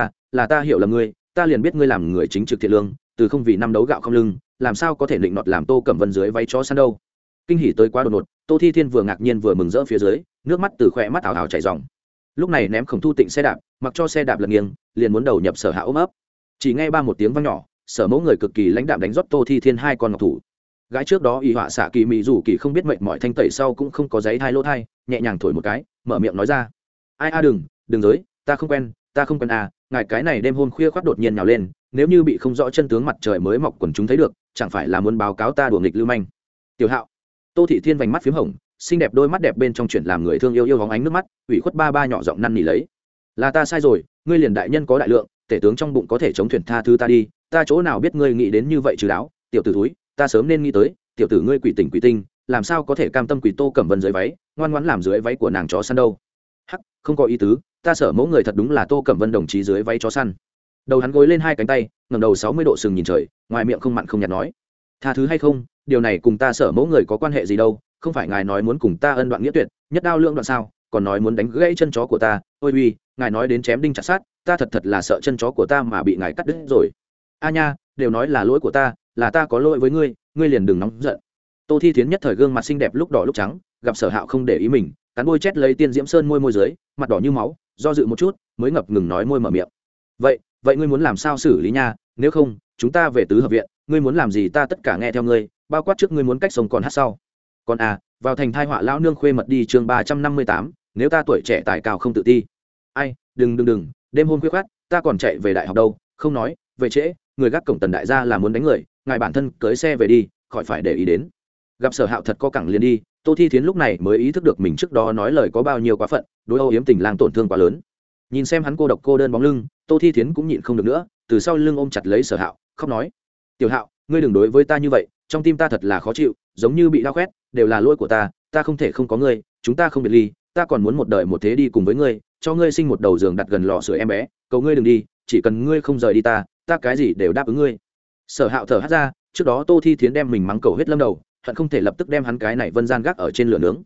A: ta hiểu là ngươi, ta liền biết ngươi làm người chính trực thiện lương, từ không vì năm đấu gạo không lưng, làm sao có thể định nọt làm Tô Cẩm Vân dưới váy chó săn đâu. Kinh hỉ tới quá đột ngột, Tô Thi Thiên vừa ngạc nhiên vừa mừng rỡ phía dưới, nước mắt từ khóe mắt ảo ảo chảy ròng. Lúc này ném Khổng Thu Tịnh xe đạp, mặc cho xe đạp lật nghiêng, liền muốn đầu nhập Sở Hạo ôm ấp. Chỉ nghe ba một tiếng vang nhỏ, Sở Mẫu người cực kỳ lãnh đạm đánh rót Tô Thi Thiên hai con ngọc thủ. Gái trước đó y họa xạ kỳ mị rủ kỳ không biết mệt mỏi thanh tẩy sau cũng không có giấy hai lỗ thai, nhẹ nhàng thổi một cái, mở miệng nói ra, ai đừng giới, ta không quen à, ngài cái này đêm hôm khuya khoắt đột nhiên nhào lên, nếu như bị không rõ chân tướng mặt trời mới mọc quần chúng thấy được, chẳng phải là muốn báo cáo ta đùa nghịch lưu manh. Tiểu Hạo. Tô Thị Thiên vành mắt phím hồng, xinh đẹp đôi mắt đẹp bên trong chuyển làm người thương yêu hóng ánh nước mắt, ủy khuất ba nhỏ giọng năn nỉ lấy, là ta sai rồi, ngươi liền đại nhân có đại lượng, tể tướng trong bụng có thể chống thuyền, tha thứ ta đi, ta chỗ nào biết ngươi nghĩ đến như vậy chứ đáo, tiểu tử thúi, ta sớm nên nghĩ tới, tiểu tử ngươi quỷ tinh, làm sao có thể cam tâm quỷ Tô Cẩm Vân dưới váy, ngoan ngoãn làm dưới váy của nàng chó săn đâu. Hắc, không có ý tứ, ta Sở Mẫu người thật đúng là Tô Cẩm Vân đồng chí dưới váy chó săn. Đầu hắn gối lên hai cánh tay, ngẩng đầu 60 độ sừng nhìn trời, ngoài miệng không mặn không nhạt nói, tha thứ hay không, điều này cùng ta Sở Mẫu người có quan hệ gì đâu, không phải ngài nói muốn cùng ta ân đoạn nghĩa tuyệt, nhất đao lưỡng đoạn sao, còn nói muốn đánh gãy chân chó của ta, ôi uy, ngài nói đến chém đinh chặt sát, ta thật là sợ chân chó của ta mà bị ngài cắt đứt rồi. A nha, đều nói là lỗi của ta, là ta có lỗi với ngươi, ngươi liền đừng nóng giận. Tô Thi Thiến nhất thời gương mặt xinh đẹp lúc đỏ lúc trắng, gặp Sở Hạo không để ý mình, cắn môi chét lấy Tiên Diễm Sơn môi dưới, mặt đỏ như máu, do dự một chút, mới ngập ngừng nói môi mở miệng. Vậy ngươi muốn làm sao xử lý nha, nếu không, chúng ta về tứ hợp viện, ngươi muốn làm gì ta tất cả nghe theo ngươi, bao quát trước ngươi muốn cách sống còn hát sau. Còn vào thành thai họa lão nương khuê mật đi chương 358, nếu ta tuổi trẻ tài cao không tự ti. Ai, đừng, đêm hôm khuya khoắt, ta còn chạy về đại học đâu, không nói, về trễ, người gác cổng Tần đại gia là muốn đánh người, ngài bản thân cưới xe về đi, khỏi phải để ý đến. Gặp Sở Hạo thật có cẳng liền đi, Tô Thi Thiến lúc này mới ý thức được mình trước đó nói lời có bao nhiêu quá phận, đối âu yếm tình lang tổn thương quá lớn. Nhìn xem hắn cô độc cô đơn bóng lưng, Tô Thi Thiến cũng nhịn không được nữa, từ sau lưng ôm chặt lấy Sở Hạo, khóc nói, Tiểu Hạo, ngươi đừng đối với ta như vậy, trong tim ta thật là khó chịu, giống như bị đau khoét, đều là lỗi của ta không thể không có ngươi, chúng ta không biệt ly, ta còn muốn một đời một thế đi cùng với ngươi, cho ngươi sinh một đầu giường đặt gần lò sưởi em bé, cầu ngươi đừng đi, chỉ cần ngươi không rời đi ta cái gì đều đáp ứng ngươi. Sở Hạo thở hắt ra, trước đó Tô Thi Thiến đem mình mắng cầu hết lâm đầu, hận không thể lập tức đem hắn cái này vân gian gác ở trên lửa nướng,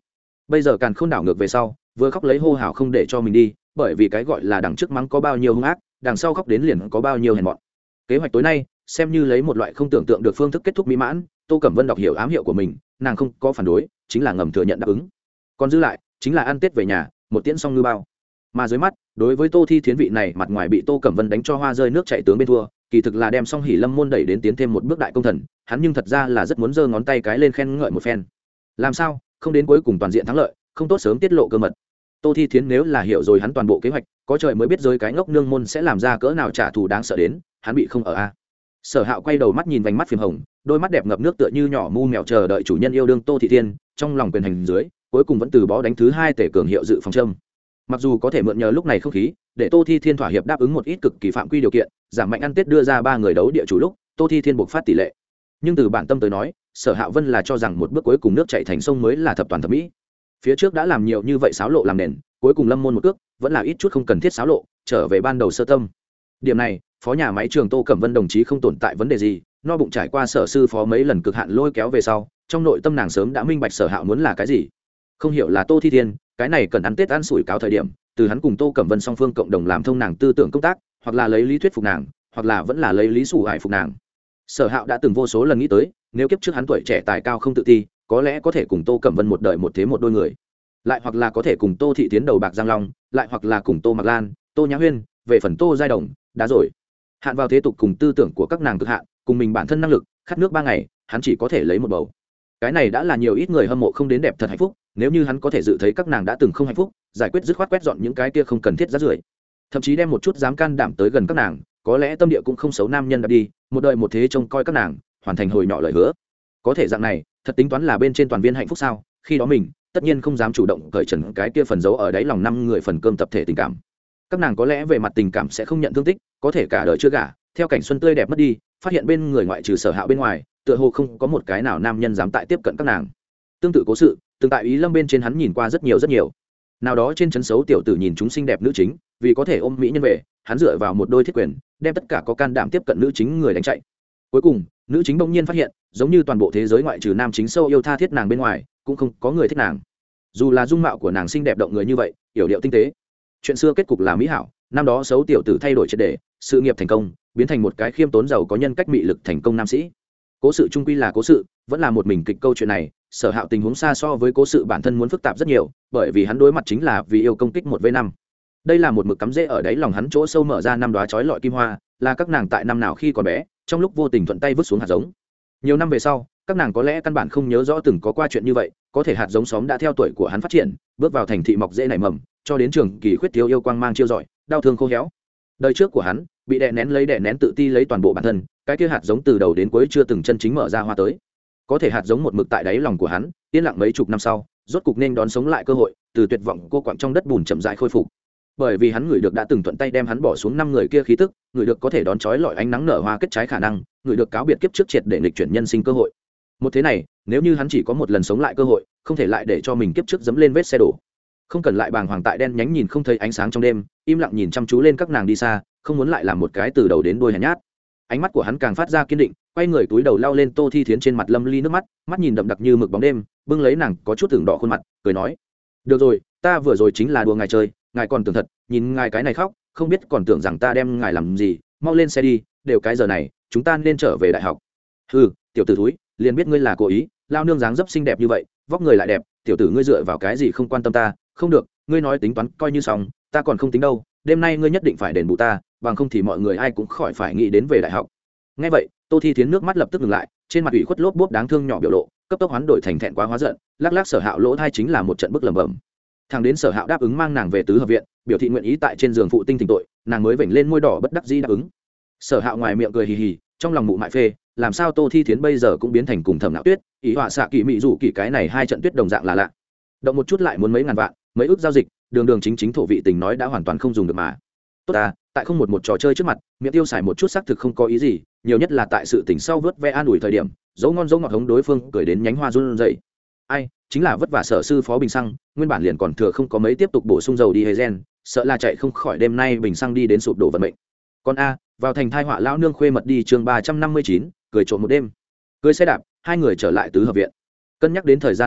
A: bây giờ càn khôn đảo ngược về sau vừa khóc lấy hô hào không để cho mình đi, bởi vì cái gọi là đằng trước mắng có bao nhiêu hung ác, đằng sau khóc đến liền có bao nhiêu hèn mọn. Kế hoạch tối nay xem như lấy một loại không tưởng tượng được phương thức kết thúc mỹ mãn. Tô Cẩm Vân đọc hiểu ám hiệu của mình, nàng không có phản đối, chính là ngầm thừa nhận đáp ứng. Còn dư lại chính là ăn Tết về nhà, một tiễn xong ngư bao. Mà dưới mắt, đối với Tô Thi Thiến vị này mặt ngoài bị Tô Cẩm Vân đánh cho hoa rơi nước chảy tướng bên thua, kỳ thực là đem Song Hỷ Lâm môn đẩy đến tiến thêm một bước đại công thần, hắn nhưng thật ra là rất muốn giơ ngón tay cái lên khen ngợi một phen. Làm sao, không đến cuối cùng toàn diện thắng lợi, không tốt sớm tiết lộ cơ mật. Tô Thi Thiến nếu là hiểu rồi hắn toàn bộ kế hoạch, có trời mới biết rơi cái ngốc nương môn sẽ làm ra cỡ nào trả thù đáng sợ đến, hắn bị không ở a. Sở Hạo quay đầu mắt nhìn vành mắt phím hồng, đôi mắt đẹp ngập nước tựa như nhỏ mu mèo chờ đợi chủ nhân yêu đương Tô Thị Thiên, trong lòng quyền hành dưới, cuối cùng vẫn từ bỏ đánh thứ hai tể cường hiệu dự phòng châm. Mặc dù có thể mượn nhờ lúc này không khí, để Tô Thi Thiên thỏa hiệp đáp ứng một ít cực kỳ phạm quy điều kiện, giảm mạnh ăn Tết đưa ra 3 người đấu địa chủ lúc, Tô Thi Thiên buộc phát tỷ lệ. Nhưng từ bản tâm tới nói, Sở Hạo Vân là cho rằng một bước cuối cùng nước chảy thành sông mới là thập toàn thập mỹ. Phía trước đã làm nhiều như vậy xáo lộ làm nền, cuối cùng lâm môn một cước, vẫn là ít chút không cần thiết xáo lộ, trở về ban đầu sơ tâm. Điểm này, phó nhà máy trường Tô Cẩm Vân đồng chí không tồn tại vấn đề gì, no bụng trải qua sở sư phó mấy lần cực hạn lôi kéo về sau, trong nội tâm nàng sớm đã minh bạch Sở Hạo muốn là cái gì. Không hiểu là Tô Thi Thiên, cái này cần ăn Tết ăn sủi cáo thời điểm, từ hắn cùng Tô Cẩm Vân song phương cộng đồng làm thông nàng tư tưởng công tác, hoặc là lấy lý thuyết phục nàng, hoặc là vẫn là lấy lý sủ hại phục nàng. Sở Hạo đã từng vô số lần nghĩ tới, nếu kiếp trước hắn tuổi trẻ tài cao không tự ti, có lẽ có thể cùng Tô Cẩm Vân một đời một thế một đôi người, lại hoặc là có thể cùng Tô Thị Tiến đầu bạc giang long, lại hoặc là cùng Tô Mạc Lan, Tô Nhã Huyên, về phần Tô Giai Đồng, đã rồi. Hạn vào thế tục cùng tư tưởng của các nàng cực hạn, cùng mình bản thân năng lực, khát nước 3 ngày, hắn chỉ có thể lấy một bầu. Cái này đã là nhiều ít người hâm mộ không đến đẹp thật hạnh phúc, nếu như hắn có thể dự thấy các nàng đã từng không hạnh phúc, giải quyết dứt khoát quét dọn những cái kia không cần thiết rác rưởi, thậm chí đem một chút dám can đảm tới gần các nàng, có lẽ tâm địa cũng không xấu nam nhân đã đi, một đời một thế trông coi các nàng, hoàn thành hồi nhỏ lời hứa. Có thể dạng này, thật tính toán là bên trên toàn viên hạnh phúc sao? Khi đó mình, tất nhiên không dám chủ động cởi trần cái kia phần giấu ở đáy lòng 5 người phần cơm tập thể tình cảm. Các nàng có lẽ về mặt tình cảm sẽ không nhận thương tích, có thể cả đời chưa gả, theo cảnh xuân tươi đẹp mất đi, phát hiện bên người ngoại trừ Sở Hạo bên ngoài, tựa hồ không có một cái nào nam nhân dám tại tiếp cận các nàng. Tương tự cố sự, từng tại Ý Lâm bên trên hắn nhìn qua rất nhiều. Nào đó trên trấn xấu tiểu tử nhìn chúng xinh đẹp nữ chính, vì có thể ôm mỹ nhân về, hắn dựa vào một đôi thiết quyền, đem tất cả có can đảm tiếp cận nữ chính người đánh chạy. Cuối cùng, nữ chính bỗng nhiên phát hiện, giống như toàn bộ thế giới ngoại trừ nam chính sâu yêu tha thiết nàng bên ngoài, cũng không có người thích nàng. Dù là dung mạo của nàng xinh đẹp động người như vậy, yểu điệu tinh tế, chuyện xưa kết cục là mỹ hảo, năm đó xấu tiểu tử thay đổi triệt để, sự nghiệp thành công, biến thành một cái khiêm tốn giàu có nhân cách mị lực thành công nam sĩ. Cố sự trung quy là cố sự, vẫn là một mình kịch câu chuyện này. Sở Hạo tình huống xa so với cố sự bản thân muốn phức tạp rất nhiều, bởi vì hắn đối mặt chính là vì yêu công kích 1v5. Đây là một mực cắm rễ ở đáy lòng hắn chỗ sâu mở ra 5 đóa chói lọi kim hoa, là các nàng tại năm nào khi còn bé, trong lúc vô tình thuận tay vứt xuống hạt giống. Nhiều năm về sau, các nàng có lẽ căn bản không nhớ rõ từng có qua chuyện như vậy, có thể hạt giống xóm đã theo tuổi của hắn phát triển, bước vào thành thị mọc rễ nảy mầm, cho đến trường kỳ khuyết thiếu yêu quang mang chiêu rọi, đau thương khô héo. Đời trước của hắn bị đè nén tự ti lấy toàn bộ bản thân, cái kia hạt giống từ đầu đến cuối chưa từng chân chính mở ra hoa tới. Có thể hạt giống một mực tại đáy lòng của hắn, yên lặng mấy chục năm sau, rốt cục nên đón sống lại cơ hội, từ tuyệt vọng cô quặng trong đất bùn chậm rãi khôi phục. Bởi vì hắn ngửi được đã từng thuận tay đem hắn bỏ xuống 5 người kia khí tức, ngửi được có thể đón chói lọi ánh nắng nở hoa kết trái khả năng, ngửi được cáo biệt kiếp trước triệt để nghịch chuyển nhân sinh cơ hội. Một thế này, nếu như hắn chỉ có một lần sống lại cơ hội, không thể lại để cho mình kiếp trước dẫm lên vết xe đổ. Không cần lại bàng hoàng tại đen nhánh nhìn không thấy ánh sáng trong đêm, im lặng nhìn chăm chú lên các nàng đi xa, không muốn lại làm một cái từ đầu đến đuôi hèn nhát. Ánh mắt của hắn càng phát ra kiên định, quay người túi đầu lau lên Tô Thi Thiến trên mặt lâm ly nước mắt, mắt nhìn đậm đặc như mực bóng đêm, bưng lấy nàng có chút tưởng đỏ khuôn mặt, cười nói: "Được rồi, ta vừa rồi chính là đùa ngài chơi, ngài còn tưởng thật, nhìn ngài cái này khóc, không biết còn tưởng rằng ta đem ngài làm gì, mau lên xe đi, đều cái giờ này, chúng ta nên trở về đại học." "Hừ, tiểu tử thúi, liền biết ngươi là cố ý, lao nương dáng dấp xinh đẹp như vậy, vóc người lại đẹp, tiểu tử ngươi dựa vào cái gì không quan tâm ta, không được, ngươi nói tính toán coi như xong, ta còn không tính đâu, đêm nay ngươi nhất định phải đền bù ta, bằng không thì mọi người ai cũng khỏi phải nghĩ đến về đại học." Nghe vậy, Tô Thi Thiến nước mắt lập tức ngừng lại, trên mặt ủy khuất lốp bốp đáng thương nhỏ biểu lộ, cấp tốc hoán đổi thành thẹn quá hóa giận, lắc lắc Sở Hạo lỗ thai chính là một trận bức lẩm bẩm. Thằng đến Sở Hạo đáp ứng mang nàng về tứ hợp viện, biểu thị nguyện ý tại trên giường phụ tinh tình tội, nàng mới vểnh lên môi đỏ bất đắc dĩ đáp ứng. Sở Hạo ngoài miệng cười hì hì, trong lòng mụ mại phê, làm sao Tô Thi Thiến bây giờ cũng biến thành cùng Thẩm Nạo Tuyết, ý họa xạ kỳ mị rủ kỳ cái này hai trận tuyết đồng dạng là lạ. Động một chút lại muốn mấy ngàn vạn, mấy ước giao dịch, đường đường chính chính thổ vị tình nói đã hoàn toàn không dùng được mà. Tốt ta, tại không một trò chơi trước mặt, miệng tiêu xài một chút xác thực không có ý gì, nhiều nhất là tại sự tỉnh sau vớt ve an ủi thời điểm, dấu ngon dấu ngọt hống đối phương cười đến nhánh hoa run rẩy. Ai, chính là vất vả Sở sư phó bình xăng, nguyên bản liền còn thừa không có mấy tiếp tục bổ sung dầu đi gen, sợ là chạy không khỏi đêm nay bình xăng đi đến sụp đổ vận mệnh. Con a, vào thành thai họa lão nương khuê mật đi chương 359, cười trộm một đêm. Cưới xe đạp, hai người trở lại tứ hợp viện. Cân nhắc đến thời gian có hạn,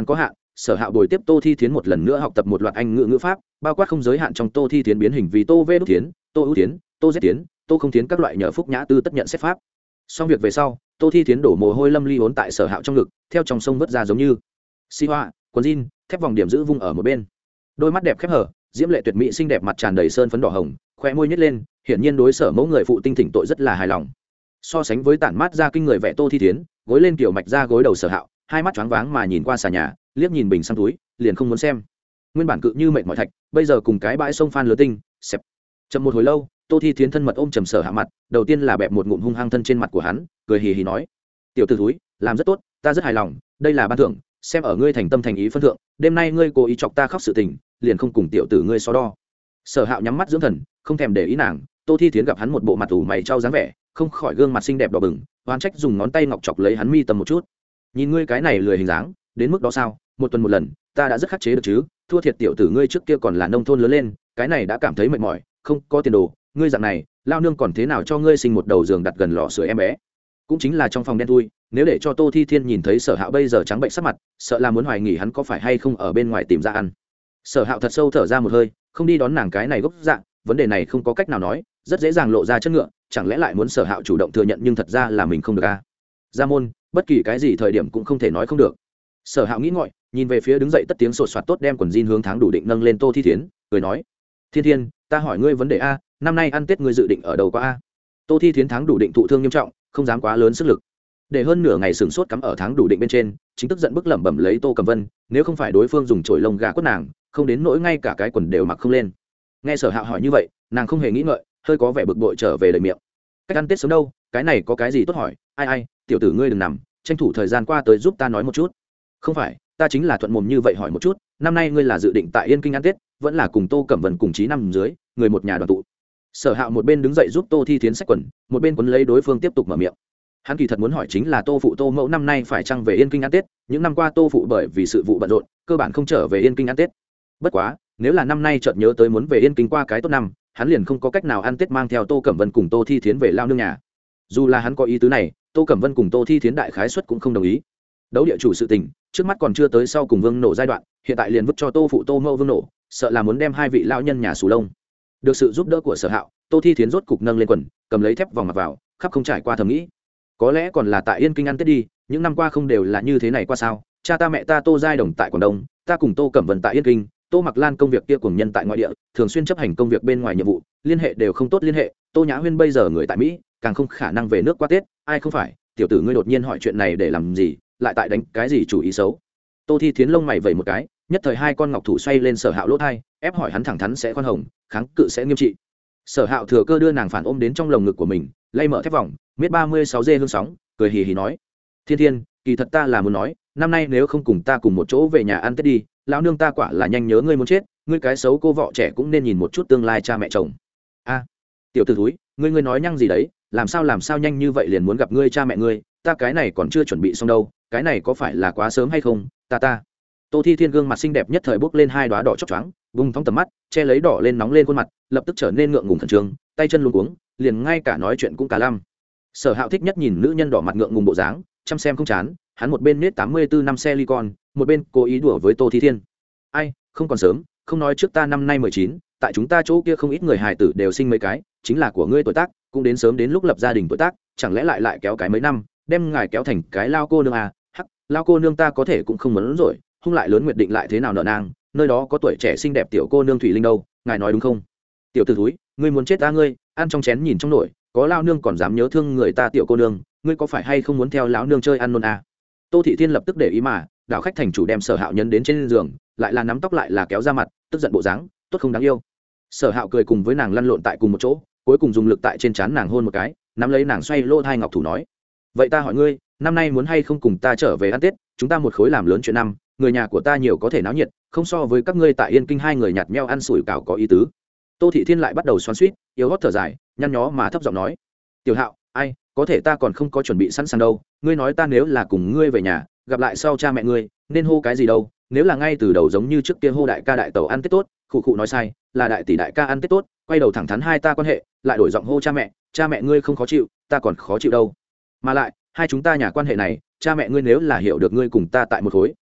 A: Sở Hạo bồi tiếp Tô Thi Thiến một lần nữa học tập một loạt anh ngữ pháp, bao quát không giới hạn trong Tô Thi Thiến biến hình vì Tô Vê Đúc Thiến, Tô ưu Thiến, Tô Z Thiến, Tô không Thiến các loại nhờ Phúc Nhã Tư tất nhận xét pháp. Xong việc về sau, Tô Thi Thiến đổ mồ hôi lâm ly hốn tại Sở Hạo trong ngực, theo trong sông vớt ra giống như xi hoa, quần jean, thép vòng điểm giữ vung ở một bên. Đôi mắt đẹp khép hở, diễm lệ tuyệt mỹ xinh đẹp, mặt tràn đầy sơn phấn đỏ hồng, khoe môi nhếch lên, hiển nhiên đối Sở mẫu người phụ tinh thỉnh tội rất là hài lòng. So sánh với tản mát ra kinh người vẻ Tô Thi Thiến, gối lên kiểu mạch ra gối đầu Sở Hạo, hai mắt choáng váng mà nhìn qua xà nhà, liếc nhìn bình xăm túi, liền không muốn xem. Nguyên bản cự như mệt mỏi thạch, bây giờ cùng cái bãi sông phan lứa tinh, xẹp. Chậm một hồi lâu, Tô Thi Thiến thân mật ôm trầm Sở Hạo mặt, đầu tiên là bẹp một ngụm hung hăng thân trên mặt của hắn, cười hì hì nói: "Tiểu tử thúi, làm rất tốt, ta rất hài lòng, đây là ban thưởng, xem ở ngươi thành tâm thành ý phân thượng, đêm nay ngươi cố ý chọc ta khóc sự tình, liền không cùng tiểu tử ngươi so đo." Sở Hạo nhắm mắt dưỡng thần, không thèm để ý nàng. Tô Thi Thiến gặp hắn một bộ mặt ủ mày trao dáng vẻ, không khỏi gương mặt xinh đẹp đỏ bừng, oán trách dùng ngón tay ngọc chọc lấy hắn mi tầm một chút. "Nhìn ngươi cái này lười hình dáng, đến mức đó sao? Một tuần một lần, ta đã rất khắc chế được chứ, thua thiệt tiểu tử ngươi trước kia còn là nông thôn lớn lên, cái này đã cảm thấy mệt mỏi, không có tiền đồ, ngươi dạng này, lao nương còn thế nào cho ngươi sinh một đầu giường đặt gần lò sưởi em bé." Cũng chính là trong phòng đen thui, nếu để cho Tô Thi Thiên nhìn thấy Sở Hạo bây giờ trắng bệnh sắc mặt, sợ là muốn hoài nghỉ hắn có phải hay không ở bên ngoài tìm ra ăn. Sở Hạo thật sâu thở ra một hơi, không đi đón nàng cái này gốc dạng, vấn đề này không có cách nào nói, rất dễ dàng lộ ra chất ngựa, chẳng lẽ lại muốn Sở Hạo chủ động thừa nhận, nhưng thật ra là mình không được a. Ra môn, bất kỳ cái gì thời điểm cũng không thể nói không được. Sở Hạo nghĩ ngợi, nhìn về phía đứng dậy tất tiếng sột soạt tốt đem quần jean hướng tháng đủ định nâng lên Tô Thi Thiến, cười nói: "Thiên Thiên, ta hỏi ngươi vấn đề a, năm nay ăn Tết ngươi dự định ở đâu qua a?" Tô Thi Thiến tháng đủ định thụ thương nghiêm trọng, không dám quá lớn sức lực, để hơn nửa ngày sừng sốt cắm ở tháng đủ định bên trên, chính tức giận bức lẩm bẩm lấy Tô Cẩm Vân, nếu không phải đối phương dùng chổi lông gà quất nàng, không đến nỗi ngay cả cái quần đều mặc không lên. Nghe Sở Hạo hỏi như vậy, nàng không hề nghĩ ngợi, hơi có vẻ bực bội trở về lời miệng: "Cách ăn Tết sớm đâu, cái này có cái gì tốt hỏi, ai, tiểu tử ngươi đừng nằm, tranh thủ thời gian qua tới giúp ta nói một chút." "Không phải, ta chính là thuận mồm như vậy hỏi một chút, năm nay ngươi là dự định tại Yên Kinh ăn Tết, vẫn là cùng Tô Cẩm Vân cùng chí nằm dưới, người một nhà đoàn tụ?" Sở Hạo một bên đứng dậy giúp Tô Thi Thiến xách quần, một bên quấn lấy đối phương tiếp tục mở miệng. Hắn kỳ thật muốn hỏi chính là Tô phụ Tô mẫu năm nay phải chăng về Yên Kinh ăn Tết, những năm qua Tô phụ bởi vì sự vụ bận rộn, cơ bản không trở về Yên Kinh ăn Tết. Bất quá, nếu là năm nay chợt nhớ tới muốn về Yên Kinh qua cái tốt năm, hắn liền không có cách nào ăn Tết mang theo Tô Cẩm Vân cùng Tô Thi Thiến về lao nương nhà. Dù là hắn có ý tứ này, Tô Cẩm Vân cùng Tô Thi Thiến đại khái suất cũng không đồng ý. Đấu địa chủ sự tình, trước mắt còn chưa tới sau cùng vương nổ giai đoạn, hiện tại liền vứt cho Tô phụ Tô mẫu vương nổ, sợ là muốn đem hai vị lão nhân nhà xù lông. Được sự giúp đỡ của Sở Hạo, Tô Thi Thiến rốt cục nâng lên quần, cầm lấy thép vòng mặc vào, khắp không trải qua thầm nghĩ, có lẽ còn là tại Yên Kinh ăn Tết đi, những năm qua không đều là như thế này qua sao? Cha ta mẹ ta Tô Giai Đồng tại Quảng Đông, ta cùng Tô Cẩm Vân tại Yên Kinh, Tô Mặc Lan công việc kia cùng nhân tại ngoại địa, thường xuyên chấp hành công việc bên ngoài nhiệm vụ, liên hệ đều không tốt liên hệ, Tô Nhã Huyên bây giờ người tại Mỹ, càng không khả năng về nước qua Tết, ai không phải, tiểu tử ngươi đột nhiên hỏi chuyện này để làm gì, lại tại đánh cái gì chủ ý xấu? Tô Thi Thiến lông mày vẩy một cái, nhất thời hai con ngọc thủ xoay lên Sở Hạo lỗ tai, ép hỏi hắn thẳng thắn sẽ khoan hồng, kháng cự sẽ nghiêm trị. Sở Hạo thừa cơ đưa nàng phản ôm đến trong lồng ngực của mình, lay mở thép vòng, miết 36 dê hương sóng, cười hì hì nói: "Thiên Thiên, kỳ thật ta là muốn nói, năm nay nếu không cùng ta cùng một chỗ về nhà ăn Tết đi, lão nương ta quả là nhanh nhớ ngươi muốn chết, ngươi cái xấu cô vợ trẻ cũng nên nhìn một chút tương lai cha mẹ chồng." "A, tiểu tử thúi, ngươi nói nhăng gì đấy, làm sao nhanh như vậy liền muốn gặp ngươi cha mẹ ngươi, ta cái này còn chưa chuẩn bị xong đâu, cái này có phải là quá sớm hay không, ta." Tô Thi Thiên gương mặt xinh đẹp nhất thời bốc lên hai đóa đỏ chót choáng, vùng thong tầm mắt, che lấy đỏ lên nóng lên khuôn mặt, lập tức trở nên ngượng ngùng khẩn trương, tay chân luống cuống, liền ngay cả nói chuyện cũng cả lăm. Sở Hạo thích nhất nhìn nữ nhân đỏ mặt ngượng ngùng bộ dáng, chăm xem không chán, hắn một bên nết 84 năm xe licon, một bên cố ý đùa với Tô Thi Thiên. "Ai, không còn sớm, không nói trước ta năm nay 19, tại chúng ta chỗ kia không ít người hài tử đều sinh mấy cái, chính là của ngươi tuổi tác, cũng đến sớm đến lúc lập gia đình tuổi tác, chẳng lẽ lại kéo cái mấy năm, đem ngài kéo thành cái lao cô nương à? Hắc, lao cô nương ta có thể cũng không muốn rồi, hung lại lớn nguyệt định lại thế nào nợ nang, nơi đó có tuổi trẻ xinh đẹp tiểu cô nương Thủy Linh đâu, ngài nói đúng không?" "Tiểu tử thúi, ngươi muốn chết ta ngươi, ăn trong chén nhìn trong nồi, có lao nương còn dám nhớ thương người ta tiểu cô nương, ngươi có phải hay không muốn theo lão nương chơi ăn nôn à?" Tô Thị Thiên lập tức để ý mà, đạo khách thành chủ đem Sở Hạo nhấn đến trên giường, lại là nắm tóc lại là kéo ra mặt, tức giận bộ dáng, tốt không đáng yêu. Sở Hạo cười cùng với nàng lăn lộn tại cùng một chỗ, cuối cùng dùng lực tại trên trán nàng hôn một cái, nắm lấy nàng xoay lỗ thai ngọc thủ nói: "Vậy ta hỏi ngươi, năm nay muốn hay không cùng ta trở về ăn Tết, chúng ta một khối làm lớn chuyện năm, người nhà của ta nhiều có thể náo nhiệt, không so với các ngươi tại Yên Kinh hai người nhạt nhẽo ăn sủi cảo có ý tứ." Tô Thị Thiên lại bắt đầu xoắn xuýt, yếu ớt thở dài, nhăn nhó mà thấp giọng nói: "Tiểu Hạo, ai, có thể ta còn không có chuẩn bị sẵn sàng đâu, ngươi nói ta nếu là cùng ngươi về nhà, gặp lại sau cha mẹ ngươi, nên hô cái gì đâu, nếu là ngay từ đầu giống như trước kia hô đại ca đại tẩu ăn Tết tốt, khụ khụ nói sai, là đại tỷ đại ca ăn Tết tốt, quay đầu thẳng thắn hai ta quan hệ, lại đổi giọng hô cha mẹ ngươi không khó chịu, ta còn khó chịu đâu. Mà lại, hai chúng ta nhà quan hệ này, cha mẹ ngươi nếu là hiểu được ngươi cùng ta tại một khối,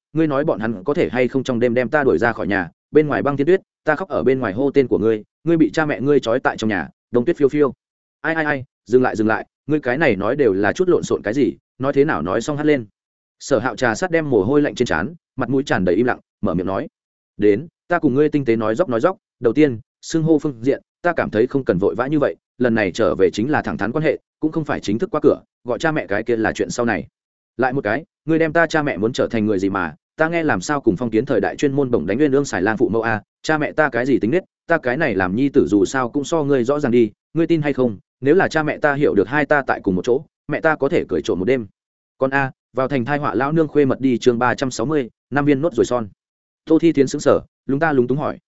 A: ngươi nói bọn hắn có thể hay không trong đêm đem ta đuổi ra khỏi nhà, bên ngoài băng thiên tuyết, ta khóc ở bên ngoài hô tên của ngươi, ngươi bị cha mẹ ngươi trói tại trong nhà, đông tuyết phiêu phiêu. Ai, dừng lại, ngươi cái này nói đều là chút lộn xộn cái gì, nói thế nào nói xong hắt lên. Sở Hạo trà sát đem mồ hôi lạnh trên trán, mặt mũi tràn đầy im lặng, mở miệng nói: đến, ta cùng ngươi tinh tế nói dóc. Đầu tiên, xưng hô phương diện, ta cảm thấy không cần vội vã như vậy, lần này trở về chính là thẳng thắn quan hệ, cũng không phải chính thức qua cửa, gọi cha mẹ cái kia là chuyện sau này. Lại một cái, ngươi đem ta cha mẹ muốn trở thành người gì mà, ta nghe làm sao cùng phong kiến thời đại chuyên môn bổng đánh nguyên ương xài lang phụ mẫu a, cha mẹ ta cái gì tính nết, ta cái này làm nhi tử dù sao cũng so ngươi rõ ràng đi, ngươi tin hay không, nếu là cha mẹ ta hiểu được hai ta tại cùng một chỗ, mẹ ta có thể cười trộm một đêm. Con a, vào thành thai họa lão nương khuê mật đi chương 360, năm viên nốt rồi son. Tô Thi Tiến sững sờ, lúng túng hỏi: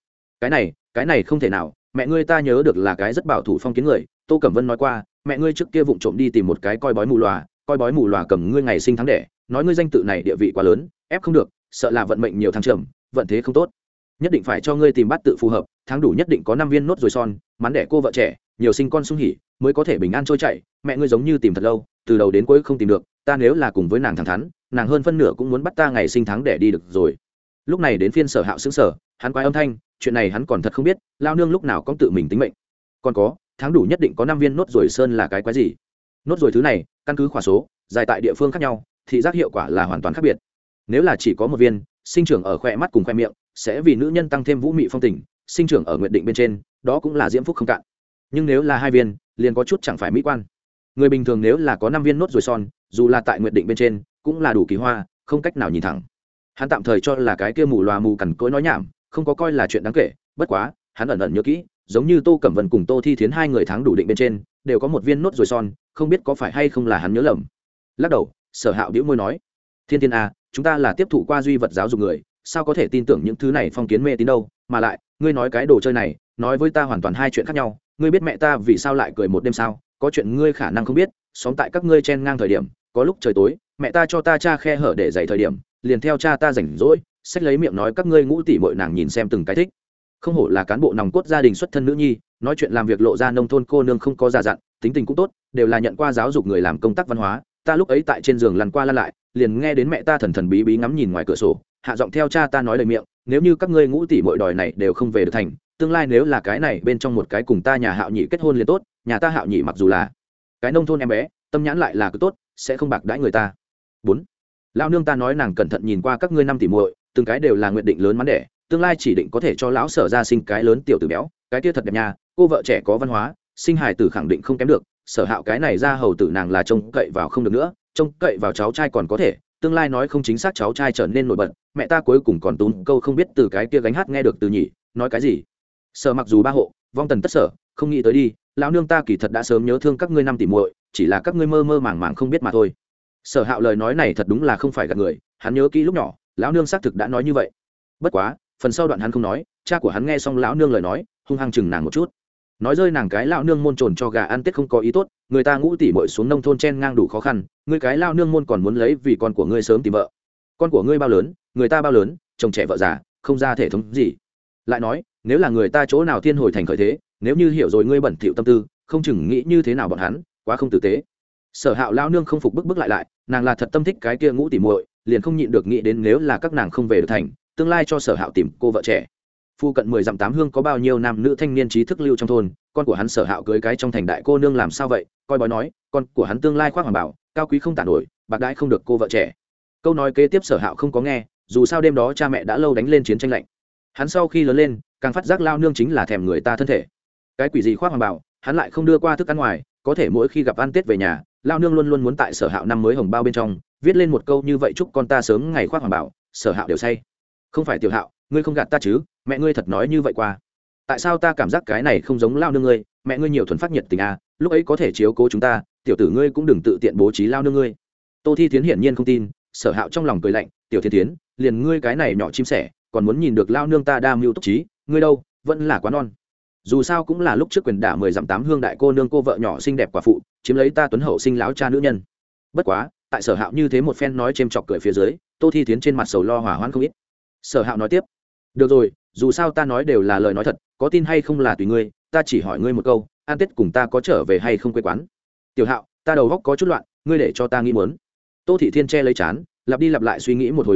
A: cái này không thể nào, mẹ ngươi ta nhớ được là cái rất bảo thủ phong kiến người, Tô Cẩm Vân nói qua, mẹ ngươi trước kia vụng trộm đi tìm một cái coi bói mù lòa cầm ngươi ngày sinh tháng đẻ, nói ngươi danh tự này địa vị quá lớn, ép không được, sợ là vận mệnh nhiều thăng trầm, vận thế không tốt, nhất định phải cho ngươi tìm bát tự phù hợp, tháng đủ nhất định có 5 viên nốt rồi son, mắn đẻ cô vợ trẻ, nhiều sinh con sung hỉ, mới có thể bình an trôi chảy. Mẹ ngươi giống như tìm thật lâu, từ đầu đến cuối không tìm được, ta nếu là cùng với nàng thẳng thắn, nàng hơn phân nửa cũng muốn bắt ta ngày sinh tháng đẻ đi được rồi. Lúc này đến phiên Sở Hạo sững sờ, hắn quái âm thanh, chuyện này hắn còn thật không biết, lao nương lúc nào có tự mình tính mệnh. Còn có, tháng đủ nhất định có 5 viên nốt rồi sơn là cái quái gì? Nốt rồi thứ này, căn cứ khóa số, dài tại địa phương khác nhau, thị giác hiệu quả là hoàn toàn khác biệt. Nếu là chỉ có một viên, sinh trưởng ở khóe mắt cùng khóe miệng, sẽ vì nữ nhân tăng thêm vũ mị phong tình, sinh trưởng ở nguyệt định bên trên, đó cũng là diễm phúc không cạn. Nhưng nếu là 2 viên, liền có chút chẳng phải mỹ quan. Người bình thường nếu là có 5 viên nốt rồi son, dù là tại nguyệt định bên trên, cũng là đủ kỳ hoa, không cách nào nhìn thẳng. Hắn tạm thời cho là cái kia mù loà mù cằn cỗi nói nhảm, không có coi là chuyện đáng kể, bất quá, hắn ẩn nhớ kỹ, giống như Tô Cẩm Vân cùng Tô Thi Thiến hai người tháng đủ định bên trên, đều có một viên nốt rồi son, không biết có phải hay không là hắn nhớ lầm. Lắc đầu, Sở Hạo bĩu môi nói: Thiên Thiên a, chúng ta là tiếp thụ qua duy vật giáo dục người, sao có thể tin tưởng những thứ này phong kiến mê tín đâu, mà lại, ngươi nói cái đồ chơi này, nói với ta hoàn toàn hai chuyện khác nhau, ngươi biết mẹ ta vì sao lại cười một đêm sao? Có chuyện ngươi khả năng không biết, xóm tại các ngươi chen ngang thời điểm, có lúc trời tối, mẹ ta cho ta cha khe hở để dạy thời điểm, liền theo cha ta rảnh rỗi, xách lấy miệng nói các ngươi ngũ tỷ muội nàng nhìn xem từng cái thích. Không hổ là cán bộ nòng cốt gia đình xuất thân nữ nhi, nói chuyện làm việc lộ ra nông thôn cô nương không có già dặn, tính tình cũng tốt, đều là nhận qua giáo dục người làm công tác văn hóa. Ta lúc ấy tại trên giường lăn qua lăn lại, liền nghe đến mẹ ta thần bí bí ngắm nhìn ngoài cửa sổ, hạ giọng theo cha ta nói lời miệng, nếu như các ngươi ngũ tỷ muội đòi này đều không về được thành, tương lai nếu là cái này bên trong một cái cùng ta nhà Hạo Nhị kết hôn liền tốt, nhà ta Hạo Nhị mặc dù là cái nông thôn em bé, tâm nhãn lại là cứ tốt, sẽ không bạc đãi người ta. 4. Lão nương ta nói nàng cẩn thận nhìn qua các ngươi 5 tỷ muội, từng cái đều là nguyện định lớn mắn đẻ, tương lai chỉ định có thể cho lão Sở ra sinh cái lớn tiểu tử béo, cái kia thật đẹp nha, cô vợ trẻ có văn hóa, sinh hài tử khẳng định không kém được. Sở Hạo cái này ra hầu tử nàng là trông cậy vào không được nữa, trông cậy vào cháu trai còn có thể, tương lai nói không chính xác cháu trai trở nên nổi bật, mẹ ta cuối cùng còn tún câu không biết từ cái kia gánh hát nghe được từ nhỉ, nói cái gì? Sở mặc dù ba hộ, vong tần tất sở, không nghĩ tới đi, lão nương ta kỳ thật đã sớm nhớ thương các ngươi 5 tỷ muội, chỉ là các ngươi mơ mơ màng màng không biết mà thôi. Sở Hạo lời nói này thật đúng là không phải gạt người, hắn nhớ kỹ lúc nhỏ, lão nương xác thực đã nói như vậy. Bất quá, phần sau đoạn hắn không nói, cha của hắn nghe xong lão nương lời nói, hung hăng chừng nàng một chút. Nói rơi nàng cái lão nương môn trồn cho gà ăn tết không có ý tốt, người ta ngũ tỷ muội xuống nông thôn chen ngang đủ khó khăn, ngươi cái lão nương môn còn muốn lấy vì con của ngươi sớm tìm vợ. Con của ngươi bao lớn, người ta bao lớn, chồng trẻ vợ già, không ra thể thống gì. Lại nói, nếu là người ta chỗ nào thiên hồi thành khởi thế, nếu như hiểu rồi ngươi bẩn thỉu tâm tư, không chừng nghĩ như thế nào bọn hắn, quá không tử tế. Sở Hạo lão nương không phục bức lại, nàng là thật tâm thích cái kia ngũ tỷ muội, liền không nhịn được nghĩ đến nếu là các nàng không về được thành, tương lai cho Sở Hạo tìm cô vợ trẻ. Phu cận 10 dặm 8 hương có bao nhiêu nam nữ thanh niên trí thức lưu trong thôn, con của hắn Sở Hạo cưới cái trong thành đại cô nương làm sao vậy? Coi bói nói, con của hắn tương lai khoác hoàng bảo, cao quý không tả nổi, bạc đãi không được cô vợ trẻ. Câu nói kế tiếp Sở Hạo không có nghe, dù sao đêm đó cha mẹ đã lâu đánh lên chiến tranh lạnh. Hắn sau khi lớn lên, càng phát giác lao nương chính là thèm người ta thân thể. Cái quỷ gì khoác hoàng bảo, hắn lại không đưa qua thức ăn ngoài, có thể mỗi khi gặp ăn Tết về nhà, lao nương luôn luôn muốn tại Sở Hạo năm mới hồng bao bên trong viết lên một câu như vậy chúc con ta sớm ngày khoác hoàng bảo. Sở Hạo đều say. Không phải Tiểu Hạo, ngươi không gạt ta chứ? Mẹ ngươi thật nói như vậy qua. Tại sao ta cảm giác cái này không giống lao nương ngươi? Mẹ ngươi nhiều thuần phát nhiệt tình à, lúc ấy có thể chiếu cố chúng ta, tiểu tử ngươi cũng đừng tự tiện bố trí lao nương ngươi. Tô Thi Tiến hiển nhiên không tin, Sở Hạo trong lòng cười lạnh, tiểu Thiên Tiến, liền ngươi cái này nhỏ chim sẻ, còn muốn nhìn được lao nương ta đa mưu túc trí, ngươi đâu, vẫn là quá non. Dù sao cũng là lúc trước quyền đả 10 dặm 8 hương đại cô nương cô vợ nhỏ xinh đẹp quả phụ, chiếm lấy ta tuấn hậu sinh láo cha nữ nhân. Bất quá, tại Sở Hạo như thế một phen nói chêm chọc cười phía dưới, Tô Thi Tiến trên mặt sầu lo hỏa hoãn không ít. Sở Hạo nói tiếp, được rồi, dù sao ta nói đều là lời nói thật, có tin hay không là tùy ngươi, ta chỉ hỏi ngươi một câu, ăn Tết cùng ta có trở về hay không quê quán? Tiểu Hạo, ta đầu óc có chút loạn, ngươi để cho ta nghĩ muốn. Tô Thị Thiên che lấy chán, lặp đi lặp lại suy nghĩ một hồi lâu,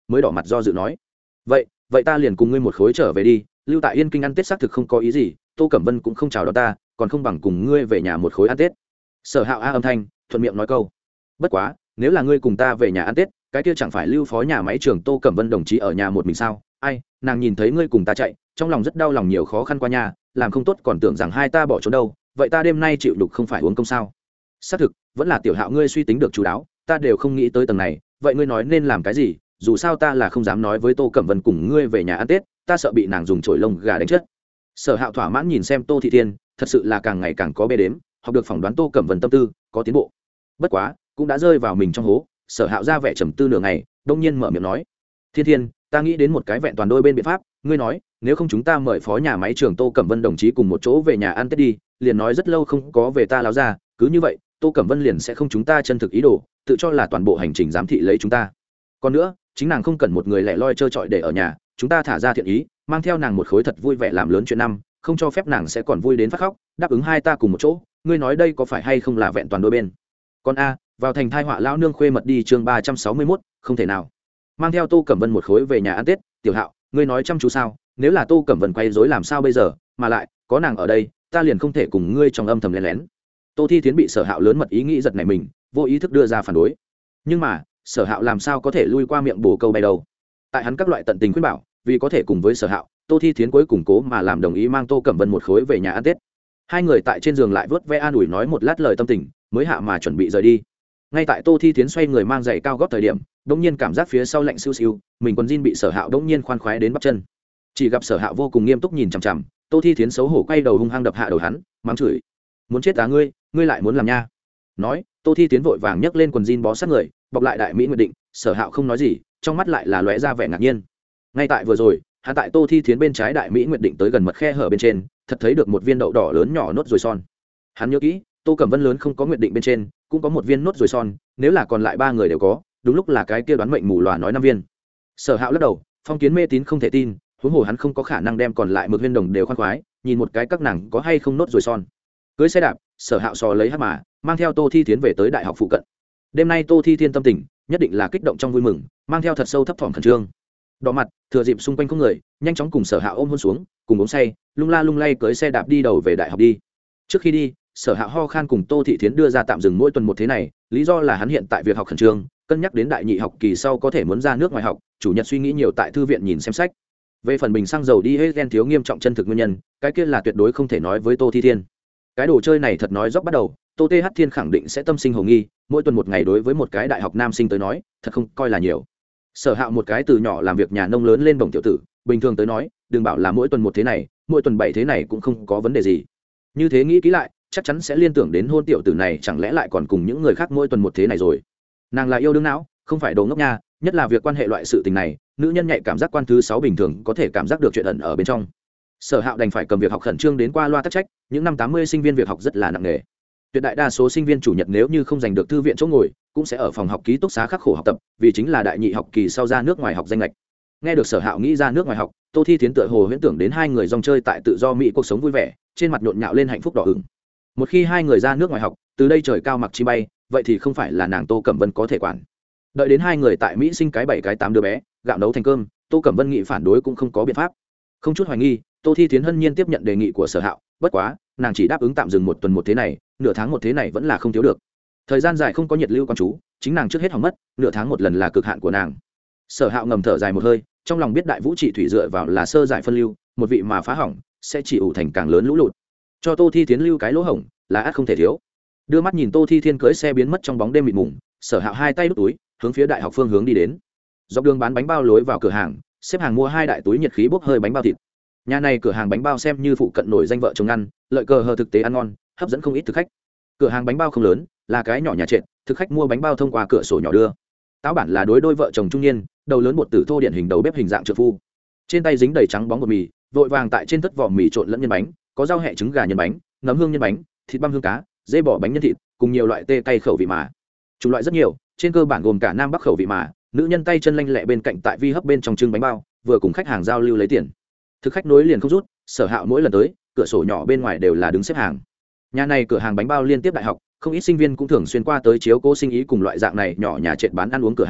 A: mới đỏ mặt do dự nói vậy ta liền cùng ngươi một khối trở về đi, lưu tại Yên Kinh ăn Tết xác thực không có ý gì, Tô Cẩm Vân cũng không chào đón ta, còn không bằng cùng ngươi về nhà một khối ăn Tết. Sở Hạo a âm thanh thuận miệng nói câu. Bất quá nếu là ngươi cùng ta về nhà ăn Tết, cái kia chẳng phải lưu phó nhà máy trưởng Tô Cẩm Vân đồng chí ở nhà một mình sao? Ai, nàng nhìn thấy ngươi cùng ta chạy, trong lòng rất đau lòng, nhiều khó khăn qua nhà, làm không tốt còn tưởng rằng hai ta bỏ trốn đâu. Vậy ta đêm nay chịu đục không phải uống công sao? Xác thực vẫn là Tiểu Hạo ngươi suy tính được chú đáo, ta đều không nghĩ tới tầng này. Vậy ngươi nói nên làm cái gì? Dù sao ta là không dám nói với Tô Cẩm Vân cùng ngươi về nhà ăn Tết, ta sợ bị nàng dùng chổi lông gà đánh chết. Sở Hạo thỏa mãn nhìn xem Tô Thị Thiên, thật sự là càng ngày càng có bê đếm, học được phỏng đoán Tô Cẩm Vân tâm tư, có tiến bộ. Bất quá cũng đã rơi vào mình trong hố. Sở Hạo ra vẻ trầm tư nửa ngày, đông nhiên mở miệng nói: Thiên Thiên, ta nghĩ đến một cái vẹn toàn đôi bên biện pháp, ngươi nói nếu không chúng ta mời phó nhà máy trưởng Tô Cẩm Vân đồng chí cùng một chỗ về nhà ăn Tết đi, liền nói rất lâu không có về ta láo ra, cứ như vậy Tô Cẩm Vân liền sẽ không chúng ta chân thực ý đồ, tự cho là toàn bộ hành trình giám thị lấy chúng ta. Còn nữa chính nàng không cần một người lẻ loi trơ trọi để ở nhà, chúng ta thả ra thiện ý, mang theo nàng một khối thật vui vẻ làm lớn chuyện năm, không cho phép nàng sẽ còn vui đến phát khóc, đáp ứng hai ta cùng một chỗ, ngươi nói đây có phải hay không là vẹn toàn đôi bên. Con a, vào thành thai họa lão nương khuê mật đi chương 361, không thể nào. Mang theo Tô Cẩm Vân một khối về nhà ăn Tết, Tiểu Hạo, ngươi nói chăm chú sao, nếu là Tô Cẩm Vân quay rối làm sao bây giờ, mà lại, có nàng ở đây, ta liền không thể cùng ngươi trong âm thầm lén lén. Tô Thi Thiến bị Sở Hạo lớn mật ý nghĩ giật nảy mình, vô ý thức đưa ra phản đối. Nhưng mà, Sở Hạo làm sao có thể lui qua miệng bổ câu bay đầu. Tại hắn các loại tận tình khuyên bảo, vì có thể cùng với Sở Hạo, Tô Thi Thiến cuối cùng cố mà làm đồng ý mang Tô Cẩm Vân một khối về nhà ăn Tết. Hai người tại trên giường lại vớt ve an ủi nói một lát lời tâm tình, mới hạ mà chuẩn bị rời đi. Ngay tại Tô Thi Thiến xoay người mang giày cao gót thời điểm, đống nhiên cảm giác phía sau lạnh siêu siêu, mình quần jean bị Sở Hạo đống nhiên khoan khoái đến bắp chân. Chỉ gặp Sở Hạo vô cùng nghiêm túc nhìn chằm chằm, Tô Thi Thiến xấu hổ quay đầu hung hăng đập hạ đầu hắn, mắng chửi: "Muốn chết à ngươi lại muốn làm nha?" Nói, Tô Thi Thiến vội vàng nhấc lên quần jean bó sát người, bọc lại đại mỹ nguyện định. Sở Hạo không nói gì, trong mắt lại là lóe ra vẻ ngạc nhiên. Ngay tại vừa rồi, hắn tại Tô Thi Thiến bên trái đại mỹ nguyện định tới gần mật khe hở bên trên, thật thấy được một viên đậu đỏ lớn nhỏ nốt ruồi son. Hắn nhớ kỹ, Tô Cẩm Vân lớn không có nguyện định bên trên, cũng có một viên nốt ruồi son, nếu là còn lại ba người đều có, đúng lúc là cái kia đoán mệnh mù lòa nói 5 viên. Sở Hạo lắc đầu, phong kiến mê tín không thể tin, huống hồ hắn không có khả năng đem còn lại mực viên đồng đều khoan khoái, nhìn một cái các nàng có hay không nốt ruồi son. Cưới xe đạp, Sở Hạo sò lấy hắc mà, mang theo Tô Thi Thiến về tới đại học phụ cận. Đêm nay Tô Thi Thiên tâm tình nhất định là kích động trong vui mừng, mang theo thật sâu thấp thỏm khẩn trương. Đỏ mặt, thừa dịp xung quanh không người, nhanh chóng cùng Sở Hạo ôm hôn xuống, cùng uống say, lung la lung lay cưới xe đạp đi đầu về đại học đi. Trước khi đi, Sở Hạo ho khan cùng Tô Thị Thiến đưa ra tạm dừng mỗi tuần một thế này, lý do là hắn hiện tại việc học khẩn trương, cân nhắc đến đại nhị học kỳ sau có thể muốn ra nước ngoài học, chủ nhật suy nghĩ nhiều tại thư viện nhìn xem sách. Về phần bình xăng dầu đi hết gen thiếu nghiêm trọng chân thực nguyên nhân, cái kia là tuyệt đối không thể nói với Tô Thi Thiên. Cái đồ chơi này thật nói dốc bắt đầu, Tô TH Thiên khẳng định sẽ tâm sinh hồ nghi, mỗi tuần một ngày đối với một cái đại học nam sinh tới nói, thật không coi là nhiều. Sở Hạo một cái từ nhỏ làm việc nhà nông lớn lên bổng tiểu tử, bình thường tới nói, đừng bảo là mỗi tuần một thế này, mỗi tuần 7 thế này cũng không có vấn đề gì. Như thế nghĩ kỹ lại, chắc chắn sẽ liên tưởng đến hôn tiểu tử này chẳng lẽ lại còn cùng những người khác mỗi tuần một thế này rồi. Nàng là yêu đương não, không phải đồ ngốc nha, nhất là việc quan hệ loại sự tình này, nữ nhân nhạy cảm giác quan thứ 6 bình thường có thể cảm giác được chuyện ẩn ở bên trong. Sở Hạo đành phải cầm việc học khẩn trương đến qua loa tắc trách, những năm 80 sinh viên việc học rất là nặng nề. Tuyệt đại đa số sinh viên chủ nhật nếu như không giành được thư viện chỗ ngồi, cũng sẽ ở phòng học ký túc xá khắc khổ học tập, vì chính là đại nhị học kỳ sau ra nước ngoài học danh lệch. Nghe được Sở Hạo nghĩ ra nước ngoài học, Tô Thi Thiến tựa hồ huyễn tưởng đến hai người rong chơi tại tự do mỹ cuộc sống vui vẻ, trên mặt nhộn nhạo lên hạnh phúc đỏ ửng. Một khi hai người ra nước ngoài học, từ đây trời cao mặc chi bay, vậy thì không phải là nàng Tô Cẩm Vân có thể quản. Đợi đến hai người tại Mỹ sinh cái 7 cái 8 đứa bé, gạo nấu thành cơm, Tô Cẩm Vân nghĩ phản đối cũng không có biện pháp. Không chút hoài nghi, Tô Thi Thiến hân nhiên tiếp nhận đề nghị của Sở Hạo, bất quá, nàng chỉ đáp ứng tạm dừng một tuần một thế này, nửa tháng một thế này vẫn là không thiếu được. Thời gian dài không có nhiệt lưu quan chú, chính nàng trước hết hỏng mất, nửa tháng một lần là cực hạn của nàng. Sở Hạo ngầm thở dài một hơi, trong lòng biết đại vũ trị thủy dựa vào là sơ giải phân lưu, một vị mà phá hỏng, sẽ chỉ ủ thành càng lớn lũ lụt. Cho Tô Thi Thiến lưu cái lỗ hổng, là ắt không thể thiếu. Đưa mắt nhìn Tô Thi Thiên cưỡi xe biến mất trong bóng đêm mịt mùng, Sở Hạo hai tay đút túi, hướng phía đại học phương hướng đi đến. Dọc đường bán bánh bao lối vào cửa hàng, xếp hàng mua 2 đại túi nhiệt khí bốc hơi bánh bao thịt. Nhà này cửa hàng bánh bao xem như phụ cận nổi danh vợ chồng ăn, lợi cờ hờ thực tế ăn ngon, hấp dẫn không ít thực khách. Cửa hàng bánh bao không lớn, là cái nhỏ nhà trệt, thực khách mua bánh bao thông qua cửa sổ nhỏ đưa. Táo bản là đôi vợ chồng trung niên, đầu lớn bột tử thô điển hình đầu bếp hình dạng trợ phu. Trên tay dính đầy trắng bóng bột mì, vội vàng tại trên tất vỏ mì trộn lẫn nhân bánh, có rau hẹ trứng gà nhân bánh, nấm hương nhân bánh, thịt băm hương cá, dê bò bánh nhân thịt, cùng nhiều loại tê cay khẩu vị mà. Chủng loại rất nhiều, trên cơ bản gồm cả nam bắc khẩu vị mà, nữ nhân tay chân lanh lẹ bên cạnh tại vi hấp bên trong trưng bánh bao, vừa cùng khách hàng giao lưu lấy tiền. Thực khách nối liền không rút, Sở Hạo mỗi lần tới, cửa sổ nhỏ bên ngoài đều là đứng xếp hàng. Nhà này cửa hàng bánh bao liên tiếp đại học, không ít sinh viên cũng thường xuyên qua tới chiếu cố sinh ý cùng loại dạng này nhỏ nhà trệt bán ăn uống cửa hàng,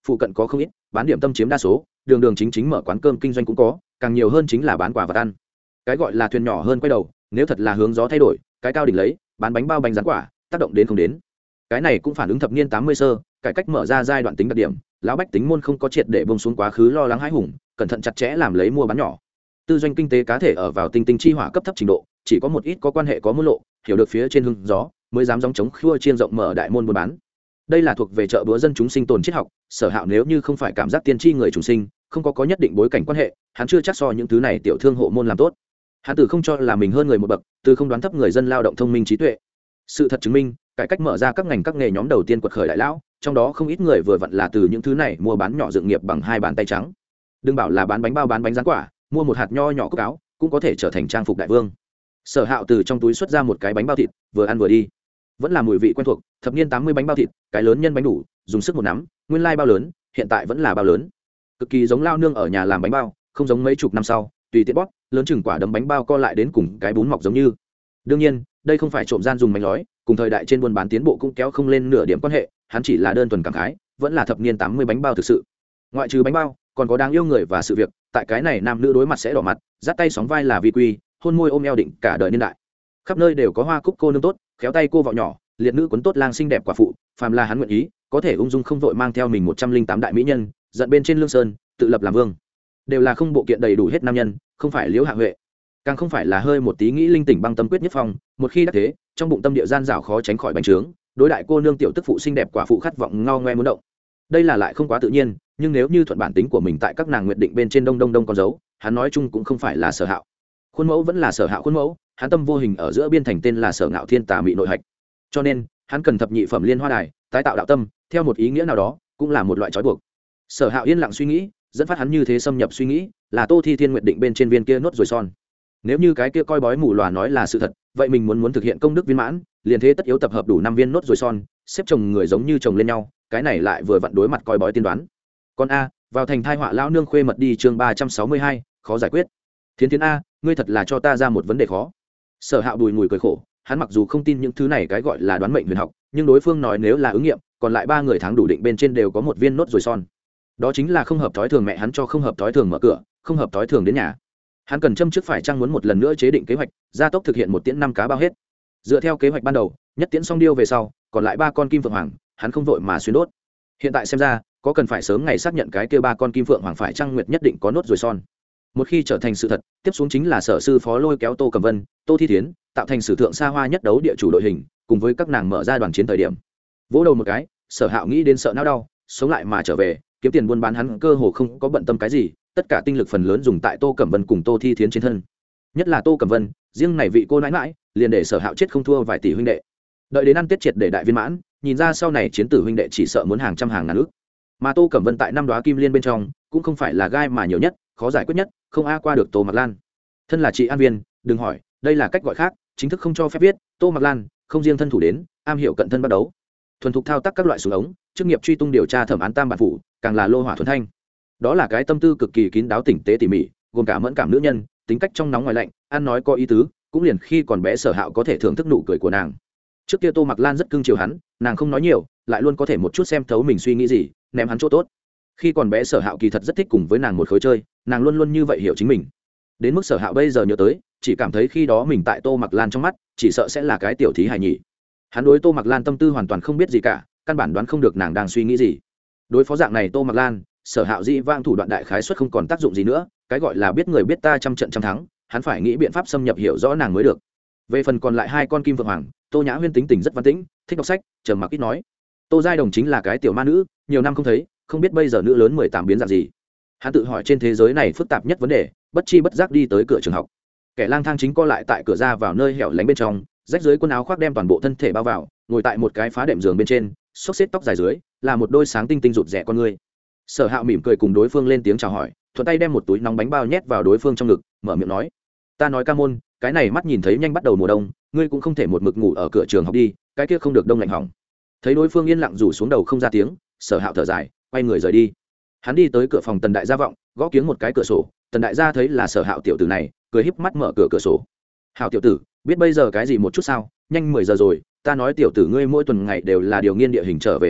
A: phụ cận có không ít bán điểm tâm chiếm đa số, đường đường chính chính mở quán cơm kinh doanh cũng có, càng nhiều hơn chính là bán quà vật ăn. Cái gọi là thuyền nhỏ hơn quay đầu, nếu thật là hướng gió thay đổi, cái cao đỉnh lấy bán bánh bao bánh rán quả, tác động đến không đến. Cái này cũng phản ứng thập niên 80 sơ cải cách mở ra giai đoạn tính đặc điểm, lão bách tính môn không có triệt để bông xuống quá khứ lo lắng hãi hùng, cẩn thận chặt chẽ làm lấy mua bán nhỏ. Tư doanh kinh tế cá thể ở vào tinh tinh chi hỏa cấp thấp trình độ, chỉ có một ít có quan hệ có môn lộ, hiểu được phía trên hưng gió, mới dám gióng chống khua chiên rộng mở đại môn buôn bán. Đây là thuộc về chợ búa dân chúng sinh tồn triết học. Sở Hạo nếu như không phải cảm giác tiên tri người chủ sinh, không có nhất định bối cảnh quan hệ, hắn chưa chắc so những thứ này tiểu thương hộ môn làm tốt. Hắn từ không cho là mình hơn người một bậc, từ không đoán thấp người dân lao động thông minh trí tuệ. Sự thật chứng minh, cải cách mở ra các ngành các nghề nhóm đầu tiên quật khởi đại lão, trong đó không ít người vừa vặn là từ những thứ này mua bán nhỏ dựng nghiệp bằng hai bàn tay trắng. Đừng bảo là bán bánh bao bán bánh rán quả, mua một hạt nho nhỏ cốc áo cũng có thể trở thành trang phục đại vương. Sở Hạo từ trong túi xuất ra một cái bánh bao thịt, vừa ăn vừa đi. Vẫn là mùi vị quen thuộc, thập niên 80 bánh bao thịt, cái lớn nhân bánh đủ, dùng sức một nắm, nguyên lai bao lớn, hiện tại vẫn là bao lớn. Cực kỳ giống lao nương ở nhà làm bánh bao, không giống mấy chục năm sau, tùy tiện bóp, lớn chừng quả đấm bánh bao co lại đến cùng cái bún mọc giống như. Đương nhiên, đây không phải trộm gian dùng bánh lói, cùng thời đại trên buôn bán tiến bộ cũng kéo không lên nửa điểm quan hệ, hắn chỉ là đơn thuần cảm khái, vẫn là thập niên 80 bánh bao thực sự. Ngoại trừ bánh bao, còn có đáng yêu người và sự việc, tại cái này nam nữ đối mặt sẽ đỏ mặt, dắt tay sóng vai là vi quy, hôn môi ôm eo định cả đời niên đại. Khắp nơi đều có hoa cúc cô nương tốt, khéo tay cô vợ nhỏ, liệt nữ quấn tốt lang xinh đẹp quả phụ, phàm là hắn nguyện ý, có thể ung dung không vội mang theo mình 108 đại mỹ nhân, giận bên trên lương sơn, tự lập làm vương. Đều là không bộ kiện đầy đủ hết nam nhân, không phải Liễu Hạ Huệ, càng không phải là hơi một tí nghĩ linh tỉnh băng tâm quyết nhất phong, một khi đắc thế, trong bụng tâm địa gian rảo khó tránh khỏi bành trướng, đối đại cô nương tiểu tức phụ xinh đẹp quả phụ khát vọng ngao ngoe muốn động. Đây là lại không quá tự nhiên, nhưng nếu như thuận bản tính của mình tại các nàng nguyện định bên trên đông đông đông con dấu, hắn nói chung cũng không phải là Sở Hạo. Khuôn mẫu vẫn là Sở Hạo khuôn mẫu, hắn tâm vô hình ở giữa biên thành tên là Sở Ngạo Thiên Tà Mị nội hạch. Cho nên, hắn cần thập nhị phẩm liên hoa đài, tái tạo đạo tâm, theo một ý nghĩa nào đó, cũng là một loại trói buộc. Sở Hạo yên lặng suy nghĩ, dẫn phát hắn như thế xâm nhập suy nghĩ, là Tô Thi Thiên nguyện định bên trên viên kia nốt rồi son. Nếu như cái kia coi bói mù lòa nói là sự thật, vậy mình muốn thực hiện công đức viên mãn, liền thế tất yếu tập hợp đủ 5 viên nốt rồi son, xếp chồng người giống như chồng lên nhau, cái này lại vừa vặn đối mặt coi bói tiên đoán. Con a, vào thành thai họa lão nương khuê mật đi chương 362, khó giải quyết. Thiến Thiến a, ngươi thật là cho ta ra một vấn đề khó. Sở Hạo đùi ngùi cười khổ, hắn mặc dù không tin những thứ này cái gọi là đoán mệnh huyền học, nhưng đối phương nói nếu là ứng nghiệm, còn lại 3 người tháng đủ định bên trên đều có một viên nốt rồi son. Đó chính là không hợp thói thường mẹ hắn cho không hợp thói thường mở cửa, không hợp thói thường đến nhà. Hắn cần châm trước phải chăng muốn một lần nữa chế định kế hoạch, gia tốc thực hiện một tiễn 5 cá bao hết. Dựa theo kế hoạch ban đầu, nhất tiễn xong điêu về sau, còn lại 3 con kim phượng hoàng, hắn không vội mà xuyên đốt. Hiện tại xem ra, có cần phải sớm ngày xác nhận cái kia 3 con kim phượng hoàng phải chăng nguyệt nhất định có nốt rồi son. Một khi trở thành sự thật, tiếp xuống chính là Sở sư phó lôi kéo Tô Cẩm Vân, Tô Thi Thiến, tạo thành sử thượng xa hoa nhất đấu địa chủ đội hình, cùng với các nàng mở ra đoàn chiến thời điểm. Vỗ đầu một cái, Sở Hạo nghĩ đến sợ não đau, sống lại mà trở về, kiếm tiền buôn bán hắn cơ hồ không có bận tâm cái gì, tất cả tinh lực phần lớn dùng tại Tô Cẩm Vân cùng Tô Thi Thiến trên thân. Nhất là Tô Cẩm Vân, riêng này vị cô nãi nãi, liền để Sở Hạo chết không thua vài tỷ huynh đệ. Đợi đến ăn Tết triệt để đại viên mãn, nhìn ra sau này chiến tử huynh đệ chỉ sợ muốn hàng trăm hàng ngàn ức. Mà Tô Cẩm Vân tại 5 đóa kim liên bên trong, cũng không phải là gai mà nhiều nhất, khó giải quyết nhất, không a qua được Tô Mặc Lan. Thân là chị an viên, đừng hỏi, đây là cách gọi khác, chính thức không cho phép viết, Tô Mặc Lan, không riêng thân thủ đến, am hiểu cận thân bắt đấu. Thuần thục thao tác các loại súng ống, chức nghiệp truy tung điều tra thẩm án tam bản phủ, càng là lô hỏa thuần thanh. Đó là cái tâm tư cực kỳ kín đáo tỉnh tế tỉ mỉ, gồm cả mẫn cảm nữ nhân, tính cách trong nóng ngoài lạnh, ăn nói có ý tứ, cũng liền khi còn bé Sở Hạo có thể thưởng thức nụ cười của nàng. Trước kia Tô Mặc Lan rất cưng chiều hắn, nàng không nói nhiều, lại luôn có thể một chút xem thấu mình suy nghĩ gì, ném hắn chỗ tốt. Khi còn bé Sở Hạo kỳ thật rất thích cùng với nàng một khối chơi, nàng luôn luôn như vậy hiểu chính mình. Đến mức Sở Hạo bây giờ nhớ tới, chỉ cảm thấy khi đó mình tại Tô Mặc Lan trong mắt, chỉ sợ sẽ là cái tiểu thí hài nhỉ. Hắn đối Tô Mặc Lan tâm tư hoàn toàn không biết gì cả, căn bản đoán không được nàng đang suy nghĩ gì. Đối phó dạng này Tô Mặc Lan, Sở Hạo dĩ vang thủ đoạn đại khái suất không còn tác dụng gì nữa, cái gọi là biết người biết ta trăm trận trăm thắng, hắn phải nghĩ biện pháp xâm nhập hiểu rõ nàng mới được. Về phần còn lại 2 con kim phượng hoàng, Tô Nhã Huyên tính tình rất văn tĩnh, thích đọc sách, trầm mặc ít nói. Tô Giai Đồng chính là cái tiểu ma nữ, nhiều năm không thấy, không biết bây giờ nữ lớn 18 biến dạng gì. Hắn tự hỏi trên thế giới này phức tạp nhất vấn đề, bất chi bất giác đi tới cửa trường học. Kẻ lang thang chính co lại tại cửa ra vào nơi hẻo lánh bên trong, rách dưới quần áo khoác đem toàn bộ thân thể bao vào, ngồi tại một cái phá đệm giường bên trên, xốc xếp tóc dài dưới, là một đôi sáng tinh tinh rụt rẻ con người. Sở Hạo mỉm cười cùng đối phương lên tiếng chào hỏi, thuận tay đem một túi nóng bánh bao nhét vào đối phương trong ngực, mở miệng nói: "Ta nói ca môn, cái này mắt nhìn thấy nhanh bắt đầu mùa đông, ngươi cũng không thể một mực ngủ ở cửa trường học đi, cái kia không được đông lạnh hỏng." Thấy đối phương yên lặng rủ xuống đầu không ra tiếng, Sở Hạo thở dài, quay người rời đi. Hắn đi tới cửa phòng Tần Đại gia vọng, gõ kiếng một cái cửa sổ. Tần Đại gia thấy là Sở Hạo tiểu tử này, cười híp mắt mở cửa sổ. "Hạo tiểu tử, biết bây giờ cái gì một chút sao? Nhanh 10 giờ rồi, ta nói tiểu tử ngươi mỗi tuần ngày đều là điều nghiên địa hình trở về a,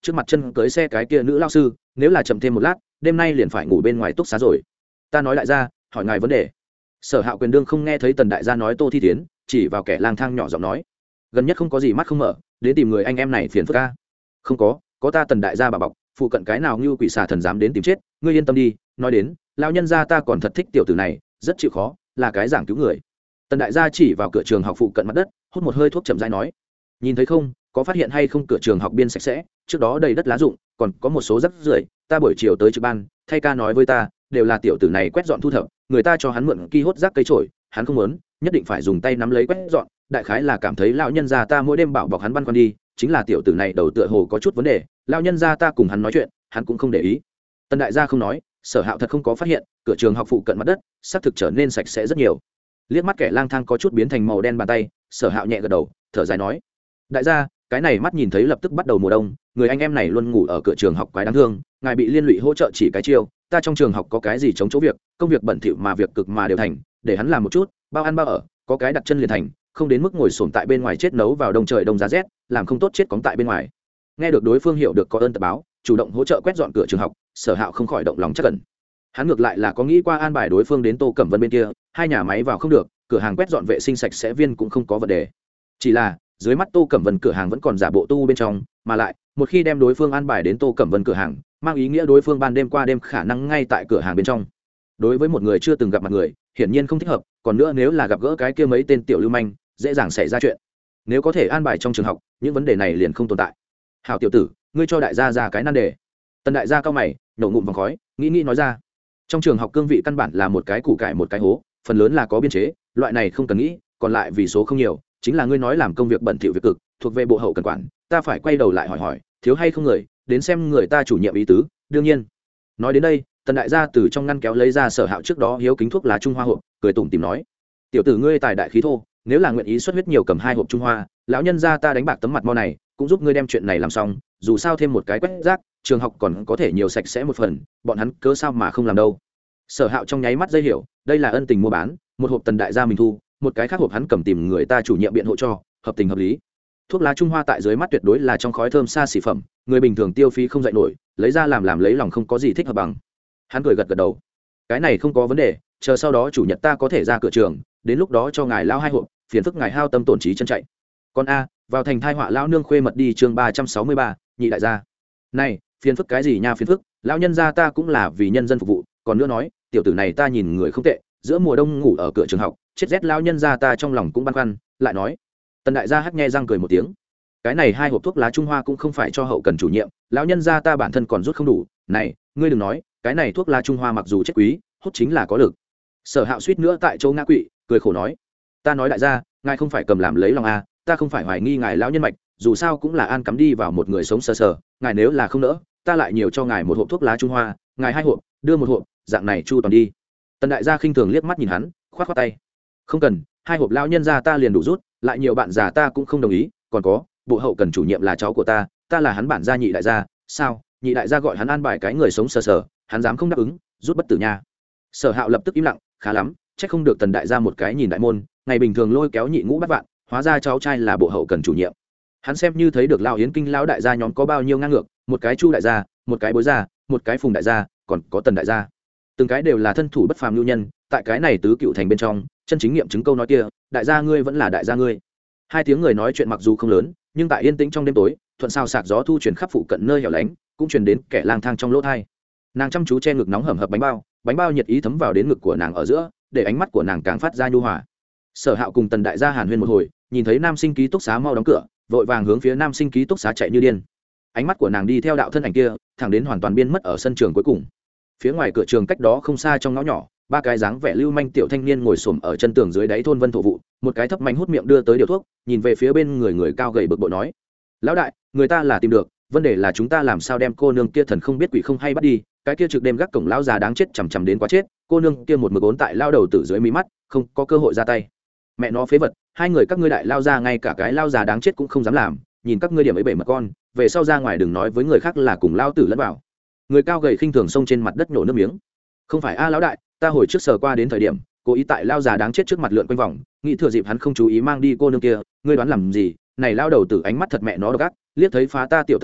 A: trước mặt chân cưới xe cái kia nữ lao sư, nếu là chậm thêm một lát đêm nay liền phải ngủ bên ngoài túc xá rồi. Ta nói đại gia, hỏi ngài vấn đề. Sở Hạo quyền đương không nghe thấy Tần đại gia nói Tô Thi Tiến, chỉ vào kẻ lang thang nhỏ giọng nói, gần nhất không có gì mắt không mở, đến tìm người anh em này phiền phức ca. Không có ta Tần đại gia bà bọc, phụ cận cái nào như quỷ xà thần dám đến tìm chết, ngươi yên tâm đi. Nói đến lão nhân gia ta còn thật thích tiểu tử này, rất chịu khó, là cái giảng cứu người. Tần đại gia chỉ vào cửa trường học phụ cận mặt đất, hút một hơi thuốc chậm rãi nói, nhìn thấy không, có phát hiện hay không cửa trường học biên sạch sẽ, trước đó đầy đất lá rụng, còn có một số rác rưởi, ta buổi chiều tới trực ban, thay ca nói với ta, đều là tiểu tử này quét dọn thu thập, người ta cho hắn mượn ki hốt rác cây trổi, hắn không muốn, nhất định phải dùng tay nắm lấy quét dọn, đại khái là cảm thấy lão nhân gia ta mỗi đêm bảo bọc hắn băn khoăn đi, chính là tiểu tử này đầu tựa hồ có chút vấn đề, lão nhân gia ta cùng hắn nói chuyện, hắn cũng không để ý. Tần đại gia không nói, Sở Hạo thật không có phát hiện, cửa trường học phụ cận mặt đất, xác thực trở nên sạch sẽ rất nhiều. Liếc mắt kẻ lang thang có chút biến thành màu đen bàn tay, Sở Hạo nhẹ gật đầu, thở dài nói, đại gia, cái này mắt nhìn thấy lập tức bắt đầu mùa đông, người anh em này luôn ngủ ở cửa trường học quái đáng thương, ngài bị liên lụy hỗ trợ chỉ cái chiêu, ta trong trường học có cái gì chống chỗ việc, công việc bẩn thỉu mà việc cực mà đều thành, để hắn làm một chút, bao ăn bao ở, có cái đặt chân liền thành, không đến mức ngồi xổm tại bên ngoài chết nấu vào đông trời đông giá rét, làm không tốt chết cóng tại bên ngoài. Nghe được đối phương hiểu được có ơn tập báo, chủ động hỗ trợ quét dọn cửa trường học, Sở Hạo không khỏi động lòng chắc cẩn. Hắn ngược lại là có nghĩ qua an bài đối phương đến Tô Cẩm Vân bên kia, hai nhà máy vào không được, cửa hàng quét dọn vệ sinh sạch sẽ viên cũng không có vấn đề. Chỉ là dưới mắt Tô Cẩm Vân cửa hàng vẫn còn giả bộ tu bên trong, mà lại một khi đem đối phương an bài đến Tô Cẩm Vân cửa hàng, mang ý nghĩa đối phương ban đêm qua đêm khả năng ngay tại cửa hàng bên trong. Đối với một người chưa từng gặp mặt người, hiển nhiên không thích hợp, còn nữa nếu là gặp gỡ cái kia mấy tên tiểu lưu manh, dễ dàng xảy ra chuyện. Nếu có thể an bài trong trường học, những vấn đề này liền không tồn tại. Hảo tiểu tử, ngươi cho đại gia ra cái nan đề. Tần đại gia cao mày, nổ ngụm vòng khói, nghĩ nói ra. Trong trường học cương vị căn bản là một cái củ cải một cái hố, phần lớn là có biên chế, loại này không cần nghĩ, còn lại vì số không nhiều, chính là ngươi nói làm công việc bẩn thỉu việc cực, thuộc về bộ hậu cần quản, ta phải quay đầu lại hỏi, thiếu hay không người, đến xem người ta chủ nhiệm ý tứ, đương nhiên. Nói đến đây, Tần đại gia từ trong ngăn kéo lấy ra Sở Hạo trước đó hiếu kính thuốc lá Trung Hoa hộp, cười tủm tỉm nói, tiểu tử ngươi tài đại khí thô, nếu là nguyện ý xuất huyết nhiều cầm 2 hộp Trung Hoa, lão nhân gia ta đánh bạc tấm mặt mo này, cũng giúp ngươi đem chuyện này làm xong, dù sao thêm một cái quét rác, trường học còn có thể nhiều sạch sẽ một phần, bọn hắn cớ sao mà không làm đâu. Sở Hạo trong nháy mắt dây hiểu, đây là ân tình mua bán, một hộp Tần đại gia mình thu, một cái khác hộp hắn cầm tìm người ta chủ nhiệm biện hộ cho, hợp tình hợp lý. Thuốc lá Trung Hoa tại dưới mắt tuyệt đối là trong khói thơm xa xỉ phẩm, người bình thường tiêu phí không dậy nổi, lấy ra làm lấy lòng không có gì thích hợp bằng. Hắn cười gật đầu, cái này không có vấn đề, chờ sau đó chủ nhật ta có thể ra cửa trường, đến lúc đó cho ngài lao 2 hộp, phiền phức ngài hao tâm tổn trí chân chạy. Con a, vào thành thai họa lão nương khuê mật đi chương 363, nhị đại gia. Này, phiền phức cái gì nha phiền phức, lão nhân gia ta cũng là vì nhân dân phục vụ, còn nữa nói, tiểu tử này ta nhìn người không tệ, giữa mùa đông ngủ ở cửa trường học, chết rét lão nhân gia ta trong lòng cũng băn khoăn, lại nói. Tần đại gia hắc nhe răng cười một tiếng. Cái này 2 hộp thuốc lá Trung Hoa cũng không phải cho hậu cần chủ nhiệm, lão nhân gia ta bản thân còn rút không đủ, này, ngươi đừng nói, cái này thuốc lá Trung Hoa mặc dù chết quý, hút chính là có lực. Sở Hạo suýt nữa tại chỗ ngã quỵ, cười khổ nói, ta nói đại gia, ngài không phải cầm làm lấy lòng a, ta không phải hoài nghi ngài lão nhân mạch, dù sao cũng là an cắm đi vào một người sống sờ sờ, ngài nếu là không nỡ, ta lại nhiều cho ngài 1 hộp thuốc lá Trung Hoa, ngài 2 hộp, đưa 1 hộp, dạng này chu toàn đi. Tần đại gia khinh thường liếc mắt nhìn hắn, khoát khoát tay, không cần, 2 hộp lão nhân gia ta liền đủ rút, lại nhiều bạn già ta cũng không đồng ý, còn có, bộ hậu cần chủ nhiệm là cháu của ta là hắn bản gia nhị đại gia, sao nhị đại gia gọi hắn an bài cái người sống sờ sờ, hắn dám không đáp ứng, rút bất tử nha. Sở Hạo lập tức im lặng, khá lắm, chắc không được Tần đại gia một cái nhìn đại môn, ngày bình thường lôi kéo nhị ngũ bắt vạn, hóa ra cháu trai là bộ hậu cần chủ nhiệm. Hắn xem như thấy được lão Yến Kinh lão đại gia nhóm có bao nhiêu ngang ngược, một cái Chu đại gia, một cái Bối gia, một cái Phùng đại gia, còn có Tần đại gia, từng cái đều là thân thủ bất phàm lưu nhân, tại cái này tứ cựu thành bên trong, chân chính nghiệm chứng câu nói kia, đại gia ngươi vẫn là đại gia ngươi. 2 tiếng người nói chuyện mặc dù không lớn, nhưng tại yên tĩnh trong đêm tối, thuận sao sạc gió thu truyền khắp phụ cận nơi hẻo lánh, cũng truyền đến kẻ lang thang trong lỗ tai. Nàng chăm chú che ngực nóng hầm hập bánh bao nhiệt ý thấm vào đến ngực của nàng ở giữa, để ánh mắt của nàng càng phát ra nhu hòa. Sở Hạo cùng Tần đại gia hàn huyên một hồi, nhìn thấy nam sinh ký túc xá mau đóng cửa, vội vàng hướng phía nam sinh ký túc xá chạy như điên. Ánh mắt của nàng đi theo đạo thân ảnh kia, thẳng đến hoàn toàn biến mất ở sân trường cuối cùng. Phía ngoài cửa trường cách đó không xa trong ngõ nhỏ, 3 cái dáng vẻ lưu manh tiểu thanh niên ngồi xổm ở chân tường dưới đáy thôn Vân thổ vụ, một cái thấp manh hút miệng đưa tới điều thuốc, nhìn về phía bên người cao gầy bực bội nói, lão đại, người ta là tìm được, vấn đề là chúng ta làm sao đem cô nương kia thần không biết quỷ không hay bắt đi, cái kia trực đêm gác cổng lão già đáng chết chằm đến quá chết, cô nương kia một mực ốn tại lao đầu tử dưới mí mắt, không có cơ hội ra tay. Mẹ nó phế vật, 2 người các ngươi đại lao ra ngay cả cái lao già đáng chết cũng không dám làm, nhìn các ngươi điểm ấy bể mật con, về sau ra ngoài đừng nói với người khác là cùng lao tử lẫn vào. Người cao gầy khinh thường xông trên mặt đất nhổ nước miếng. Không phải a lão đại, ta hồi trước sờ qua đến thời điểm, cố ý tại lao già đáng chết trước mặt lượn quanh vòng, nghĩ thừa dịp hắn không chú ý mang đi cô nương kia, ngươi đoán làm gì? Này lao đầu tử ánh mắt thật mẹ nó độc ác, liếc thấy phá ta tiểu tâm tư,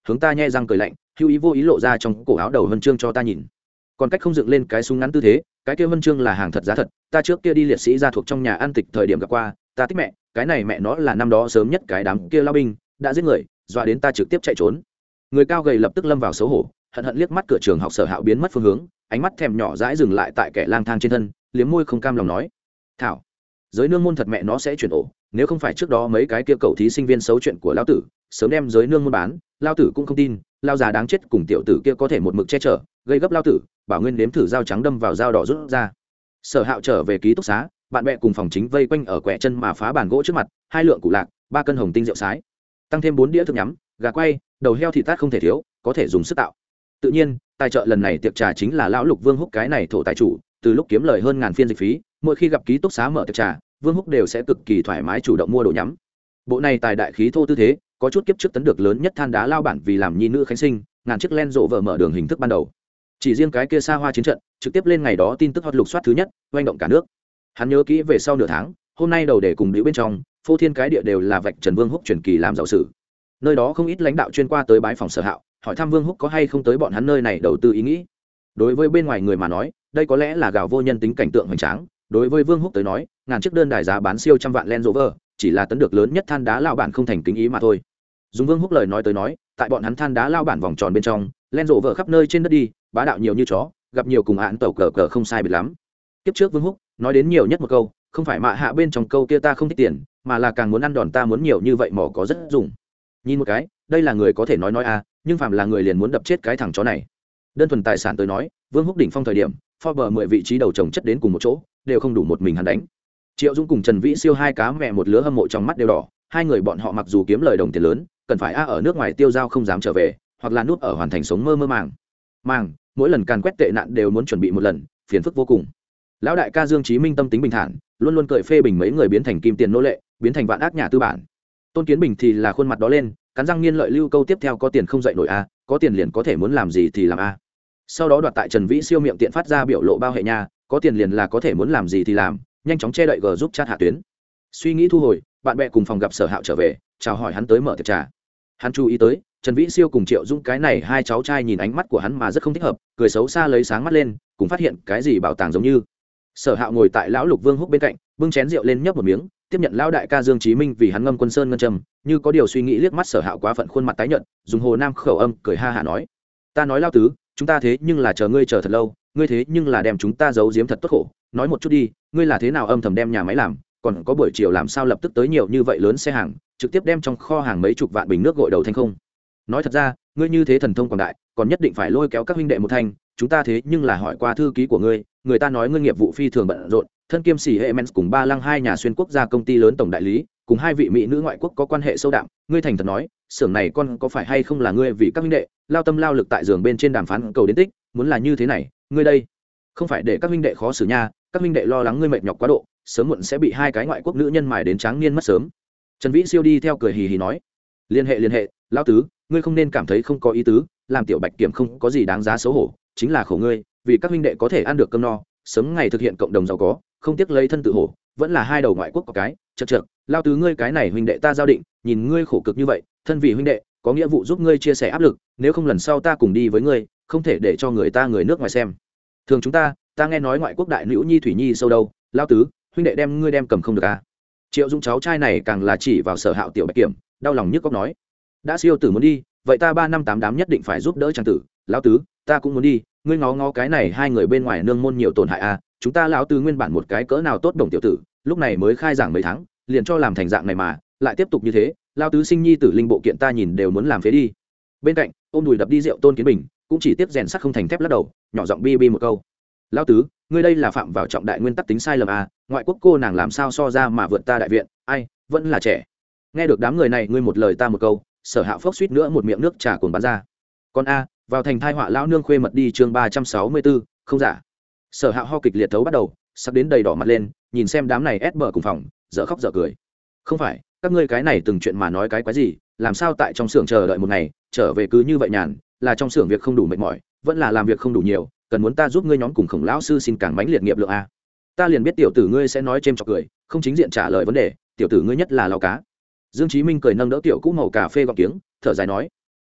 A: hướng ta nhe răng cười lạnh, hữu ý vô ý lộ ra trong cổ áo đầu huân chương cho ta nhìn. Còn cách không dựng lên cái súng ngắn tư thế, cái kia huân chương là hàng thật giá thật, ta trước kia đi liệt sĩ gia thuộc trong nhà ăn tịch thời điểm gặp qua, ta thích mẹ, cái này mẹ nó là năm đó sớm nhất cái đám kia lao binh đã giết người, dọa đến ta trực tiếp chạy trốn. Người cao gầy lập tức lâm vào xấu hổ, hận hận liếc mắt cửa trường học Sở Hạo biến mất phương hướng, ánh mắt thèm nhỏ dãi dừng lại tại kẻ lang thang trên thân, liếm môi không cam lòng nói: "Thảo, giới nương môn thật mẹ nó sẽ chuyển ổ, nếu không phải trước đó mấy cái kia cậu thí sinh viên xấu chuyện của lão tử, sớm đem giới nương môn bán, lão tử cũng không tin, lao già đáng chết cùng tiểu tử kia có thể một mực che chở, gây gấp lão tử, bảo nguyên nếm thử dao trắng đâm vào dao đỏ rút ra." Sở Hạo trở về ký túc xá, bạn bè cùng phòng chính vây quanh ở quẻ chân mà phá bàn gỗ trước mặt, 2 lượng củ lạc, 3 cân hồng tinh rượu sái, tăng thêm 4 đĩa thức nhắm, gà quay, đầu heo thịt tát không thể thiếu, có thể dùng sức tạo. Tự nhiên, tài trợ lần này tiệc trà chính là lão Lục Vương Húc cái này thổ tài chủ, từ lúc kiếm lời hơn ngàn phiên dịch phí, mỗi khi gặp ký túc xá mở tiệc trà, Vương Húc đều sẽ cực kỳ thoải mái chủ động mua đồ nhắm. Bộ này tài đại khí thô tư thế, có chút kiếp trước tấn được lớn nhất than đá lao bản vì làm nhi nữ khánh sinh, ngàn chiếc len rộ vợ mở đường hình thức ban đầu. Chỉ riêng cái kia xa hoa chiến trận, trực tiếp lên ngày đó tin tức hot lục soát thứ nhất, oanh động cả nước. Hắn nhớ kỹ về sau nửa tháng, hôm nay đầu để cùng điệu bên trong, phô thiên cái địa đều là vạch Trần Vương Húc truyền kỳ làm giàu sử. Nơi đó không ít lãnh đạo chuyên qua tới bái phòng Sở Hạo, hỏi thăm Vương Húc có hay không tới bọn hắn nơi này đầu tư ý nghĩ. Đối với bên ngoài người mà nói, đây có lẽ là gào vô nhân tính cảnh tượng hoành tráng, đối với Vương Húc tới nói, ngàn chiếc đơn đài giá bán siêu trăm vạn Land Rover, chỉ là tấn được lớn nhất than đá lao bản không thành kính ý mà thôi. Dùng Vương Húc lời nói tới nói, tại bọn hắn than đá lao bản vòng tròn bên trong, Land Rover khắp nơi trên đất đi, bá đạo nhiều như chó, gặp nhiều cùng án tàu cờ không sai biệt lắm. Kiếp trước Vương Húc nói đến nhiều nhất một câu, không phải mạ hạ bên trong câu kia ta không thích tiền, mà là càng muốn ăn đòn ta muốn nhiều như vậy mỏ có rất dùng. Nhìn một cái, đây là người có thể nói à, nhưng phàm là người liền muốn đập chết cái thằng chó này. Đơn thuần tài sản tới nói, Vương Húc đỉnh phong thời điểm, Forbes 10 vị trí đầu chồng chất đến cùng một chỗ, đều không đủ một mình hắn đánh. Triệu Dung cùng Trần Vĩ Siêu hai cá mẹ một lứa hâm mộ trong mắt đều đỏ, hai người bọn họ mặc dù kiếm lời đồng tiền lớn, cần phải ở nước ngoài tiêu dao không dám trở về, hoặc là núp ở hoàn thành sống mơ màng, mỗi lần càn quét tệ nạn đều muốn chuẩn bị một lần, phiền phức vô cùng. Lão đại ca Dương Chí Minh tâm tính bình thản, luôn luôn cười phê bình mấy người biến thành kim tiền nô lệ, biến thành vạn ác nhà tư bản. Tôn Kiến Bình thì là khuôn mặt đó lên, cắn răng nghiến lợi lưu câu tiếp theo có tiền không dậy nổi a, có tiền liền có thể muốn làm gì thì làm a. Sau đó đoạt tại Trần Vĩ Siêu miệng tiện phát ra biểu lộ bao hệ nha, có tiền liền là có thể muốn làm gì thì làm, nhanh chóng che đậy g giúp chat hạ tuyến. Suy nghĩ thu hồi, bạn bè cùng phòng gặp Sở Hạo trở về, chào hỏi hắn tới mở tiệc trà. Hắn chú ý tới, Trần Vĩ Siêu cùng Triệu Dung cái này hai cháu trai nhìn ánh mắt của hắn mà rất không thích hợp, cười xấu xa lấy sáng mắt lên, cùng phát hiện cái gì bảo tàng giống như. Sở Hạo ngồi tại lão Lục Vương Húc bên cạnh, bưng chén rượu lên nhấp một miếng, tiếp nhận lão đại ca Dương Chí Minh vì hắn ngâm quân sơn ngân trầm, như có điều suy nghĩ liếc mắt Sở Hạo quá phận khuôn mặt tái nhợt, dùng hồ nam khẩu âm cười ha hả nói: "Ta nói lão tứ, chúng ta thế nhưng là chờ ngươi chờ thật lâu, ngươi thế nhưng là đem chúng ta giấu giếm thật tốt khổ, nói một chút đi, ngươi là thế nào âm thầm đem nhà máy làm, còn có buổi chiều làm sao lập tức tới nhiều như vậy lớn xe hàng, trực tiếp đem trong kho hàng mấy chục vạn bình nước gội đầu thành không? Nói thật ra, ngươi như thế thần thông quảng đại, còn nhất định phải lôi kéo các huynh đệ một thanh, chúng ta thế nhưng là hỏi qua thư ký của ngươi, người ta nói ngươi nghiệp vụ phi thường bận rộn, thân kiêm sĩ hệ Mens cùng Ba Lăng hai nhà xuyên quốc gia công ty lớn tổng đại lý, cùng hai vị mỹ nữ ngoại quốc có quan hệ sâu đậm, ngươi thành thật nói, xưởng này con có phải hay không là ngươi vì các huynh đệ lao tâm lao lực tại giường bên trên đàm phán cầu đến tích, muốn là như thế này, ngươi đây không phải để các huynh đệ khó xử nha, các huynh đệ lo lắng ngươi mệt nhọc quá độ, sớm muộn sẽ bị hai cái ngoại quốc nữ nhân mài đến tráng niên mất sớm." Trần Vĩ Siêu đi theo cười hì hì nói: liên hệ, lão tứ, ngươi không nên cảm thấy không có ý tứ, làm tiểu Bạch Kiểm không có gì đáng giá xấu hổ, chính là khổ ngươi, vì các huynh đệ có thể ăn được cơm no, sớm ngày thực hiện cộng đồng giàu có, không tiếc lấy thân tự hổ, vẫn là hai đầu ngoại quốc có cái, chậc, lão tứ ngươi cái này huynh đệ ta giao định, nhìn ngươi khổ cực như vậy, thân vì huynh đệ, có nghĩa vụ giúp ngươi chia sẻ áp lực, nếu không lần sau ta cùng đi với ngươi, không thể để cho người nước ngoài xem. Thường chúng ta nghe nói ngoại quốc đại nữ nhi Thủy Nhi sâu đâu, lão tứ, huynh đệ đem ngươi đem cầm không được à? Triệu Dung cháu trai này càng là chỉ vào Sở Hạo tiểu Bạch Kiểm, đau lòng nhức óc nói: đã Siêu tử muốn đi, vậy ta 3 năm 8 đám nhất định phải giúp đỡ chàng tử, lão tứ, ta cũng muốn đi, ngươi ngó cái này hai người bên ngoài nương môn nhiều tổn hại à, chúng ta lão tứ nguyên bản một cái cỡ nào tốt đồng tiểu tử, lúc này mới khai giảng mấy tháng, liền cho làm thành dạng này mà, lại tiếp tục như thế, lão tứ sinh nhi tử linh bộ kiện ta nhìn đều muốn làm phế đi. Bên cạnh, ôm đùi đập đi rượu Tôn Kiến Bình, cũng chỉ tiếp rèn sắt không thành thép lắc đầu, nhỏ giọng bi một câu: lão tứ, ngươi đây là phạm vào trọng đại nguyên tắc tính sai lầm à, ngoại quốc cô nàng làm sao so ra mà vượt ta đại viện, ai, vẫn là trẻ. Nghe được đám người này ngươi một lời ta một câu, Sở Hạo phốc suýt nữa một miệng nước trà cuồng bắn ra. Con a, vào thành thai họa lão nương khuê mật đi chương 364, không giả. Sở Hạo ho kịch liệt thấu bắt đầu, sắp đến đầy đỏ mặt lên, nhìn xem đám này ép bờ cùng phòng, dở khóc dở cười. Không phải, các ngươi cái này từng chuyện mà nói cái quái gì, làm sao tại trong xưởng chờ đợi một ngày, trở về cứ như vậy nhàn, là trong xưởng việc không đủ mệt mỏi, vẫn là làm việc không đủ nhiều, cần muốn ta giúp ngươi nhóm cùng Khổng lão sư xin càng mãnh liệt nghiệp lượng a. Ta liền biết tiểu tử ngươi sẽ nói chêm chọc cười, không chính diện trả lời vấn đề, tiểu tử ngươi nhất là lao cá. Dương Chí Minh cười nâng đỡ tiểu cũ màu cà phê gọt kiếng, thở dài nói: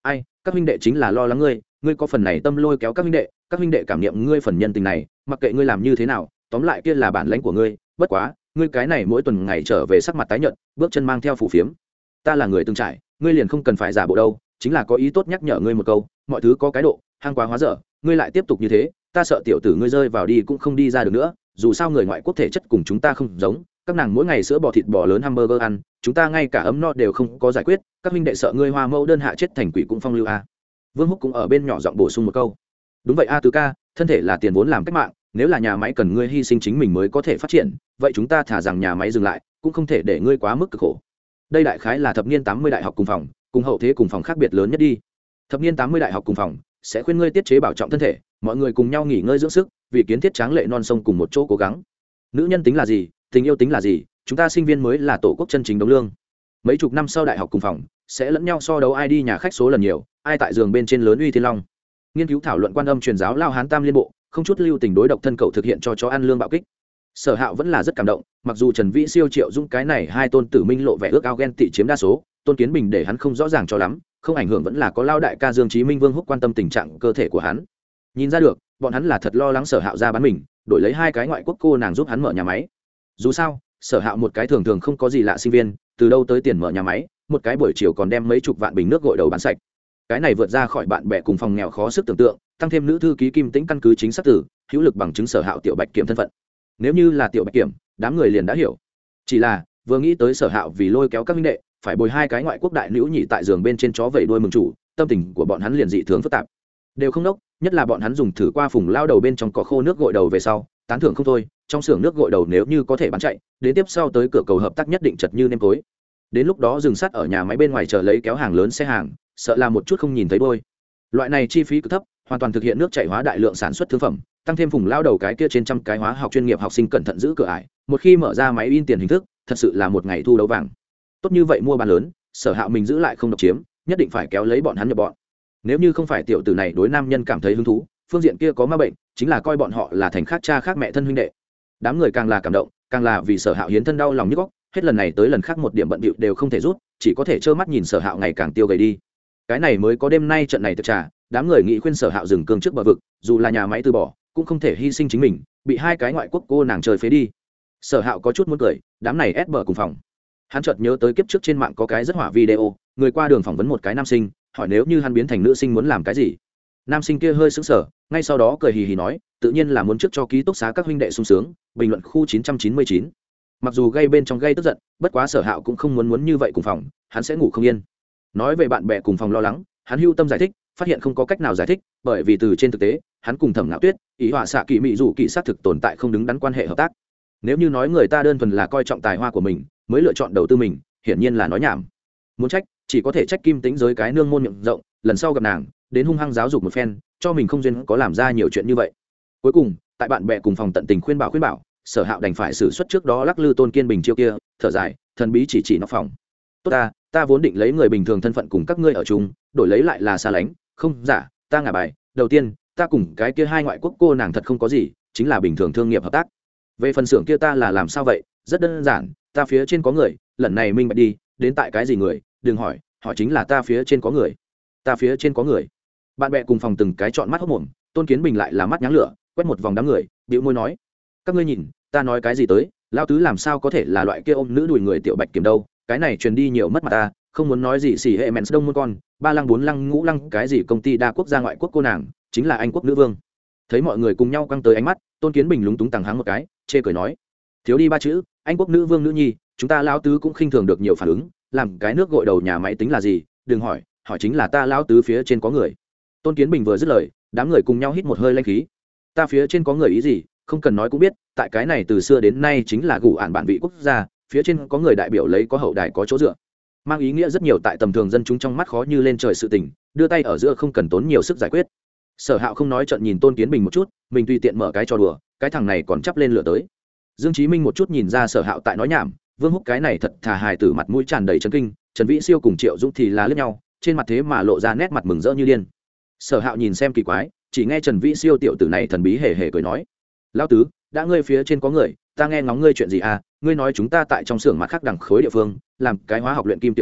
A: ai các huynh đệ chính là lo lắng ngươi có phần này tâm lôi kéo các huynh đệ cảm niệm ngươi phần nhân tình này, mặc kệ ngươi làm như thế nào, tóm lại kia là bản lãnh của ngươi. Bất quá ngươi cái này mỗi tuần ngày trở về sắc mặt tái nhợt, bước chân mang theo phù phiếm, ta là người từng trải, ngươi liền không cần phải giả bộ đâu, chính là có ý tốt nhắc nhở ngươi một câu, mọi thứ có cái độ, hang quá hóa dở, ngươi lại tiếp tục như thế, ta sợ tiểu tử ngươi rơi vào đi cũng không đi ra được nữa. Dù sao người ngoại quốc thể chất cùng chúng ta không giống, các nàng mỗi ngày sữa bò thịt bò lớn hamburger ăn, chúng ta ngay cả ấm no đều không có giải quyết, các huynh đệ sợ ngươi hoa mẫu đơn hạ chết thành quỷ cũng phong lưu a. Vương Húc cũng ở bên nhỏ giọng bổ sung một câu. Đúng vậy a Tứ ca, thân thể là tiền vốn làm cách mạng, nếu là nhà máy cần ngươi hy sinh chính mình mới có thể phát triển, vậy chúng ta thả rằng nhà máy dừng lại, cũng không thể để ngươi quá mức cực khổ. Đây đại khái là thập niên 80 đại học cùng phòng, cùng hậu thế cùng phòng khác biệt lớn nhất đi. Thập niên 80 đại học cùng phòng sẽ khuyên ngươi tiết chế bảo trọng thân thể, mọi người cùng nhau nghỉ ngơi dưỡng sức, vì kiến thiết tráng lệ non sông cùng một chỗ cố gắng. Nữ nhân tính là gì, tình yêu tính là gì, chúng ta sinh viên mới là tổ quốc chân chính đống lương. Mấy chục năm sau đại học cùng phòng sẽ lẫn nhau so đấu ai đi nhà khách số lần nhiều, ai tại giường bên trên lớn uy thiên long. Nghiên cứu thảo luận quan âm truyền giáo lao hán tam liên bộ, không chút lưu tình đối độc thân cậu thực hiện cho chó ăn lương bạo kích. Sở Hạo vẫn là rất cảm động, mặc dù Trần Vĩ Siêu Triệu Dũng cái này hai tôn tử minh lộ vẻ ước ao ghen tị chiếm đa số, Tôn Kiến Bình để hắn không rõ ràng cho lắm, không ảnh hưởng vẫn là có lao đại ca Dương Chí Minh Vương Húc quan tâm tình trạng cơ thể của hắn. Nhìn ra được, bọn hắn là thật lo lắng Sở Hạo ra bán mình, đổi lấy hai cái ngoại quốc cô nàng giúp hắn mở nhà máy. Dù sao, Sở Hạo một cái thường thường không có gì lạ sinh viên, từ đâu tới tiền mở nhà máy, một cái buổi chiều còn đem mấy chục vạn bình nước gội đầu bán sạch. Cái này vượt ra khỏi bạn bè cùng phòng nghèo khó sức tưởng tượng, tăng thêm nữ thư ký Kim Tĩnh căn cứ chính xác tử, hữu lực bằng chứng Sở Hạo tiểu Bạch Kiểm thân phận. Nếu như là tiểu Bạch Kiểm, đám người liền đã hiểu. Chỉ là, vừa nghĩ tới Sở Hạo vì lôi kéo các minh đệ, phải bồi hai cái ngoại quốc đại nữ nhị tại giường bên trên chó vẩy đuôi mừng chủ, tâm tình của bọn hắn liền dị thường phức tạp. Đều không đốc, nhất là bọn hắn dùng thử qua phùng lao đầu bên trong cỏ khô nước gội đầu về sau, tán thưởng không thôi, trong xưởng nước gội đầu nếu như có thể bán chạy, đến tiếp sau tới cửa cầu hợp tác nhất định chật như nêm tối. Đến lúc đó dừng sát ở nhà máy bên ngoài chờ lấy kéo hàng lớn xe hàng, sợ là một chút không nhìn thấy đôi. Loại này chi phí cực thấp, hoàn toàn thực hiện nước chảy hóa đại lượng sản xuất thương phẩm, tăng thêm phùng lao đầu cái kia trên trăm cái hóa học chuyên nghiệp học sinh cẩn thận giữ cửa ải, một khi mở ra máy in tiền hình thức, thật sự là một ngày thu đấu vàng. Tốt như vậy mua bán lớn, Sở Hạo mình giữ lại không độc chiếm, nhất định phải kéo lấy bọn hắn nhập bọn. Nếu như không phải tiểu tử này đối nam nhân cảm thấy hứng thú, phương diện kia có ma bệnh, chính là coi bọn họ là thành khác cha khác mẹ thân huynh đệ. Đám người càng là cảm động, càng là vì Sở Hạo hiến thân đau lòng nhức óc, hết lần này tới lần khác một điểm bận bịu đều không thể rút, chỉ có thể trơ mắt nhìn Sở Hạo ngày càng tiêu gầy đi. Cái này mới có đêm nay trận này thực trà, đám người nghĩ khuyên Sở Hạo dừng cương trước bờ vực, dù là nhà máy từ bỏ, cũng không thể hy sinh chính mình, bị hai cái ngoại quốc cô nàng chơi phế đi. Sở Hạo có chút muốn cười, đám này ép bờ cùng phòng. Hắn chợt nhớ tới kiếp trước trên mạng có cái rất hỏa video, người qua đường phỏng vấn một cái nam sinh, hỏi nếu như hắn biến thành nữ sinh muốn làm cái gì. Nam sinh kia hơi sững sờ, ngay sau đó cười hì hì nói, tự nhiên là muốn trước cho ký túc xá các huynh đệ sung sướng, bình luận khu 999. Mặc dù gây bên trong gây tức giận, bất quá Sở Hạo cũng không muốn như vậy cùng phòng, hắn sẽ ngủ không yên. Nói về bạn bè cùng phòng lo lắng, hắn hưu tâm giải thích, phát hiện không có cách nào giải thích, bởi vì từ trên thực tế, hắn cùng Thẩm Ngạo Tuyết, Ý Họa Xạ Kỳ Mị Dụ Kỳ sát thực tồn tại không đứng đắn quan hệ hợp tác. Nếu như nói người ta đơn thuần là coi trọng tài hoa của mình, mới lựa chọn đầu tư mình, hiển nhiên là nói nhảm. Muốn trách, chỉ có thể trách Kim Tĩnh giới cái nương môn miệng rộng, lần sau gặp nàng, đến hung hăng giáo dục một phen, cho mình không duyên có làm ra nhiều chuyện như vậy. Cuối cùng, tại bạn bè cùng phòng tận tình khuyên bảo, Sở Hạo đành phải xử suất trước đó lắc lư Tôn Kiên Bình chiêu kia, thở dài, thần bí chỉ nó phòng. Tốt ta vốn định lấy người bình thường thân phận cùng các ngươi ở chung, đổi lấy lại là xa lánh, không giả, ta ngả bài, đầu tiên, ta cùng cái kia hai ngoại quốc cô nàng thật không có gì, chính là bình thường thương nghiệp hợp tác. Về phần xưởng kia ta là làm sao vậy, rất đơn giản, ta phía trên có người, lần này minh bạch đi, đến tại cái gì người, đừng hỏi chính là ta phía trên có người. Ta phía trên có người. Bạn bè cùng phòng từng cái chọn mắt hốc mồm, Tôn Kiến Bình lại là mắt nháng lửa, quét một vòng đám người, bĩu môi nói: "Các ngươi nhìn, ta nói cái gì tới, lão tứ làm sao có thể là loại kia ôm nữ đùi người tiểu Bạch Kiểm đâu, cái này truyền đi nhiều mất mặt ta, không muốn nói gì xỉ hệ mèn đông môn con, ba lăng bốn lăng ngũ lăng cái gì công ty đa quốc gia ngoại quốc cô nàng, chính là Anh quốc nữ vương." Thấy mọi người cùng nhau căng tới ánh mắt, Tôn Kiến Bình lúng túng tằng hắng một cái, chê cười nói: "Thiếu đi ba chữ, Anh quốc nữ vương nữ nhi, chúng ta lão tứ cũng khinh thường được nhiều phản ứng, làm cái nước gội đầu nhà máy tính là gì, đừng hỏi chính là ta lão tứ phía trên có người." Tôn Kiến Bình vừa dứt lời, đám người cùng nhau hít một hơi lanh khí. Ta phía trên có người ý gì, không cần nói cũng biết, tại cái này từ xưa đến nay chính là gù ản bản vị quốc gia, phía trên có người đại biểu lấy có hậu đài có chỗ dựa, mang ý nghĩa rất nhiều tại tầm thường dân chúng trong mắt khó như lên trời sự tình, đưa tay ở giữa không cần tốn nhiều sức giải quyết. Sở Hạo không nói trận nhìn Tôn Kiến Bình một chút, mình tùy tiện mở cái trò đùa, cái thằng này còn chắp lên lửa tới. Dương Chí Minh một chút nhìn ra Sở Hạo tại nói nhảm, Vương Húc cái này thật thà hài tử mặt mũi tràn đầy chấn kinh, Trần Vĩ Siêu cùng Triệu Dũng thì là liếc nhau, trên mặt thế mà lộ ra nét mặt mừng rỡ như điên. Sở Hạo nhìn xem kỳ quái, chỉ nghe Trần Vĩ Siêu tiểu tử này thần bí hề hề cười nói: "Lão tứ, đã ngươi phía trên có người, ta nghe ngóng ngươi chuyện gì à? Ngươi nói chúng ta tại trong xưởng mặt khác đằng khối địa phương, làm cái hóa học luyện kim tiểu gì,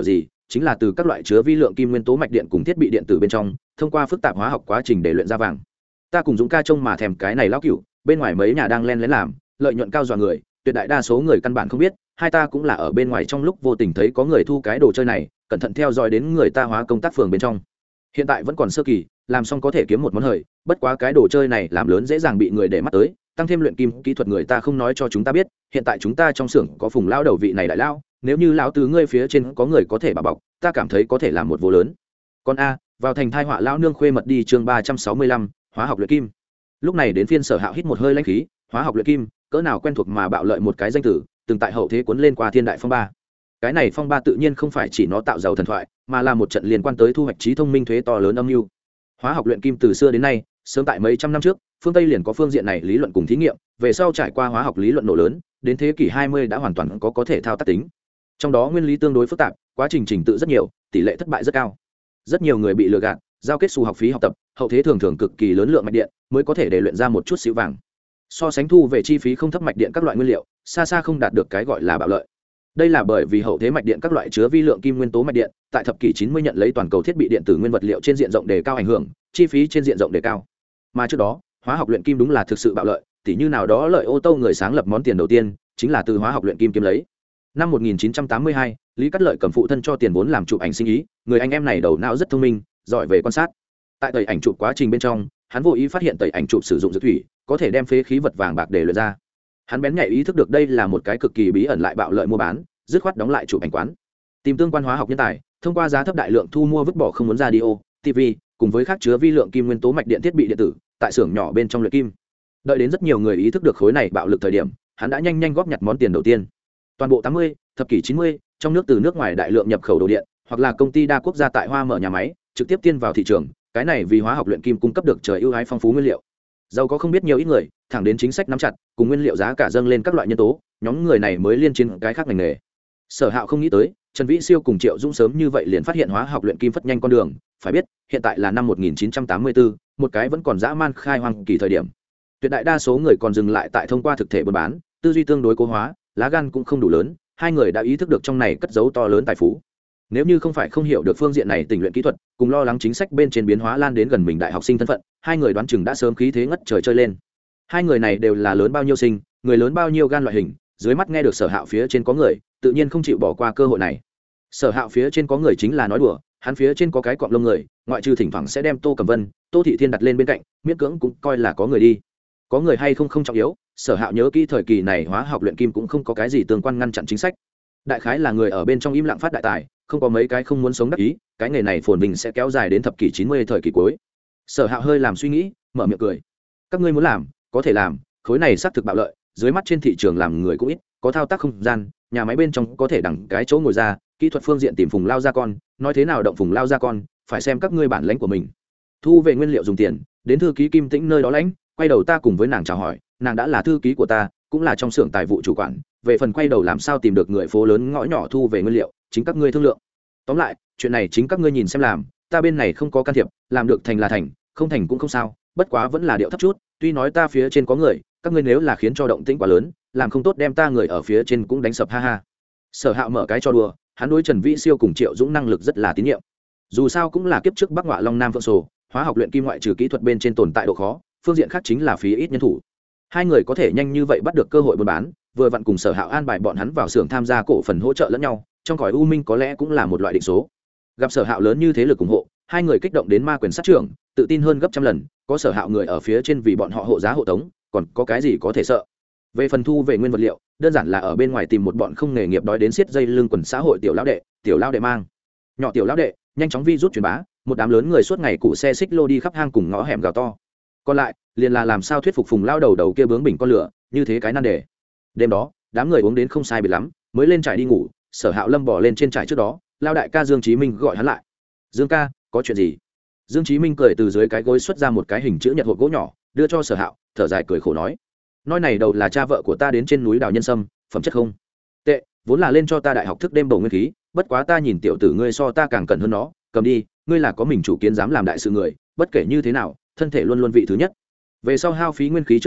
A: chính là từ các loại chứa vi lượng kim nguyên tố mạch điện cùng thiết bị điện tử bên trong thông qua phức tạp hóa học quá trình để luyện ra vàng. Ta cùng Dũng ca trông mà thèm cái này lão cửu, bên ngoài mấy nhà đang len lén làm, lợi nhuận cao dọa người, tuyệt đại đa số người căn bản không biết, hai ta cũng là ở bên ngoài trong lúc vô tình thấy có người thu cái đồ chơi này, cẩn thận theo dõi đến người ta hóa công tác phường bên trong. Hiện tại vẫn còn sơ kỳ, làm xong có thể kiếm một món hời, bất quá cái đồ chơi này làm lớn dễ dàng bị người để mắt tới, tăng thêm luyện kim kỹ thuật người ta không nói cho chúng ta biết, hiện tại chúng ta trong xưởng có Phùng lão đầu vị này đại lão, nếu như lão tứ ngươi phía trên có người có thể bảo bọc, ta cảm thấy có thể làm một vô lớn. Con a, vào thành thai họa lão nương khuê mật đi chương 365, hóa học luyện kim. Lúc này đến phiên Sở Hạo hít một hơi lãnh khí, hóa học luyện kim, cỡ nào quen thuộc mà bạo lợi một cái danh tử, từng tại hậu thế cuốn lên qua thiên đại phong ba. Cái này phong ba tự nhiên không phải chỉ nó tạo giàu thần thoại, mà là một trận liên quan tới thu hoạch trí thông minh thuế to lớn âm mưu. Hóa học luyện kim từ xưa đến nay, sớm tại mấy trăm năm trước, phương Tây liền có phương diện này lý luận cùng thí nghiệm, về sau trải qua hóa học lý luận nổ lớn, đến thế kỷ 20 đã hoàn toàn có thể thao tác tính. Trong đó nguyên lý tương đối phức tạp, quá trình trình tự rất nhiều, tỷ lệ thất bại rất cao. Rất nhiều người bị lừa gạt, giao kết xu học phí học tập, hậu thế thường thường cực kỳ lớn lượng mạch điện mới có thể để luyện ra một chút xíu vàng. So sánh thu về chi phí không thấp mạch điện các loại nguyên liệu, xa xa không đạt được cái gọi là bạo lợi. Đây là bởi vì hậu thế mạch điện các loại chứa vi lượng kim nguyên tố mạch điện, tại thập kỷ 90 nhận lấy toàn cầu thiết bị điện tử nguyên vật liệu trên diện rộng đề cao ảnh hưởng, chi phí trên diện rộng đề cao. Mà trước đó, hóa học luyện kim đúng là thực sự bạo lợi, tỉ như nào đó lợi ô tô người sáng lập món tiền đầu tiên chính là từ hóa học luyện kim kiếm lấy. Năm 1982, Lý Cát Lợi cầm phụ thân cho tiền vốn làm chụp ảnh sinh ý, người anh em này đầu não rất thông minh, giỏi về quan sát. Tại tẩy ảnh chụp quá trình bên trong, hắn vô ý phát hiện tẩy ảnh chụp sử dụng dược thủy có thể đem phế khí vật vàng bạc để luyện ra. Hắn bén nhạy ý thức được đây là một cái cực kỳ bí ẩn lại bạo lợi mua bán, dứt khoát đóng lại chụp ảnh quán, tìm tương quan hóa học nhân tài, thông qua giá thấp đại lượng thu mua vứt bỏ không muốn radio, TV, cùng với khác chứa vi lượng kim nguyên tố mạch điện thiết bị điện tử, tại xưởng nhỏ bên trong luyện kim. Đợi đến rất nhiều người ý thức được khối này bạo lực thời điểm, hắn đã nhanh nhanh góp nhặt món tiền đầu tiên. Toàn bộ 80, thập kỷ 90, trong nước từ nước ngoài đại lượng nhập khẩu đồ điện, hoặc là công ty đa quốc gia tại Hoa mở nhà máy, trực tiếp tiên vào thị trường, cái này vì hóa học luyện kim cung cấp được trời ưu ái phong phú nguyên liệu. Giàu có không biết nhiều ít người, thẳng đến chính sách nắm chặt, cùng nguyên liệu giá cả dâng lên các loại nhân tố, nhóm người này mới liên chiến cái khác ngành nghề. Sở Hạo không nghĩ tới, Trần Vĩ Siêu cùng Triệu Dũng sớm như vậy liền phát hiện hóa học luyện kim phất nhanh con đường, phải biết, hiện tại là năm 1984, một cái vẫn còn dã man khai hoang kỳ thời điểm. Tuyệt đại đa số người còn dừng lại tại thông qua thực thể buôn bán, tư duy tương đối cố hóa, lá gan cũng không đủ lớn, hai người đã ý thức được trong này cất giấu to lớn tài phú. Nếu như không phải không hiểu được phương diện này tình luyện kỹ thuật, cùng lo lắng chính sách bên trên biến hóa lan đến gần mình đại học sinh thân phận, hai người đoán chừng đã sớm khí thế ngất trời chơi lên. Hai người này đều là lớn bao nhiêu sinh, người lớn bao nhiêu gan loại hình, dưới mắt nghe được Sở Hạo phía trên có người, tự nhiên không chịu bỏ qua cơ hội này. Sở Hạo phía trên có người chính là nói đùa, hắn phía trên có cái cọp lông người, ngoại trừ thỉnh thoảng sẽ đem Tô Cẩm Vân, Tô Thị Thiên đặt lên bên cạnh, miễn cưỡng cũng coi là có người đi. Có người hay không không trọng yếu, Sở Hạo nhớ kỹ thời kỳ này hóa học luyện kim cũng không có cái gì tương quan ngăn chặn chính sách. Đại khái là người ở bên trong im lặng phát đại tài, không có mấy cái không muốn sống đắc ý, cái nghề này phồn vinh sẽ kéo dài đến thập kỷ 90 thời kỳ cuối. Sở Hạo hơi làm suy nghĩ, mở miệng cười. Các ngươi muốn làm, có thể làm, khối này xác thực bạo lợi, dưới mắt trên thị trường làm người cũng ít, có thao tác không gian, nhà máy bên trong có thể đẳng cái chỗ ngồi ra, kỹ thuật phương diện tìm Phùng lao ra con, nói thế nào động Phùng lao ra con, phải xem các ngươi bản lãnh của mình. Thu về nguyên liệu dùng tiền, đến thư ký Kim Tĩnh nơi đó lãnh, quay đầu ta cùng với nàng chào hỏi, nàng đã là thư ký của ta, cũng là trong xưởng tài vụ chủ quản, về phần quay đầu làm sao tìm được người phố lớn ngõ nhỏ thu về nguyên liệu, chính các ngươi thương lượng. Tóm lại, chuyện này chính các ngươi nhìn xem làm, ta bên này không có can thiệp, làm được thành là thành, không thành cũng không sao, bất quá vẫn là điệu thấp chút, tuy nói ta phía trên có người, các ngươi nếu là khiến cho động tĩnh quá lớn, làm không tốt đem ta người ở phía trên cũng đánh sập ha ha. Sở Hạo mở cái cho đùa, hắn đối Trần Vĩ Siêu cùng Triệu Dũng năng lực rất là tín nhiệm. Dù sao cũng là kiếp trước Bắc Ngọa Long Nam Phượng Sổ, hóa học luyện kim ngoại trừ kỹ thuật bên trên tồn tại độ khó, phương diện khác chính là phí ít nhân thủ. Hai người có thể nhanh như vậy bắt được cơ hội buôn bán, vừa vặn cùng Sở Hạo an bài bọn hắn vào xưởng tham gia cổ phần hỗ trợ lẫn nhau, trong cõi u minh có lẽ cũng là một loại định số. Gặp Sở Hạo lớn như thế lực ủng hộ, hai người kích động đến ma quyền sát trưởng, tự tin hơn gấp trăm lần, có Sở Hạo người ở phía trên vì bọn họ hộ giá hộ tống, còn có cái gì có thể sợ. Về phần thu về nguyên vật liệu, đơn giản là ở bên ngoài tìm một bọn không nghề nghiệp đói đến siết dây lưng quần xã hội tiểu lão đệ mang. Nhỏ tiểu lão đệ, nhanh chóng vi rút truyền bá, một đám lớn người suốt ngày củ xe xích lô đi khắp hang cùng ngõ hẻm gào to. Còn lại, liền là làm sao thuyết phục Phùng lao đầu kia bướng bỉnh con lửa, như thế cái nan đề. Đêm đó, đám người uống đến không sai biệt lắm, mới lên trại đi ngủ, Sở Hạo Lâm bỏ lên trên trại trước đó, lao đại ca Dương Chí Minh gọi hắn lại. "Dương ca, có chuyện gì?" Dương Chí Minh cười từ dưới cái gối xuất ra một cái hình chữ nhật hộp gỗ nhỏ, đưa cho Sở Hạo, thở dài cười khổ nói: "Nói này đầu là cha vợ của ta đến trên núi đào nhân sâm, phẩm chất không tệ, vốn là lên cho ta đại học thức đêm bầu nguyên khí, bất quá ta nhìn tiểu tử ngươi so ta càng cần hơn nó, cầm đi, ngươi là có mình chủ kiến dám làm đại sự người, bất kể như thế nào, thân thể luôn luôn vị thứ nhất. Về sau hao phí nguyên khí trước đó,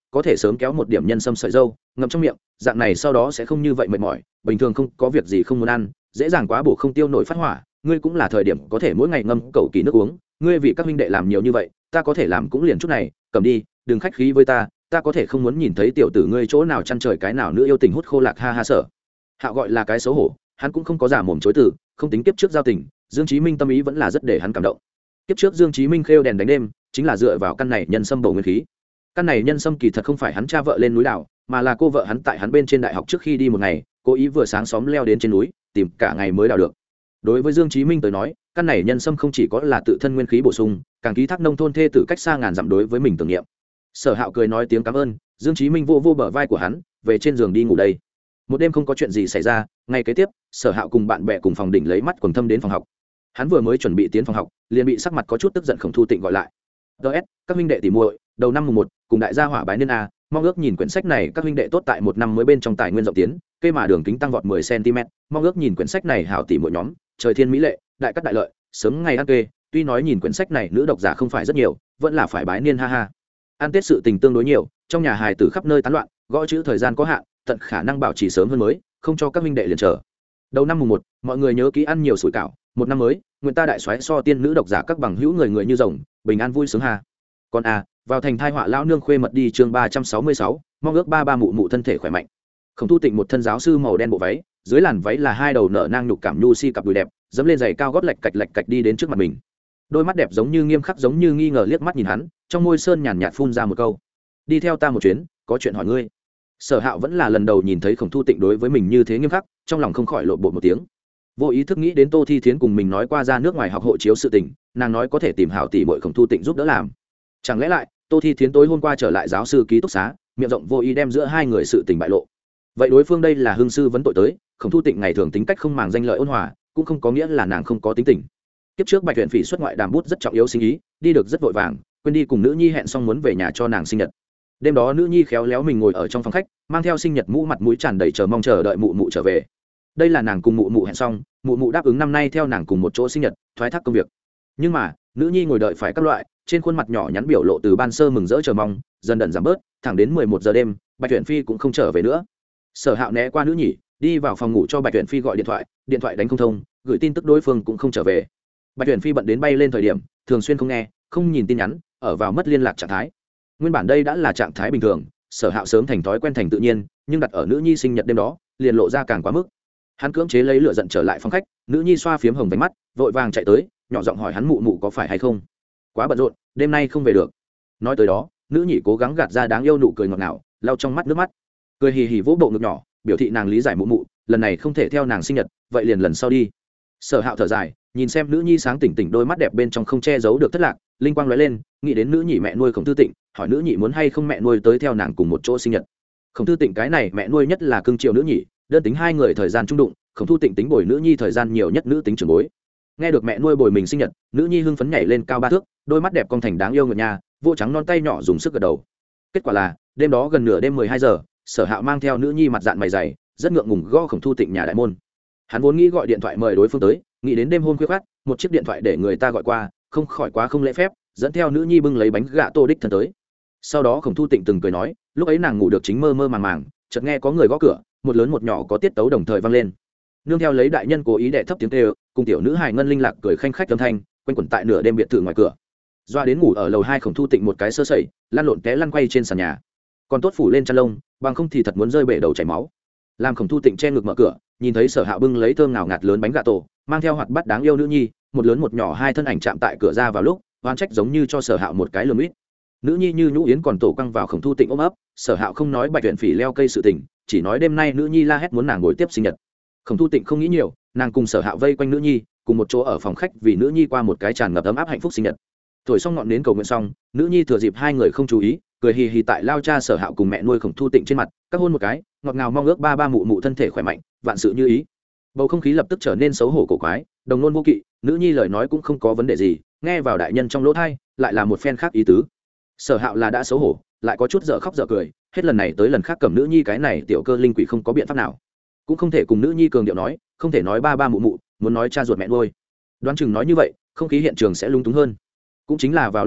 A: có thể sớm kéo một điểm nhân sâm sợi dâu ngậm trong miệng, dạng này sau đó sẽ không như vậy mệt mỏi, bình thường không có việc gì không muốn ăn, dễ dàng quá bổ không tiêu nổi phát hỏa. Ngươi cũng là thời điểm có thể mỗi ngày ngâm cầu kỳ nước uống, ngươi vì các huynh đệ làm nhiều như vậy, ta có thể làm cũng liền chút này, cầm đi, đừng khách khí với ta, ta có thể không muốn nhìn thấy tiểu tử ngươi chỗ nào chăn trời cái nào nữa yêu tình hút khô lạc, ha ha. Sở Hạo gọi là cái xấu hổ, hắn cũng không có giả mồm chối từ, không tính kiếp trước giao tình, Dương Chí Minh tâm ý vẫn là rất để hắn cảm động. Kiếp trước Dương Chí Minh khêu đèn đánh đêm, chính là dựa vào căn này nhân sâm bổ nguyên khí. Căn này nhân sâm kỳ thật không phải hắn cha vợ lên núi đảo, mà là cô vợ hắn tại hắn bên trên đại học trước khi đi một ngày, cố ý vừa sáng xóm leo đến trên núi, tìm cả ngày mới đào được. Đối với Dương Chí Minh tới nói, căn này nhân sâm không chỉ có là tự thân nguyên khí bổ sung, càng ký thác nông thôn thê tử cách xa ngàn dặm đối với mình tưởng niệm. Sở Hạo cười nói tiếng cảm ơn, Dương Chí Minh vô vô bờ vai của hắn, về trên giường đi ngủ đây. Một đêm không có chuyện gì xảy ra, ngày kế tiếp, Sở Hạo cùng bạn bè cùng phòng đỉnh lấy mắt quần thâm đến phòng học. Hắn vừa mới chuẩn bị tiến phòng học, liền bị sắc mặt có chút tức giận Khổng Thu Tịnh gọi lại. "DS, các huynh đệ tỉ muội, đầu năm mùng 1, cùng đại gia hỏa bái niên a, mong ước nhìn quyển sách này các huynh đệ tốt tại một năm mới bên trong tài nguyên rộng tiến, cây mà đường kính tăng vọt 10 cm, mong ước nhìn quyển sách này hảo tỉ muội nhóm, trời thiên mỹ lệ, đại cát đại lợi, sớm ngày ăn kê, tuy nói nhìn quyển sách này nữ độc giả không phải rất nhiều, vẫn là phải bái niên ha ha. Ăn Tết sự tình tương đối nhiều, trong nhà hài tử khắp nơi tán loạn, gõ chữ thời gian có hạn, tận khả năng bảo trì sớm hơn mới, không cho các huynh đệ liền chờ. Đầu năm mùng 1, mọi người nhớ ký ăn nhiều sủi cảo, một năm mới, nguyện ta đại soái so tiên nữ độc giả các bằng hữu người người như rồng, bình an vui sướng ha. Còn vào thành thai họa lão nương khuê mật đi chương 366, mong ước ba mụ mụ thân thể khỏe mạnh. Khổng Thu Tịnh một thân giáo sư màu đen bộ váy, dưới làn váy là hai đầu nở nang nhục cảm nhu si cặp đùi đẹp, dẫm lên giày cao gót lạch cạch đi đến trước mặt mình. Đôi mắt đẹp giống như nghiêm khắc giống như nghi ngờ liếc mắt nhìn hắn, trong môi sơn nhàn nhạt phun ra một câu: "Đi theo ta một chuyến, có chuyện hỏi ngươi." Sở Hạo vẫn là lần đầu nhìn thấy Khổng Thu Tịnh đối với mình như thế nghiêm khắc, trong lòng không khỏi lộn bột một tiếng. Vô ý thức nghĩ đến Tô Thi Thiến cùng mình nói qua ra nước ngoài học hộ chiếu sự tình, nàng nói có thể tìm hảo tỷ muội Khổng Thu Tịnh giúp đỡ làm. Chẳng lẽ lại Tô Thi Thiến tối hôm qua trở lại giáo sư ký túc xá, miệng rộng vô ý đem giữa hai người sự tình bại lộ. Vậy đối phương đây là hương sư vấn tội tới, Khổng Thu Tịnh ngày thường tính cách không màng danh lợi ôn hòa, cũng không có nghĩa là nàng không có tính tình. Kiếp trước Bạch Tuyển Phỉ xuất ngoại đàm bút rất trọng yếu sinh ý, đi được rất vội vàng, quên đi cùng nữ nhi hẹn xong muốn về nhà cho nàng sinh nhật. Đêm đó nữ nhi khéo léo mình ngồi ở trong phòng khách, mang theo sinh nhật mũ, mặt mũi tràn đầy chờ mong chờ đợi mụ mụ trở về. Đây là nàng cùng mụ mụ hẹn xong, mụ mụ đáp ứng năm nay theo nàng cùng một chỗ sinh nhật, thoái thác công việc. Nhưng mà nữ nhi ngồi đợi phải các loại, trên khuôn mặt nhỏ nhắn biểu lộ từ ban sơ mừng rỡ chờ mong dần dần giảm bớt, thẳng đến 11 giờ đêm, Bạch Tuyển Phi cũng không trở về nữa. Sở Hạo né qua nữ nhỉ, đi vào phòng ngủ cho Bạch Tuyển Phi gọi điện thoại đánh không thông, gửi tin tức đối phương cũng không trở về. Bạch Tuyển Phi bận đến bay lên thời điểm, thường xuyên không nghe, không nhìn tin nhắn, ở vào mất liên lạc trạng thái. Nguyên bản đây đã là trạng thái bình thường, Sở Hạo sớm thành thói quen thành tự nhiên, nhưng đặt ở nữ nhi sinh nhật đêm đó, liền lộ ra càng quá mức. Hắn cưỡng chế lấy lửa giận trở lại phòng khách, nữ nhi xoa phiếm hồng vành mắt, vội vàng chạy tới, nhỏ giọng hỏi hắn mụ mụ có phải hay không. Quá bận rộn, đêm nay không về được. Nói tới đó, nữ nhị cố gắng gạt ra đáng yêu nụ cười ngọt ngào, lau trong mắt nước mắt, cười hì hì vỗ bộ ngực nhỏ, biểu thị nàng lý giải mụ mụ, lần này không thể theo nàng sinh nhật, vậy liền lần sau đi. Sở Hạo thở dài, nhìn xem nữ nhi sáng tỉnh tỉnh đôi mắt đẹp bên trong không che giấu được thất lạc, linh quang lóe lên, nghĩ đến nữ nhị mẹ nuôi Khổng Tư Tịnh, hỏi nữ nhị muốn hay không mẹ nuôi tới theo nàng cùng một chỗ sinh nhật. Khổng Tư Tịnh cái này mẹ nuôi nhất là cưng chiều nữ nhị, đơn tính hai người thời gian trung đụng, Khổng Thu Tịnh tính bồi nữ nhi thời gian nhiều nhất nữ tính trưởng bối. Nghe được mẹ nuôi bồi mình sinh nhật, nữ nhi hưng phấn nhảy lên cao 3 thước, đôi mắt đẹp cong thành đáng yêu ngọt nhà, vô trắng non tay nhỏ dùng sức gật đầu. Kết quả là đêm đó gần nửa đêm 12 giờ, Sở Hạo mang theo nữ nhi mặt dạn mày dày, rất ngượng ngùng gõ Khổng Thu Tịnh nhà đại môn. Hắn vốn nghĩ gọi điện thoại mời đối phương tới, nghĩ đến đêm hôm khuya khoắt, một chiếc điện thoại để người ta gọi qua, không khỏi quá không lễ phép, dẫn theo nữ nhi bưng lấy bánh gạ tô đích thân tới. Sau đó Khổng Thu Tịnh từng cười nói, lúc ấy nàng ngủ được chính mơ mơ màng màng, chợt nghe có người gõ cửa, một lớn một nhỏ có tiết tấu đồng thời vang lên. Nương theo lấy đại nhân cố ý đè thấp tiếng kêu, cùng tiểu nữ hài ngân linh lạc cười khanh khách âm thanh quanh quẩn tại nửa đêm biệt thự ngoài cửa. Doa đến ngủ ở lầu 2 Khổng Thu Tịnh một cái sơ sẩy, lăn lộn té lăn quay trên sàn nhà. Còn tốt phủ lên chăn lông, bằng không thì thật muốn rơi bể đầu chảy máu. Làm Khổng Thu Tịnh che ngực mở cửa, nhìn thấy Sở Hạo bưng lấy thơm ngào ngạt lớn bánh gà tổ, mang theo hoạt bát đáng yêu nữ nhi, một lớn một nhỏ hai thân ảnh chạm tại cửa ra vào lúc, oan trách giống như cho Sở Hạo một cái lườm ít. Nữ nhi như nhũ yến còn tổ quăng vào Khổng Thu Tịnh ôm ấp, Sở Hạo không nói Bạch Tuyển Phỉ leo cây sự tình, chỉ nói đêm nay nữ nhi la hét muốn nàng ngồi tiếp sinh nhật. Khổng Thu Tịnh không nghĩ nhiều, nàng cùng Sở Hạo vây quanh nữ nhi, cùng một chỗ ở phòng khách vì nữ nhi qua một cái tràn ngập ấm áp hạnh phúc sinh nhật. Thổi xong ngọn nến cầu nguyện xong, nữ nhi thừa dịp hai người không chú ý, cười hì hì tại lao cha Sở Hạo cùng mẹ nuôi Khổng Thu Tịnh trên mặt, các hôn một cái, ngọt ngào mong ước ba mụ mụ thân thể khỏe mạnh, vạn sự như ý. Bầu không khí lập tức trở nên xấu hổ cổ quái, đồng nôn vô kỵ, nữ nhi lời nói cũng không có vấn đề gì, nghe vào đại nhân trong lỗ tai, lại là một phen khác ý tứ. Sở Hạo là đã xấu hổ, lại có chút dở khóc dở cười, hết lần này tới lần khác cầm nữ nhi cái này tiểu cơ linh quỷ không có biện pháp nào, cũng không thể cùng nữ nhi cường điệu nói, không thể nói ba mụ mụ, muốn nói cha ruột mẹ nuôi. Đoán chừng nói như vậy, không khí hiện trường sẽ lung túng hơn. Cũng chính là vào lúc đó,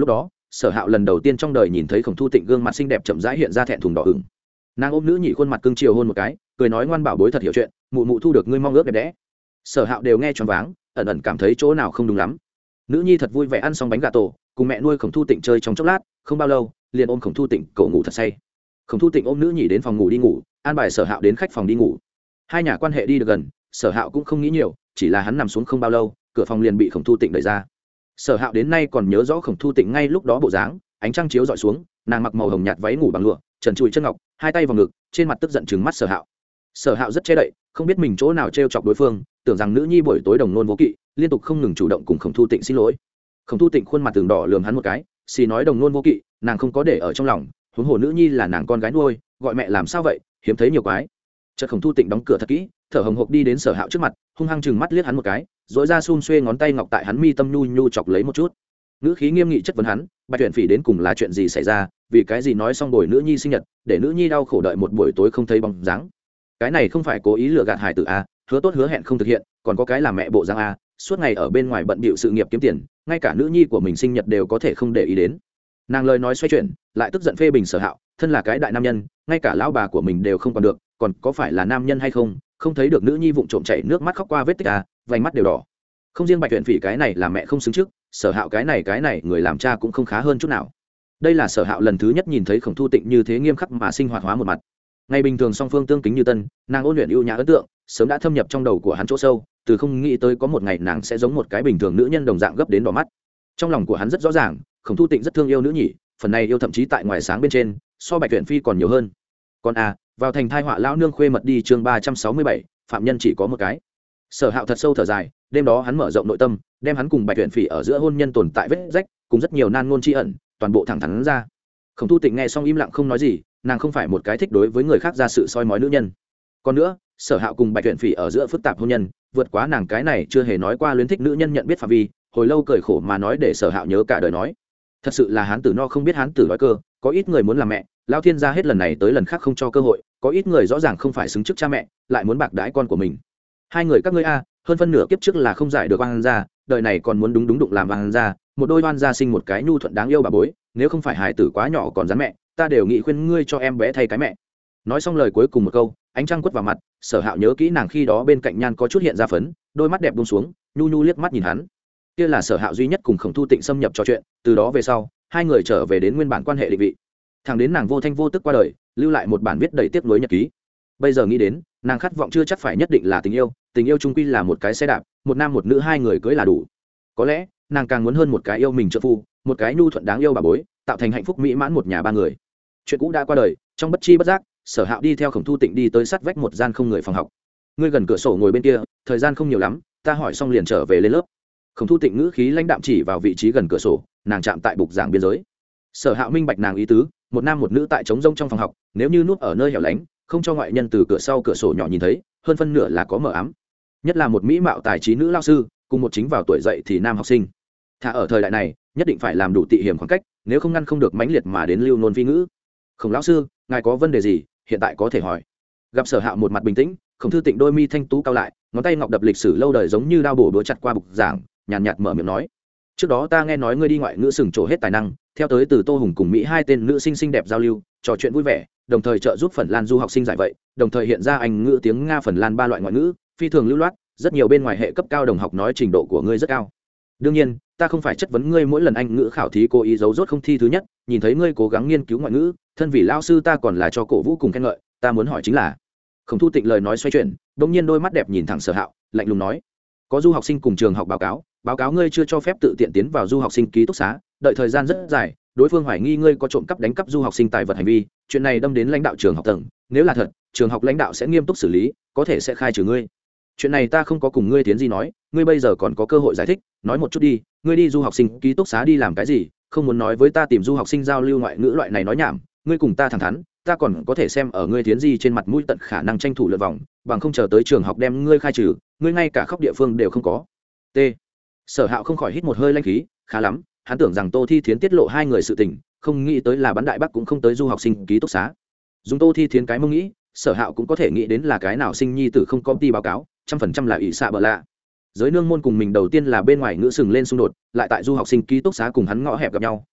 A: Sở Hạo lần đầu tiên trong đời nhìn thấy Khổng Thu Tịnh gương mặt xinh đẹp chậm rãi hiện ra thẹn thùng đỏ ửng. Nàng ôm nữ nhị khuôn mặt cưng chiều hôn một cái, cười nói ngoan bảo bối thật hiểu chuyện, mụ mụ thu được ngươi mong ước đẹp đẽ. Sở Hạo đều nghe choáng váng, ẩn ẩn cảm thấy chỗ nào không đúng lắm. Nữ nhi thật vui vẻ ăn xong bánh gà tổ, cùng mẹ nuôi Khổng Thu Tịnh chơi trong chốc lát, không bao lâu, liền ôm Khổng Thu Tịnh cậu ngủ thật say. Khổng Thu Tịnh ôm nữ nhị đến phòng ngủ đi ngủ, an bài Sở Hạo đến khách phòng đi ngủ. Hai nhà quan hệ đi được gần, Sở Hạo cũng không nghĩ nhiều, chỉ là hắn nằm xuống không bao lâu, cửa phòng liền bị Khổng Thu Tịnh đẩy ra. Sở Hạo đến nay còn nhớ rõ Khổng Thu Tịnh ngay lúc đó bộ dáng, ánh trăng chiếu dọi xuống, nàng mặc màu hồng nhạt váy ngủ bằng lụa, trần trụi chân ngọc, hai tay vào ngực, trên mặt tức giận trừng mắt Sở Hạo. Sở Hạo rất che đậy, không biết mình chỗ nào trêu chọc đối phương, tưởng rằng nữ nhi buổi tối đồng nôn vô kỵ, liên tục không ngừng chủ động cùng Khổng Thu Tịnh xin lỗi. Khổng Thu Tịnh khuôn mặt tường đỏ lườm hắn một cái, xì nói đồng nôn vô kỵ, nàng không có để ở trong lòng, huống hồ nữ nhi là nàng con gái nuôi, gọi mẹ làm sao vậy, hiếm thấy nhiều quái. Chợt Khổng Thu Tịnh đóng cửa thật kỹ, thở hồng hộc đi đến Sở Hạo trước mặt, hung hăng chừng mắt liếc hắn một cái, rỗi ra xun xuê ngón tay ngọc tại hắn mi tâm nhu nhu chọc lấy một chút. Nữ khí nghiêm nghị chất vấn hắn, Bạch Tuyển Phỉ đến cùng là chuyện gì xảy ra, vì cái gì nói xong buổi nữ nhi sinh nhật, để nữ nhi đau khổ đợi một buổi tối không thấy bóng dáng. Cái này không phải cố ý lừa gạt hài tử a, hứa tốt hứa hẹn không thực hiện, còn có cái là mẹ bộ dáng a, suốt ngày ở bên ngoài bận bịu sự nghiệp kiếm tiền, ngay cả nữ nhi của mình sinh nhật đều có thể không để ý đến. Nàng lời nói xoay chuyển, lại tức giận phê bình Sở Hạo, thân là cái đại nam nhân, ngay cả lão bà của mình đều không còn được, còn có phải là nam nhân hay không, không thấy được nữ nhi vụng trộm chảy nước mắt khóc qua vết tích à, vành mắt đều đỏ. Không riêng Bạch Tuyển Phỉ cái này là mẹ không xứng trước, Sở Hạo cái này người làm cha cũng không khá hơn chút nào. Đây là Sở Hạo lần thứ nhất nhìn thấy Khổng Thu Tịnh như thế nghiêm khắc mà sinh hoạt hóa một mặt. Ngày bình thường song phương tương kính như tân, nàng ôn luyện ưu nhã ấn tượng sớm đã thâm nhập trong đầu của hắn chỗ sâu, từ không nghĩ tới có một ngày nàng sẽ giống một cái bình thường nữ nhân đồng dạng gấp đến đỏ mắt. Trong lòng của hắn rất rõ ràng, Khổng Thu Tịnh rất thương yêu nữ nhỉ, phần này yêu thậm chí tại ngoài sáng bên trên, so Bạch Tuyển Phi còn nhiều hơn. Còn vào thành thai họa lão nương khuê mật đi chương 367, phạm nhân chỉ có một cái. Sở Hạo thật sâu thở dài, đêm đó hắn mở rộng nội tâm, đem hắn cùng Bạch Tuyển Phỉ ở giữa hôn nhân tồn tại vết rách, cùng rất nhiều nan ngôn tri ẩn, toàn bộ thẳng thắn ra. Khổng Thu Tịnh nghe xong im lặng không nói gì, nàng không phải một cái thích đối với người khác ra sự soi mói nữ nhân. Còn nữa, Sở Hạo cùng Bạch Tuyển Phỉ ở giữa phức tạp hôn nhân, vượt quá nàng cái này chưa hề nói qua luyến thích nữ nhân nhận biết phạm vi, hồi lâu cười khổ mà nói để Sở Hạo nhớ cả đời nói. Thật sự là hán tử no không biết hán tử đói cơ, có ít người muốn làm mẹ, lão thiên gia hết lần này tới lần khác không cho cơ hội, có ít người rõ ràng không phải xứng chức cha mẹ, lại muốn bạc đãi con của mình. Hai người các ngươi hơn phân nửa kiếp trước là không giải được oan gia, đời này còn muốn đúng đụng làm oan gia, một đôi oan gia sinh một cái nhu thuận đáng yêu bà bối, nếu không phải hài tử quá nhỏ còn rắn mẹ, ta đều nghĩ khuyên ngươi cho em bé thay cái mẹ. Nói xong lời cuối cùng một câu, ánh trăng quất vào mặt, Sở Hạo nhớ kỹ nàng khi đó bên cạnh nhan có chút hiện ra phấn, đôi mắt đẹp buông xuống, nhu nhu liếc mắt nhìn hắn. Kia là Sở Hạo duy nhất cùng Khổng Thu Tịnh xâm nhập trò chuyện, từ đó về sau, hai người trở về đến nguyên bản quan hệ định vị. Thẳng đến nàng vô thanh vô tức qua đời, lưu lại một bản viết đầy tiếc nuối nhật ký. Bây giờ nghĩ đến, nàng khát vọng chưa chắc phải nhất định là tình yêu chung quy là một cái xe đạp, một nam một nữ hai người cưới là đủ. Có lẽ, nàng càng muốn hơn một cái yêu mình trợ phu, một cái nhu thuận đáng yêu bà bối, tạo thành hạnh phúc mỹ mãn một nhà ba người. Chuyện cũ đã qua đời, trong bất chi bất giác, Sở Hạo đi theo Khổng Thu Tịnh đi tới sát vách một gian không người phòng học. Ngươi gần cửa sổ ngồi bên kia, thời gian không nhiều lắm, ta hỏi xong liền trở về lên lớp. Khổng Thu Tịnh ngữ khí lãnh đạm chỉ vào vị trí gần cửa sổ, nàng chạm tại bục giảng biên giới. Sở Hạo minh bạch nàng ý tứ, một nam một nữ tại trống rông trong phòng học, nếu như núp ở nơi hẻo lánh, không cho ngoại nhân từ cửa sau cửa sổ nhỏ nhìn thấy, hơn phân nửa là có mờ ám. Nhất là một mỹ mạo tài trí nữ lao sư, cùng một chính vào tuổi dậy thì nam học sinh. Thà ở thời đại này, nhất định phải làm đủ tị hiểm khoảng cách, nếu không ngăn không được mãnh liệt mà đến lưu nôn phi ngữ. Khổng lão sư, ngài có vấn đề gì, hiện tại có thể hỏi. Gặp Sở Hạo một mặt bình tĩnh, Khổng Thư Tịnh đôi mi thanh tú cao lại, ngón tay ngọc đập lịch sử lâu đời giống như đao bổ búa chặt qua bục giảng, nhàn nhạt mở miệng nói: trước đó ta nghe nói ngươi đi ngoại ngữ sừng trổ hết tài năng, theo tới từ Tô Hùng cùng Mỹ hai tên nữ sinh xinh đẹp giao lưu, trò chuyện vui vẻ, đồng thời trợ giúp Phần Lan du học sinh giải vậy, đồng thời hiện ra Anh ngữ, tiếng Nga, Phần Lan ba loại ngoại ngữ, phi thường lưu loát, rất nhiều bên ngoài hệ cấp cao đồng học nói trình độ của ngươi rất cao. Đương nhiên, ta không phải chất vấn ngươi mỗi lần Anh ngữ khảo thí cố ý giấu rốt không thi thứ nhất, nhìn thấy ngươi cố gắng nghiên cứu ngoại ngữ, thân vì lao sư ta còn là cho cổ vũ cùng khen ngợi, ta muốn hỏi chính là. Khổng Thu Tịnh lời nói xoay chuyển, bỗng nhiên đôi mắt đẹp nhìn thẳng Sở Hạo, lạnh lùng nói: có du học sinh cùng trường học báo cáo ngươi chưa cho phép tự tiện tiến vào du học sinh ký túc xá, đợi thời gian rất dài, đối phương hoài nghi ngươi có trộm cắp đánh cắp du học sinh tài vật hành vi, chuyện này đâm đến lãnh đạo trường học tầng, nếu là thật, trường học lãnh đạo sẽ nghiêm túc xử lý, có thể sẽ khai trừ ngươi. Chuyện này ta không có cùng ngươi tiến gì nói, ngươi bây giờ còn có cơ hội giải thích, nói một chút đi, ngươi đi du học sinh ký túc xá đi làm cái gì, không muốn nói với ta tìm du học sinh giao lưu ngoại ngữ loại này nói nhảm, ngươi cùng ta thẳng thắn, ta còn có thể xem ở ngươi tiến gì trên mặt mũi tận khả năng tranh thủ lượt vòng, bằng không chờ tới trường học đem ngươi khai trừ, ngươi ngay cả khóc địa phương đều không có. T. Sở Hạo không khỏi hít một hơi lãnh khí, khá lắm, hắn tưởng rằng Tô Thi Thiến tiết lộ hai người sự tình, không nghĩ tới là bắn đại bắc cũng không tới du học sinh ký túc xá. Dùng Tô Thi Thiến cái mông nghĩ, Sở Hạo cũng có thể nghĩ đến là cái nào sinh nhi tử không công ty báo cáo, 100% là ỷ xạ bợ lạ. Giới nương môn cùng mình đầu tiên là bên ngoài ngữ sừng lên xung đột, lại tại du học sinh ký túc xá cùng hắn ngõ hẹp gặp nhau,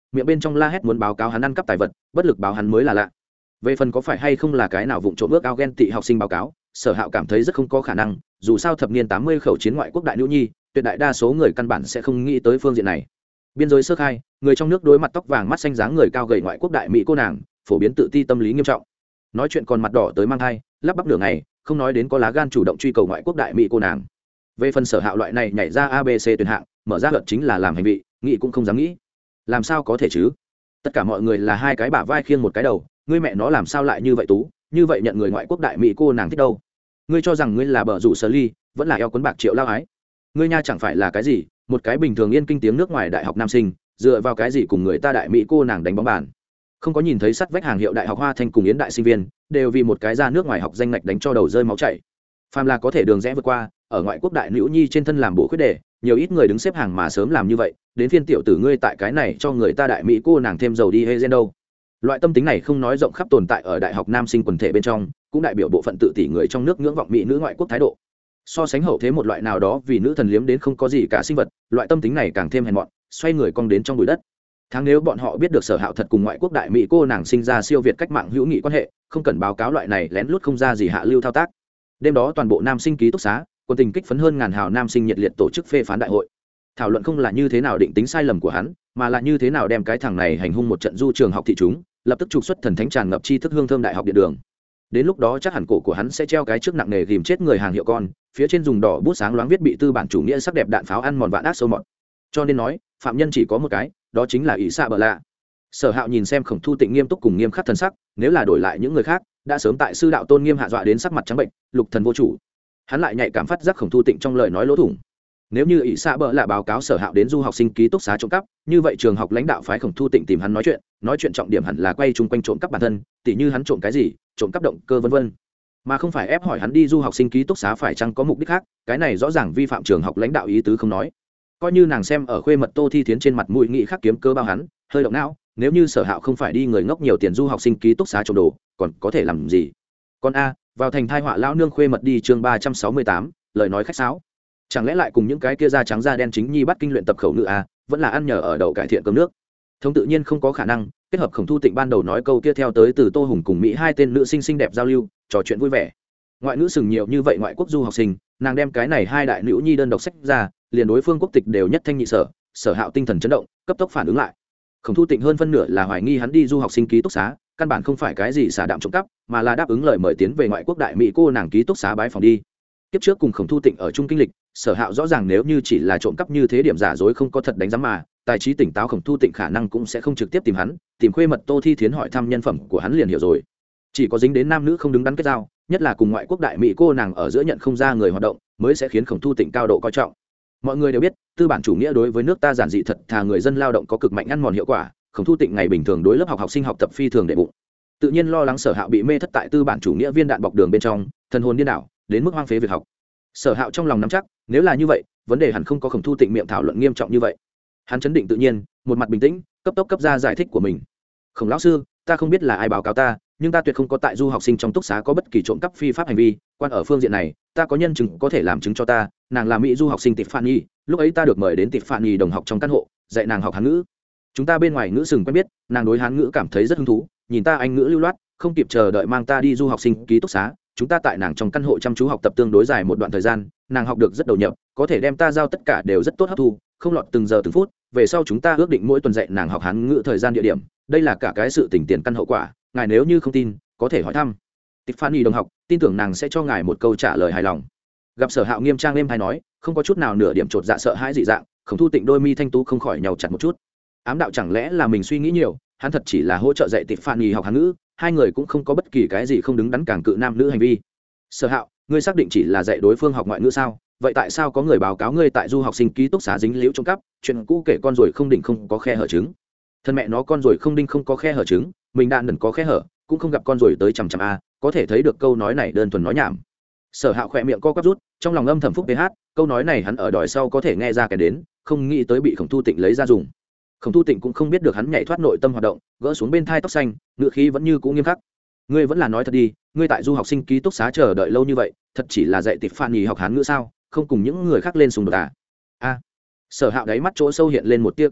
A: miệng bên trong la hét muốn báo cáo hắn ăn cắp tài vật, bất lực báo hắn mới là lạ. Về phần có phải hay không là cái nào vụng trộm ước ao ghen tị học sinh báo cáo, Sở Hạo cảm thấy rất không có khả năng, dù sao thập niên 80 khẩu chiến ngoại quốc đại nữ nhi, tuyệt đại đa số người căn bản sẽ không nghĩ tới phương diện này. Biên giới sơ khai, người trong nước đối mặt tóc vàng mắt xanh dáng người cao gầy ngoại quốc đại mỹ cô nàng, phổ biến tự ti tâm lý nghiêm trọng. Nói chuyện còn mặt đỏ tới mang hai, lắp bắp nửa ngày, không nói đến có lá gan chủ động truy cầu ngoại quốc đại mỹ cô nàng. Về phần Sở Hạo loại này nhảy ra ABC tuyển hạng, mở ra luật chính là làm hành vị, nghĩ cũng không dám nghĩ. Làm sao có thể chứ? Tất cả mọi người là hai cái bả vai khiêng một cái đầu, ngươi mẹ nó làm sao lại như vậy tú, như vậy nhận người ngoại quốc đại mỹ cô nàng thích đâu? Ngươi cho rằng ngươi là bờ rủ sở ly, vẫn là eo cuốn bạc triệu lao ái. Ngươi nha chẳng phải là cái gì, một cái bình thường yên kinh tiếng nước ngoài đại học nam sinh, dựa vào cái gì cùng người ta đại mỹ cô nàng đánh bóng bàn? Không có nhìn thấy sắt vách hàng hiệu đại học Hoa Thanh cùng Yến đại sinh viên, đều vì một cái ra nước ngoài học danh ngạch đánh cho đầu rơi máu chảy. Phàm là có thể đường rẽ vượt qua, ở ngoại quốc đại nữ nhi trên thân làm bộ khuyết đề, nhiều ít người đứng xếp hàng mà sớm làm như vậy, đến phiên tiểu tử ngươi tại cái này cho người ta đại mỹ cô nàng thêm dầu đi hay gen đâu. Loại tâm tính này không nói rộng khắp tồn tại ở đại học nam sinh quần thể bên trong, cũng đại biểu bộ phận tự tỷ người trong nước ngưỡng vọng mỹ nữ ngoại quốc thái độ. So sánh hậu thế một loại nào đó vì nữ thần liếm đến không có gì cả sinh vật, loại tâm tính này càng thêm hèn mọn, xoay người cong đến trong bụi đất. Tháng nếu bọn họ biết được Sở Hạo thật cùng ngoại quốc đại mỹ cô nàng sinh ra siêu việt cách mạng hữu nghị quan hệ, không cần báo cáo loại này lén lút không ra gì hạ lưu thao tác. Đêm đó toàn bộ nam sinh ký túc xá, quân tình kích phấn hơn ngàn hào nam sinh nhiệt liệt tổ chức phê phán đại hội. Thảo luận không là như thế nào định tính sai lầm của hắn, mà là như thế nào đem cái thằng này hành hung một trận du trường học thị chúng, lập tức trục xuất thần thánh tràn ngập tri thức hương thơm đại học điện đường. Đến lúc đó chắc hẳn cổ của hắn sẽ treo cái trước nặng nề ghìm chết người hàng hiệu con, phía trên dùng đỏ bút sáng loáng viết bị tư bản chủ nghĩa sắc đẹp đạn pháo ăn mòn vạn ác sâu mọt. Cho nên nói, phạm nhân chỉ có một cái, đó chính là ỷ xạ bờ lạ. Sở Hạo nhìn xem Khổng Thu Tịnh nghiêm túc cùng nghiêm khắc thần sắc, nếu là đổi lại những người khác, đã sớm tại sư đạo tôn nghiêm hạ dọa đến sắc mặt trắng bệnh, lục thần vô chủ. Hắn lại nhạy cảm phát giác Khổng Thu Tịnh trong lời nói lỗ thủng. Nếu như ỷ xạ bờ lạ báo cáo Sở Hạo đến du học sinh ký túc xá trộm cắp, như vậy trường học lãnh đạo phái Khổng Thu Tịnh tìm hắn nói chuyện trọng điểm hẳn là quay chung quanh trộm cắp bản thân, tỉ như hắn trộm cái gì, trộm cắp động cơ vân vân, mà không phải ép hỏi hắn đi du học sinh ký túc xá phải chăng có mục đích khác, cái này rõ ràng vi phạm trường học lãnh đạo ý tứ không nói. Coi như nàng xem ở khuê mật Tô Thi Thiến trên mặt mũi nghị khác kiếm cơ bao hắn, hơi động não, nếu như Sở Hạo không phải đi người ngốc nhiều tiền du học sinh ký túc xá trộm đồ, còn có thể làm gì? Con a, vào thành thai họa lão nương khuê mật đi chương 368, lời nói khách sáo. Chẳng lẽ lại cùng những cái kia da trắng da đen chính nhi bắt kinh luyện tập khẩu ngữ a, vẫn là ăn nhờ ở đậu cải thiện cơm nước. Thông tự nhiên không có khả năng, kết hợp Khổng Thu Tịnh ban đầu nói câu kia theo tới từ Tô Hùng cùng Mỹ hai tên nữ sinh xinh đẹp giao lưu, trò chuyện vui vẻ. Ngoại ngữ sừng nhiều như vậy ngoại quốc du học sinh, nàng đem cái này hai đại nữ nhi đơn độc sách ra, liền đối phương quốc tịch đều nhất thanh nhị sở. Sở Hạo tinh thần chấn động, cấp tốc phản ứng lại. Khổng Thu Tịnh hơn phân nửa là hoài nghi hắn đi du học sinh ký túc xá, căn bản không phải cái gì xả đạm trộm cắp, mà là đáp ứng lời mời tiến về ngoại quốc đại mỹ cô nàng ký túc xá bái phòng đi. Tiếp trước cùng Khổng Thu Tịnh ở chung kinh lịch, Sở Hạo rõ ràng nếu như chỉ là trộm cắp như thế điểm giả dối không có thật đánh giám mà, tài trí tỉnh táo Khổng Thu Tịnh khả năng cũng sẽ không trực tiếp tìm hắn, tìm khuê mật Tô Thi Thiến hỏi thăm nhân phẩm của hắn liền hiểu rồi. Chỉ có dính đến nam nữ không đứng đắn kết giao, nhất là cùng ngoại quốc đại mỹ cô nàng ở giữa nhận không ra người hoạt động, mới sẽ khiến Khổng Thu Tịnh cao độ coi trọng. Mọi người đều biết, tư bản chủ nghĩa đối với nước ta giản dị thật thà người dân lao động có cực mạnh ăn mòn hiệu quả. Khổng Thu Tịnh ngày bình thường đối lớp học sinh học tập phi thường đệ bụng, tự nhiên lo lắng Sở Hạo bị mê thất tại tư bản chủ nghĩa viên đạn bọc đường bên trong, thần hồn điên đảo, đến mức hoang phế việc học. Sở Hạo trong lòng nắm chắc, nếu là như vậy, vấn đề hẳn không có Khổng Thu Tịnh miệng thảo luận nghiêm trọng như vậy. Hắn chấn định tự nhiên, một mặt bình tĩnh, cấp tốc cấp ra giải thích của mình. Khổng lão sư, ta không biết là ai báo cáo ta, nhưng ta tuyệt không có tại du học sinh trong túc xá có bất kỳ trộm cắp phi pháp hành vi, quan ở phương diện này, ta có nhân chứng có thể làm chứng cho ta, nàng là mỹ du học sinh Tiffany, lúc ấy ta được mời đến Tiffany đồng học trong căn hộ, dạy nàng học Hán ngữ. Chúng ta bên ngoài ngữ sừng quen biết, nàng đối Hán ngữ cảm thấy rất hứng thú, nhìn ta Anh ngữ lưu loát, không kịp chờ đợi mang ta đi du học sinh ký túc xá, chúng ta tại nàng trong căn hộ chăm chú học tập tương đối dài một đoạn thời gian, nàng học được rất đầu nhập, có thể đem ta giao tất cả đều rất tốt hấp thu, không lọt từng giờ từng phút, về sau chúng ta ước định mỗi tuần dạy nàng học Hán ngữ thời gian địa điểm, đây là cả cái sự tình tiền căn hậu quả, ngài nếu như không tin, có thể hỏi thăm Tiffany đồng học, tin tưởng nàng sẽ cho ngài một câu trả lời hài lòng. Gặp Sở Hạo nghiêm trang êm hay nói, không có chút nào nửa điểm chột dạ sợ hãi dị dạng, Khổng Thu Tịnh đôi mi thanh tú không khỏi nhàu chặt một chút. Ám đạo chẳng lẽ là mình suy nghĩ nhiều, hắn thật chỉ là hỗ trợ dạy Tiffany học Hán ngữ, hai người cũng không có bất kỳ cái gì không đứng đắn càng cự nam nữ hành vi. Sở Hạo, ngươi xác định chỉ là dạy đối phương học ngoại ngữ sao? Vậy tại sao có người báo cáo ngươi tại du học sinh ký túc xá dính liễu trộm cắp, chuyện cũ kể con rồi không đỉnh không có khe hở trứng. Thân mẹ nó con rồi không đinh không có khe hở trứng, mình đạn đần có khe hở, cũng không gặp con rồi tới chằm chằm a, có thể thấy được câu nói này đơn thuần nói nhảm. Sở Hạo khỏe miệng co quắp rút, trong lòng âm thầm phúc ph, câu nói này hắn ở đòi sau có thể nghe ra cái đến, không nghĩ tới bị Khổng Thu Tịnh lấy ra dùng. Khổng Thu Tịnh cũng không biết được hắn nhảy thoát nội tâm hoạt động, gỡ xuống bên thai tóc xanh, ngữ khí vẫn như cũ nghiêm khắc. Ngươi vẫn là nói thật đi, ngươi tại du học sinh ký túc xá chờ đợi lâu như vậy, thật chỉ là dạy Tiffany học Hán ngữ sao, không cùng những người khác lên xung đột à? A. Sở Hạo đáy mắt chỗ sâu hiện lên một tia kinh ngạc,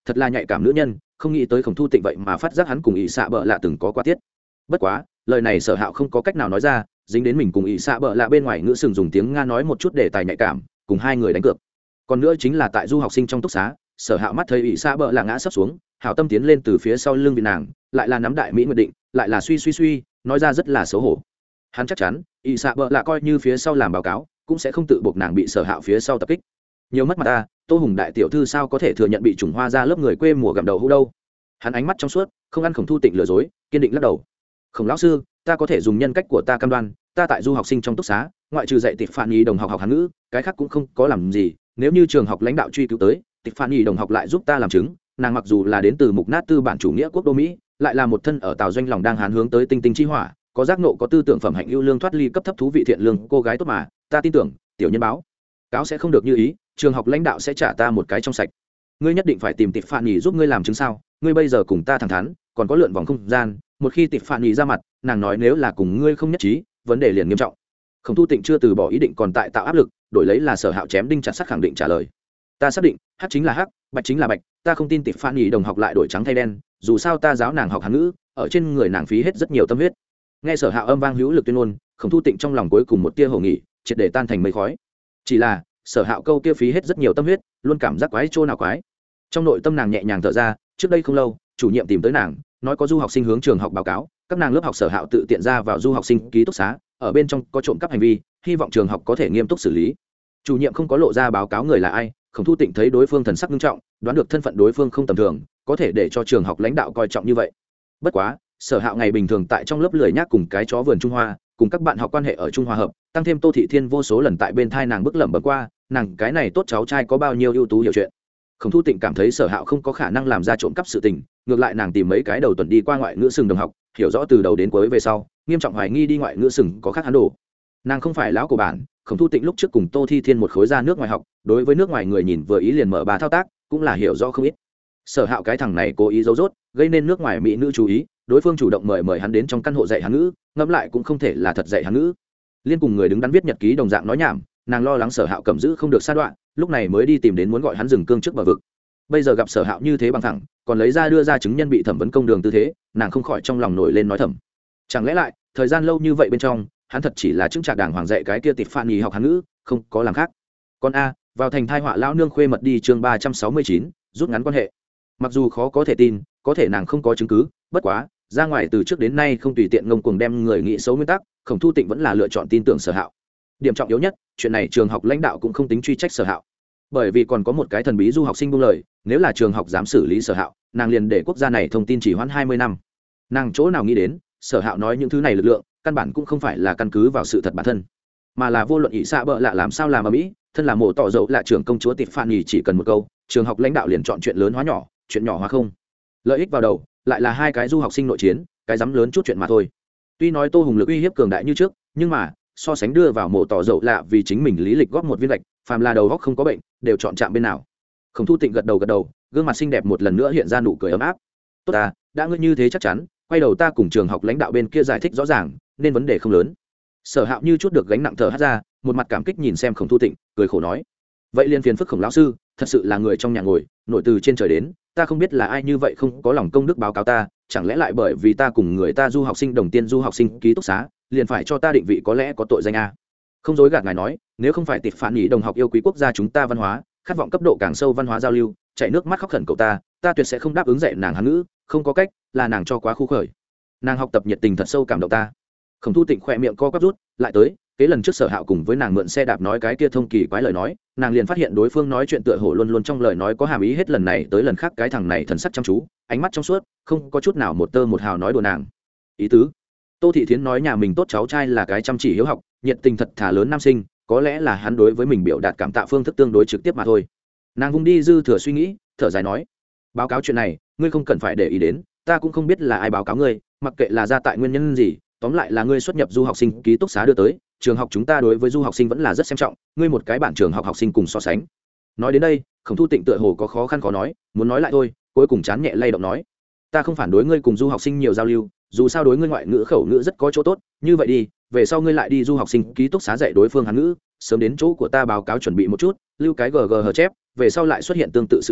A: thật là nhạy cảm nữ nhân, không nghĩ tới Khổng Thu Tịnh vậy mà phát giác hắn cùng ỷ xạ bợ lạ từng có qua tiết. Bất quá lời này Sở Hạo không có cách nào nói ra, dính đến mình cùng ỷ xạ bợ lạ bên ngoài ngữ sừng dùng tiếng Nga nói một chút để tài nhạy cảm, cùng hai người đánh cược. Còn nữa chính là tại du học sinh trong túc xá, Sở Hạo mắt thấy ỷ xạ bợ lạ ngã sấp xuống, hảo tâm tiến lên từ phía sau lưng vị nàng, lại là nắm đại mỹ nguyện định, lại là suy, nói ra rất là xấu hổ. Hắn chắc chắn ỷ xạ bợ lạ coi như phía sau làm báo cáo cũng sẽ không tự buộc nàng bị Sở Hạo phía sau tập kích. Nhiều mất mặt ta, Tô Hùng đại tiểu thư sao có thể thừa nhận bị trùng hoa ra lớp người quê mùa gặm đầu hũ đâu. Hắn ánh mắt trong suốt, không ăn Khổng Thu Tịnh lừa dối, kiên định lắc đầu. Khổng lão sư, ta có thể dùng nhân cách của ta cam đoan, ta tại du học sinh trong túc xá, ngoại trừ dạy Tiffany đồng học học Hán ngữ, cái khác cũng không có làm gì. Nếu như trường học lãnh đạo truy cứu tới, Tiffany đồng học lại giúp ta làm chứng, nàng mặc dù là đến từ mục nát tư bản chủ nghĩa quốc đô Mỹ, lại là một thân ở Tào Doanh lòng đang hán hướng tới tinh tinh chi hỏa, có giác nộ, có tư tưởng phẩm hạnh ưu lương, thoát ly cấp thấp thú vị thiện lương cô gái tốt mà, ta tin tưởng tiểu nhân báo cáo sẽ không được như ý, trường học lãnh đạo sẽ trả ta một cái trong sạch. Ngươi nhất định phải tìm Tiffany giúp ngươi làm chứng sao? Ngươi bây giờ cùng ta thẳng thắn, còn có lượn vòng không gian, một khi Tiffany ra mặt, nàng nói nếu là cùng ngươi không nhất trí, vấn đề liền nghiêm trọng. Khổng Thu Tịnh chưa từ bỏ ý định còn tại tạo áp lực, đổi lấy là Sở Hạo chém đinh chặt sắt khẳng định trả lời. Ta xác định, hắc chính là hắc, bạch chính là bạch, ta không tin Tiffany đồng học lại đổi trắng thay đen, dù sao ta giáo nàng học Hán ngữ, ở trên người nàng phí hết rất nhiều tâm huyết. Nghe Sở Hạo âm vang hữu lực tuyên ngôn, Khổng Thu Tịnh trong lòng cuối cùng một tia hổ nghỉ, triệt để tan thành mây khói. Chỉ là Sở Hạo câu kia phí hết rất nhiều tâm huyết, luôn cảm giác quái chỗ nào quái. Trong nội tâm nàng nhẹ nhàng thở ra, trước đây không lâu, chủ nhiệm tìm tới nàng, nói có du học sinh hướng trường học báo cáo, các nàng lớp học Sở Hạo tự tiện ra vào du học sinh ký túc xá, ở bên trong có trộm cắp hành vi, hy vọng trường học có thể nghiêm túc xử lý. Chủ nhiệm không có lộ ra báo cáo người là ai, Khổng Thu Tịnh thấy đối phương thần sắc nghiêm trọng, đoán được thân phận đối phương không tầm thường, có thể để cho trường học lãnh đạo coi trọng như vậy. Bất quá, Sở Hạo ngày bình thường tại trong lớp lười nhác cùng cái chó vườn Trung Hoa, cùng các bạn học quan hệ ở Trung Hòa hợp, tăng thêm Tô Thị Thiên vô số lần tại bên thai nàng bức lẩm bẩm qua, nàng cái này tốt cháu trai có bao nhiêu ưu tú hiểu chuyện. Khổng Thu Tịnh cảm thấy Sở Hạo không có khả năng làm ra trộm cắp sự tình, ngược lại nàng tìm mấy cái đầu tuần đi qua ngoại ngữ sừng đồng học, hiểu rõ từ đầu đến cuối về sau, nghiêm trọng hoài nghi đi ngoại ngữ sừng có khác hắn đồ. Nàng không phải lão cổ bản, Khổng Thu Tịnh lúc trước cùng Tô Thi Thiên một khối ra nước ngoài học, đối với nước ngoài người nhìn vừa ý liền mở bà thao tác, cũng là hiểu rõ không ít. Sở Hạo cái thằng này cố ý giấu dốt, gây nên nước ngoài mỹ nữ chú ý, đối phương chủ động mời hắn đến trong căn hộ dạy Hán ngữ, ngẫm lại cũng không thể là thật dạy Hán ngữ. Liên cùng người đứng đắn viết nhật ký đồng dạng nói nhảm, nàng lo lắng Sở Hạo cầm giữ không được sa đoạn, lúc này mới đi tìm đến muốn gọi hắn dừng cương trước bờ vực. Bây giờ gặp Sở Hạo như thế bằng thẳng, còn lấy ra đưa ra chứng nhân bị thẩm vấn công đường tư thế, nàng không khỏi trong lòng nổi lên nói thầm. Chẳng lẽ lại thời gian lâu như vậy bên trong, hắn thật chỉ là chứng trạc đàng hoàng dạy cái kia Tiffany học Hán ngữ, không có làm khác. Con a, vào thành thai họa lão nương khuê mật đi chương 369, rút ngắn quan hệ. Mặc dù khó có thể tin, có thể nàng không có chứng cứ, bất quá ra ngoài từ trước đến nay không tùy tiện ngông cuồng đem người nghĩ xấu nguyên tắc, Khổng Thu Tịnh vẫn là lựa chọn tin tưởng Sở Hạo. Điểm trọng yếu nhất, chuyện này trường học lãnh đạo cũng không tính truy trách Sở Hạo, bởi vì còn có một cái thần bí du học sinh buông lời, nếu là trường học dám xử lý Sở Hạo, nàng liền để quốc gia này thông tin chỉ hoãn 20 năm. Nàng chỗ nào nghĩ đến, Sở Hạo nói những thứ này lực lượng, căn bản cũng không phải là căn cứ vào sự thật bản thân, mà là vô luận ỷ xạ bợ lạ làm sao làm ở Mỹ, thân là mộ tỏ dầu là trưởng công chúa Tiffany chỉ cần một câu, trường học lãnh đạo liền chọn chuyện lớn hóa nhỏ, chuyện nhỏ hóa không. Lợi ích vào đầu, lại là hai cái du học sinh nội chiến, cái dám lớn chút chuyện mà thôi. Tuy nói Tô Hùng lực uy hiếp cường đại như trước, nhưng mà so sánh đưa vào mộ tỏ dầu lạ vì chính mình lý lịch góp một viên gạch, phàm là đầu góc không có bệnh đều chọn chạm bên nào. Khổng Thu Tịnh gật đầu, gương mặt xinh đẹp một lần nữa hiện ra nụ cười ấm áp. Tốt ta, đã ngươi như thế chắc chắn, quay đầu ta cùng trường học lãnh đạo bên kia giải thích rõ ràng, nên vấn đề không lớn. Sở Hạo như chút được gánh nặng thở hắt ra, một mặt cảm kích nhìn xem Khổng Thu Tịnh, cười khổ nói: vậy liền phiền phức Khổng lão sư, thật sự là người trong nhà ngồi, nổi từ trên trời đến, ta không biết là ai như vậy không có lòng công đức báo cáo ta, chẳng lẽ lại bởi vì ta cùng người ta du học sinh đồng tiên du học sinh ký túc xá, liền phải cho ta định vị có lẽ có tội danh a. Không dối gạt ngài nói, nếu không phải tịch phản nhị đồng học yêu quý quốc gia chúng ta văn hóa, khát vọng cấp độ càng sâu văn hóa giao lưu, chạy nước mắt khóc khẩn cậu ta tuyệt sẽ không đáp ứng dạy nàng Hán ngữ, không có cách, là nàng cho quá khu khởi. Nàng học tập nhiệt tình thật sâu cảm động ta. Khổng Thu Tịnh khỏe miệng co quắp rút, lại tới, kế lần trước Sở Hạo cùng với nàng mượn xe đạp nói cái kia thông kỳ quái lời nói, nàng liền phát hiện đối phương nói chuyện tựa hồ luôn luôn trong lời nói có hàm ý, hết lần này tới lần khác cái thằng này thần sắc chăm chú, ánh mắt trong suốt, không có chút nào một tơ một hào nói đùa nàng. Ý tứ, Tô Thị Thiến nói nhà mình tốt cháu trai là cái chăm chỉ hiếu học, nhiệt tình thật thà lớn nam sinh, có lẽ là hắn đối với mình biểu đạt cảm tạ phương thức tương đối trực tiếp mà thôi. Nàng vung đi dư thừa suy nghĩ, thở dài nói: báo cáo chuyện này, ngươi không cần phải để ý đến, ta cũng không biết là ai báo cáo ngươi, mặc kệ là ra tại nguyên nhân gì, tóm lại là ngươi xuất nhập du học sinh ký túc xá đưa tới, trường học chúng ta đối với du học sinh vẫn là rất xem trọng, ngươi một cái bản trường học học sinh cùng so sánh. Nói đến đây, Khổng Thu Tịnh tựa hồ có khó khăn khó nói, muốn nói lại thôi, cuối cùng chán nhẹ lay động nói: ta không phản đối ngươi cùng du học sinh nhiều giao lưu, dù sao đối ngươi ngoại ngữ khẩu ngữ rất có chỗ tốt, như vậy đi, về sau ngươi lại đi du học sinh ký túc xá dạy đối phương Hán ngữ, sớm đến chỗ của ta báo cáo chuẩn bị một chút, lưu cái gg hờ chép, về sau lại xuất hiện tương tự sự tình,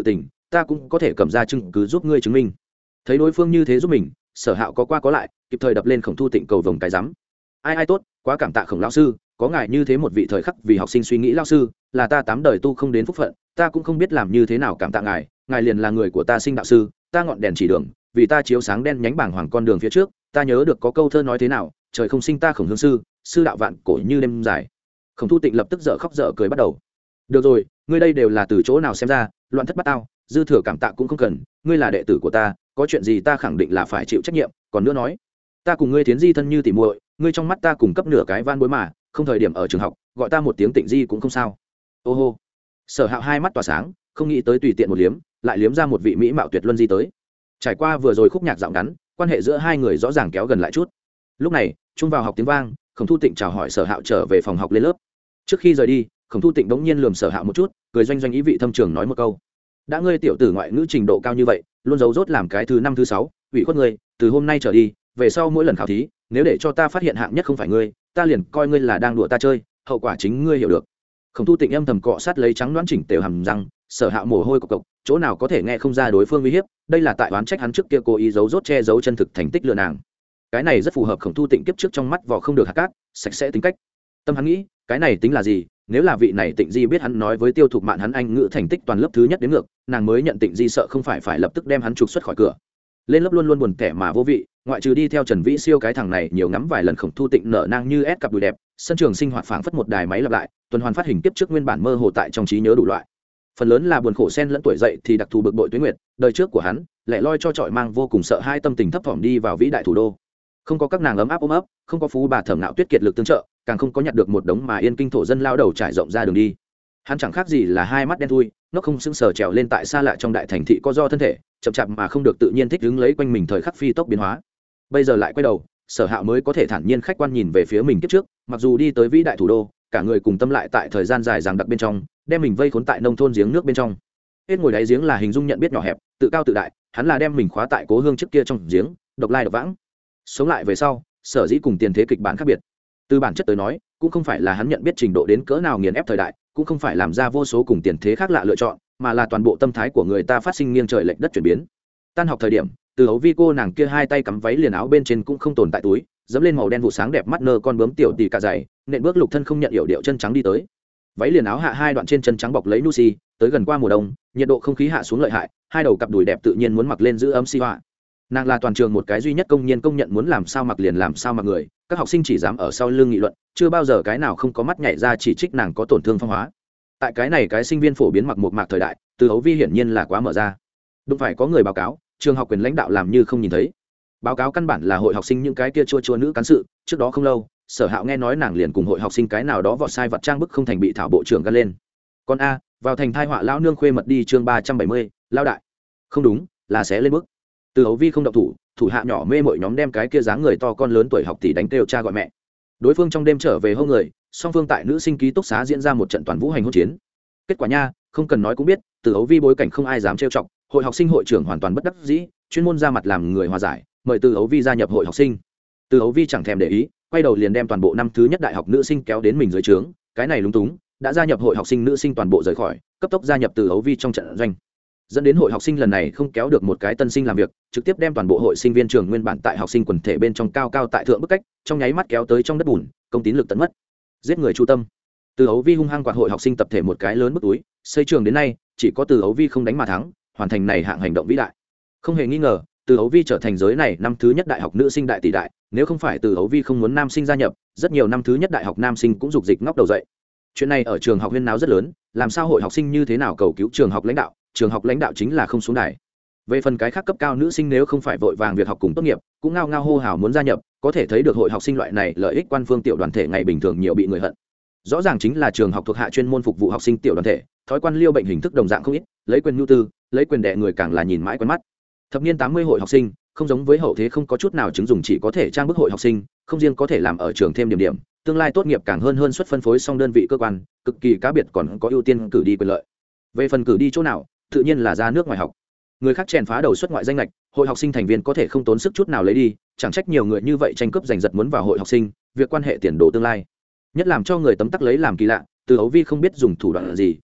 A: ta cũng có thể cầm ra chứng cứ giúp ngươi chứng minh. Thấy đối phương như thế giúp mình, Sở Hạo có qua có lại, kịp thời đập lên Khổng Thu Tịnh cầu vồng cái rắm. Ai tốt, quá cảm tạ Khổng lão sư, có ngài như thế một vị thời khắc vì học sinh suy nghĩ lão sư, là ta 8 đời tu không đến phúc phận, ta cũng không biết làm như thế nào cảm tạ ngài, ngài liền là người của ta sinh đạo sư, ta ngọn đèn chỉ đường, vì ta chiếu sáng đen nhánh bảng hoàng con đường phía trước, ta nhớ được có câu thơ nói thế nào, trời không sinh ta Khổng hương sư, sư đạo vạn cổ như đêm dài. Khổng Thu Tịnh lập tức dở khóc dở cười bắt đầu. Được rồi, ngươi đây đều là từ chỗ nào xem ra, loạn thất bát ao, dư thừa cảm tạ cũng không cần, ngươi là đệ tử của ta, có chuyện gì ta khẳng định là phải chịu trách nhiệm, còn nữa nói, ta cùng ngươi Thiến Di thân như tỉ muội, ngươi trong mắt ta cùng cấp nửa cái van bối mà, không thời điểm ở trường học, gọi ta một tiếng Tịnh Di cũng không sao. Ô hô. Sở Hạo hai mắt tỏa sáng, không nghĩ tới tùy tiện một liếm, lại liếm ra một vị mỹ mạo tuyệt luân di tới. Trải qua vừa rồi khúc nhạc dạo ngắn, quan hệ giữa hai người rõ ràng kéo gần lại chút. Lúc này, chung vào học tiếng vang, Khổng Thu Tịnh chào hỏi Sở Hạo trở về phòng học lên lớp. Trước khi rời đi, Khổng Thu Tịnh đống nhiên lườm Sở Hạo một chút, cười doanh doanh ý vị thâm trường nói một câu: đã ngươi tiểu tử ngoại ngữ trình độ cao như vậy, luôn giấu rốt làm cái thứ 5 thứ 6, ủy khuất ngươi, từ hôm nay trở đi, về sau mỗi lần khảo thí, nếu để cho ta phát hiện hạng nhất không phải ngươi, ta liền coi ngươi là đang đùa ta chơi, hậu quả chính ngươi hiểu được. Khổng Thu Tịnh âm thầm cọ sát lấy trắng đoán chỉnh tề hàm răng, Sở Hạo mồ hôi cộc cộc, chỗ nào có thể nghe không ra đối phương uy hiếp, đây là tại oán trách hắn trước kia cố ý giấu rốt che giấu chân thực thành tích lừa nàng. Cái này rất phù hợp Khổng Thu Tịnh kiếp trước trong mắt vỏ không được hạt cát, sạch sẽ tính cách. Tâm hắn nghĩ, cái này tính là gì, nếu là vị này Tịnh Di biết hắn nói với Tiêu Thục Mạn hắn anh ngữ thành tích toàn lớp thứ nhất đến ngược, nàng mới nhận Tịnh Di sợ không phải lập tức đem hắn trục xuất khỏi cửa. Lên lớp luôn luôn buồn tẻ mà vô vị, ngoại trừ đi theo Trần Vĩ Siêu cái thằng này nhiều ngắm vài lần. Khổng Thu Tịnh nở nang như ép cặp đùi đẹp, sân trường sinh hoạt phảng phất một đài máy lặp lại, tuần hoàn phát hình tiếp trước nguyên bản mơ hồ tại trong trí nhớ đủ loại. Phần lớn là buồn khổ xen lẫn tuổi dậy thì đặc thù bực bội Tuế Nguyệt, đời trước của hắn, lẻ loi cho trọi mang vô cùng sợ hai tâm tình thấp thỏm đi vào vĩ đại thủ đô. Không có các nàng ấm áp ôm ấp, không có phú bà Thẩm Nạo Tuyết kiệt lực tương trợ, càng không có nhặt được một đống mà yên kinh thổ dân lao đầu trải rộng ra đường đi. Hắn chẳng khác gì là hai mắt đen thui, nó không sững sờ trèo lên tại xa lạ trong đại thành thị có do thân thể chậm chạp mà không được tự nhiên thích ứng lấy quanh mình thời khắc phi tốc biến hóa. Bây giờ lại quay đầu, Sở Hạo mới có thể thản nhiên khách quan nhìn về phía mình kiếp trước, mặc dù đi tới vĩ đại thủ đô, cả người cùng tâm lại tại thời gian dài dằng đặc bên trong, đem mình vây khốn tại nông thôn giếng nước bên trong. Hết ngồi đáy giếng là hình dung nhận biết nhỏ hẹp, tự cao tự đại, hắn là đem mình khóa tại cố hương trước kia trong giếng, độc lai độc vãng. Sống lại về sau, sở dĩ cùng tiền thế kịch bản khác biệt. Từ bản chất tới nói, cũng không phải là hắn nhận biết trình độ đến cỡ nào nghiền ép thời đại, cũng không phải làm ra vô số cùng tiền thế khác lạ lựa chọn, mà là toàn bộ tâm thái của người ta phát sinh nghiêng trời lệch đất chuyển biến. Tan học thời điểm, Từ Hấu Vi cô nàng kia hai tay cắm váy liền áo bên trên cũng không tồn tại túi, dẫm lên màu đen vụ sáng đẹp mắt nơ con bướm tiểu tỉ cả dày, nện bước lục thân không nhận yểu điệu chân trắng đi tới. Váy liền áo hạ hai đoạn trên chân trắng bọc lấy Nusi, tới gần qua mùa đông, nhiệt độ không khí hạ xuống lợi hại, hai đầu cặp đùi đẹp tự nhiên muốn mặc lên giữ ấm si họa. Nàng là toàn trường một cái duy nhất công nhân công nhận muốn làm sao mặc liền làm sao mặc người, các học sinh chỉ dám ở sau lưng nghị luận, chưa bao giờ cái nào không có mắt nhảy ra chỉ trích nàng có tổn thương phong hóa. Tại cái này cái sinh viên phổ biến mặc một mạc thời đại, Từ Hấu Vi hiển nhiên là quá mở ra. Đúng phải có người báo cáo, trường học quyền lãnh đạo làm như không nhìn thấy. Báo cáo căn bản là hội học sinh những cái kia chua chua nữ cán sự, trước đó không lâu, Sở Hạo nghe nói nàng liền cùng hội học sinh cái nào đó vọt sai vặt trang bức không thành bị thảo bộ trưởng gắt lên. Con a, vào thành thai họa lão nương khuê mật đi chương 370, lao đại. Không đúng, là sẽ lên bức. Từ Hấu Vi không động thủ, thủ hạ nhỏ mê mội nhóm đem cái kia dáng người to con lớn tuổi học tỷ đánh kêu cha gọi mẹ. Đối phương trong đêm trở về hô người, song phương tại nữ sinh ký túc xá diễn ra một trận toàn vũ hành hỗn chiến. Kết quả nha, không cần nói cũng biết, Từ Hấu Vi bối cảnh không ai dám trêu chọc, hội học sinh hội trưởng hoàn toàn bất đắc dĩ, chuyên môn ra mặt làm người hòa giải, mời Từ Hấu Vi gia nhập hội học sinh. Từ Hấu Vi chẳng thèm để ý, quay đầu liền đem toàn bộ năm thứ nhất đại học nữ sinh kéo đến mình dưới trướng, cái này lúng túng, đã gia nhập hội học sinh nữ sinh toàn bộ rời khỏi, cấp tốc gia nhập Từ Hấu Vi trong trận doanh. Dẫn đến hội học sinh lần này không kéo được một cái tân sinh làm việc, trực tiếp đem toàn bộ hội sinh viên trường nguyên bản tại học sinh quần thể bên trong cao cao tại thượng bức cách, trong nháy mắt kéo tới trong đất bùn, công tín lực tận mất. Giết người chu tâm. Từ Hấu Vi hung hăng quạt hội học sinh tập thể một cái lớn bức túi, xây trường đến nay, chỉ có Từ Hấu Vi không đánh mà thắng, hoàn thành này hạng hành động vĩ đại. Không hề nghi ngờ, Từ Hấu Vi trở thành giới này năm thứ nhất đại học nữ sinh đại tỷ đại, nếu không phải Từ Hấu Vi không muốn nam sinh gia nhập, rất nhiều năm thứ nhất đại học nam sinh cũng dục dịch ngóc đầu dậy. Chuyện này ở trường học huyên náo rất lớn, làm sao hội học sinh như thế nào cầu cứu trường học lãnh đạo, trường học lãnh đạo chính là không xuống đài. Về phần cái khác cấp cao nữ sinh nếu không phải vội vàng việc học cùng tốt nghiệp, cũng ngao ngao hô hào muốn gia nhập, có thể thấy được hội học sinh loại này lợi ích quan phương tiểu đoàn thể ngày bình thường nhiều bị người hận. Rõ ràng chính là trường học thuộc hạ chuyên môn phục vụ học sinh tiểu đoàn thể, thói quan liêu bệnh hình thức đồng dạng không ít, lấy quyền nhu tư, lấy quyền đè người càng là nhìn mãi quen mắt. Thập niên 80 hội học sinh, không giống với hậu thế không có chút nào chứng dùng chỉ có thể trang bức hội học sinh, không riêng có thể làm ở trường thêm điểm điểm, tương lai tốt nghiệp càng hơn suất phân phối xong đơn vị cơ quan, cực kỳ cá biệt còn có ưu tiên cử đi quyền lợi. Về phần cử đi chỗ nào, tự nhiên là ra nước ngoài học. Người khác chèn phá đầu xuất ngoại danh lệch, hội học sinh thành viên có thể không tốn sức chút nào lấy đi, chẳng trách nhiều người như vậy tranh cướp giành giật muốn vào hội học sinh, việc quan hệ tiền đồ tương lai. Nhất làm cho người tấm tắc lấy làm kỳ lạ, Từ Hấu Vi không biết dùng thủ đoạn gì,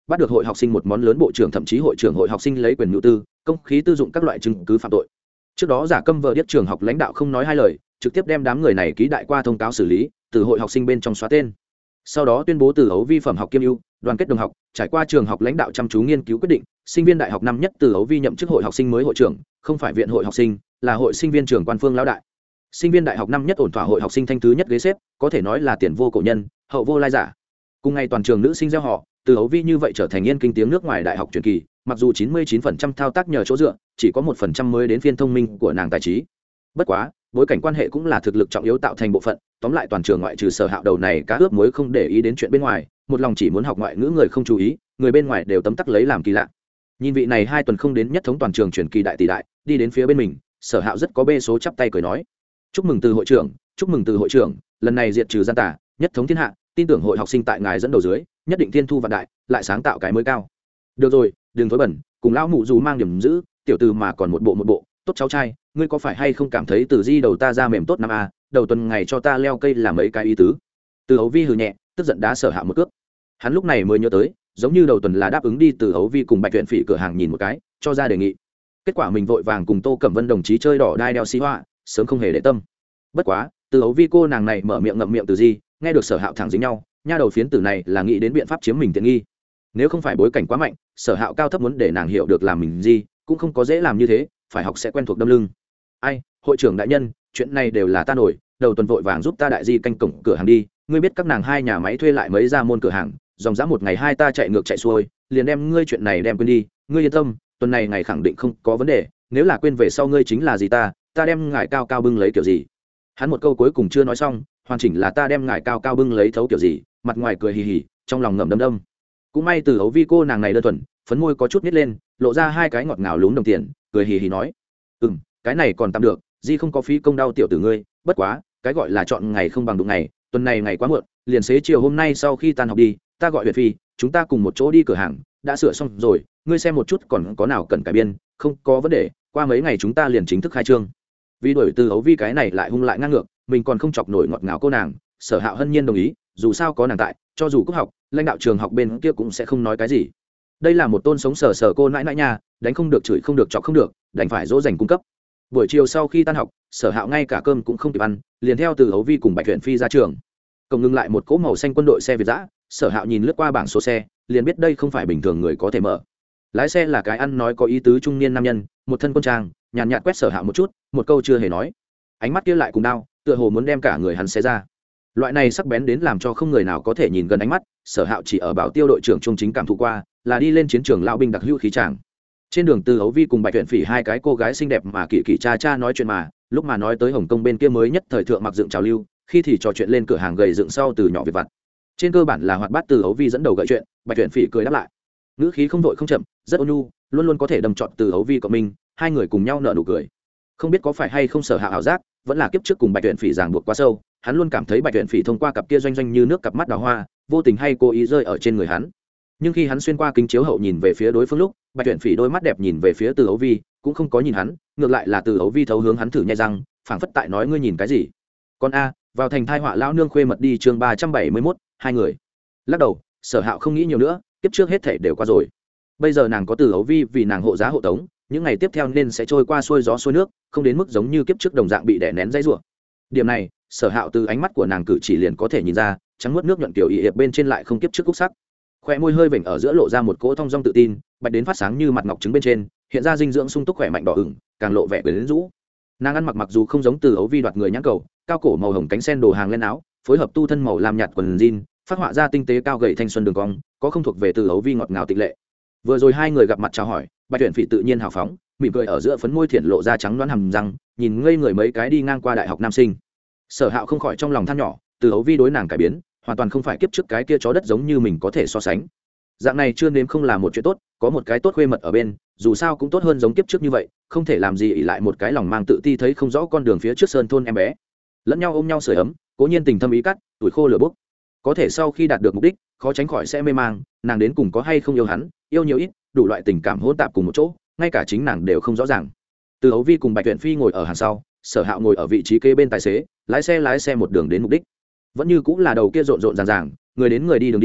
A: bắt được hội học sinh một món lớn, bộ trưởng thậm chí hội trưởng hội học sinh lấy quyền nhu tư công khí tư dụng các loại chứng cứ phạm tội. Trước đó giả câm vờ điếc trường học lãnh đạo không nói hai lời, trực tiếp đem đám người này ký đại qua thông cáo xử lý, từ hội học sinh bên trong xóa tên. Sau đó tuyên bố từ ấu vi phẩm học kiêm ưu, đoàn kết đồng học, trải qua trường học lãnh đạo chăm chú nghiên cứu quyết định, sinh viên đại học năm nhất từ ấu vi nhậm chức hội học sinh mới hội trưởng, không phải viện hội học sinh, là hội sinh viên trường quan phương lão đại. Sinh viên đại học năm nhất ổn thỏa hội học sinh thanh thứ nhất ghế xếp, có thể nói là tiền vô cổ nhân, hậu vô lai giả. Cùng ngày toàn trường nữ sinh gieo họ, từ ấu vi như vậy trở thành yên kinh tiếng nước ngoài đại học truyền kỳ, mặc dù 99% thao tác nhờ chỗ dựa, chỉ có 1% mới đến phiên thông minh của nàng tài trí. Bất quá, bối cảnh quan hệ cũng là thực lực trọng yếu tạo thành bộ phận, tóm lại toàn trường ngoại trừ Sở Hạo đầu này cá ướp muối không để ý đến chuyện bên ngoài, một lòng chỉ muốn học ngoại ngữ người không chú ý, người bên ngoài đều tấm tắc lấy làm kỳ lạ. Nhìn vị này 2 tuần không đến nhất thống toàn trường truyền kỳ đại tỷ đại, đi đến phía bên mình, Sở Hạo rất có bê số chắp tay cười nói: "Chúc mừng từ hội trưởng, chúc mừng từ hội trưởng, lần này diệt trừ gian tà, nhất thống thiên hạ, tin tưởng hội học sinh tại ngài dẫn đầu dưới, nhất định thiên thu vạn đại, lại sáng tạo cái mới cao." Được rồi, đừng thối bẩn, cùng lão mụ dù mang điểm giữ, tiểu từ mà còn một bộ, tốt cháu trai, ngươi có phải hay không cảm thấy từ di đầu ta ra mềm tốt năm a, đầu tuần ngày cho ta leo cây làm mấy cái ý tứ. Từ ấu vi hừ nhẹ, tức giận đá Sở Hạo một cước. Hắn lúc này mới nhớ tới, giống như đầu tuần là đáp ứng đi từ ấu vi cùng Bạch Tuyển Phỉ cửa hàng nhìn một cái, cho ra đề nghị. Kết quả mình vội vàng cùng Tô Cẩm Vân đồng chí chơi đỏ đai đeo xí hoa, sớm không hề để tâm. Bất quá, từ ấu vi cô nàng này mở miệng ngậm miệng từ di, nghe được Sở Hạo thẳng dính nhau, nha đầu phiến tử này là nghĩ đến biện pháp chiếm mình tiện nghi. Nếu không phải bối cảnh quá mạnh, Sở Hạo cao thấp muốn để nàng hiểu được làm mình gì, cũng không có dễ làm như thế, phải học sẽ quen thuộc đâm lưng. Ai, hội trưởng đại nhân, chuyện này đều là ta nổi, đầu tuần vội vàng giúp ta đại di canh cổng cửa hàng đi, ngươi biết các nàng hai nhà máy thuê lại mấy ra môn cửa hàng, dòng dã một ngày hai ta chạy ngược chạy xuôi, liền đem ngươi chuyện này đem quên đi, ngươi yên tâm, tuần này ngày khẳng định không có vấn đề, nếu là quên về sau ngươi chính là gì ta đem ngài cao cao bưng lấy kiểu gì. Hắn một câu cuối cùng chưa nói xong, hoàn chỉnh là ta đem ngài cao cao bưng lấy thấu kiểu gì, mặt ngoài cười hì hì, trong lòng ngậm đâm đâm. Cũng may từ ấu vi cô nàng này đơn thuần, phấn môi có chút nít lên, lộ ra hai cái ngọt ngào lún đồng tiền, cười hì hì nói: cái này còn tạm được, di không có phí công đau tiểu tử ngươi, bất quá cái gọi là chọn ngày không bằng đụng ngày, tuần này ngày quá muộn, liền xế chiều hôm nay sau khi tan học đi, ta gọi Huyền Phi, chúng ta cùng một chỗ đi cửa hàng, đã sửa xong rồi, ngươi xem một chút còn có nào cần cải biên, không có vấn đề, qua mấy ngày chúng ta liền chính thức khai trương. Vì đổi từ ấu vi cái này lại hung lại ngang ngược, mình còn không chọc nổi ngọt ngào cô nàng, Sở Hạo hân nhiên đồng ý, dù sao có nàng tại, cho dù cúp học, lãnh đạo trường học bên kia cũng sẽ không nói cái gì. Đây là một tôn sống sờ sờ cô nãi nãi nha, đánh không được chửi không được chọc không được, đành phải dỗ dành cung cấp. Buổi chiều sau khi tan học, Sở Hạo ngay cả cơm cũng không kịp ăn, liền theo từ ấu vi cùng Bạch Huyền Phi ra trường. Cổng ngừng lại một cỗ màu xanh quân đội xe Việt dã, Sở Hạo nhìn lướt qua bảng số xe, liền biết đây không phải bình thường người có thể mở. Lái xe là cái ăn nói có ý tứ trung niên nam nhân, một thân quân trang, nhàn nhạt quét Sở Hạo một chút, một câu chưa hề nói. Ánh mắt kia lại cùng đao, tựa hồ muốn đem cả người hắn xé ra. Loại này sắc bén đến làm cho không người nào có thể nhìn gần ánh mắt, Sở Hạo chỉ ở bảo tiêu đội trưởng trung chính cảm thụ qua, là đi lên chiến trường lão binh đặc hữu khí tràng. Trên đường từ ấu vi cùng Bạch Tuyển Phỉ hai cái cô gái xinh đẹp mà kỳ kỳ cha cha nói chuyện mà, lúc mà nói tới Hồng Kông bên kia mới nhất thời thượng mặc dựng trào lưu, khi thì trò chuyện lên cửa hàng gầy dựng sau từ nhỏ việc vặt. Trên cơ bản là hoạt bát từ ấu vi dẫn đầu gợi chuyện, Bạch Tuyển Phỉ cười đáp lại. Ngữ khí không vội không chậm, rất ôn nhu, luôn luôn có thể đâm trọn từ ấu vi của mình, hai người cùng nhau nở nụ cười. Không biết có phải hay không Sở Hạo ảo giác, vẫn là kiếp trước cùng Bạch Tuyển Phỉ ràng buộc quá sâu, hắn luôn cảm thấy Bạch Tuyển Phỉ thông qua cặp kia doanh doanh như nước cặp mắt đào hoa, vô tình hay cố ý rơi ở trên người hắn. Nhưng khi hắn xuyên qua kính chiếu hậu nhìn về phía đối phương lúc, Bạch Tuyển Phỉ đôi mắt đẹp nhìn về phía từ ấu vi, cũng không có nhìn hắn, ngược lại là từ ấu vi thấu hướng hắn thử nhai răng, phảng phất tại nói ngươi nhìn cái gì. Con a, vào thành thai họa lão nương khuê mật đi chương 371, hai người. Lắc đầu, Sở Hạo không nghĩ nhiều nữa, kiếp trước hết thảy đều qua rồi. Bây giờ nàng có từ ấu vi vì nàng hộ giá hộ tống, những ngày tiếp theo nên sẽ trôi qua xuôi gió xuôi nước, không đến mức giống như kiếp trước đồng dạng bị đè nén dãy rủa. Điểm này, Sở Hạo từ ánh mắt của nàng cử chỉ liền có thể nhìn ra, trắng nuốt nước nhuận kiểu y hiệp bên trên lại không kiếp trước cúc sắc. Khóe môi hơi vểnh ở giữa lộ ra một cỗ thong dong tự tin, bạch đến phát sáng như mặt ngọc trứng bên trên, hiện ra dinh dưỡng sung túc khỏe mạnh đỏ ửng, càng lộ vẻ quyến rũ. Nàng ăn mặc dù không giống từ ấu vi đoạt người nhãn cầu, cao cổ màu hồng cánh sen đồ hàng lên áo, phối hợp tu thân màu lam nhạt quần jean, phát họa ra tinh tế cao gầy thanh xuân đường cong, có không thuộc về từ ấu vi ngọt ngào tịch lệ. Vừa rồi hai người gặp mặt chào hỏi, Bạch Tuyển Phỉ tự nhiên hào phóng, mỉm cười ở giữa phấn môi thiển lộ ra trắng đoán hầm răng, nhìn ngây người mấy cái đi ngang qua đại học nam sinh. Sở Hạo không khỏi trong lòng than nhỏ, từ ấu vi đối nàng cải biến, hoàn toàn không phải kiếp trước cái kia chó đất giống như mình có thể so sánh. Dạng này chưa nếm không là một chuyện tốt, có một cái tốt khuê mật ở bên, dù sao cũng tốt hơn giống kiếp trước như vậy, không thể làm gì ỷ lại một cái lòng mang tự ti thấy không rõ con đường phía trước sơn thôn em bé. Lẫn nhau ôm nhau sưởi ấm, cố nhiên tình thâm ý cắt, tuổi khô lửa bốc. Có thể sau khi đạt được mục đích, khó tránh khỏi sẽ mê mang, nàng đến cùng có hay không yêu hắn, yêu nhiều ít, đủ loại tình cảm hỗn tạp cùng một chỗ, ngay cả chính nàng đều không rõ ràng. Từ ấu vi cùng Bạch Tuyển Phi ngồi ở hàng sau, Sở Hạo ngồi ở vị trí kế bên tài xế, lái xe một đường đến mục đích. Vẫn như cũng là đầu kia rộn rộn ràng ràng, người đến người đi đường đi,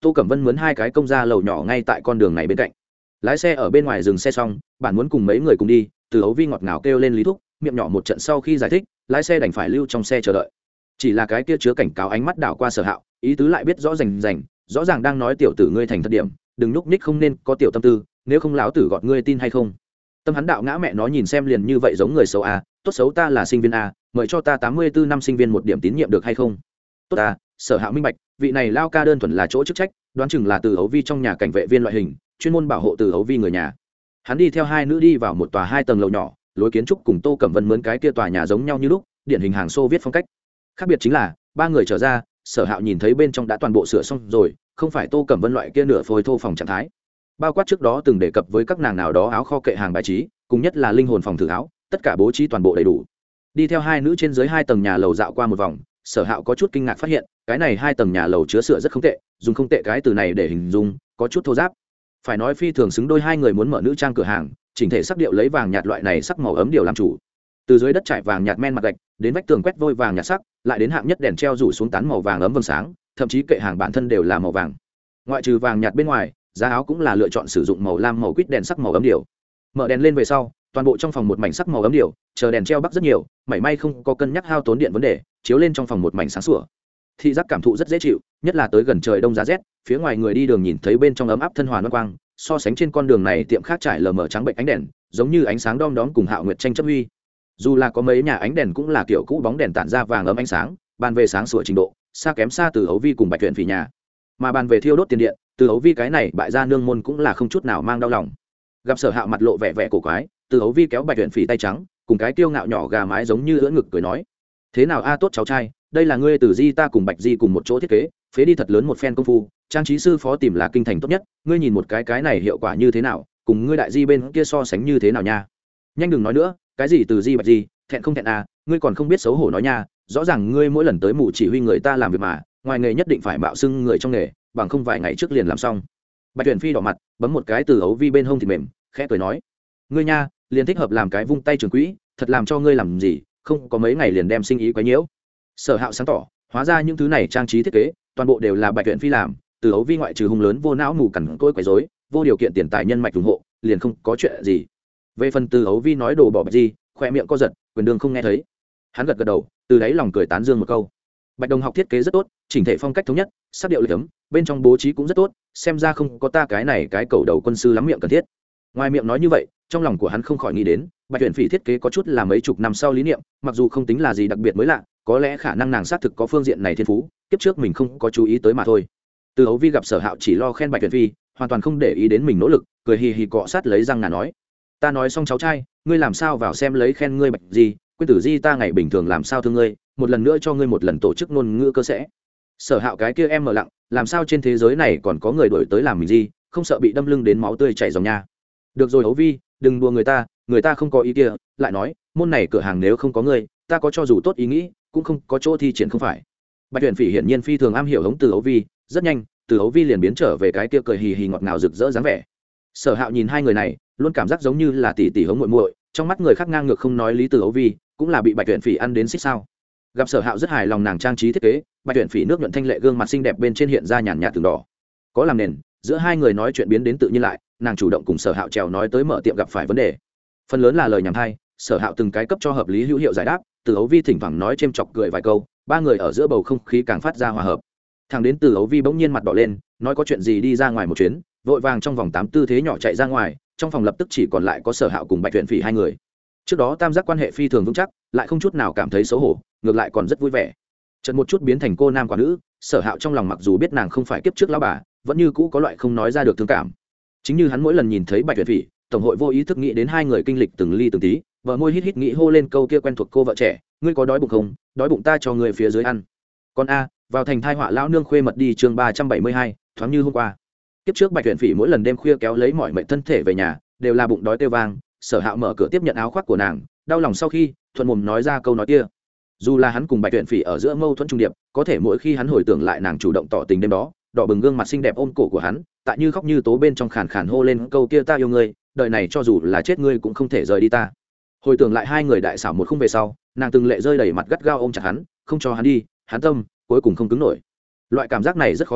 A: Tô Cẩm Vân mướn hai cái công gia lầu nhỏ ngay tại con đường này bên cạnh, lái xe ở bên ngoài dừng xe xong, bạn muốn cùng mấy người cùng đi, Từ Ấu Vi ngọt ngào kêu lên Lý Thúc, miệng nhỏ một trận sau khi giải thích, lái xe đành phải lưu trong xe chờ đợi. Chỉ là cái kia chứa cảnh cáo ánh mắt đảo qua Sở Hạo, ý tứ lại biết rõ rành rành, rõ ràng đang nói tiểu tử ngươi thành thật điểm, đừng núp ních không nên có tiểu tâm tư, nếu không lão tử gọt ngươi tin hay không. Tâm hắn đạo ngã mẹ nó nhìn xem liền như vậy giống người xấu a, tốt xấu ta là sinh viên a, mời cho ta 84 năm sinh viên một điểm tín nhiệm được hay không? Tốt a, Sở Hạo minh bạch, vị này lao ca đơn thuần là chỗ chức trách, đoán chừng là Từ Ấu Vi trong nhà cảnh vệ viên loại hình, chuyên môn bảo hộ Từ Ấu Vi người nhà. Hắn đi theo hai nữ đi vào một tòa 2 tầng lầu nhỏ, lối kiến trúc cùng Tô Cẩm Vân mướn cái kia tòa nhà giống nhau như lúc, điển hình hàng Xô viết phong cách. Khác biệt chính là, ba người trở ra, Sở Hạo nhìn thấy bên trong đã toàn bộ sửa xong rồi, không phải Tô Cẩm Vân loại kia nửa phôi thô phòng trạng thái. Bao quát trước đó từng đề cập với các nàng nào đó áo kho kệ hàng bài trí, cùng nhất là linh hồn phòng thử áo, tất cả bố trí toàn bộ đầy đủ. Đi theo hai nữ trên dưới 2 tầng nhà lầu dạo qua một vòng, Sở Hạo có chút kinh ngạc phát hiện, cái này 2 tầng nhà lầu chứa sửa rất không tệ, dùng không tệ cái từ này để hình dung, có chút thô ráp. Phải nói phi thường xứng đôi hai người muốn mở nữ trang cửa hàng, chỉnh thể sắc điệu lấy vàng nhạt loại này sắc màu ấm điều làm chủ. Từ dưới đất trải vàng nhạt men mặt gạch, đến vách tường quét vôi vàng nhạt sắc, lại đến hạng nhất đèn treo rủ xuống tán màu vàng ấm vầng sáng, thậm chí kệ hàng bản thân đều là màu vàng. Ngoại trừ vàng nhạt bên ngoài, giá áo cũng là lựa chọn sử dụng màu lam màu quýt đèn sắc màu ấm điều. Mở đèn lên về sau, toàn bộ trong phòng một mảnh sắc màu ấm điều, chờ đèn treo bắc rất nhiều, mảy may không có cân nhắc hao tốn điện vấn đề, chiếu lên trong phòng một mảnh sáng sủa. Thị giác cảm thụ rất dễ chịu, nhất là tới gần trời đông giá rét, phía ngoài người đi đường nhìn thấy bên trong ấm áp thân hòa loan quang, so sánh trên con đường này tiệm khác trải lờ mờ trắng bệnh ánh đèn, giống như ánh sáng đom đóm cùng Hạo Nguyệt tranh chấp huy. Dù là có mấy nhà ánh đèn cũng là kiểu cũ bóng đèn tản ra vàng ấm ánh sáng, bàn về sáng sủa trình độ, xa kém xa Từ Ấu Vi cùng Bạch Tuyển Phỉ nhà. Mà bàn về thiêu đốt tiền điện, Từ Ấu Vi cái này bại gia nương môn cũng là không chút nào mang đau lòng. Gặp Sở Hạo mặt lộ vẻ vẻ cổ quái, Từ Ấu Vi kéo Bạch Tuyển Phỉ tay trắng, cùng cái kiêu ngạo nhỏ gà mái giống như ưỡn ngực cười nói: "Thế nào a tốt cháu trai, đây là ngươi Từ Di ta cùng Bạch Di cùng một chỗ thiết kế, phế đi thật lớn một phen công phu, trang trí sư phó tìm là kinh thành tốt nhất, ngươi nhìn một cái này hiệu quả như thế nào, cùng ngươi đại di bên kia so sánh như thế nào nha. Nhanh đừng nói nữa, cái gì Từ Di Bạch Di, thẹn không thẹn à, ngươi còn không biết xấu hổ nói nha, rõ ràng ngươi mỗi lần tới mù chỉ huy người ta làm việc mà, ngoài nghề nhất định phải mạo xưng người trong nghề, bằng không vài ngày trước liền làm xong." Bạch Tuyển Phi đỏ mặt, bấm một cái Từ Ấu Vi bên hông thì mềm, khẽ cười nói: "Ngươi nha, liền thích hợp làm cái vung tay trường quỹ, thật làm cho ngươi làm gì, không có mấy ngày liền đem sinh ý quấy nhiễu." Sở Hạo sáng tỏ, hóa ra những thứ này trang trí thiết kế, toàn bộ đều là Bạch Tuyển Phi làm, Từ Ấu Vi ngoại trừ hung lớn vô não mù cằn cỗi quấy rối, vô điều kiện tiền tài nhân mạch ủng hộ, liền không có chuyện gì. Về phần Từ Ấu Vi nói đồ bỏ Bạch Di, khỏe miệng co giật, quyền đường không nghe thấy. Hắn gật gật đầu, từ đáy lòng cười tán dương một câu. Bạch Đồng học thiết kế rất tốt, chỉnh thể phong cách thống nhất, sắc điệu lệch ấm, bên trong bố trí cũng rất tốt, xem ra không có ta cái này cái cầu đầu quân sư lắm miệng cần thiết. Ngoài miệng nói như vậy, trong lòng của hắn không khỏi nghĩ đến, Bạch Tuyển Phỉ thiết kế có chút là mấy chục năm sau lý niệm, mặc dù không tính là gì đặc biệt mới lạ, có lẽ khả năng nàng xác thực có phương diện này thiên phú, kiếp trước mình không có chú ý tới mà thôi. Từ Ấu Vi gặp Sở Hạo chỉ lo khen Bạch Tuyển Phi, hoàn toàn không để ý đến mình nỗ lực, cười hì hì cọ sát lấy răng ngà nói: "Ta nói xong cháu trai, ngươi làm sao vào xem lấy khen ngươi Bạch gì, quên tử Di ta ngày bình thường làm sao thương ngươi, một lần nữa cho ngươi một lần tổ chức ngôn ngữ cơ sẽ." Sở Hạo cái kia em mở lặng, làm sao trên thế giới này còn có người đổi tới làm mình gì, không sợ bị đâm lưng đến máu tươi chảy dòng nha. Được rồi Ấu Vi, đừng đùa người ta không có ý kia, lại nói, môn này cửa hàng nếu không có ngươi, ta có cho dù tốt ý nghĩ, cũng không có chỗ thi triển không phải. Bạch Tuyển Phỉ hiển nhiên phi thường am hiểu hống Từ Ấu Vi, rất nhanh, Từ Ấu Vi liền biến trở về cái kia cười hì hì ngọt ngào rực rỡ dáng vẻ. Sở Hạo nhìn hai người này, luôn cảm giác giống như là tỷ tỷ hống muội muội, trong mắt người khác ngang ngược không nói lý. Từ Ấu Vi cũng là bị Bạch Tuyển Phỉ ăn đến xích sao. Gặp Sở Hạo rất hài lòng nàng trang trí thiết kế, Bạch Tuyển Phỉ nước nhuận thanh lệ gương mặt xinh đẹp bên trên hiện ra nhàn nhạt từng đỏ. Có làm nền, giữa hai người nói chuyện biến đến tự nhiên lại, nàng chủ động cùng Sở Hạo trèo nói tới mở tiệm gặp phải vấn đề. Phần lớn là lời nhảm thay, Sở Hạo từng cái cấp cho hợp lý hữu hiệu giải đáp, Từ Ấu Vi thỉnh thoảng nói chêm chọc cười vài câu, ba người ở giữa bầu không khí càng phát ra hòa hợp. Thằng đến Từ Ấu Vi bỗng nhiên mặt đỏ lên, nói có chuyện gì đi ra ngoài một chuyến, vội vàng trong vòng 8 tư thế nhỏ chạy ra ngoài, trong phòng lập tức chỉ còn lại có Sở Hạo cùng Bạch Tuyển Phỉ hai người. Trước đó tam giác quan hệ phi thường vững chắc, lại không chút nào cảm thấy xấu hổ, ngược lại còn rất vui vẻ. Chợt một chút biến thành cô nam quả nữ, Sở Hạo trong lòng mặc dù biết nàng không phải kiếp trước lão bà, vẫn như cũ có loại không nói ra được thương cảm. Chính như hắn mỗi lần nhìn thấy Bạch Tuyển Phỉ, tổng hội vô ý thức nghĩ đến hai người kinh lịch từng ly từng tí, vợ môi hít hít nghĩ hô lên câu kia quen thuộc cô vợ trẻ: "Ngươi có đói bụng không? Đói bụng ta cho ngươi phía dưới ăn." Con a, vào thành thai họa lão nương khuê mật đi chương 372, thoáng như hôm qua. Kiếp trước Bạch Tuyển Phỉ mỗi lần đêm khuya kéo lấy mọi mệnh thân thể về nhà, đều là bụng đói kêu vang, Sở Hạo mở cửa tiếp nhận áo khoác của nàng, đau lòng sau khi, thuận mồm nói ra câu nói kia. Dù là hắn cùng Bạch Tuyển Phỉ ở giữa mâu thuẫn trung điệp, có thể mỗi khi hắn hồi tưởng lại nàng chủ động tỏ tình đêm đó, đỏ bừng gương mặt xinh đẹp ôm cổ của hắn, tại như khóc như tố bên trong khàn khàn hô lên câu kia: "Ta yêu ngươi, đời này cho dù là chết ngươi cũng không thể rời đi ta." Hồi tưởng lại hai người đại xảo một khung về sau, nàng từng lệ rơi đầy mặt gắt gao ôm chặt hắn, không cho hắn đi, hắn tâm cuối cùng không cứng nổi. Loại cảm giác này rất khó chịu,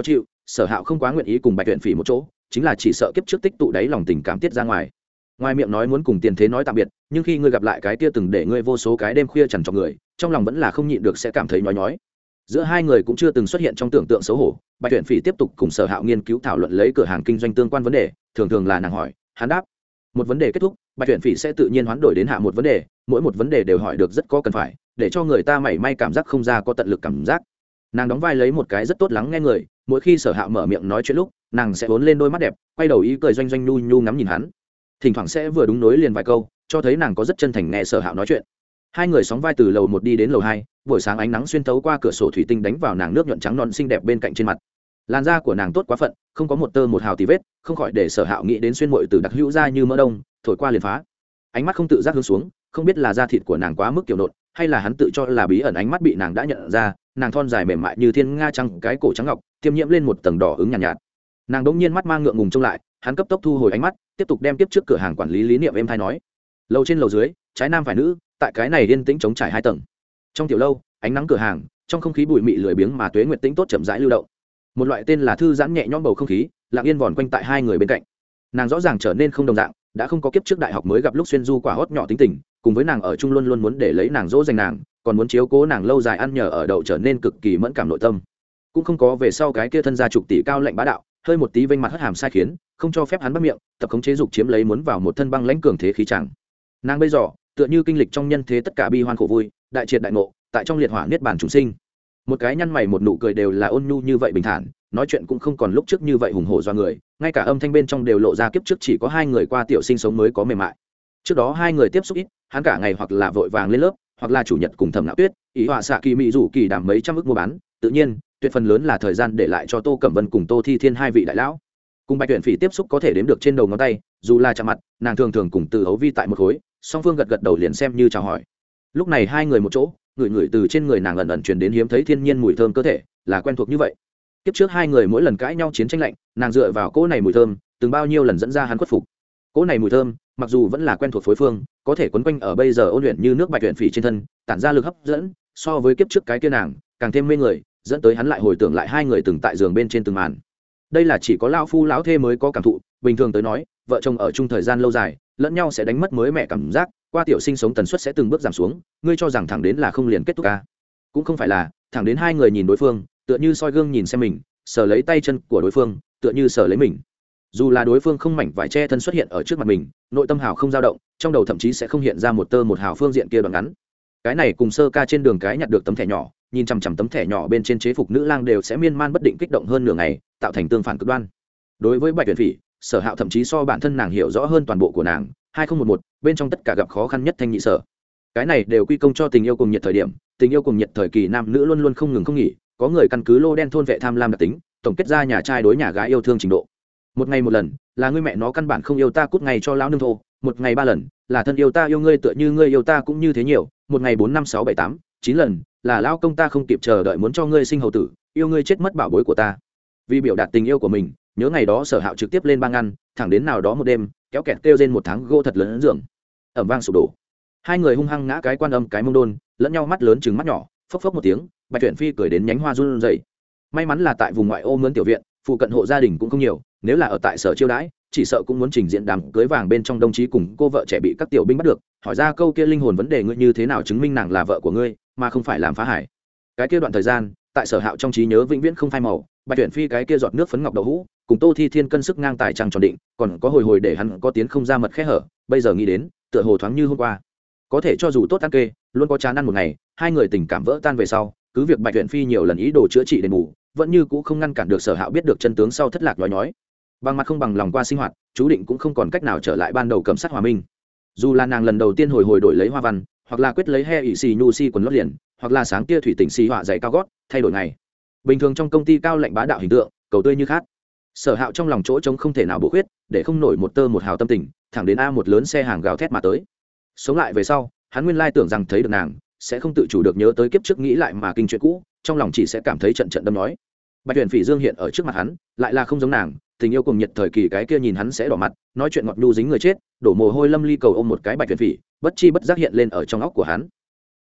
A: Sở Hạo không quá nguyện ý cùng Bạch Tuyển Phỉ một chỗ, chính là chỉ sợ kiếp trước tích tụ đáy lòng tình cảm tiết ra ngoài. Ngoài miệng nói muốn cùng tiền thế nói tạm biệt, nhưng khi ngươi gặp lại cái kia từng để ngươi vô số cái đêm khuya chằn trọc người, trong lòng vẫn là không nhịn được sẽ cảm thấy nhói nhói. Giữa hai người cũng chưa từng xuất hiện trong tưởng tượng xấu hổ. Bạch Tuyển Phỉ tiếp tục cùng Sở Hạo nghiên cứu thảo luận lấy cửa hàng kinh doanh tương quan vấn đề, thường thường là nàng hỏi, hắn đáp. Một vấn đề kết thúc, Bạch Tuyển Phỉ sẽ tự nhiên hoán đổi đến hạ một vấn đề, mỗi một vấn đề đều hỏi được rất có cần phải, để cho người ta mảy may cảm giác không ra có tận lực cảm giác. Nàng đóng vai lấy một cái rất tốt lắng nghe người, mỗi khi Sở Hạo mở miệng nói chuyện lúc, nàng sẽ vốn lên đôi mắt đẹp, quay đầu ý cười doanh doanh nhu nhu ngắm nhìn hắn, thỉnh thoảng sẽ vừa đúng nối liền vài câu, cho thấy nàng có rất chân thành nghe Sở Hạo nói chuyện. Hai người sóng vai từ lầu 1 đi đến lầu 2, buổi sáng ánh nắng xuyên thấu qua cửa sổ thủy tinh đánh vào nàng nước nhuận trắng non xinh đẹp bên cạnh trên mặt. Làn da của nàng tốt quá phận, không có một tơ một hào tì vết, không khỏi để Sở Hạo nghĩ đến xuyên muội từ đặc hữu da như mỡ đông, thổi qua liền phá. Ánh mắt không tự giác hướng xuống, không biết là da thịt của nàng quá mức kiểu nộn, hay là hắn tự cho là bí ẩn ánh mắt bị nàng đã nhận ra, nàng thon dài mềm mại như thiên nga trăng, cái cổ trắng ngọc, tiêm nhiễm lên một tầng đỏ ứng nhàn nhạt. Nàng đống nhiên mắt mang ngượng ngùng trông lại, hắn cấp tốc thu hồi ánh mắt, tiếp tục đem tiếp trước cửa hàng quản lý lý niệm êm thay nói. Lầu trên lầu dưới, trái nam phải nữ, tại cái này yên tĩnh chống trải 2 tầng. Trong tiểu lâu, ánh nắng cửa hàng, trong không khí bụi mị lười biếng mà tuế nguyệt tĩnh tốt chậm rãi lưu động. Một loại tên là thư giãn nhẹ nhõm bầu không khí, lặng yên vòn quanh tại hai người bên cạnh. Nàng rõ ràng trở nên không đồng dạng, đã không có kiếp trước đại học mới gặp lúc xuyên du quả hót nhỏ tính tình, cùng với nàng ở chung luôn luôn muốn để lấy nàng dỗ dành nàng, còn muốn chiếu cố nàng lâu dài ăn nhờ ở đậu trở nên cực kỳ mẫn cảm nội tâm. Cũng không có về sau cái kia thân gia trục tỷ cao lạnh bá đạo, hơi một tí vênh mặt hất hàm sai khiến, không cho phép hắn bắt miệng, tập khống chế dục chiếm lấy muốn vào một thân băng lãnh cường thế khí chẳng. Nàng bây giờ tựa như kinh lịch trong nhân thế tất cả bi hoan khổ vui, đại triệt đại ngộ, tại trong liệt hỏa niết bàn chúng sinh. Một cái nhăn mày một nụ cười đều là ôn nhu như vậy bình thản, nói chuyện cũng không còn lúc trước như vậy hùng hổ do người, ngay cả âm thanh bên trong đều lộ ra kiếp trước chỉ có hai người qua tiểu sinh sống mới có mềm mại. Trước đó hai người tiếp xúc ít, hắn cả ngày hoặc là vội vàng lên lớp, hoặc là chủ nhật cùng Thẩm Nạo Tuyết, ý họa xạ kỳ mỹ rủ kỳ đảm mấy trăm ức mua bán, tự nhiên, tuyệt phần lớn là thời gian để lại cho Tô Cẩm Vân cùng Tô Thi Thiên hai vị đại lão. Cùng Bạch Tuyển Phỉ tiếp xúc có thể đếm được trên đầu ngón tay, dù là chạm mặt, nàng thường thường cùng Từ Hấu Vi tại một khối, song phương gật gật đầu liền xem như chào hỏi. Lúc này hai người một chỗ, người từ trên người nàng ẩn ẩn truyền đến hiếm thấy thiên nhiên mùi thơm cơ thể, là quen thuộc như vậy. Tiếp trước hai người mỗi lần cãi nhau chiến tranh lạnh, nàng dựa vào cỗ này mùi thơm, từng bao nhiêu lần dẫn ra hắn khuất phục. Cỗ này mùi thơm, mặc dù vẫn là quen thuộc phối phương, có thể quấn quanh ở bây giờ ôn luyện như nước Bạch Tuyển Phỉ trên thân, tản ra lực hấp dẫn, so với kiếp trước cái kia nàng, càng thêm mê người, dẫn tới hắn lại hồi tưởng lại hai người từng tại giường bên trên từng màn. Đây là chỉ có lão phu lão thê mới có cảm thụ, bình thường tới nói, vợ chồng ở chung thời gian lâu dài, lẫn nhau sẽ đánh mất mới mẹ cảm giác, qua tiểu sinh sống tần suất sẽ từng bước giảm xuống, ngươi cho rằng thẳng đến là không liền kết thúc à? Cũng không phải là, thẳng đến hai người nhìn đối phương, tựa như soi gương nhìn xem mình, sờ lấy tay chân của đối phương, tựa như sờ lấy mình. Dù là đối phương không mảnh vải che thân xuất hiện ở trước mặt mình, nội tâm hào không dao động, trong đầu thậm chí sẽ không hiện ra một tơ một hào phương diện kia đoạn ngắn. Cái này cùng sơ ca trên đường cái nhặt được tấm thẻ nhỏ, nhìn chằm chằm tấm thẻ nhỏ bên trên chế phục nữ lang đều sẽ miên man bất định kích động hơn nửa ngày, tạo thành tương phản cực đoan. Đối với Bạch Tuyển Phỉ, Sở Hạo thậm chí so bản thân nàng hiểu rõ hơn toàn bộ của nàng. 2011, bên trong tất cả gặp khó khăn nhất thanh nhị sở. Cái này đều quy công cho tình yêu cùng nhiệt thời điểm, tình yêu cùng nhiệt thời kỳ nam nữ luôn luôn không ngừng không nghỉ, có người căn cứ lô đen thôn vệ tham lam đặc tính, tổng kết ra nhà trai đối nhà gái yêu thương trình độ. Một ngày một lần, là ngươi mẹ nó căn bản không yêu ta cút ngày cho lão nương thô, một ngày 3 lần, là thân yêu ta yêu ngươi tựa như ngươi yêu ta cũng như thế nhiều, một ngày 4 5 6 7 8 9 lần, là lão công ta không kịp chờ đợi muốn cho ngươi sinh hầu tử, yêu ngươi chết mất bảo bối của ta. Vì biểu đạt tình yêu của mình, nhớ ngày đó Sở Hạo trực tiếp lên băng ngăn, thẳng đến nào đó một đêm, kéo kẹt kêu trên một tháng gỗ thật lớn giường, ẩm vang sụp đổ. Hai người hung hăng ngã cái quan âm cái mông đôn, lẫn nhau mắt lớn trừng mắt nhỏ, phốc phốc một tiếng, Bạch Tuyển Phi cười đến nhánh hoa run rẩy. May mắn là tại vùng ngoại ô mướn tiểu viện, phụ cận hộ gia đình cũng không nhiều, nếu là ở tại Sở chiêu đãi, chỉ sợ cũng muốn trình diễn đám cưới vàng bên trong đồng chí cùng cô vợ trẻ bị các tiểu binh bắt được, hỏi ra câu kia linh hồn vấn đề, ngươi như thế nào chứng minh nàng là vợ của ngươi, mà không phải làm phá hải. Cái kia đoạn thời gian, tại Sở Hạo trong trí nhớ vĩnh viễn không phai màu, Bạch Tuyển Phi cái kia giọt nước phấn ngọc đậu hũ, cùng Tô Thi Thiên cân sức ngang tài trăng tròn định, còn có hồi hồi để hắn có tiến không ra mật khẽ hở, bây giờ nghĩ đến, tựa hồ thoáng như hôm qua. Có thể cho dù tốt ăn kê, luôn có chán ăn một ngày, hai người tình cảm vỡ tan về sau, cứ việc Bạch Tuyển Phi nhiều lần ý đồ chữa trị đền bù, vẫn như cũ không ngăn cản được Sở Hạo biết được chân tướng sau thất lạc nói nhói. Bằng mặt không bằng lòng qua sinh hoạt, chú định cũng không còn cách nào trở lại ban đầu cầm sát hòa minh. Dù là nàng lần đầu tiên hồi hồi đổi lấy hoa văn, hoặc là quyết lấy he ỷ xì nhu si quần lót liền, hoặc là sáng kia thủy tỉnh xì họa giày cao gót, thay đổi ngày. Bình thường trong công ty cao lạnh bá đạo hình tượng, cầu tươi như khát. Sở Hạo trong lòng chỗ trống không thể nào bổ khuyết, để không nổi một tơ một hào tâm tình, thẳng đến a một lớn xe hàng gào thét mà tới. Sống lại về sau, hắn nguyên lai tưởng rằng thấy được nàng, sẽ không tự chủ được nhớ tới kiếp trước nghĩ lại mà kinh chuyện cũ, trong lòng chỉ sẽ cảm thấy trận trận đâm nói. Bạch Tuyển Phỉ dương hiện ở trước mặt hắn, lại là không giống nàng, tình yêu cùng nhiệt thời kỳ cái kia nhìn hắn sẽ đỏ mặt, nói chuyện ngọt nhu dính người chết, đổ mồ hôi lâm ly cầu ôm một cái Bạch Tuyển Phỉ, bất chi bất giác hiện lên ở trong óc của hắn.